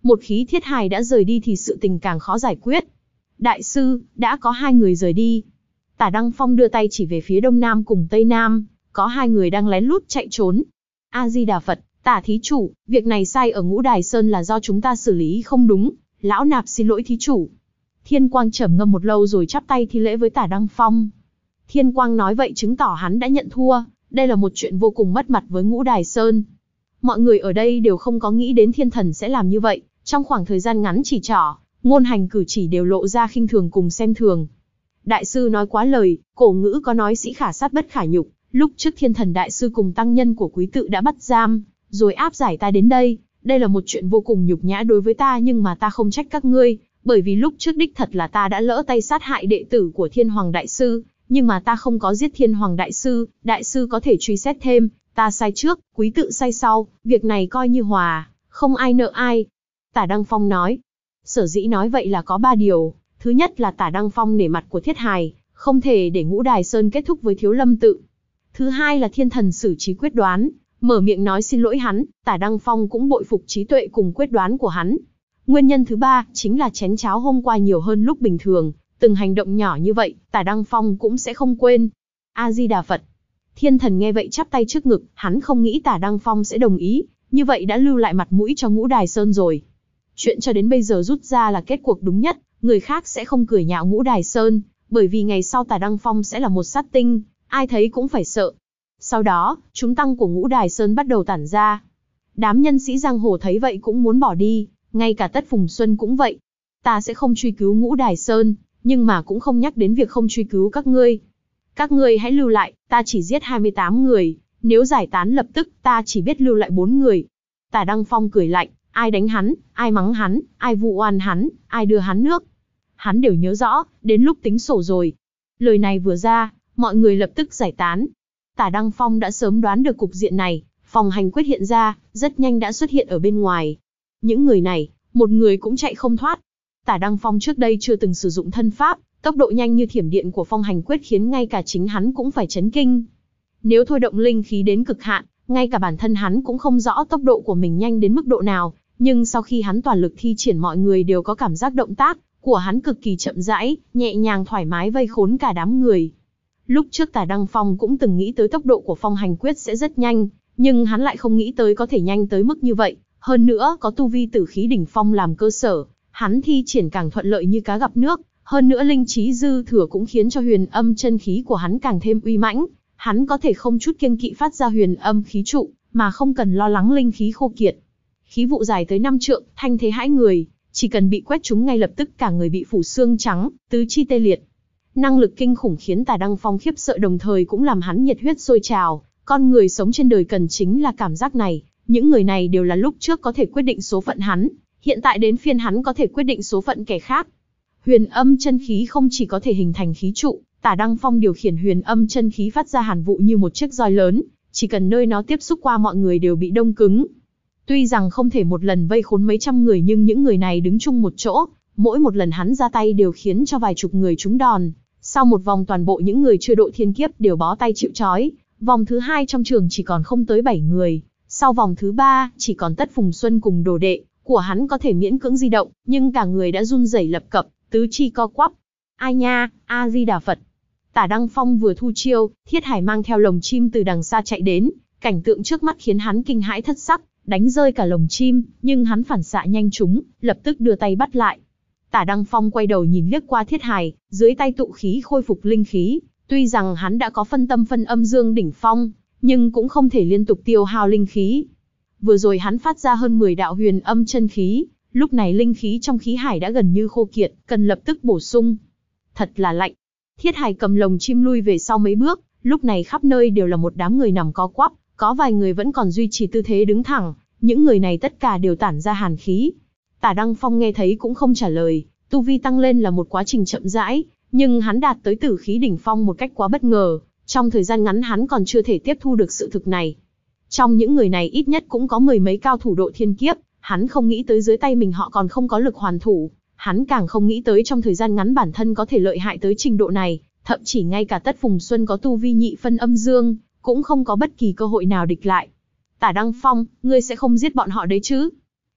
Một khí thiết hài đã rời đi thì sự tình càng khó giải quyết. Đại sư, đã có hai người rời đi. Tả Đăng Phong đưa tay chỉ về phía đông nam cùng tây nam, có hai người đang lén lút chạy trốn. A-di-đà Phật, Tả thí chủ, việc này sai ở Ngũ Đài Sơn là do chúng ta xử lý không đúng, lão nạp xin lỗi thí chủ. Thiên Quang trầm ngâm một lâu rồi chắp tay thi lễ với Tả Đăng Phong. Thiên Quang nói vậy chứng tỏ hắn đã nhận thua, đây là một chuyện vô cùng mất mặt với Ngũ Đài Sơn. Mọi người ở đây đều không có nghĩ đến thiên thần sẽ làm như vậy, trong khoảng thời gian ngắn chỉ trỏ, ngôn hành cử chỉ đều lộ ra khinh thường cùng xem thường. Đại sư nói quá lời, cổ ngữ có nói sĩ khả sát bất khả nhục, lúc trước thiên thần đại sư cùng tăng nhân của quý tự đã bắt giam, rồi áp giải ta đến đây, đây là một chuyện vô cùng nhục nhã đối với ta, nhưng mà ta không trách các ngươi, bởi vì lúc trước đích thật là ta đã lỡ tay sát hại đệ tử của Thiên Hoàng đại sư, nhưng mà ta không có giết Thiên Hoàng đại sư, đại sư có thể truy xét thêm, ta sai trước, quý tự sai sau, việc này coi như hòa, không ai nợ ai. Tả Đăng Phong nói, sở dĩ nói vậy là có ba điều, thứ nhất là Tả Đăng Phong nể mặt của Thiết Hài, không thể để Ngũ Đài Sơn kết thúc với Thiếu Lâm tự. Thứ hai là thiên thần xử trí quyết đoán, mở miệng nói xin lỗi hắn, Tả Đăng Phong cũng bội phục trí tuệ cùng quyết đoán của hắn. Nguyên nhân thứ ba chính là chén cháo hôm qua nhiều hơn lúc bình thường, từng hành động nhỏ như vậy, Tả Đăng Phong cũng sẽ không quên. A-di-đà Phật. Thiên thần nghe vậy chắp tay trước ngực, hắn không nghĩ Tả Đăng Phong sẽ đồng ý, như vậy đã lưu lại mặt mũi cho Ngũ Đài Sơn rồi. Chuyện cho đến bây giờ rút ra là kết cuộc đúng nhất, người khác sẽ không cười nhạo Ngũ Đài Sơn, bởi vì ngày sau Tả Đăng Phong sẽ là một sát tinh, ai thấy cũng phải sợ. Sau đó, chúng tăng của Ngũ Đài Sơn bắt đầu tản ra. Đám nhân sĩ giang hồ thấy vậy cũng muốn bỏ đi, ngay cả Tất Phùng Xuân cũng vậy. Ta sẽ không truy cứu Ngũ Đài Sơn, nhưng mà cũng không nhắc đến việc không truy cứu các ngươi. Các ngươi hãy lưu lại, ta chỉ giết hai mươi tám người, nếu giải tán lập tức ta chỉ biết lưu lại bốn người. Tả Đăng Phong cười lạnh, ai đánh hắn, ai mắng hắn, ai vu oan hắn, ai đưa hắn nước. Hắn đều nhớ rõ, đến lúc tính sổ rồi. Lời này vừa ra, mọi người lập tức giải tán. Tả Đăng Phong đã sớm đoán được cục diện này, phòng hành quyết hiện ra, rất nhanh đã xuất hiện ở bên ngoài. Những người này, một người cũng chạy không thoát. Tả Đăng Phong trước đây chưa từng sử dụng thân pháp, tốc độ nhanh như thiểm điện của phong hành quyết khiến ngay cả chính hắn cũng phải chấn kinh. Nếu thôi động linh khí đến cực hạn, ngay cả bản thân hắn cũng không rõ tốc độ của mình nhanh đến mức độ nào, nhưng sau khi hắn toàn lực thi triển mọi người đều có cảm giác động tác của hắn cực kỳ chậm rãi, nhẹ nhàng thoải mái vây khốn cả đám người. Lúc trước Tả Đăng Phong cũng từng nghĩ tới tốc độ của phong hành quyết sẽ rất nhanh, nhưng hắn lại không nghĩ tới có thể nhanh tới mức như vậy, hơn nữa có tu vi tử khí đỉnh phong làm cơ sở, hắn thi triển càng thuận lợi như cá gặp nước, hơn nữa linh trí dư thừa cũng khiến cho huyền âm chân khí của hắn càng thêm uy mãnh, hắn có thể không chút kiêng kỵ phát ra huyền âm khí trụ, mà không cần lo lắng linh khí khô kiệt. Khí vụ dài tới năm trượng, thanh thế hãi người, chỉ cần bị quét trúng ngay lập tức cả người bị phủ xương trắng, tứ chi tê liệt. Năng lực kinh khủng khiến Tả Đăng Phong khiếp sợ đồng thời cũng làm hắn nhiệt huyết sôi trào, con người sống trên đời cần chính là cảm giác này, những người này đều là lúc trước có thể quyết định số phận hắn, hiện tại đến phiên hắn có thể quyết định số phận kẻ khác. Huyền âm chân khí không chỉ có thể hình thành khí trụ, Tả Đăng Phong điều khiển huyền âm chân khí phát ra hàn vụ như một chiếc roi lớn, chỉ cần nơi nó tiếp xúc qua mọi người đều bị đông cứng. Tuy rằng không thể một lần vây khốn mấy trăm người nhưng những người này đứng chung một chỗ, mỗi một lần hắn ra tay đều khiến cho vài chục người trúng đòn. Sau một vòng toàn bộ những người chưa độ thiên kiếp đều bó tay chịu trói, vòng thứ hai trong trường chỉ còn không tới bảy người, sau vòng thứ ba chỉ còn Tất Phùng Xuân cùng đồ đệ của hắn có thể miễn cưỡng di động, nhưng cả người đã run rẩy lập cập, tứ chi co quắp. Ai nha, A-di-đà Phật. Tả Đăng Phong vừa thu chiêu, Thiết Hải mang theo lồng chim từ đằng xa chạy đến, cảnh tượng trước mắt khiến hắn kinh hãi thất sắc, đánh rơi cả lồng chim, nhưng hắn phản xạ nhanh chóng, lập tức đưa tay bắt lại. Tả Đăng Phong quay đầu nhìn liếc qua Thiết Hải, dưới tay tụ khí khôi phục linh khí, tuy rằng hắn đã có phân tâm phân âm dương đỉnh phong, nhưng cũng không thể liên tục tiêu hao linh khí. Vừa rồi hắn phát ra hơn mười đạo huyền âm chân khí, lúc này linh khí trong khí hải đã gần như khô kiệt, cần lập tức bổ sung. Thật là lạnh. Thiết Hải cầm lồng chim lui về sau mấy bước, lúc này khắp nơi đều là một đám người nằm co quắp, có vài người vẫn còn duy trì tư thế đứng thẳng, những người này tất cả đều tản ra hàn khí. Tả Đăng Phong nghe thấy cũng không trả lời, tu vi tăng lên là một quá trình chậm rãi, nhưng hắn đạt tới tử khí đỉnh phong một cách quá bất ngờ, trong thời gian ngắn hắn còn chưa thể tiếp thu được sự thực này. Trong những người này ít nhất cũng có mười mấy cao thủ độ thiên kiếp, hắn không nghĩ tới dưới tay mình họ còn không có lực hoàn thủ, hắn càng không nghĩ tới trong thời gian ngắn bản thân có thể lợi hại tới trình độ này, thậm chỉ ngay cả Tất Phùng Xuân có tu vi nhị phân âm dương, cũng không có bất kỳ cơ hội nào địch lại. Tả Đăng Phong, ngươi sẽ không giết bọn họ đấy chứ?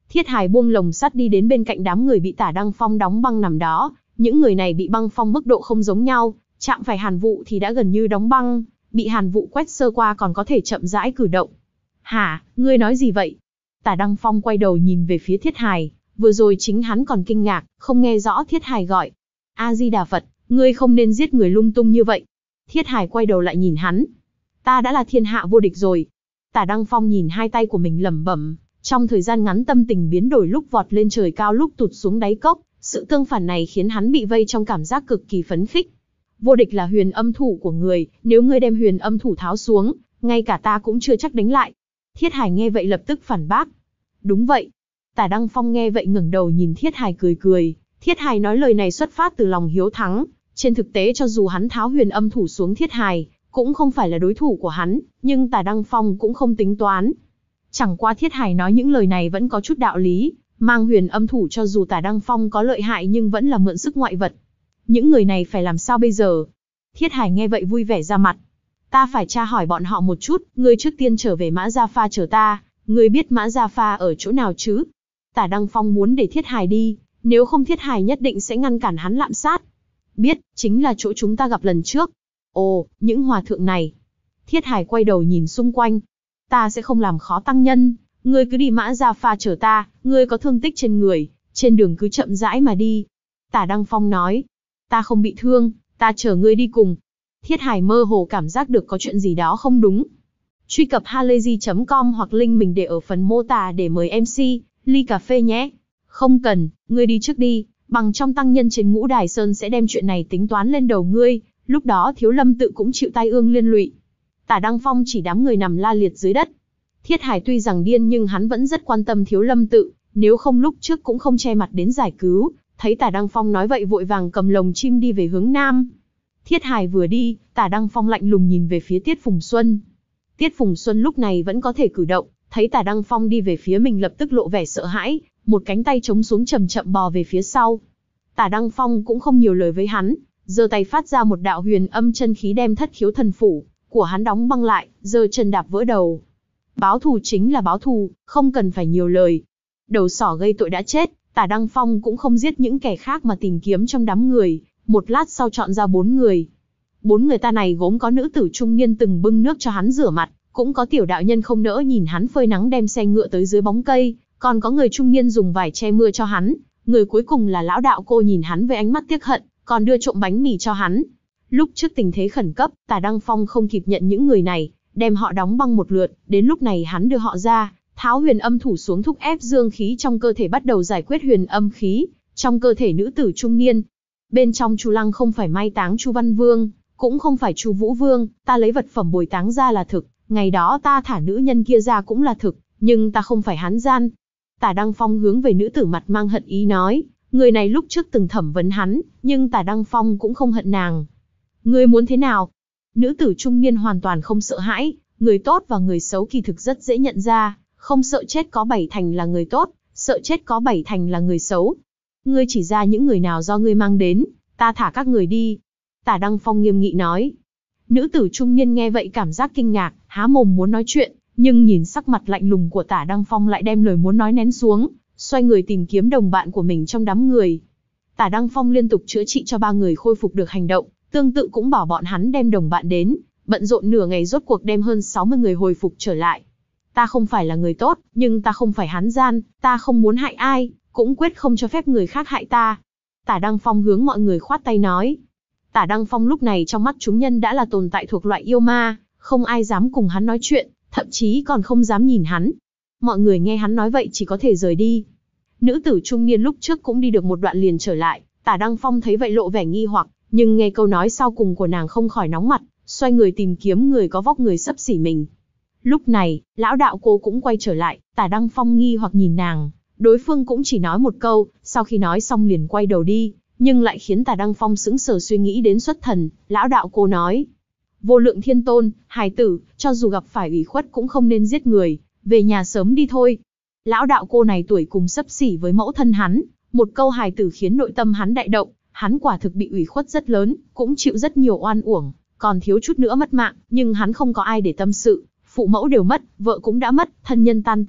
Thiết Hài buông lồng sắt đi đến bên cạnh đám người bị Tả Đăng Phong đóng băng nằm đó. Những người này bị băng phong mức độ không giống nhau, chạm phải Hàn Vụ thì đã gần như đóng băng, bị Hàn Vụ quét sơ qua còn có thể chậm rãi cử động. Hả, ngươi nói gì vậy? Tả Đăng Phong quay đầu nhìn về phía Thiết Hài, vừa rồi chính hắn còn kinh ngạc, không nghe rõ Thiết Hài gọi. A-di-đà Phật, ngươi không nên giết người lung tung như vậy. Thiết Hài quay đầu lại nhìn hắn. Ta đã là thiên hạ vô địch rồi. Tả Đăng Phong nhìn hai tay của mình lẩm bẩm, trong thời gian ngắn tâm tình biến đổi, lúc vọt lên trời cao lúc tụt xuống đáy cốc, sự tương phản này khiến hắn bị vây trong cảm giác cực kỳ phấn khích. Vô địch là huyền âm thủ của người, nếu ngươi đem huyền âm thủ tháo xuống, ngay cả ta cũng chưa chắc đánh lại. Thiết Hài nghe vậy lập tức phản bác. Đúng vậy. Tả Đăng Phong nghe vậy ngẩng đầu nhìn Thiết Hài cười cười. Thiết Hài nói lời này xuất phát từ lòng hiếu thắng. Trên thực tế cho dù hắn tháo huyền âm thủ xuống, Thiết Hài cũng không phải là đối thủ của hắn, nhưng Tả Đăng Phong cũng không tính toán. Chẳng qua Thiết Hài nói những lời này vẫn có chút đạo lý, mang huyền âm thủ cho dù Tả Đăng Phong có lợi hại nhưng vẫn là mượn sức ngoại vật. Những người này phải làm sao bây giờ? Thiết Hài nghe vậy vui vẻ ra mặt. Ta phải tra hỏi bọn họ một chút, ngươi trước tiên trở về Mã Gia Pha chờ ta, ngươi biết Mã Gia Pha ở chỗ nào chứ? Tả Đăng Phong muốn để Thiết Hài đi, nếu không Thiết Hài nhất định sẽ ngăn cản hắn lạm sát. Biết, chính là chỗ chúng ta gặp lần trước. Ồ, những hòa thượng này. Thiết Hài quay đầu nhìn xung quanh. Ta sẽ không làm khó tăng nhân, ngươi cứ đi Mã Gia Pha chờ ta, ngươi có thương tích trên người, trên đường cứ chậm rãi mà đi. Tả Đăng Phong nói, ta không bị thương, ta chở ngươi đi cùng. Thiết Hài mơ hồ cảm giác được có chuyện gì đó không đúng. Truy cập halayzi chấm com hoặc link mình để ở phần mô tả để mời em xê, ly cà phê nhé. Không cần, ngươi đi trước đi, bằng trong tăng nhân trên Ngũ Đài Sơn sẽ đem chuyện này tính toán lên đầu ngươi, lúc đó Thiếu Lâm tự cũng chịu tai ương liên lụy. Tả Đăng Phong chỉ đám người nằm la liệt dưới đất. Thiết Hài tuy rằng điên nhưng hắn vẫn rất quan tâm Thiếu Lâm tự, nếu không lúc trước cũng không che mặt đến giải cứu. Thấy Tả Đăng Phong nói vậy vội vàng cầm lồng chim đi về hướng nam. Thiết Hài vừa đi, Tả Đăng Phong lạnh lùng nhìn về phía Tiết Phùng Xuân. Tiết Phùng Xuân lúc này vẫn có thể cử động, thấy Tả Đăng Phong đi về phía mình lập tức lộ vẻ sợ hãi, một cánh tay chống xuống chậm chậm bò về phía sau. Tả Đăng Phong cũng không nhiều lời với hắn, giơ tay phát ra một đạo huyền âm chân khí đem Thất Khiếu Thần Phủ của hắn đóng băng lại, giơ chân đạp vỡ đầu. Báo thù chính là báo thù, không cần phải nhiều lời. Đầu sỏ gây tội đã chết, Tả Đăng Phong cũng không giết những kẻ khác mà tìm kiếm trong đám người, một lát sau chọn ra bốn người. Bốn người ta này gốm có nữ tử trung niên từng bưng nước cho hắn rửa mặt, cũng có tiểu đạo nhân không nỡ nhìn hắn phơi nắng đem xe ngựa tới dưới bóng cây, còn có người trung niên dùng vải che mưa cho hắn. Người cuối cùng là lão đạo cô nhìn hắn với ánh mắt tiếc hận, còn đưa trộm bánh mì cho hắn. Lúc trước tình thế khẩn cấp, Tả Đăng Phong không kịp nhận những người này, đem họ đóng băng một lượt, đến lúc này hắn đưa họ ra, tháo huyền âm thủ xuống thúc ép dương khí trong cơ thể bắt đầu giải quyết huyền âm khí trong cơ thể nữ tử trung niên. Bên trong Chu Lăng không phải mai táng Chu Văn Vương, cũng không phải Chu Vũ Vương, ta lấy vật phẩm bồi táng ra là thực, ngày đó ta thả nữ nhân kia ra cũng là thực, nhưng ta không phải hán gian. Tả Đăng Phong hướng về nữ tử mặt mang hận ý nói, người này lúc trước từng thẩm vấn hắn, nhưng Tả Đăng Phong cũng không hận nàng. Ngươi muốn thế nào? Nữ tử trung niên hoàn toàn không sợ hãi, người tốt và người xấu kỳ thực rất dễ nhận ra, không sợ chết có bảy thành là người tốt, sợ chết có bảy thành là người xấu. Ngươi chỉ ra những người nào do ngươi mang đến, ta thả các người đi. Tả Đăng Phong nghiêm nghị nói. Nữ tử trung niên nghe vậy cảm giác kinh ngạc, há mồm muốn nói chuyện, nhưng nhìn sắc mặt lạnh lùng của Tả Đăng Phong lại đem lời muốn nói nén xuống, xoay người tìm kiếm đồng bạn của mình trong đám người. Tả Đăng Phong liên tục chữa trị cho ba người khôi phục được hành động, tương tự cũng bảo bọn hắn đem đồng bạn đến, bận rộn nửa ngày rốt cuộc đem hơn sáu mươi người hồi phục trở lại. Ta không phải là người tốt, nhưng ta không phải hán gian, ta không muốn hại ai, cũng quyết không cho phép người khác hại ta. Tả Đăng Phong hướng mọi người khoát tay nói. Tả Đăng Phong lúc này trong mắt chúng nhân đã là tồn tại thuộc loại yêu ma, không ai dám cùng hắn nói chuyện, thậm chí còn không dám nhìn hắn. Mọi người nghe hắn nói vậy chỉ có thể rời đi. Nữ tử trung niên lúc trước cũng đi được một đoạn liền trở lại, Tả Đăng Phong thấy vậy lộ vẻ nghi hoặc, nhưng nghe câu nói sau cùng của nàng không khỏi nóng mặt, xoay người tìm kiếm người có vóc người xấp xỉ mình. Lúc này, lão đạo cô cũng quay trở lại, Tả Đăng Phong nghi hoặc nhìn nàng, đối phương cũng chỉ nói một câu, sau khi nói xong liền quay đầu đi, nhưng lại khiến Tả Đăng Phong sững sờ suy nghĩ đến xuất thần. Lão đạo cô nói, Vô Lượng Thiên Tôn, hài tử, cho dù gặp phải ủy khuất cũng không nên giết người, về nhà sớm đi thôi. Lão đạo cô này tuổi cùng xấp xỉ với mẫu thân hắn, một câu hài tử khiến nội tâm hắn đại động, hắn quả thực bị ủy khuất rất lớn, cũng chịu rất nhiều oan uổng, còn thiếu chút nữa mất mạng, nhưng hắn không có ai để tâm sự, phụ mẫu đều mất, vợ cũng đã mất, thân nhân tan tác,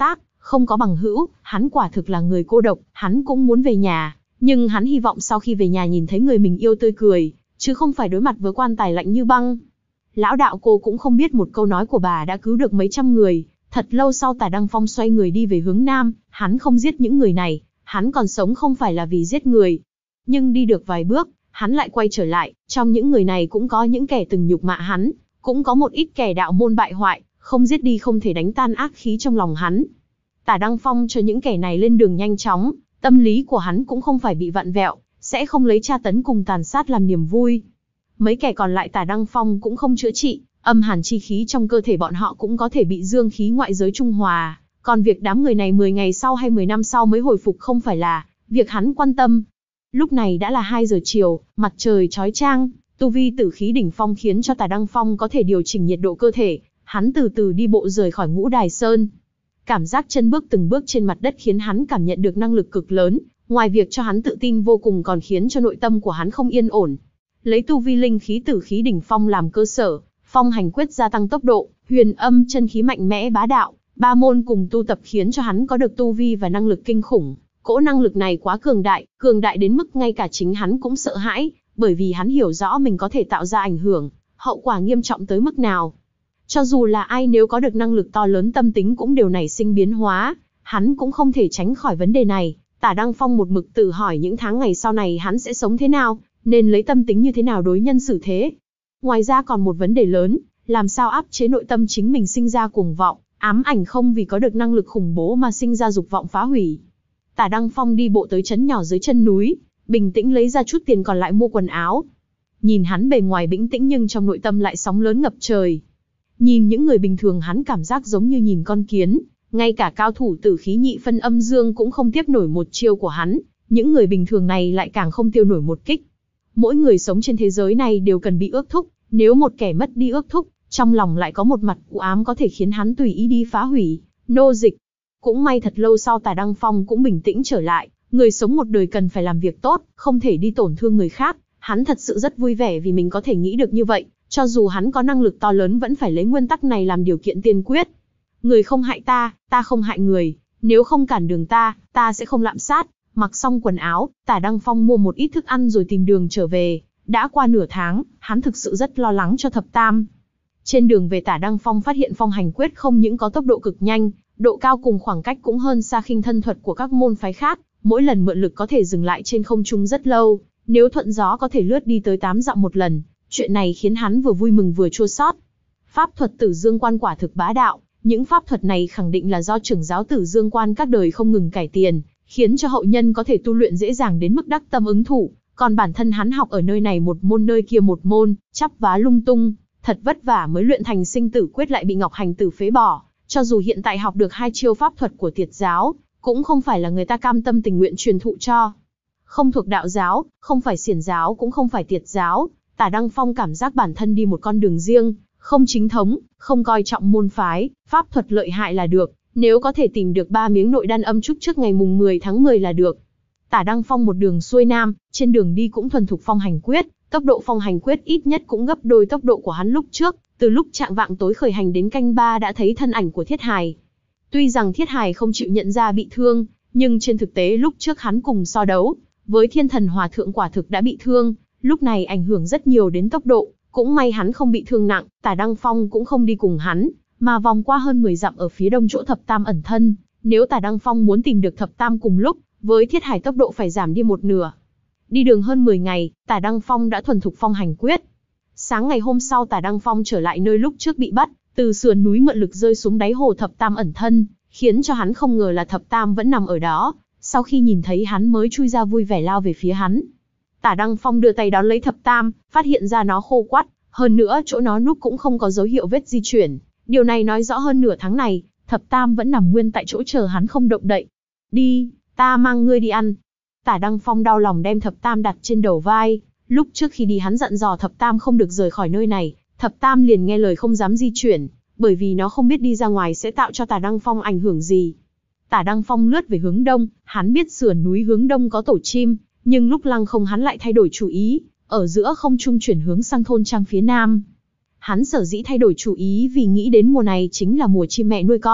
không có bằng hữu, hắn quả thực là người cô độc, hắn cũng muốn về nhà, nhưng hắn hy vọng sau khi về nhà nhìn thấy người mình yêu tươi cười, chứ không phải đối mặt với quan tài lạnh như băng. Lão đạo cô cũng không biết một câu nói của bà đã cứu được mấy trăm người. Thật lâu sau Tả Đăng Phong xoay người đi về hướng nam, hắn không giết những người này, hắn còn sống không phải là vì giết người. Nhưng đi được vài bước, hắn lại quay trở lại, trong những người này cũng có những kẻ từng nhục mạ hắn, cũng có một ít kẻ đạo môn bại hoại, không giết đi không thể đánh tan ác khí trong lòng hắn. Tả Đăng Phong cho những kẻ này lên đường nhanh chóng, tâm lý của hắn cũng không phải bị vặn vẹo, sẽ không lấy tra tấn cùng tàn sát làm niềm vui. Mấy kẻ còn lại Tả Đăng Phong cũng không chữa trị, âm hàn chi khí trong cơ thể bọn họ cũng có thể bị dương khí ngoại giới trung hòa, còn việc đám người này mười ngày sau hay mười năm sau mới hồi phục không phải là việc hắn quan tâm. Lúc này đã là hai giờ chiều, mặt trời chói chang, tu vi tử khí đỉnh phong khiến cho Tả Đăng Phong có thể điều chỉnh nhiệt độ cơ thể, hắn từ từ đi bộ rời khỏi Ngũ Đài Sơn. Cảm giác chân bước từng bước trên mặt đất khiến hắn cảm nhận được năng lực cực lớn, ngoài việc cho hắn tự tin vô cùng còn khiến cho nội tâm của hắn không yên ổn. Lấy tu vi linh khí tử khí đỉnh phong làm cơ sở, Phong Hành Quyết gia tăng tốc độ, huyền âm chân khí mạnh mẽ bá đạo, ba môn cùng tu tập khiến cho hắn có được tu vi và năng lực kinh khủng. Cỗ năng lực này quá cường đại, cường đại đến mức ngay cả chính hắn cũng sợ hãi, bởi vì hắn hiểu rõ mình có thể tạo ra ảnh hưởng, hậu quả nghiêm trọng tới mức nào. Cho dù là ai nếu có được năng lực to lớn tâm tính cũng đều nảy sinh biến hóa, hắn cũng không thể tránh khỏi vấn đề này. Tả Đăng Phong một mực tự hỏi những tháng ngày sau này hắn sẽ sống thế nào, nên lấy tâm tính như thế nào đối nhân xử thế. Ngoài ra còn một vấn đề lớn, làm sao áp chế nội tâm chính mình sinh ra cuồng vọng, ám ảnh không vì có được năng lực khủng bố mà sinh ra dục vọng phá hủy. Tả Đăng Phong đi bộ tới trấn nhỏ dưới chân núi, bình tĩnh lấy ra chút tiền còn lại mua quần áo. Nhìn hắn bề ngoài bình tĩnh nhưng trong nội tâm lại sóng lớn ngập trời. Nhìn những người bình thường hắn cảm giác giống như nhìn con kiến, ngay cả cao thủ tử khí nhị phân âm dương cũng không tiếp nổi một chiêu của hắn, những người bình thường này lại càng không tiêu nổi một kích. Mỗi người sống trên thế giới này đều cần bị ước thúc, nếu một kẻ mất đi ước thúc, trong lòng lại có một mặt u ám có thể khiến hắn tùy ý đi phá hủy, nô dịch. Cũng may thật lâu sau Tả Đăng Phong cũng bình tĩnh trở lại, người sống một đời cần phải làm việc tốt, không thể đi tổn thương người khác. Hắn thật sự rất vui vẻ vì mình có thể nghĩ được như vậy, cho dù hắn có năng lực to lớn vẫn phải lấy nguyên tắc này làm điều kiện tiên quyết. Người không hại ta, ta không hại người, nếu không cản đường ta, ta sẽ không lạm sát. Mặc xong quần áo, Tả Đăng Phong mua một ít thức ăn rồi tìm đường trở về. Đã qua nửa tháng, hắn thực sự rất lo lắng cho Thập Tam. Trên đường về Tả Đăng Phong phát hiện Phong Hành Quyết không những có tốc độ cực nhanh, độ cao cùng khoảng cách cũng hơn xa khinh thân thuật của các môn phái khác, mỗi lần mượn lực có thể dừng lại trên không trung rất lâu, nếu thuận gió có thể lướt đi tới tám dặm một lần. Chuyện này khiến hắn vừa vui mừng vừa chua xót. Pháp thuật Tử Dương Quan quả thực bá đạo, những pháp thuật này khẳng định là do trưởng giáo Tử Dương Quan các đời không ngừng cải tiền, khiến cho hậu nhân có thể tu luyện dễ dàng đến mức đắc tâm ứng thủ, còn bản thân hắn học ở nơi này một môn nơi kia một môn, chắp vá lung tung, thật vất vả mới luyện thành Sinh Tử Quyết lại bị Ngọc Hành Tử phế bỏ, cho dù hiện tại học được hai chiêu pháp thuật của Tiệt giáo, cũng không phải là người ta cam tâm tình nguyện truyền thụ cho. Không thuộc đạo giáo, không phải Xiển giáo cũng không phải Tiệt giáo, Tả Đăng Phong cảm giác bản thân đi một con đường riêng, không chính thống, không coi trọng môn phái, pháp thuật lợi hại là được, nếu có thể tìm được ba miếng nội đan âm trúc trước ngày mùng mười tháng mười là được. Tả Đăng Phong một đường xuôi nam, trên đường đi cũng thuần thục Phong Hành Quyết, tốc độ Phong Hành Quyết ít nhất cũng gấp đôi tốc độ của hắn lúc trước, từ lúc chạng vạng tối khởi hành đến canh ba đã thấy thân ảnh của Thiết Hài. Tuy rằng Thiết Hài không chịu nhận ra bị thương, nhưng trên thực tế lúc trước hắn cùng so đấu, với Thiên Thần Hòa Thượng quả thực đã bị thương, lúc này ảnh hưởng rất nhiều đến tốc độ, cũng may hắn không bị thương nặng, Tả Đăng Phong cũng không đi cùng hắn, mà vòng qua hơn mười dặm ở phía đông chỗ Thập Tam ẩn thân, nếu Tả Đăng Phong muốn tìm được Thập Tam cùng lúc, với Thiết Hài tốc độ phải giảm đi một nửa. Đi đường hơn mười ngày, Tả Đăng Phong đã thuần thục Phong Hành Quyết. Sáng ngày hôm sau Tả Đăng Phong trở lại nơi lúc trước bị bắt, từ sườn núi mượn lực rơi xuống đáy hồ Thập Tam ẩn thân, khiến cho hắn không ngờ là Thập Tam vẫn nằm ở đó, sau khi nhìn thấy hắn mới chui ra vui vẻ lao về phía hắn. Tả Đăng Phong đưa tay đón lấy Thập Tam, phát hiện ra nó khô quắt, hơn nữa chỗ nó núp cũng không có dấu hiệu vết di chuyển, điều này nói rõ hơn nửa tháng này, Thập Tam vẫn nằm nguyên tại chỗ chờ hắn không động đậy. Đi, ta mang ngươi đi ăn. Tả Đăng Phong đau lòng đem Thập Tam đặt trên đầu vai, lúc trước khi đi hắn dặn dò Thập Tam không được rời khỏi nơi này, Thập Tam liền nghe lời không dám di chuyển, bởi vì nó không biết đi ra ngoài sẽ tạo cho Tả Đăng Phong ảnh hưởng gì. Tả Đăng Phong lướt về hướng đông, hắn biết sườn núi hướng đông có tổ chim, nhưng lúc lăng không hắn lại thay đổi chủ ý, ở giữa không trung chuyển hướng sang thôn trang phía nam. Hắn sở dĩ thay đổi chủ ý vì nghĩ đến mùa này chính là mùa chim mẹ nuôi con,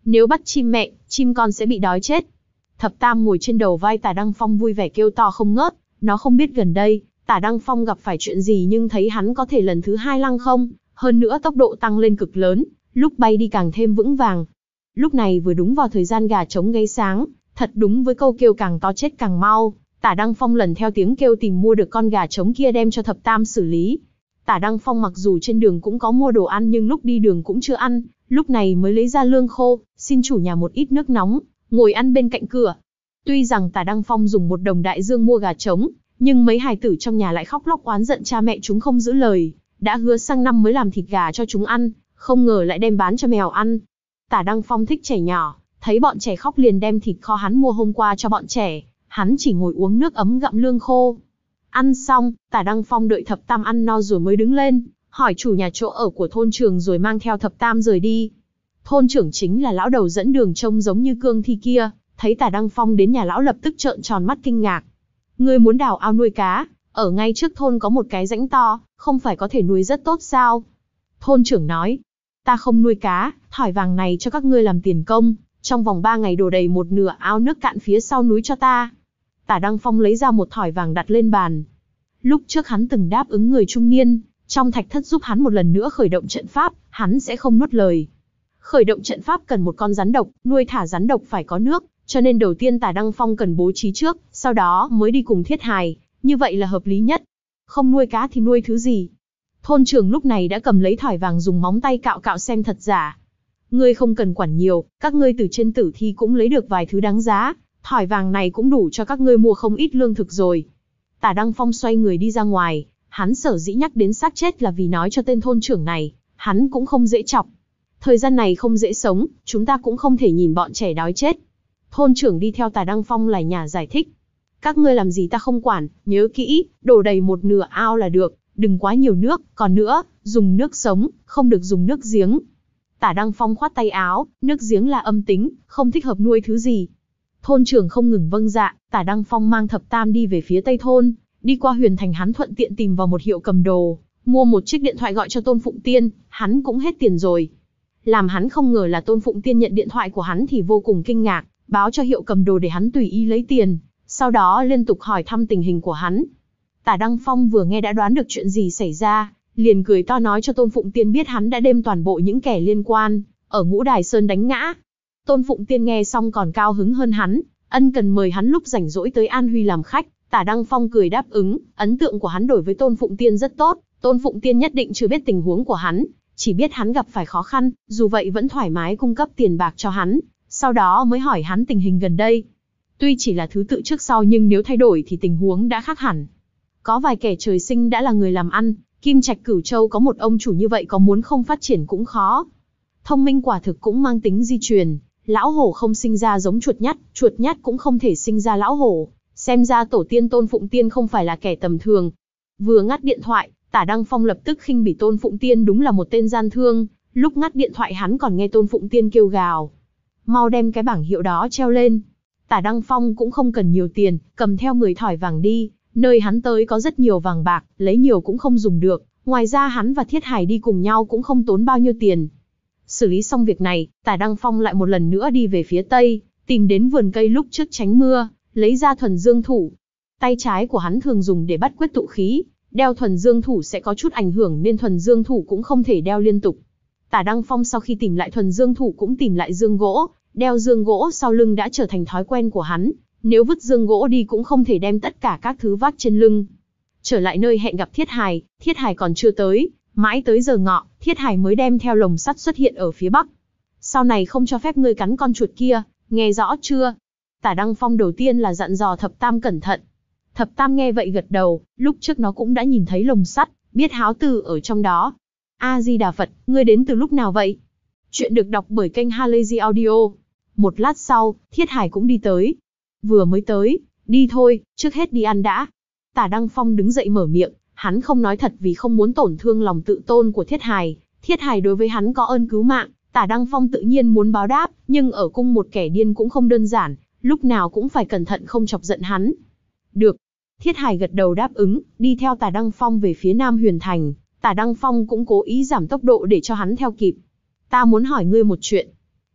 Nếu bắt chim mẹ, chim con sẽ bị đói chết. Thập Tam ngồi trên đầu vai Tả Đăng Phong vui vẻ kêu to không ngớt, nó không biết gần đây, Tả Đăng Phong gặp phải chuyện gì nhưng thấy hắn có thể lần thứ hai lăng không, hơn nữa tốc độ tăng lên cực lớn, lúc bay đi càng thêm vững vàng. Lúc này vừa đúng vào thời gian gà trống gáy sáng, thật đúng với câu kêu càng to chết càng mau, Tả Đăng Phong lần theo tiếng kêu tìm mua được con gà trống kia đem cho Thập Tam xử lý. Tả Đăng Phong mặc dù trên đường cũng có mua đồ ăn nhưng lúc đi đường cũng chưa ăn, lúc này mới lấy ra lương khô, xin chủ nhà một ít nước nóng, ngồi ăn bên cạnh cửa. Tuy rằng Tả Đăng Phong dùng một đồng đại dương mua gà trống, nhưng mấy hài tử trong nhà lại khóc lóc oán giận cha mẹ chúng không giữ lời, đã hứa sang năm mới làm thịt gà cho chúng ăn, không ngờ lại đem bán cho mèo ăn. Tả Đăng Phong thích trẻ nhỏ, thấy bọn trẻ khóc liền đem thịt kho hắn mua hôm qua cho bọn trẻ, hắn chỉ ngồi uống nước ấm gặm lương khô. Ăn xong, Tả Đăng Phong đợi Thập Tam ăn no rồi mới đứng lên, hỏi chủ nhà chỗ ở của thôn trưởng rồi mang theo Thập Tam rời đi. Thôn trưởng chính là lão đầu dẫn đường trông giống như cương thi kia, thấy Tả Đăng Phong đến nhà lão lập tức trợn tròn mắt kinh ngạc. Ngươi muốn đào ao nuôi cá, ở ngay trước thôn có một cái rãnh to, không phải có thể nuôi rất tốt sao? Thôn trưởng nói, ta không nuôi cá, thỏi vàng này cho các ngươi làm tiền công, trong vòng ba ngày đổ đầy một nửa ao nước cạn phía sau núi cho ta. Tả Đăng Phong lấy ra một thỏi vàng đặt lên bàn. Lúc trước hắn từng đáp ứng người trung niên, trong thạch thất giúp hắn một lần nữa khởi động trận pháp, hắn sẽ không nuốt lời. Khởi động trận pháp cần một con rắn độc, nuôi thả rắn độc phải có nước, cho nên đầu tiên Tả Đăng Phong cần bố trí trước, sau đó mới đi cùng Thiết Hài, như vậy là hợp lý nhất. Không nuôi cá thì nuôi thứ gì? Thôn trưởng lúc này đã cầm lấy thỏi vàng dùng móng tay cạo cạo xem thật giả. Ngươi không cần quản nhiều, các ngươi từ trên tử thi cũng lấy được vài thứ đáng giá, thỏi vàng này cũng đủ cho các ngươi mua không ít lương thực rồi. Tả Đăng Phong xoay người đi ra ngoài, hắn sở dĩ nhắc đến xác chết là vì nói cho tên thôn trưởng này, hắn cũng không dễ chọc. Thời gian này không dễ sống, chúng ta cũng không thể nhìn bọn trẻ đói chết. Thôn trưởng đi theo Tả Đăng Phong lải nhải giải thích. Các ngươi làm gì ta không quản, nhớ kỹ, đổ đầy một nửa ao là được, đừng quá nhiều nước, còn nữa, dùng nước sống, không được dùng nước giếng. Tả Đăng Phong khoát tay áo, nước giếng là âm tính, không thích hợp nuôi thứ gì. Thôn trưởng không ngừng vâng dạ, Tả Đăng Phong mang Thập Tam đi về phía tây thôn, đi qua Huyền Thành hắn thuận tiện tìm vào một hiệu cầm đồ, mua một chiếc điện thoại gọi cho Tôn Phụng Tiên, hắn cũng hết tiền rồi. Làm hắn không ngờ là Tôn Phụng Tiên nhận điện thoại của hắn thì vô cùng kinh ngạc, báo cho hiệu cầm đồ để hắn tùy ý lấy tiền, sau đó liên tục hỏi thăm tình hình của hắn. Tả Đăng Phong vừa nghe đã đoán được chuyện gì xảy ra, liền cười to nói cho Tôn Phụng Tiên biết hắn đã đem toàn bộ những kẻ liên quan, ở Ngũ Đài Sơn đánh ngã. Tôn Phụng Tiên nghe xong còn cao hứng hơn hắn, ân cần mời hắn lúc rảnh rỗi tới An Huy làm khách. Tả Đăng Phong cười đáp ứng, ấn tượng của hắn đối với Tôn Phụng Tiên rất tốt, Tôn Phụng Tiên nhất định chưa biết tình huống của hắn, chỉ biết hắn gặp phải khó khăn, dù vậy vẫn thoải mái cung cấp tiền bạc cho hắn, sau đó mới hỏi hắn tình hình gần đây. Tuy chỉ là thứ tự trước sau nhưng nếu thay đổi thì tình huống đã khác hẳn. Có vài kẻ trời sinh đã là người làm ăn, Kim Trạch Cửu Châu có một ông chủ như vậy có muốn không phát triển cũng khó. Thông minh quả thực cũng mang tính di truyền, lão hổ không sinh ra giống chuột nhắt, chuột nhắt cũng không thể sinh ra lão hổ. Xem ra tổ tiên Tôn Phụng Tiên không phải là kẻ tầm thường. Vừa ngắt điện thoại, Tả Đăng Phong lập tức khinh bỉ Tôn Phụng Tiên đúng là một tên gian thương, lúc ngắt điện thoại hắn còn nghe Tôn Phụng Tiên kêu gào. Mau đem cái bảng hiệu đó treo lên. Tả Đăng Phong cũng không cần nhiều tiền, cầm theo mười thỏi vàng đi, nơi hắn tới có rất nhiều vàng bạc, lấy nhiều cũng không dùng được, ngoài ra hắn và Thiết Hải đi cùng nhau cũng không tốn bao nhiêu tiền. Xử lý xong việc này, Tả Đăng Phong lại một lần nữa đi về phía tây, tìm đến vườn cây lúc trước tránh mưa, lấy ra thuần dương thủ. Tay trái của hắn thường dùng để bắt quyết tụ khí, đeo thuần dương thủ sẽ có chút ảnh hưởng nên thuần dương thủ cũng không thể đeo liên tục. Tả Đăng Phong sau khi tìm lại thuần dương thủ cũng tìm lại dương gỗ, đeo dương gỗ sau lưng đã trở thành thói quen của hắn, nếu vứt dương gỗ đi cũng không thể đem tất cả các thứ vác trên lưng. Trở lại nơi hẹn gặp Thiết Hải, Thiết Hải còn chưa tới, mãi tới giờ ngọ, Thiết Hải mới đem theo lồng sắt xuất hiện ở phía bắc. Sau này không cho phép ngươi cắn con chuột kia, nghe rõ chưa? Tả Đăng Phong đầu tiên là dặn dò Thập Tam cẩn thận. Thập Tam nghe vậy gật đầu, lúc trước nó cũng đã nhìn thấy lồng sắt, biết háo từ ở trong đó. A Di Đà Phật, ngươi đến từ lúc nào vậy? Chuyện được đọc bởi kênh Halazy Audio. Một lát sau, Thiết Hải cũng đi tới. Vừa mới tới, đi thôi, trước hết đi ăn đã. Tả Đăng Phong đứng dậy mở miệng, hắn không nói thật vì không muốn tổn thương lòng tự tôn của Thiết Hải. Thiết Hải đối với hắn có ơn cứu mạng, Tả Đăng Phong tự nhiên muốn báo đáp, nhưng ở cung một kẻ điên cũng không đơn giản, lúc nào cũng phải cẩn thận không chọc giận hắn. Được. Thiết Hải gật đầu đáp ứng, đi theo Tả Đăng Phong về phía Nam Huyền Thành. Tả Đăng Phong cũng cố ý giảm tốc độ để cho hắn theo kịp. Ta muốn hỏi ngươi một chuyện.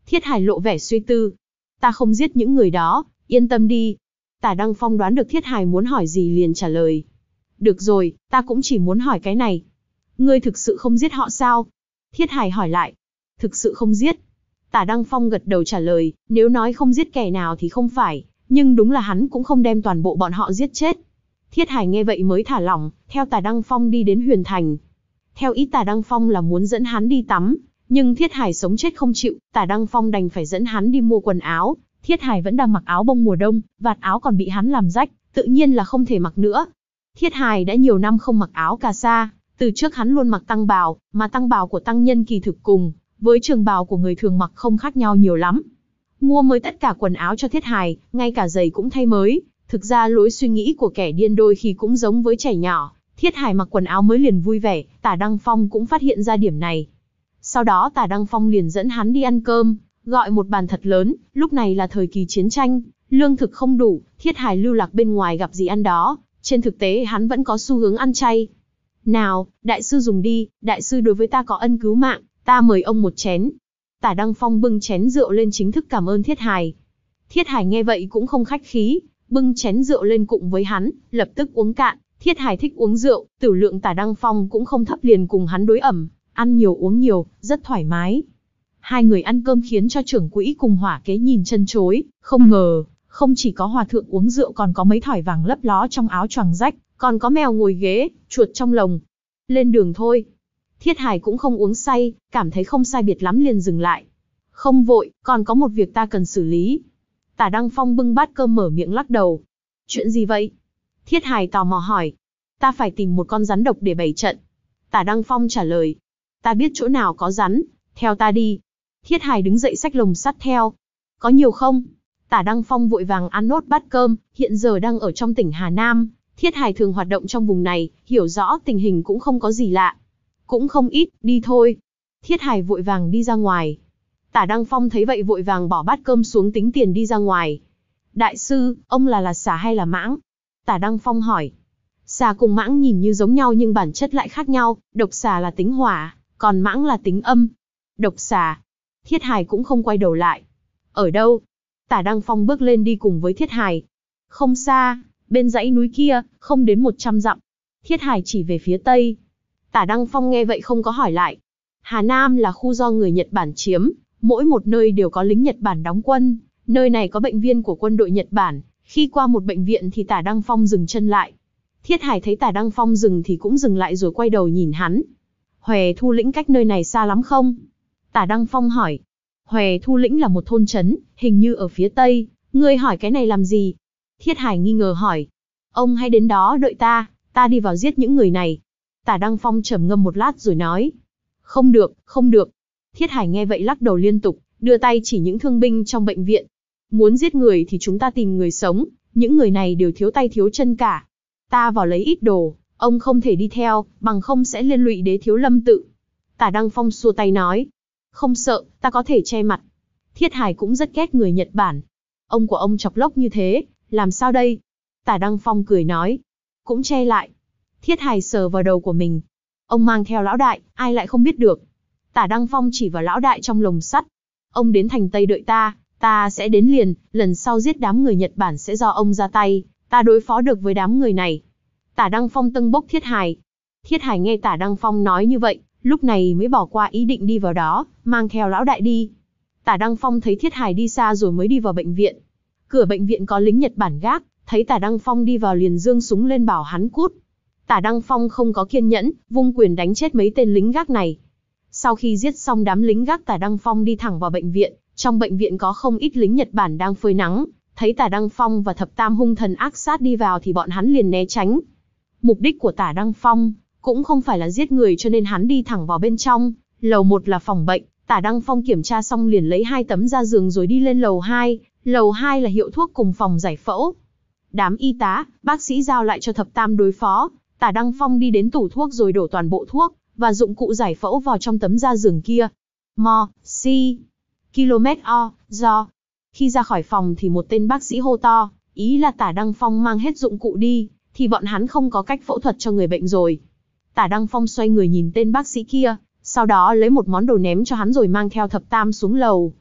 Thiết Hải lộ vẻ suy tư. Ta không giết những người đó, yên tâm đi. Tả Đăng Phong đoán được Thiết Hải muốn hỏi gì liền trả lời. Được rồi, ta cũng chỉ muốn hỏi cái này. Ngươi thực sự không giết họ sao? Thiết Hải hỏi lại. Thực sự không giết. Tả Đăng Phong gật đầu trả lời, nếu nói không giết kẻ nào thì không phải, nhưng đúng là hắn cũng không đem toàn bộ bọn họ giết chết. Thiết Hải nghe vậy mới thả lỏng, theo Tả Đăng Phong đi đến Huyền Thành. Theo ý Tả Đăng Phong là muốn dẫn hắn đi tắm, nhưng Thiết Hải sống chết không chịu, Tả Đăng Phong đành phải dẫn hắn đi mua quần áo. Thiết Hải vẫn đang mặc áo bông mùa đông, vạt áo còn bị hắn làm rách, tự nhiên là không thể mặc nữa. Thiết Hải đã nhiều năm không mặc áo cà sa, từ trước hắn luôn mặc tăng bào, mà tăng bào của tăng nhân kỳ thực cùng với trường bào của người thường mặc không khác nhau nhiều lắm. Mua mới tất cả quần áo cho Thiết Hải, ngay cả giày cũng thay mới. Thực ra lối suy nghĩ của kẻ điên đôi khi cũng giống với trẻ nhỏ. Thiết Hải mặc quần áo mới liền vui vẻ, Tả Đăng Phong cũng phát hiện ra điểm này. Sau đó Tả Đăng Phong liền dẫn hắn đi ăn cơm, gọi một bàn thật lớn. Lúc này là thời kỳ chiến tranh, lương thực không đủ, Thiết Hải lưu lạc bên ngoài gặp gì ăn đó. Trên thực tế hắn vẫn có xu hướng ăn chay. Nào, đại sư dùng đi, đại sư đối với ta có ân cứu mạng, ta mời ông một chén. Tả Đăng Phong bưng chén rượu lên chính thức cảm ơn Thiết Hải. Thiết Hải nghe vậy cũng không khách khí, bưng chén rượu lên cùng với hắn, lập tức uống cạn. Thiết Hải thích uống rượu, tiểu lượng Tả Đăng Phong cũng không thấp liền cùng hắn đối ẩm, ăn nhiều uống nhiều, rất thoải mái. Hai người ăn cơm khiến cho trưởng quỹ cùng hỏa kế nhìn chân chối, không ngờ, không chỉ có hòa thượng uống rượu còn có mấy thỏi vàng lấp ló trong áo choàng rách, còn có mèo ngồi ghế, chuột trong lồng. Lên đường thôi. Thiết Hải cũng không uống say, cảm thấy không sai biệt lắm liền dừng lại. Không vội, còn có một việc ta cần xử lý. Tả Đăng Phong bưng bát cơm mở miệng lắc đầu. Chuyện gì vậy? Thiết Hải tò mò hỏi. Ta phải tìm một con rắn độc để bày trận. Tả Đăng Phong trả lời. Ta biết chỗ nào có rắn, theo ta đi. Thiết Hải đứng dậy xách lồng sắt theo. Có nhiều không? Tả Đăng Phong vội vàng ăn nốt bát cơm, hiện giờ đang ở trong tỉnh Hà Nam. Thiết Hải thường hoạt động trong vùng này, hiểu rõ tình hình cũng không có gì lạ. Cũng không ít, đi thôi. Thiết Hải vội vàng đi ra ngoài. Tả Đăng Phong thấy vậy vội vàng bỏ bát cơm xuống tính tiền đi ra ngoài. Đại sư, ông là là xà hay là mãng? Tả Đăng Phong hỏi. Xà cùng mãng nhìn như giống nhau nhưng bản chất lại khác nhau, độc xà là tính hỏa, còn mãng là tính âm. Độc xà. Thiết Hải cũng không quay đầu lại. Ở đâu? Tả Đăng Phong bước lên đi cùng với Thiết Hải. Không xa, bên dãy núi kia, không đến một trăm dặm. Thiết Hải chỉ về phía tây. Tả Đăng Phong nghe vậy không có hỏi lại. Hà Nam là khu do người Nhật Bản chiếm, mỗi một nơi đều có lính Nhật Bản đóng quân. Nơi này có bệnh viện của quân đội Nhật Bản. Khi qua một bệnh viện thì Tả Đăng Phong dừng chân lại. Thiết Hải thấy Tả Đăng Phong dừng thì cũng dừng lại rồi quay đầu nhìn hắn. Hòe Thu Lĩnh cách nơi này xa lắm không? Tả Đăng Phong hỏi. Hòe Thu Lĩnh là một thôn trấn, hình như ở phía tây. Ngươi hỏi cái này làm gì? Thiết Hải nghi ngờ hỏi. Ông hãy đến đó đợi ta, ta đi vào giết những người này. Tả Đăng Phong trầm ngâm một lát rồi nói. Không được, không được. Thiết Hải nghe vậy lắc đầu liên tục, đưa tay chỉ những thương binh trong bệnh viện. Muốn giết người thì chúng ta tìm người sống, những người này đều thiếu tay thiếu chân cả. Ta vào lấy ít đồ, ông không thể đi theo, bằng không sẽ liên lụy Đế Thiếu Lâm tự. Tả Đăng Phong xua tay nói. Không sợ, ta có thể che mặt. Thiết Hải cũng rất ghét người Nhật Bản. Ông của ông chọc lốc như thế, làm sao đây? Tả Đăng Phong cười nói. Cũng che lại. Thiết Hải sờ vào đầu của mình. Ông mang theo lão đại, ai lại không biết được. Tả Đăng Phong chỉ vào lão đại trong lồng sắt. Ông đến thành Tây đợi ta, ta sẽ đến liền, lần sau giết đám người Nhật Bản sẽ do ông ra tay, ta đối phó được với đám người này. Tả Đăng Phong tâng bốc Thiết Hải. Thiết Hải nghe Tả Đăng Phong nói như vậy, lúc này mới bỏ qua ý định đi vào đó, mang theo lão đại đi. Tả Đăng Phong thấy Thiết Hải đi xa rồi mới đi vào bệnh viện. Cửa bệnh viện có lính Nhật Bản gác, thấy Tả Đăng Phong đi vào liền giương súng lên bảo hắn cút. Tả Đăng Phong không có kiên nhẫn, vung quyền đánh chết mấy tên lính gác này. Sau khi giết xong đám lính gác, Tả Đăng Phong đi thẳng vào bệnh viện. Trong bệnh viện có không ít lính Nhật Bản đang phơi nắng, thấy Tả Đăng Phong và thập tam hung thần ác sát đi vào thì bọn hắn liền né tránh. Mục đích của Tả Đăng Phong cũng không phải là giết người cho nên hắn đi thẳng vào bên trong. Lầu một là phòng bệnh, Tả Đăng Phong kiểm tra xong liền lấy hai tấm da giường rồi đi lên lầu hai. Lầu hai là hiệu thuốc cùng phòng giải phẫu. Đám y tá, bác sĩ giao lại cho thập tam đối phó. Tả Đăng Phong đi đến tủ thuốc rồi đổ toàn bộ thuốc và dụng cụ giải phẫu vào trong tấm da giường kia. Mo, si, km o, do. Khi ra khỏi phòng thì một tên bác sĩ hô to, ý là Tả Đăng Phong mang hết dụng cụ đi, thì bọn hắn không có cách phẫu thuật cho người bệnh rồi. Tả Đăng Phong xoay người nhìn tên bác sĩ kia, sau đó lấy một món đồ ném cho hắn rồi mang theo thập tam xuống lầu.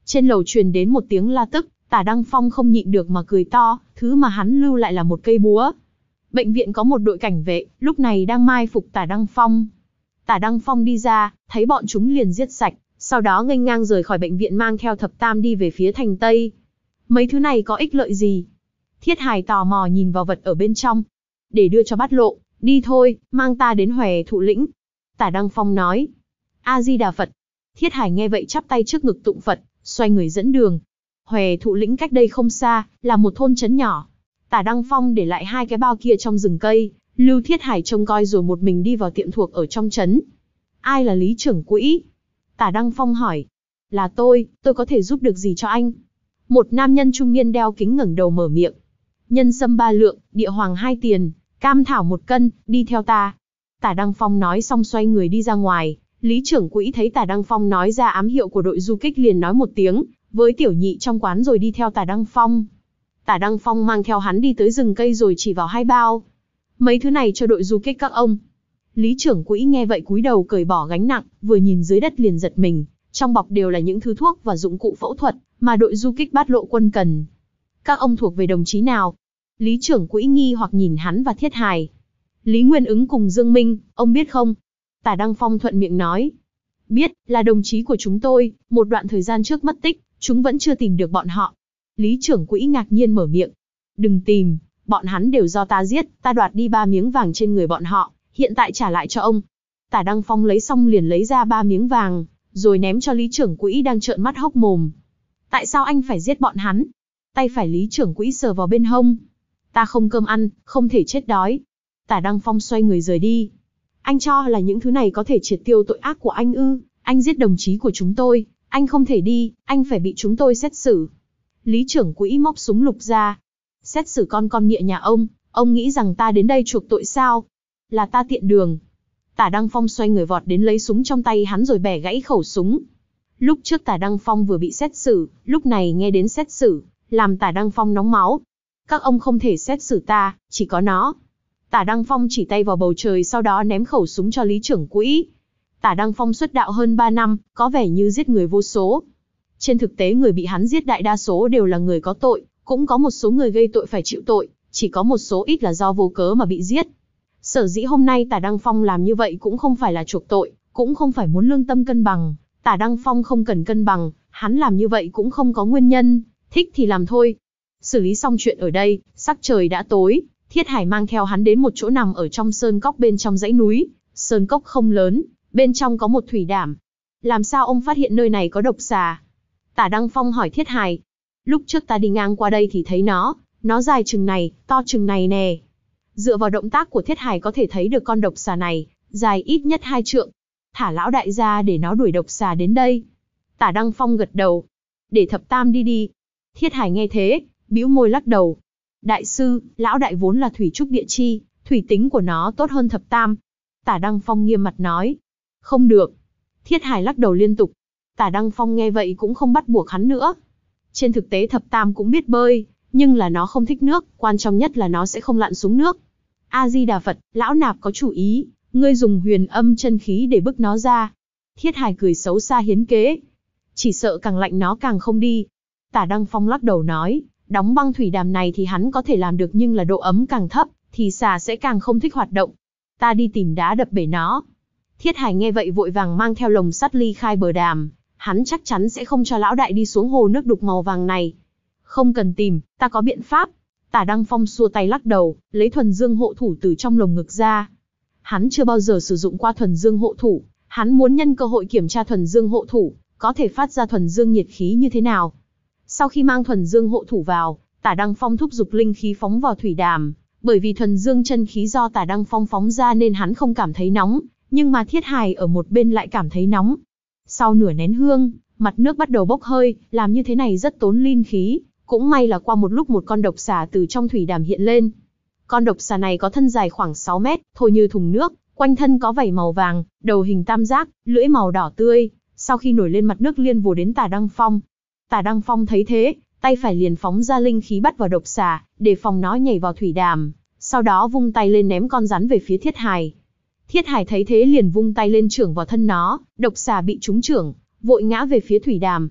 Trên lầu truyền đến một tiếng la tức, Tả Đăng Phong không nhịn được mà cười to, thứ mà hắn lưu lại là một cây búa. Bệnh viện có một đội cảnh vệ, lúc này đang mai phục Tả Đăng Phong. Tả Đăng Phong đi ra, thấy bọn chúng liền giết sạch, sau đó nghênh ngang rời khỏi bệnh viện mang theo thập tam đi về phía thành Tây. Mấy thứ này có ích lợi gì? Thiết Hải tò mò nhìn vào vật ở bên trong. Để đưa cho Bát Lộ, đi thôi, mang ta đến Hòe Thụ Lĩnh. Tả Đăng Phong nói. A-di-đà Phật. Thiết Hải nghe vậy chắp tay trước ngực tụng Phật, xoay người dẫn đường. Hòe Thụ Lĩnh cách đây không xa, là một thôn trấn nhỏ. Tả Đăng Phong để lại hai cái bao kia trong rừng cây, lưu Thiết Hải trông coi rồi một mình đi vào tiệm thuộc ở trong trấn. Ai là Lý trưởng quỹ? Tả Đăng Phong hỏi. Là tôi, tôi có thể giúp được gì cho anh? Một nam nhân trung niên đeo kính ngẩng đầu mở miệng. Nhân sâm ba lượng, địa hoàng hai tiền, cam thảo một cân, đi theo ta. Tả Đăng Phong nói xong xoay người đi ra ngoài. Lý trưởng quỹ thấy Tả Đăng Phong nói ra ám hiệu của đội du kích liền nói một tiếng với tiểu nhị trong quán rồi đi theo Tả Đăng Phong. Tả Đăng Phong mang theo hắn đi tới rừng cây rồi chỉ vào hai bao. Mấy thứ này cho đội du kích các ông. Lý trưởng quỹ nghe vậy cúi đầu cởi bỏ gánh nặng, vừa nhìn dưới đất liền giật mình. Trong bọc đều là những thứ thuốc và dụng cụ phẫu thuật mà đội du kích Bát Lộ quân cần. Các ông thuộc về đồng chí nào? Lý trưởng quỹ nghi hoặc nhìn hắn và Thiết Hải. Lý Nguyên Ứng cùng Dương Minh, ông biết không? Tả Đăng Phong thuận miệng nói. Biết, là đồng chí của chúng tôi, một đoạn thời gian trước mất tích, chúng vẫn chưa tìm được bọn họ. Lý trưởng quỹ ngạc nhiên mở miệng. Đừng tìm, bọn hắn đều do ta giết, ta đoạt đi ba miếng vàng trên người bọn họ, hiện tại trả lại cho ông. Tả Đăng Phong lấy xong liền lấy ra ba miếng vàng, rồi ném cho Lý trưởng quỹ đang trợn mắt hốc mồm. Tại sao anh phải giết bọn hắn? Tay phải Lý trưởng quỹ sờ vào bên hông. Ta không cơm ăn, không thể chết đói. Tả Đăng Phong xoay người rời đi. Anh cho là những thứ này có thể triệt tiêu tội ác của anh ư? Anh giết đồng chí của chúng tôi, anh không thể đi, anh phải bị chúng tôi xét xử. Lý trưởng quỹ móc súng lục ra. Xét xử con con mịa nhà ông, ông nghĩ rằng ta đến đây chuộc tội sao? Là ta tiện đường. Tả Đăng Phong xoay người vọt đến lấy súng trong tay hắn rồi bẻ gãy khẩu súng. Lúc trước Tả Đăng Phong vừa bị xét xử, lúc này nghe đến xét xử, làm Tả Đăng Phong nóng máu. Các ông không thể xét xử ta, chỉ có nó. Tả Đăng Phong chỉ tay vào bầu trời sau đó ném khẩu súng cho Lý trưởng quỹ. Tả Đăng Phong xuất đạo hơn ba năm, có vẻ như giết người vô số. Trên thực tế người bị hắn giết đại đa số đều là người có tội, cũng có một số người gây tội phải chịu tội, chỉ có một số ít là do vô cớ mà bị giết. Sở dĩ hôm nay Tả Đăng Phong làm như vậy cũng không phải là chuộc tội, cũng không phải muốn lương tâm cân bằng. Tả Đăng Phong không cần cân bằng, hắn làm như vậy cũng không có nguyên nhân, thích thì làm thôi. Xử lý xong chuyện ở đây, sắc trời đã tối, Thiết Hải mang theo hắn đến một chỗ nằm ở trong sơn cốc bên trong dãy núi. Sơn cốc không lớn, bên trong có một thủy đàm. Làm sao ông phát hiện nơi này có độc xà? Tả Đăng Phong hỏi Thiết Hải. Lúc trước ta đi ngang qua đây thì thấy nó, nó dài chừng này, to chừng này nè. Dựa vào động tác của Thiết Hải có thể thấy được con độc xà này, dài ít nhất hai trượng. Thả lão đại ra để nó đuổi độc xà đến đây. Tả Đăng Phong gật đầu. Để thập tam đi đi. Thiết Hải nghe thế, bĩu môi lắc đầu. Đại sư, lão đại vốn là thủy trúc địa chi, thủy tính của nó tốt hơn thập tam. Tả Đăng Phong nghiêm mặt nói. Không được. Thiết Hải lắc đầu liên tục. Tả Đăng Phong nghe vậy cũng không bắt buộc hắn nữa. Trên thực tế thập tam cũng biết bơi, nhưng là nó không thích nước, quan trọng nhất là nó sẽ không lặn xuống nước. A-di-đà Phật, lão nạp có chủ ý, ngươi dùng huyền âm chân khí để bức nó ra. Thiết Hải cười xấu xa hiến kế. Chỉ sợ càng lạnh nó càng không đi. Tả Đăng Phong lắc đầu nói, đóng băng thủy đàm này thì hắn có thể làm được nhưng là độ ấm càng thấp, thì xà sẽ càng không thích hoạt động. Ta đi tìm đá đập bể nó. Thiết Hải nghe vậy vội vàng mang theo lồng sắt ly khai bờ đàm. Hắn chắc chắn sẽ không cho lão đại đi xuống hồ nước đục màu vàng này. Không cần tìm, ta có biện pháp. Tả Đăng Phong xua tay lắc đầu, lấy thuần dương hộ thủ từ trong lồng ngực ra. Hắn chưa bao giờ sử dụng qua thuần dương hộ thủ, hắn muốn nhân cơ hội kiểm tra thuần dương hộ thủ, có thể phát ra thuần dương nhiệt khí như thế nào. Sau khi mang thuần dương hộ thủ vào, Tả Đăng Phong thúc giục linh khí phóng vào thủy đàm, bởi vì thuần dương chân khí do Tả Đăng Phong phóng ra nên hắn không cảm thấy nóng, nhưng mà Thiết Hải ở một bên lại cảm thấy nóng. Sau nửa nén hương, mặt nước bắt đầu bốc hơi, làm như thế này rất tốn linh khí, cũng may là qua một lúc một con độc xà từ trong thủy đàm hiện lên. Con độc xà này có thân dài khoảng sáu mét, thô như thùng nước, quanh thân có vảy màu vàng, đầu hình tam giác, lưỡi màu đỏ tươi, sau khi nổi lên mặt nước liên vồ đến Tả Đăng Phong. Tả Đăng Phong thấy thế, tay phải liền phóng ra linh khí bắt vào độc xà, để phòng nó nhảy vào thủy đàm, sau đó vung tay lên ném con rắn về phía Thiết Hải. Thiết Hải thấy thế liền vung tay lên chưởng vào thân nó, độc xà bị trúng chưởng, vội ngã về phía thủy đàm.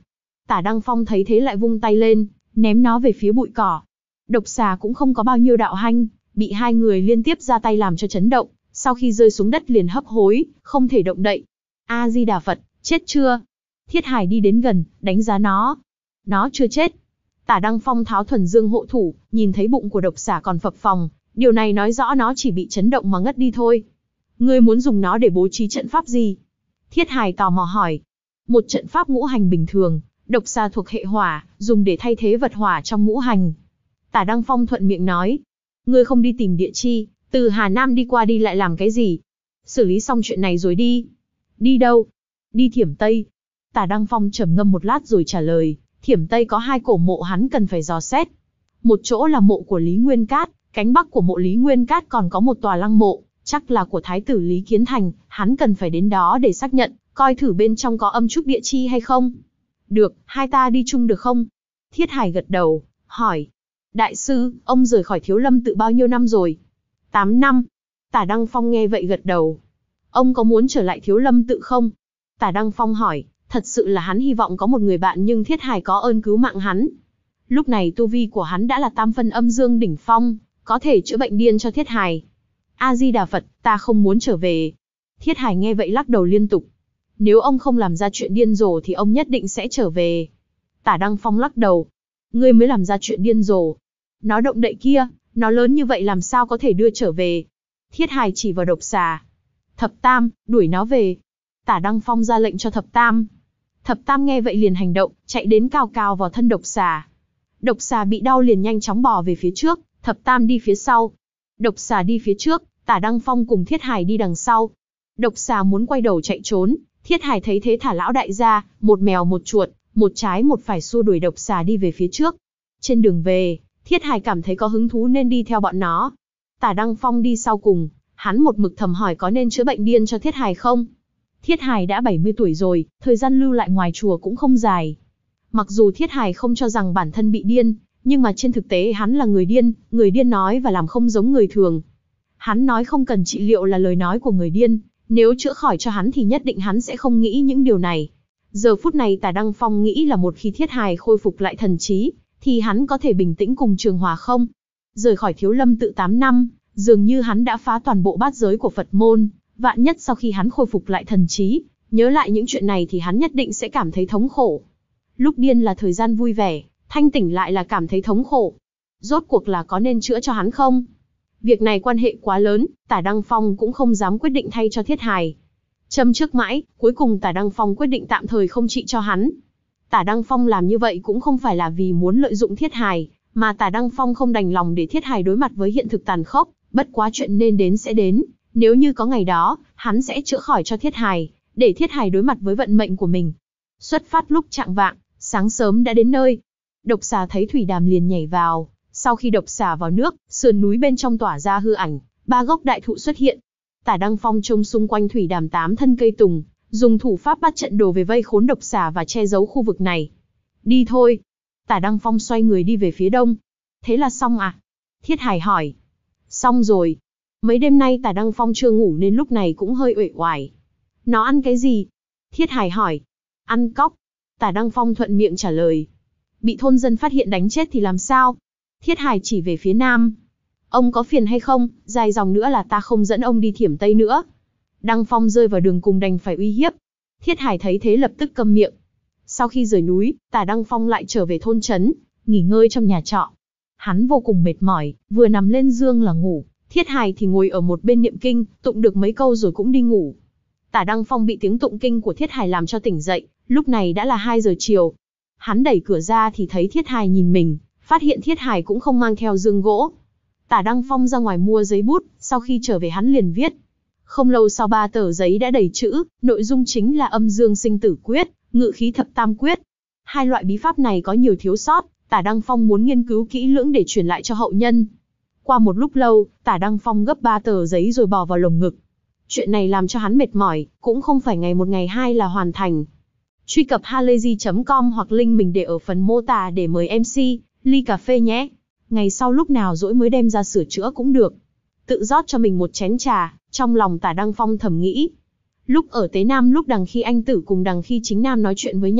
Tả Đăng Phong thấy thế lại vung tay lên, ném nó về phía bụi cỏ. Độc xà cũng không có bao nhiêu đạo hanh, bị hai người liên tiếp ra tay làm cho chấn động, sau khi rơi xuống đất liền hấp hối, không thể động đậy. A-di-đà Phật, chết chưa? Thiết Hải đi đến gần, đánh giá nó. Nó chưa chết. Tả Đăng Phong tháo thuần dương hộ thủ, nhìn thấy bụng của độc xà còn phập phồng, điều này nói rõ nó chỉ bị chấn động mà ngất đi thôi. Ngươi muốn dùng nó để bố trí trận pháp gì? Thiết Hải tò mò hỏi. Một trận pháp ngũ hành bình thường, độc xà thuộc hệ hỏa, dùng để thay thế vật hỏa trong ngũ hành. Tả Đăng Phong thuận miệng nói. Ngươi không đi tìm địa chi, từ Hà Nam đi qua đi lại làm cái gì? Xử lý xong chuyện này rồi đi. Đi đâu? Đi Thiểm Tây. Tả Đăng Phong trầm ngâm một lát rồi trả lời. Thiểm Tây có hai cổ mộ hắn cần phải dò xét. Một chỗ là mộ của Lý Nguyên Cát, cánh bắc của mộ Lý Nguyên Cát còn có một tòa lăng mộ, chắc là của Thái tử Lý Kiến Thành, hắn cần phải đến đó để xác nhận, coi thử bên trong có âm trúc địa chi hay không. Được, hai ta đi chung được không? Thiết Hải gật đầu, hỏi. Đại sư, ông rời khỏi Thiếu Lâm tự bao nhiêu năm rồi? Tám năm. Tả Đăng Phong nghe vậy gật đầu. Ông có muốn trở lại Thiếu Lâm tự không? Tả Đăng Phong hỏi, thật sự là hắn hy vọng có một người bạn nhưng Thiết Hải có ơn cứu mạng hắn. Lúc này tu vi của hắn đã là tam phân âm dương đỉnh phong, có thể chữa bệnh điên cho Thiết Hải. A-di-đà Phật, ta không muốn trở về. Thiết Hải nghe vậy lắc đầu liên tục. Nếu ông không làm ra chuyện điên rồ thì ông nhất định sẽ trở về. Tả Đăng Phong lắc đầu. Ngươi mới làm ra chuyện điên rồ. Nó động đậy kia, nó lớn như vậy làm sao có thể đưa trở về. Thiết Hải chỉ vào độc xà. Thập Tam, đuổi nó về. Tả Đăng Phong ra lệnh cho Thập Tam. Thập Tam nghe vậy liền hành động, chạy đến cào cào vào thân độc xà. Độc xà bị đau liền nhanh chóng bò về phía trước, Thập Tam đi phía sau. Độc xà đi phía trước, Tả Đăng Phong cùng Thiết Hải đi đằng sau. Độc xà muốn quay đầu chạy trốn, Thiết Hải thấy thế thả lão đại ra, một mèo một chuột, một trái một phải xua đuổi độc xà đi về phía trước. Trên đường về, Thiết Hải cảm thấy có hứng thú nên đi theo bọn nó. Tả Đăng Phong đi sau cùng, hắn một mực thầm hỏi có nên chữa bệnh điên cho Thiết Hải không. Thiết Hải đã bảy mươi tuổi rồi, thời gian lưu lại ngoài chùa cũng không dài. Mặc dù Thiết Hải không cho rằng bản thân bị điên, nhưng mà trên thực tế hắn là người điên, người điên nói và làm không giống người thường. Hắn nói không cần trị liệu là lời nói của người điên, nếu chữa khỏi cho hắn thì nhất định hắn sẽ không nghĩ những điều này. Giờ phút này Tả Đăng Phong nghĩ là một khi Thiết Hải khôi phục lại thần trí, thì hắn có thể bình tĩnh cùng Trường Hòa không. Rời khỏi Thiếu Lâm tự tám năm, dường như hắn đã phá toàn bộ bát giới của Phật môn, vạn nhất sau khi hắn khôi phục lại thần trí, nhớ lại những chuyện này thì hắn nhất định sẽ cảm thấy thống khổ. Lúc điên là thời gian vui vẻ, thanh tỉnh lại là cảm thấy thống khổ. Rốt cuộc là có nên chữa cho hắn không? Việc này quan hệ quá lớn, Tả Đăng Phong cũng không dám quyết định thay cho Thiết Hải. Châm trước mãi, cuối cùng Tả Đăng Phong quyết định tạm thời không trị cho hắn. Tả Đăng Phong làm như vậy cũng không phải là vì muốn lợi dụng Thiết Hải, mà Tả Đăng Phong không đành lòng để Thiết Hải đối mặt với hiện thực tàn khốc, bất quá chuyện nên đến sẽ đến. Nếu như có ngày đó, hắn sẽ chữa khỏi cho Thiết Hải, để Thiết Hải đối mặt với vận mệnh của mình. Xuất phát lúc chạng vạng, sáng sớm đã đến nơi. Độc xà thấy thủy đàm liền nhảy vào, sau khi độc xà vào nước, sườn núi bên trong tỏa ra hư ảnh, ba gốc đại thụ xuất hiện. Tả Đăng Phong trông xung quanh thủy đàm tám thân cây tùng, dùng thủ pháp bắt trận đồ về vây khốn độc xà và che giấu khu vực này. Đi thôi. Tả Đăng Phong xoay người đi về phía đông. Thế là xong à? Thiết Hải hỏi. Xong rồi. Mấy đêm nay Tả Đăng Phong chưa ngủ nên lúc này cũng hơi uể oải. Nó ăn cái gì? Thiết Hải hỏi. Ăn cóc. Tả Đăng Phong thuận miệng trả lời. Bị thôn dân phát hiện đánh chết thì làm sao? Thiết Hải chỉ về phía nam. Ông có phiền hay không, dài dòng nữa là ta không dẫn ông đi Thiểm Tây nữa. Đăng Phong rơi vào đường cùng đành phải uy hiếp. Thiết Hải thấy thế lập tức câm miệng. Sau khi rời núi, Tả Đăng Phong lại trở về thôn trấn, nghỉ ngơi trong nhà trọ. Hắn vô cùng mệt mỏi, vừa nằm lên giường là ngủ. Thiết Hải thì ngồi ở một bên niệm kinh, tụng được mấy câu rồi cũng đi ngủ. Tả Đăng Phong bị tiếng tụng kinh của Thiết Hải làm cho tỉnh dậy, lúc này đã là hai giờ chiều. Hắn đẩy cửa ra thì thấy Thiết Hải nhìn mình, phát hiện Thiết Hải cũng không mang theo dương gỗ. Tả Đăng Phong ra ngoài mua giấy bút, sau khi trở về hắn liền viết. Không lâu sau ba tờ giấy đã đầy chữ, nội dung chính là âm dương sinh tử quyết, ngự khí thập tam quyết. Hai loại bí pháp này có nhiều thiếu sót, Tả Đăng Phong muốn nghiên cứu kỹ lưỡng để truyền lại cho hậu nhân. Qua một lúc lâu, Tả Đăng Phong gấp ba tờ giấy rồi bỏ vào lồng ngực. Chuyện này làm cho hắn mệt mỏi, cũng không phải ngày một ngày hai là hoàn thành. Truy cập halayzi chấm com hoặc link mình để ở phần mô tả để mời em xê, ly cà phê nhé. Ngày sau lúc nào rỗi mới đem ra sửa chữa cũng được. Tự rót cho mình một chén trà, trong lòng Tả Đăng Phong thầm nghĩ. Lúc ở Tế Nam lúc Đằng Khi Anh Tử cùng Đằng Khi Chính Nam nói chuyện với nhau,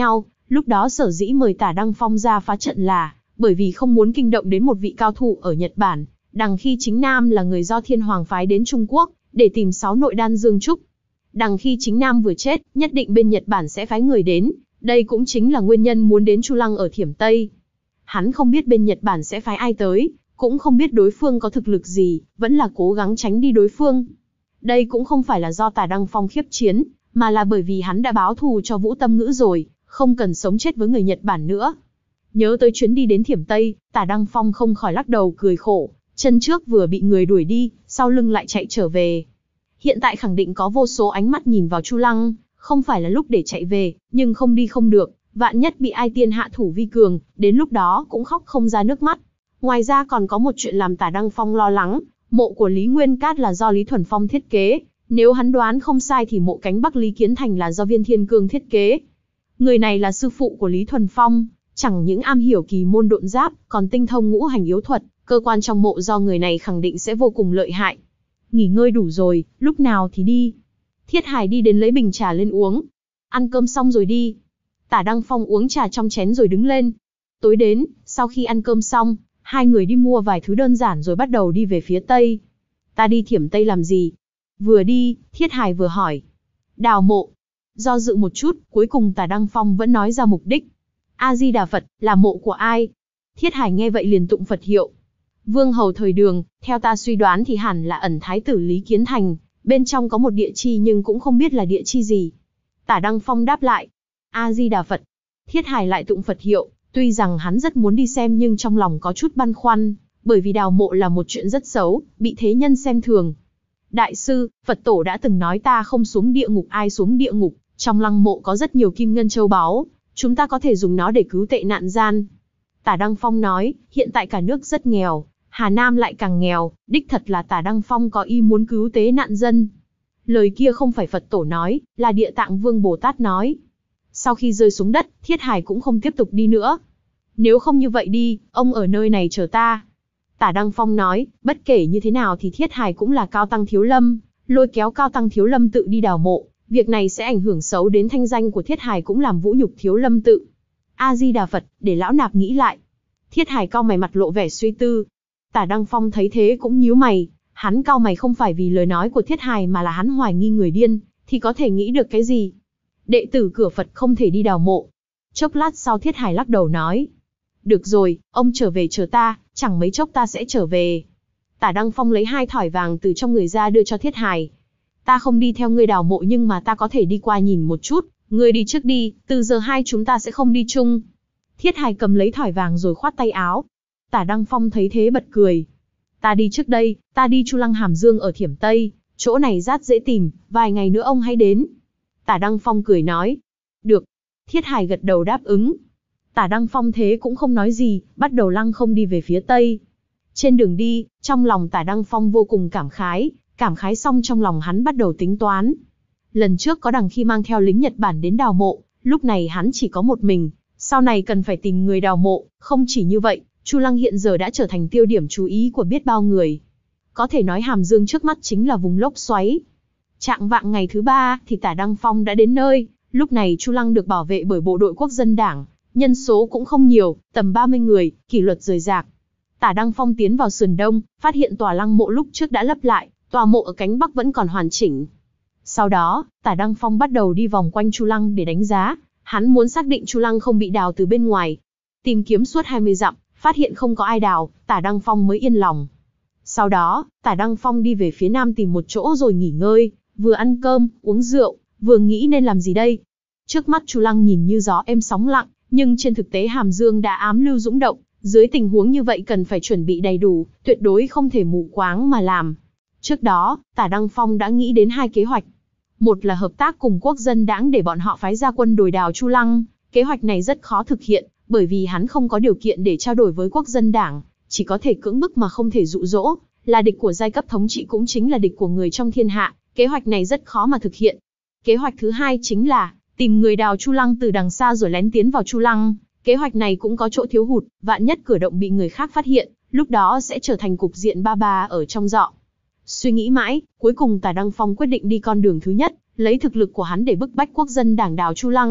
Lúc đó sở dĩ mời Tả Đăng Phong ra phá trận là bởi vì không muốn kinh động đến một vị cao thủ ở Nhật Bản, đằng khi chính Nam là người do Thiên Hoàng phái đến Trung Quốc, để tìm sáu nội đan Dương Trúc. Đằng khi chính Nam vừa chết, nhất định bên Nhật Bản sẽ phái người đến, đây cũng chính là nguyên nhân muốn đến Chu Lăng ở Thiểm Tây. Hắn không biết bên Nhật Bản sẽ phái ai tới, cũng không biết đối phương có thực lực gì, vẫn là cố gắng tránh đi đối phương. Đây cũng không phải là do Tả Đăng Phong khiếp chiến, mà là bởi vì hắn đã báo thù cho Vũ Tâm Ngữ rồi, không cần sống chết với người Nhật Bản nữa. Nhớ tới chuyến đi đến Thiểm Tây, Tả Đăng Phong không khỏi lắc đầu cười khổ, chân trước vừa bị người đuổi đi, sau lưng lại chạy trở về. Hiện tại khẳng định có vô số ánh mắt nhìn vào Chu Lăng, không phải là lúc để chạy về, nhưng không đi không được, vạn nhất bị ai tiên hạ thủ vi cường, đến lúc đó cũng khóc không ra nước mắt. Ngoài ra còn có một chuyện làm Tả Đăng Phong lo lắng, mộ của Lý Nguyên Cát là do Lý Thuần Phong thiết kế, nếu hắn đoán không sai thì mộ cánh Bắc Lý Kiến Thành là do Viên Thiên Cương thiết kế. Người này là sư phụ của Lý Thuần Phong, chẳng những am hiểu kỳ môn độn giáp, còn tinh thông ngũ hành yếu thuật, cơ quan trong mộ do người này khẳng định sẽ vô cùng lợi hại. Nghỉ ngơi đủ rồi, lúc nào thì đi. Thiết Hải đi đến lấy bình trà lên uống. Ăn cơm xong rồi đi. Tả Đăng Phong uống trà trong chén rồi đứng lên. Tối đến, sau khi ăn cơm xong, hai người đi mua vài thứ đơn giản rồi bắt đầu đi về phía Tây. Ta đi Thiểm Tây làm gì? Vừa đi, Thiết Hải vừa hỏi. Đào mộ. Do dự một chút, cuối cùng Tả Đăng Phong vẫn nói ra mục đích. A-di-đà Phật, là mộ của ai? Thiết Hải nghe vậy liền tụng Phật hiệu. Vương hầu thời Đường, theo ta suy đoán thì hẳn là ẩn thái tử Lý Kiến Thành, bên trong có một địa chi nhưng cũng không biết là địa chi gì. Tả Đăng Phong đáp lại. A-di-đà Phật. Thiết Hải lại tụng Phật hiệu, tuy rằng hắn rất muốn đi xem nhưng trong lòng có chút băn khoăn, bởi vì đào mộ là một chuyện rất xấu, bị thế nhân xem thường. Đại sư, Phật tổ đã từng nói ta không xuống địa ngục ai xuống địa ngục, trong lăng mộ có rất nhiều kim ngân châu báu, chúng ta có thể dùng nó để cứu tệ nạn gian. Tả Đăng Phong nói, hiện tại cả nước rất nghèo, Hà Nam lại càng nghèo, đích thật là Tả Đăng Phong có ý muốn cứu tế nạn dân. Lời kia không phải Phật tổ nói, là Địa Tạng Vương Bồ Tát nói. Sau khi rơi xuống đất, Thiết Hải cũng không tiếp tục đi nữa. Nếu không như vậy đi, ông ở nơi này chờ ta. Tả Đăng Phong nói, bất kể như thế nào thì Thiết Hải cũng là Cao Tăng Thiếu Lâm, lôi kéo Cao Tăng Thiếu Lâm tự đi đào mộ, việc này sẽ ảnh hưởng xấu đến thanh danh của Thiết Hải cũng làm vũ nhục Thiếu Lâm tự. A-di-đà Phật, để lão nạp nghĩ lại. Thiết Hải cau mày mặt lộ vẻ suy tư. Tả Đăng Phong thấy thế cũng nhíu mày, hắn cau mày không phải vì lời nói của Thiết Hải mà là hắn hoài nghi người điên, thì có thể nghĩ được cái gì. Đệ tử cửa Phật không thể đi đào mộ. Chốc lát sau Thiết Hải lắc đầu nói. Được rồi, ông trở về chờ ta, chẳng mấy chốc ta sẽ trở về. Tả Đăng Phong lấy hai thỏi vàng từ trong người ra đưa cho Thiết Hải. Ta không đi theo ngươi đào mộ nhưng mà ta có thể đi qua nhìn một chút, ngươi đi trước đi, từ giờ hai chúng ta sẽ không đi chung. Thiết Hải cầm lấy thỏi vàng rồi khoát tay áo. Tả Đăng Phong thấy thế bật cười. Ta đi trước đây, ta đi Chu Lăng Hàm Dương ở Thiểm Tây, chỗ này rất dễ tìm, vài ngày nữa ông hãy đến. Tả Đăng Phong cười nói. Được. Thiết Hải gật đầu đáp ứng. Tả Đăng Phong thế cũng không nói gì, bắt đầu lăng không đi về phía Tây. Trên đường đi, trong lòng Tả Đăng Phong vô cùng cảm khái, cảm khái xong trong lòng hắn bắt đầu tính toán. Lần trước có đằng khi mang theo lính Nhật Bản đến đào mộ, lúc này hắn chỉ có một mình, sau này cần phải tìm người đào mộ, không chỉ như vậy, Chu Lăng hiện giờ đã trở thành tiêu điểm chú ý của biết bao người. Có thể nói Hàm Dương trước mắt chính là vùng lốc xoáy. Trạng vạng ngày thứ ba thì Tả Đăng Phong đã đến nơi, lúc này Chu Lăng được bảo vệ bởi bộ đội quốc dân đảng, nhân số cũng không nhiều, tầm ba mươi người, kỷ luật rời rạc. Tả Đăng Phong tiến vào sườn đông, phát hiện tòa lăng mộ lúc trước đã lấp lại, tòa mộ ở cánh bắc vẫn còn hoàn chỉnh. Sau đó, Tả Đăng Phong bắt đầu đi vòng quanh Chu Lăng để đánh giá, hắn muốn xác định Chu Lăng không bị đào từ bên ngoài. Tìm kiếm suốt hai mươi dặm, phát hiện không có ai đào, Tả Đăng Phong mới yên lòng. Sau đó, Tả Đăng Phong đi về phía nam tìm một chỗ rồi nghỉ ngơi, vừa ăn cơm, uống rượu, vừa nghĩ nên làm gì đây. Trước mắt Chu Lăng nhìn như gió êm sóng lặng, nhưng trên thực tế Hàm Dương đã ám lưu dũng động, dưới tình huống như vậy cần phải chuẩn bị đầy đủ, tuyệt đối không thể mù quáng mà làm. Trước đó, Tả Đăng Phong đã nghĩ đến hai kế hoạch. Một là hợp tác cùng quốc dân đảng để bọn họ phái ra quân đồi đào Chu Lăng, kế hoạch này rất khó thực hiện, bởi vì hắn không có điều kiện để trao đổi với quốc dân đảng, chỉ có thể cưỡng bức mà không thể dụ dỗ, là địch của giai cấp thống trị cũng chính là địch của người trong thiên hạ, kế hoạch này rất khó mà thực hiện. Kế hoạch thứ hai chính là tìm người đào Chu Lăng từ đằng xa rồi lén tiến vào Chu Lăng, kế hoạch này cũng có chỗ thiếu hụt, vạn nhất cử động bị người khác phát hiện, lúc đó sẽ trở thành cục diện ba ba ở trong dọ. Suy nghĩ mãi, cuối cùng Tả Đăng Phong quyết định đi con đường thứ nhất, lấy thực lực của hắn để bức bách quốc dân đảng đào Chu Lăng,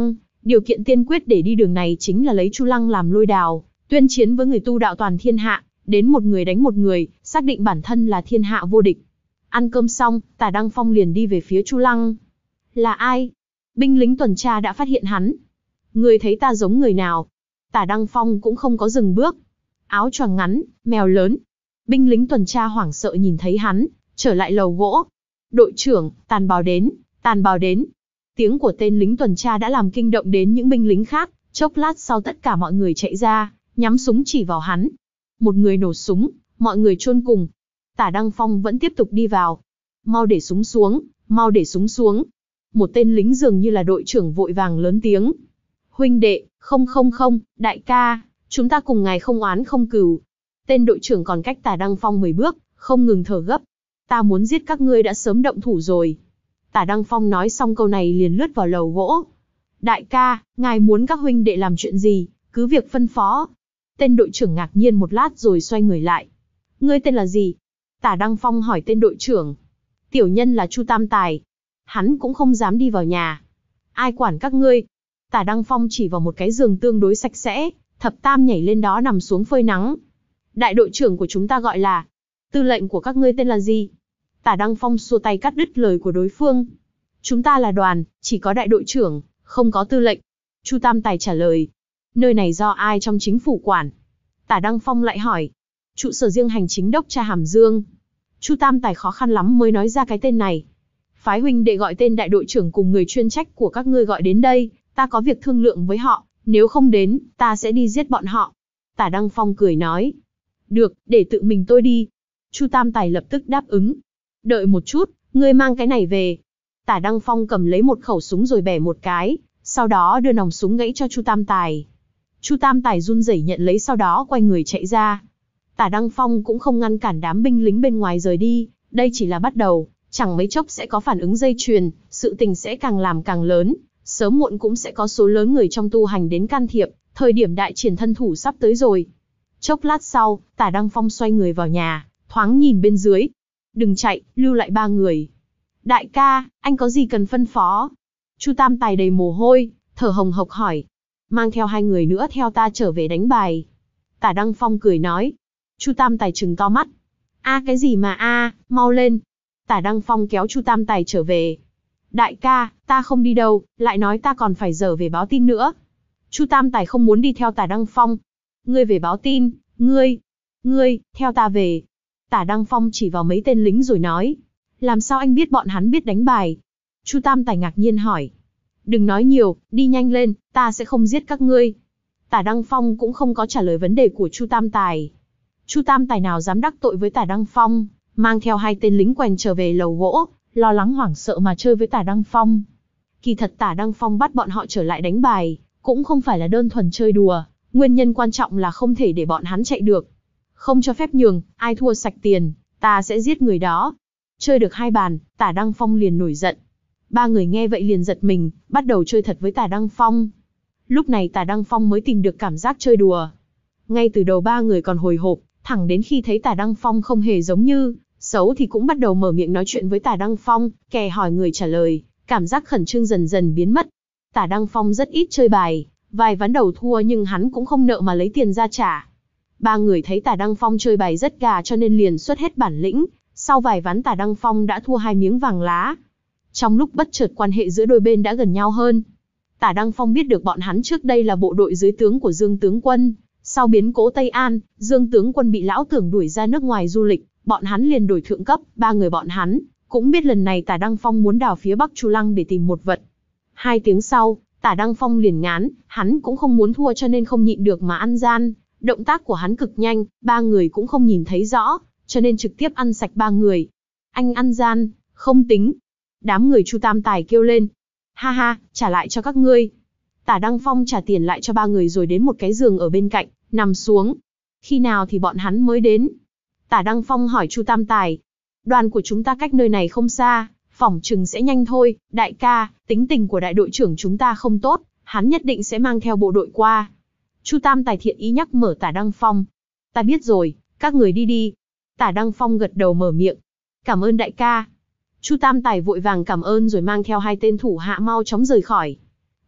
Điều kiện tiên quyết để đi đường này chính là lấy Chu Lăng làm lôi đào, tuyên chiến với người tu đạo toàn thiên hạ, đến một người đánh một người, xác định bản thân là thiên hạ vô địch. Ăn cơm xong, Tả Đăng Phong liền đi về phía Chu Lăng. Là ai? Binh lính tuần tra đã phát hiện hắn. Người thấy ta giống người nào? Tả Đăng Phong cũng không có dừng bước. Áo choàng ngắn, mèo lớn. Binh lính tuần tra hoảng sợ nhìn thấy hắn, trở lại lầu gỗ. Đội trưởng, Tàn Bào đến, Tàn Bào đến. Tiếng của tên lính tuần tra đã làm kinh động đến những binh lính khác, chốc lát sau tất cả mọi người chạy ra, nhắm súng chỉ vào hắn. Một người nổ súng, mọi người chôn cùng. Tả Đăng Phong vẫn tiếp tục đi vào. Mau để súng xuống, mau để súng xuống. Một tên lính dường như là đội trưởng vội vàng lớn tiếng. Huynh đệ, không không không, đại ca, chúng ta cùng ngài không oán không cừu. Tên đội trưởng còn cách Tả Đăng Phong mười bước, không ngừng thở gấp. Ta muốn giết các ngươi đã sớm động thủ rồi. Tả Đăng Phong nói xong câu này liền lướt vào lầu gỗ. Đại ca, ngài muốn các huynh đệ làm chuyện gì, cứ việc phân phó. Tên đội trưởng ngạc nhiên một lát rồi xoay người lại. Ngươi tên là gì? Tả Đăng Phong hỏi tên đội trưởng. Tiểu nhân là Chu Tam Tài. Hắn cũng không dám đi vào nhà. Ai quản các ngươi? Tả Đăng Phong chỉ vào một cái giường tương đối sạch sẽ, Thập Tam nhảy lên đó nằm xuống phơi nắng. Đại đội trưởng của chúng ta gọi là. Tư lệnh của các ngươi tên là gì? Tả Đăng Phong xua tay cắt đứt lời của đối phương. Chúng ta là đoàn, chỉ có đại đội trưởng, không có tư lệnh. Chu Tam Tài trả lời. Nơi này do ai trong chính phủ quản? Tả Đăng Phong lại hỏi. Trụ sở riêng hành chính đốc tra Hàm Dương. Chu Tam Tài khó khăn lắm mới nói ra cái tên này. Phái huynh đệ gọi tên đại đội trưởng cùng người chuyên trách của các ngươi gọi đến đây, ta có việc thương lượng với họ, nếu không đến, ta sẽ đi giết bọn họ. Tả Đăng Phong cười nói. Được, để tự mình tôi đi. Chu Tam Tài lập tức đáp ứng. Đợi một chút, ngươi mang cái này về. Tả Đăng Phong cầm lấy một khẩu súng rồi bẻ một cái, sau đó đưa nòng súng gãy cho Chu Tam Tài. Chu Tam Tài run rẩy nhận lấy sau đó quay người chạy ra. Tả Đăng Phong cũng không ngăn cản đám binh lính bên ngoài rời đi, đây chỉ là bắt đầu, chẳng mấy chốc sẽ có phản ứng dây chuyền, sự tình sẽ càng làm càng lớn, sớm muộn cũng sẽ có số lớn người trong tu hành đến can thiệp, thời điểm đại triển thân thủ sắp tới rồi. Chốc lát sau, Tả Đăng Phong xoay người vào nhà, thoáng nhìn bên dưới. Đừng chạy, lưu lại ba người. Đại ca, anh có gì cần phân phó? Chu Tam Tài đầy mồ hôi, thở hồng hộc hỏi. Mang theo hai người nữa theo ta trở về đánh bài. Tả Đăng Phong cười nói. Chu Tam Tài trừng to mắt. A cái gì mà a, mau lên. Tả Đăng Phong kéo Chu Tam Tài trở về. Đại ca, ta không đi đâu, lại nói ta còn phải dở về báo tin nữa. Chu Tam Tài không muốn đi theo Tả Đăng Phong. Ngươi về báo tin, ngươi, ngươi, theo ta về. Tả Đăng Phong chỉ vào mấy tên lính rồi nói. Làm sao anh biết bọn hắn biết đánh bài? Chu Tam Tài ngạc nhiên hỏi. Đừng nói nhiều, đi nhanh lên, ta sẽ không giết các ngươi. Tả Đăng Phong cũng không có trả lời vấn đề của Chu Tam Tài. Chu Tam Tài nào dám đắc tội với Tả Đăng Phong, mang theo hai tên lính quèn trở về lầu gỗ, lo lắng hoảng sợ mà chơi với Tả Đăng Phong. Kỳ thật Tả Đăng Phong bắt bọn họ trở lại đánh bài, cũng không phải là đơn thuần chơi đùa, nguyên nhân quan trọng là không thể để bọn hắn chạy được. Không cho phép nhường, ai thua sạch tiền, ta sẽ giết người đó. Chơi được hai bàn, Tả Đăng Phong liền nổi giận. Ba người nghe vậy liền giật mình, bắt đầu chơi thật với Tả Đăng Phong. Lúc này Tả Đăng Phong mới tìm được cảm giác chơi đùa. Ngay từ đầu ba người còn hồi hộp, thẳng đến khi thấy Tả Đăng Phong không hề giống như xấu thì cũng bắt đầu mở miệng nói chuyện với Tả Đăng Phong, kẻ hỏi người trả lời, cảm giác khẩn trương dần dần biến mất. Tả Đăng Phong rất ít chơi bài, vài ván đầu thua nhưng hắn cũng không nợ mà lấy tiền ra trả. Ba người thấy Tả Đăng Phong chơi bài rất gà cho nên liền xuất hết bản lĩnh, sau vài ván Tả Đăng Phong đã thua hai miếng vàng lá. Trong lúc bất chợt quan hệ giữa đôi bên đã gần nhau hơn. Tả Đăng Phong biết được bọn hắn trước đây là bộ đội dưới tướng của Dương tướng quân, sau biến cố Tây An, Dương tướng quân bị lão tưởng đuổi ra nước ngoài du lịch, bọn hắn liền đổi thượng cấp, ba người bọn hắn cũng biết lần này Tả Đăng Phong muốn đào phía Bắc Chu Lăng để tìm một vật. Hai tiếng sau, Tả Đăng Phong liền ngán, hắn cũng không muốn thua cho nên không nhịn được mà ăn gian, động tác của hắn cực nhanh, ba người cũng không nhìn thấy rõ, cho nên trực tiếp ăn sạch ba người. Anh ăn gian, không tính. Đám người Chu Tam Tài kêu lên. Ha ha, trả lại cho các ngươi. Tả Đăng Phong trả tiền lại cho ba người rồi đến một cái giường ở bên cạnh, nằm xuống. Khi nào thì bọn hắn mới đến? Tả Đăng Phong hỏi Chu Tam Tài. Đoàn của chúng ta cách nơi này không xa, phỏng chừng sẽ nhanh thôi. Đại ca, tính tình của đại đội trưởng chúng ta không tốt, hắn nhất định sẽ mang theo bộ đội qua. Chu Tam Tài thiện ý nhắc mở Tả Đăng Phong. Ta biết rồi, các người đi đi. Tả Đăng Phong gật đầu mở miệng. Cảm ơn đại ca. Chu Tam Tài vội vàng cảm ơn rồi mang theo hai tên thủ hạ mau chóng rời khỏi.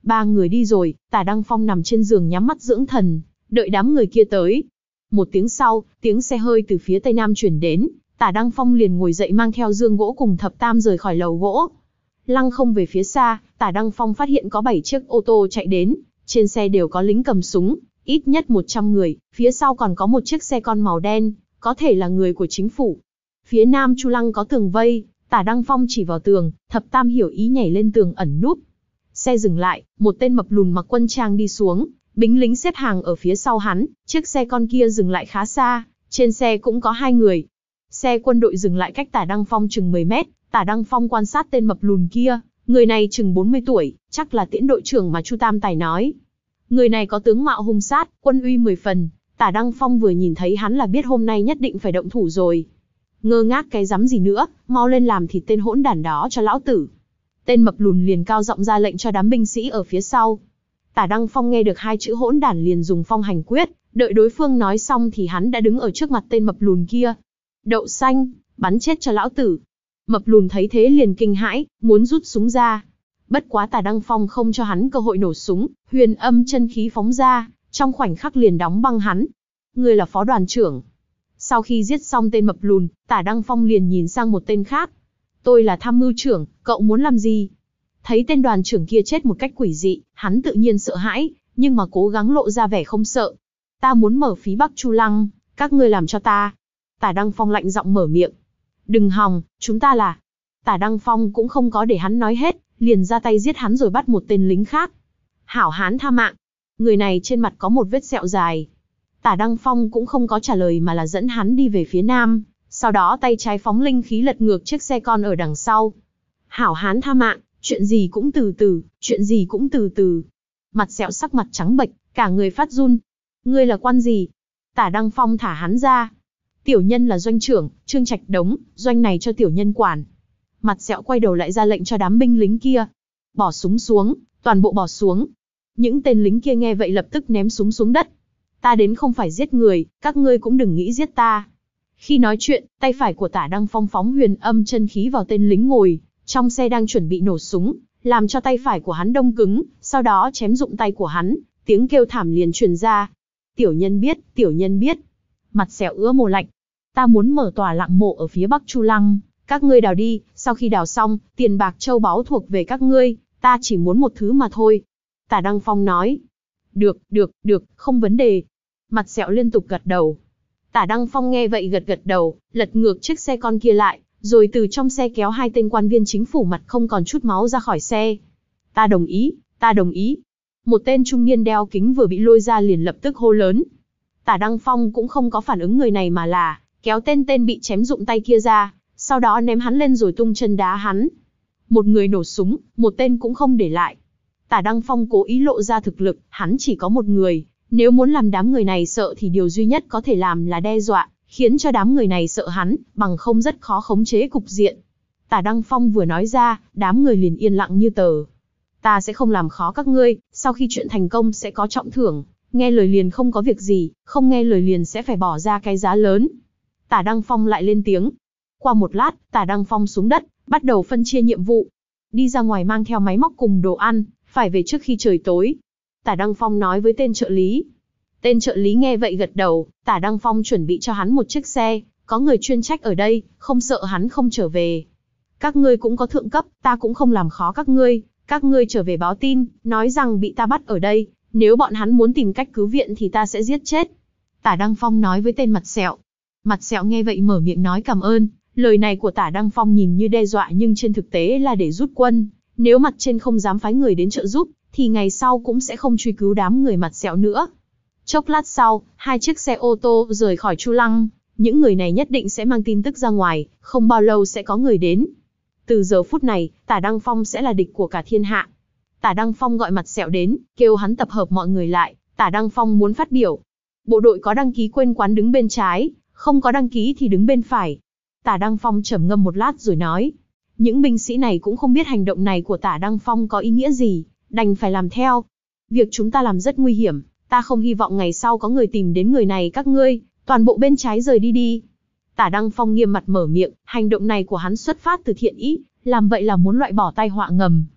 Ba người đi rồi, Tả Đăng Phong nằm trên giường nhắm mắt dưỡng thần, đợi đám người kia tới. Một tiếng sau, tiếng xe hơi từ phía tây nam chuyển đến, Tả Đăng Phong liền ngồi dậy mang theo dương gỗ cùng thập tam rời khỏi lầu gỗ. Lăng không về phía xa, Tả Đăng Phong phát hiện có bảy chiếc ô tô chạy đến, trên xe đều có lính cầm súng, ít nhất một trăm người, phía sau còn có một chiếc xe con màu đen, có thể là người của chính phủ. Phía nam Chu Lăng có tường vây, Tả Đăng Phong chỉ vào tường, thập tam hiểu ý nhảy lên tường ẩn núp. Xe dừng lại, một tên mập lùn mặc quân trang đi xuống, binh lính xếp hàng ở phía sau hắn, chiếc xe con kia dừng lại khá xa, trên xe cũng có hai người. Xe quân đội dừng lại cách Tả Đăng Phong chừng mười mét, Tả Đăng Phong quan sát tên mập lùn kia, người này chừng bốn mươi tuổi, chắc là tiễn đội trưởng mà Chu Tam Tài nói. Người này có tướng mạo hung sát, quân uy mười phần, Tả Đăng Phong vừa nhìn thấy hắn là biết hôm nay nhất định phải động thủ rồi. Ngơ ngác cái rắm gì nữa, mau lên làm thịt tên hỗn đản đó cho lão tử. Tên mập lùn liền cao giọng ra lệnh cho đám binh sĩ ở phía sau. Tả Đăng Phong nghe được hai chữ hỗn đản liền dùng phong hành quyết, đợi đối phương nói xong thì hắn đã đứng ở trước mặt tên mập lùn kia. Đậu xanh, bắn chết cho lão tử. Mập lùn thấy thế liền kinh hãi, muốn rút súng ra. Bất quá Tả Đăng Phong không cho hắn cơ hội nổ súng, huyền âm chân khí phóng ra, trong khoảnh khắc liền đóng băng hắn. Người là phó đoàn trưởng. Sau khi giết xong tên mập lùn, Tả Đăng Phong liền nhìn sang một tên khác. Tôi là tham mưu trưởng, cậu muốn làm gì? Thấy tên đoàn trưởng kia chết một cách quỷ dị, hắn tự nhiên sợ hãi, nhưng mà cố gắng lộ ra vẻ không sợ. Ta muốn mở phí Bắc Chu Lăng, các ngươi làm cho ta. Tả Đăng Phong lạnh giọng mở miệng. Đừng hòng, chúng ta là... Tả Đăng Phong cũng không có để hắn nói hết, liền ra tay giết hắn rồi bắt một tên lính khác. Hảo hán tha mạng. Người này trên mặt có một vết sẹo dài. Tả Đăng Phong cũng không có trả lời mà là dẫn hắn đi về phía nam, sau đó tay trái phóng linh khí lật ngược chiếc xe con ở đằng sau. Hảo hán tha mạng, chuyện gì cũng từ từ, chuyện gì cũng từ từ. Mặt sẹo sắc mặt trắng bệch, cả người phát run. Ngươi là quan gì? Tả Đăng Phong thả hắn ra. Tiểu nhân là doanh trưởng, Trương Trạch Đống, doanh này cho tiểu nhân quản. Mặt sẹo quay đầu lại ra lệnh cho đám binh lính kia. Bỏ súng xuống, toàn bộ bỏ xuống. Những tên lính kia nghe vậy lập tức ném súng xuống đất. Ta đến không phải giết người, các ngươi cũng đừng nghĩ giết ta. Khi nói chuyện, tay phải của Tả Đăng Phong phóng huyền âm chân khí vào tên lính ngồi trong xe đang chuẩn bị nổ súng, làm cho tay phải của hắn đông cứng, sau đó chém rụng tay của hắn, tiếng kêu thảm liền truyền ra. Tiểu nhân biết, tiểu nhân biết. Mặt sẹo ứa mồ lạnh. Ta muốn mở tòa lặng mộ ở phía Bắc Chu Lăng, các ngươi đào đi, sau khi đào xong, tiền bạc châu báu thuộc về các ngươi, ta chỉ muốn một thứ mà thôi. Tả Đăng Phong nói. Được, được, được, không vấn đề. Mặt sẹo liên tục gật đầu. Tả Đăng Phong nghe vậy gật gật đầu, lật ngược chiếc xe con kia lại, rồi từ trong xe kéo hai tên quan viên chính phủ mặt không còn chút máu ra khỏi xe. Ta đồng ý, ta đồng ý. Một tên trung niên đeo kính vừa bị lôi ra liền lập tức hô lớn. Tả Đăng Phong cũng không có phản ứng người này mà là kéo tên tên bị chém rụng tay kia ra, sau đó ném hắn lên rồi tung chân đá hắn. Một người nổ súng, một tên cũng không để lại. Tả Đăng Phong cố ý lộ ra thực lực, hắn chỉ có một người. Nếu muốn làm đám người này sợ thì điều duy nhất có thể làm là đe dọa, khiến cho đám người này sợ hắn, bằng không rất khó khống chế cục diện. Tả Đăng Phong vừa nói ra, đám người liền yên lặng như tờ. Ta sẽ không làm khó các ngươi, sau khi chuyện thành công sẽ có trọng thưởng, nghe lời liền không có việc gì, không nghe lời liền sẽ phải bỏ ra cái giá lớn. Tả Đăng Phong lại lên tiếng. Qua một lát, Tả Đăng Phong xuống đất, bắt đầu phân chia nhiệm vụ. Đi ra ngoài mang theo máy móc cùng đồ ăn, phải về trước khi trời tối. Tả Đăng Phong nói với tên trợ lý. Tên trợ lý nghe vậy gật đầu, Tả Đăng Phong chuẩn bị cho hắn một chiếc xe, có người chuyên trách ở đây, không sợ hắn không trở về. Các ngươi cũng có thượng cấp, ta cũng không làm khó các ngươi, các ngươi trở về báo tin, nói rằng bị ta bắt ở đây, nếu bọn hắn muốn tìm cách cứu viện thì ta sẽ giết chết. Tả Đăng Phong nói với tên mặt sẹo. Mặt sẹo nghe vậy mở miệng nói cảm ơn, lời này của Tả Đăng Phong nhìn như đe dọa nhưng trên thực tế là để rút quân, nếu mặt trên không dám phái người đến trợ giúp, thì ngày sau cũng sẽ không truy cứu đám người mặt sẹo nữa. Chốc lát sau, hai chiếc xe ô tô rời khỏi Chu Lăng, những người này nhất định sẽ mang tin tức ra ngoài, không bao lâu sẽ có người đến. Từ giờ phút này, Tả Đăng Phong sẽ là địch của cả thiên hạ. Tả Đăng Phong gọi mặt sẹo đến, kêu hắn tập hợp mọi người lại, Tả Đăng Phong muốn phát biểu. Bộ đội có đăng ký quên quán đứng bên trái, không có đăng ký thì đứng bên phải. Tả Đăng Phong trầm ngâm một lát rồi nói. Những binh sĩ này cũng không biết hành động này của Tả Đăng Phong có ý nghĩa gì, đành phải làm theo. Việc chúng ta làm rất nguy hiểm, ta không hy vọng ngày sau có người tìm đến người này các ngươi, toàn bộ bên trái rời đi đi. Tả Đăng Phong nghiêm mặt mở miệng, hành động này của hắn xuất phát từ thiện ý, làm vậy là muốn loại bỏ tai họa ngầm.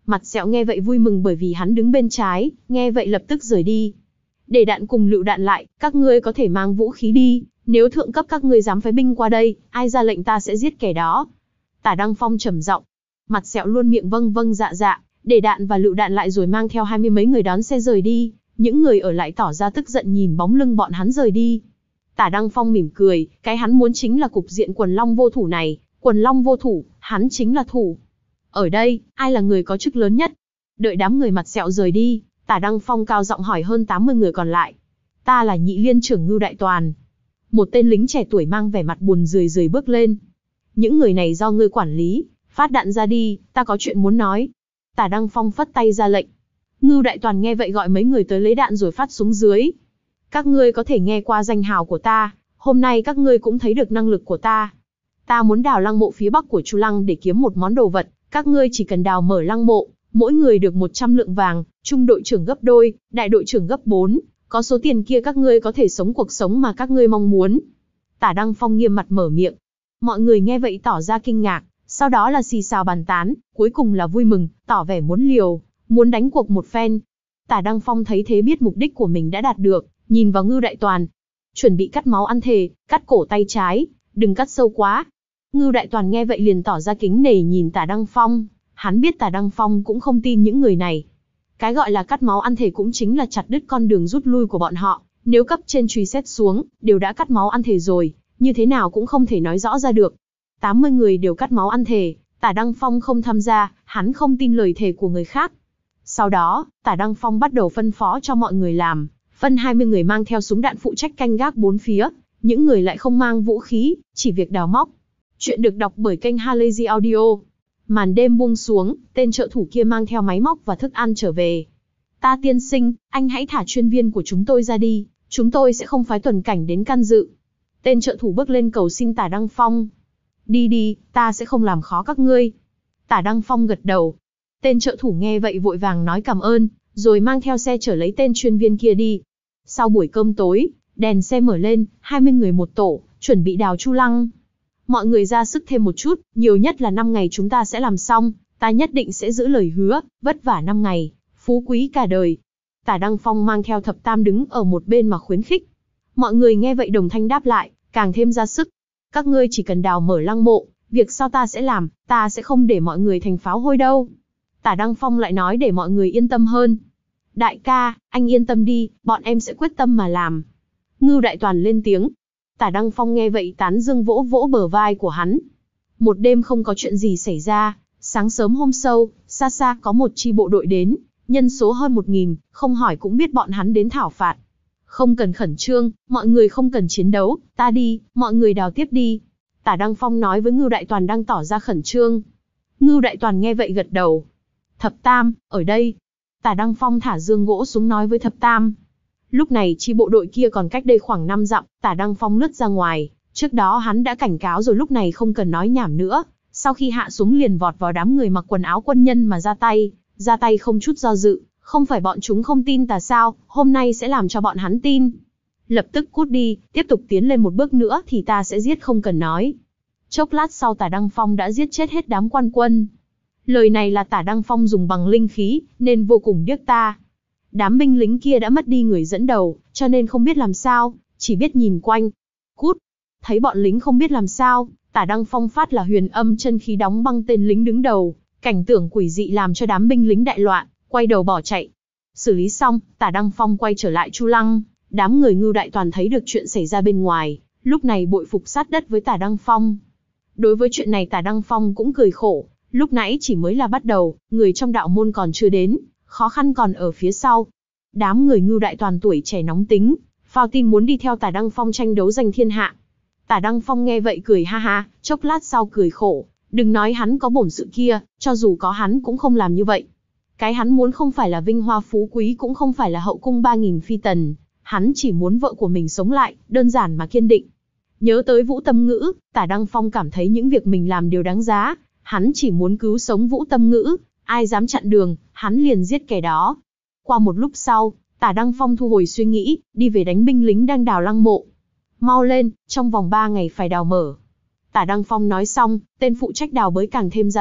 Mặt sẹo nghe vậy vui mừng bởi vì hắn đứng bên trái, nghe vậy lập tức rời đi. Để đạn cùng lựu đạn lại, các ngươi có thể mang vũ khí đi, nếu thượng cấp các ngươi dám phái binh qua đây, ai ra lệnh ta sẽ giết kẻ đó. Tả Đăng Phong trầm giọng. Mặt sẹo luôn miệng vâng vâng dạ dạ, để đạn và lựu đạn lại rồi mang theo hai mươi mấy người đón xe rời đi, những người ở lại tỏ ra tức giận nhìn bóng lưng bọn hắn rời đi. Tả Đăng Phong mỉm cười, cái hắn muốn chính là cục diện quần long vô thủ này, quần long vô thủ, hắn chính là thủ. Ở đây, ai là người có chức lớn nhất? Đợi đám người mặt sẹo rời đi, Tả Đăng Phong cao giọng hỏi hơn tám mươi người còn lại. Ta là nhị liên trưởng Ngưu Đại Toàn. Một tên lính trẻ tuổi mang vẻ mặt buồn rười rười bước lên. Những người này do ngươi quản lý, phát đạn ra đi, ta có chuyện muốn nói. Tả Đăng Phong phất tay ra lệnh. Ngưu Đại Toàn nghe vậy gọi mấy người tới lấy đạn rồi phát xuống dưới. Các ngươi có thể nghe qua danh hào của ta, hôm nay các ngươi cũng thấy được năng lực của ta. Ta muốn đào lăng mộ phía bắc của Chu Lăng để kiếm một món đồ vật, các ngươi chỉ cần đào mở lăng mộ, mỗi người được một trăm lượng vàng, trung đội trưởng gấp đôi, đại đội trưởng gấp bốn, có số tiền kia các ngươi có thể sống cuộc sống mà các ngươi mong muốn. Tả Đăng Phong nghiêm mặt mở miệng. Mọi người nghe vậy tỏ ra kinh ngạc, sau đó là xì xào bàn tán, cuối cùng là vui mừng, tỏ vẻ muốn liều, muốn đánh cuộc một phen. Tả Đăng Phong thấy thế biết mục đích của mình đã đạt được, nhìn vào Ngưu Đại Toàn. Chuẩn bị cắt máu ăn thề, cắt cổ tay trái, đừng cắt sâu quá. Ngưu Đại Toàn nghe vậy liền tỏ ra kính nể nhìn Tả Đăng Phong, hắn biết Tả Đăng Phong cũng không tin những người này. Cái gọi là cắt máu ăn thề cũng chính là chặt đứt con đường rút lui của bọn họ, nếu cấp trên truy xét xuống, đều đã cắt máu ăn thề rồi, như thế nào cũng không thể nói rõ ra được. tám mươi người đều cắt máu ăn thề, Tả Đăng Phong không tham gia, hắn không tin lời thề của người khác. Sau đó, Tả Đăng Phong bắt đầu phân phó cho mọi người làm, phân hai mươi người mang theo súng đạn phụ trách canh gác bốn phía, những người lại không mang vũ khí, chỉ việc đào móc. Chuyện được đọc bởi kênh Halazy Audio. Màn đêm buông xuống, tên trợ thủ kia mang theo máy móc và thức ăn trở về. Ta tiên sinh, anh hãy thả chuyên viên của chúng tôi ra đi, chúng tôi sẽ không phái tuần cảnh đến can dự. Tên trợ thủ bước lên cầu xin Tả Đăng Phong. Đi đi, ta sẽ không làm khó các ngươi. Tả Đăng Phong gật đầu. Tên trợ thủ nghe vậy vội vàng nói cảm ơn, rồi mang theo xe chở lấy tên chuyên viên kia đi. Sau buổi cơm tối, đèn xe mở lên, hai mươi người một tổ, chuẩn bị đào Chu Lăng. Mọi người ra sức thêm một chút, nhiều nhất là năm ngày chúng ta sẽ làm xong, ta nhất định sẽ giữ lời hứa, vất vả năm ngày, phú quý cả đời. Tả Đăng Phong mang theo Thập Tam đứng ở một bên mà khuyến khích. Mọi người nghe vậy đồng thanh đáp lại, càng thêm ra sức. Các ngươi chỉ cần đào mở lăng mộ, việc sau ta sẽ làm, ta sẽ không để mọi người thành pháo hôi đâu. Tả Đăng Phong lại nói để mọi người yên tâm hơn. Đại ca, anh yên tâm đi, bọn em sẽ quyết tâm mà làm. Ngưu Đại Toàn lên tiếng. Tả Đăng Phong nghe vậy tán dương vỗ vỗ bờ vai của hắn. Một đêm không có chuyện gì xảy ra, sáng sớm hôm sau, xa xa có một chi bộ đội đến, nhân số hơn một nghìn, không hỏi cũng biết bọn hắn đến thảo phạt. Không cần khẩn trương, mọi người không cần chiến đấu, ta đi, mọi người đào tiếp đi. Tả Đăng Phong nói với Ngưu Đại Toàn đang tỏ ra khẩn trương. Ngưu Đại Toàn nghe vậy gật đầu. Thập Tam, ở đây. Tả Đăng Phong thả dương gỗ xuống nói với Thập Tam. Lúc này chi bộ đội kia còn cách đây khoảng năm dặm, Tả Đăng Phong lướt ra ngoài. Trước đó hắn đã cảnh cáo rồi lúc này không cần nói nhảm nữa. Sau khi hạ xuống liền vọt vào đám người mặc quần áo quân nhân mà ra tay, ra tay không chút do dự. Không phải bọn chúng không tin ta sao, hôm nay sẽ làm cho bọn hắn tin. Lập tức cút đi, tiếp tục tiến lên một bước nữa thì ta sẽ giết không cần nói. Chốc lát sau Tả Đăng Phong đã giết chết hết đám quan quân. Lời này là Tả Đăng Phong dùng bằng linh khí, nên vô cùng điếc ta. Đám binh lính kia đã mất đi người dẫn đầu, cho nên không biết làm sao, chỉ biết nhìn quanh. Cút! Thấy bọn lính không biết làm sao, Tả Đăng Phong phát là huyền âm chân khí đóng băng tên lính đứng đầu. Cảnh tượng quỷ dị làm cho đám binh lính đại loạn, quay đầu bỏ chạy. Xử lý xong, Tả Đăng Phong quay trở lại Chu Lăng. Đám người Ngưu Đại Toàn thấy được chuyện xảy ra bên ngoài, lúc này bội phục sát đất với Tả Đăng Phong. Đối với chuyện này Tả Đăng Phong cũng cười khổ, lúc nãy chỉ mới là bắt đầu, người trong đạo môn còn chưa đến, khó khăn còn ở phía sau. Đám người Ngưu Đại Toàn tuổi trẻ nóng tính, phao tin muốn đi theo Tả Đăng Phong tranh đấu giành thiên hạ. Tả Đăng Phong nghe vậy cười ha ha, chốc lát sau cười khổ, đừng nói hắn có bổn sự kia, cho dù có hắn cũng không làm như vậy. Cái hắn muốn không phải là vinh hoa phú quý cũng không phải là hậu cung ba nghìn phi tần, hắn chỉ muốn vợ của mình sống lại, đơn giản mà kiên định. Nhớ tới Vũ Tâm Ngữ, Tả Đăng Phong cảm thấy những việc mình làm đều đáng giá, hắn chỉ muốn cứu sống Vũ Tâm Ngữ, ai dám chặn đường, hắn liền giết kẻ đó. Qua một lúc sau, Tả Đăng Phong thu hồi suy nghĩ, đi về đánh binh lính đang đào lăng mộ. Mau lên, trong vòng ba ngày phải đào mở. Tả Đăng Phong nói xong, tên phụ trách đào bới càng thêm ra sức,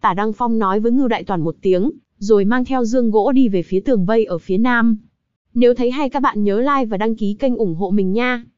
Tả Đăng Phong nói với Ngưu Đại Toàn một tiếng, rồi mang theo dương gỗ đi về phía tường vây ở phía nam. Nếu thấy hay các bạn nhớ like và đăng ký kênh ủng hộ mình nha.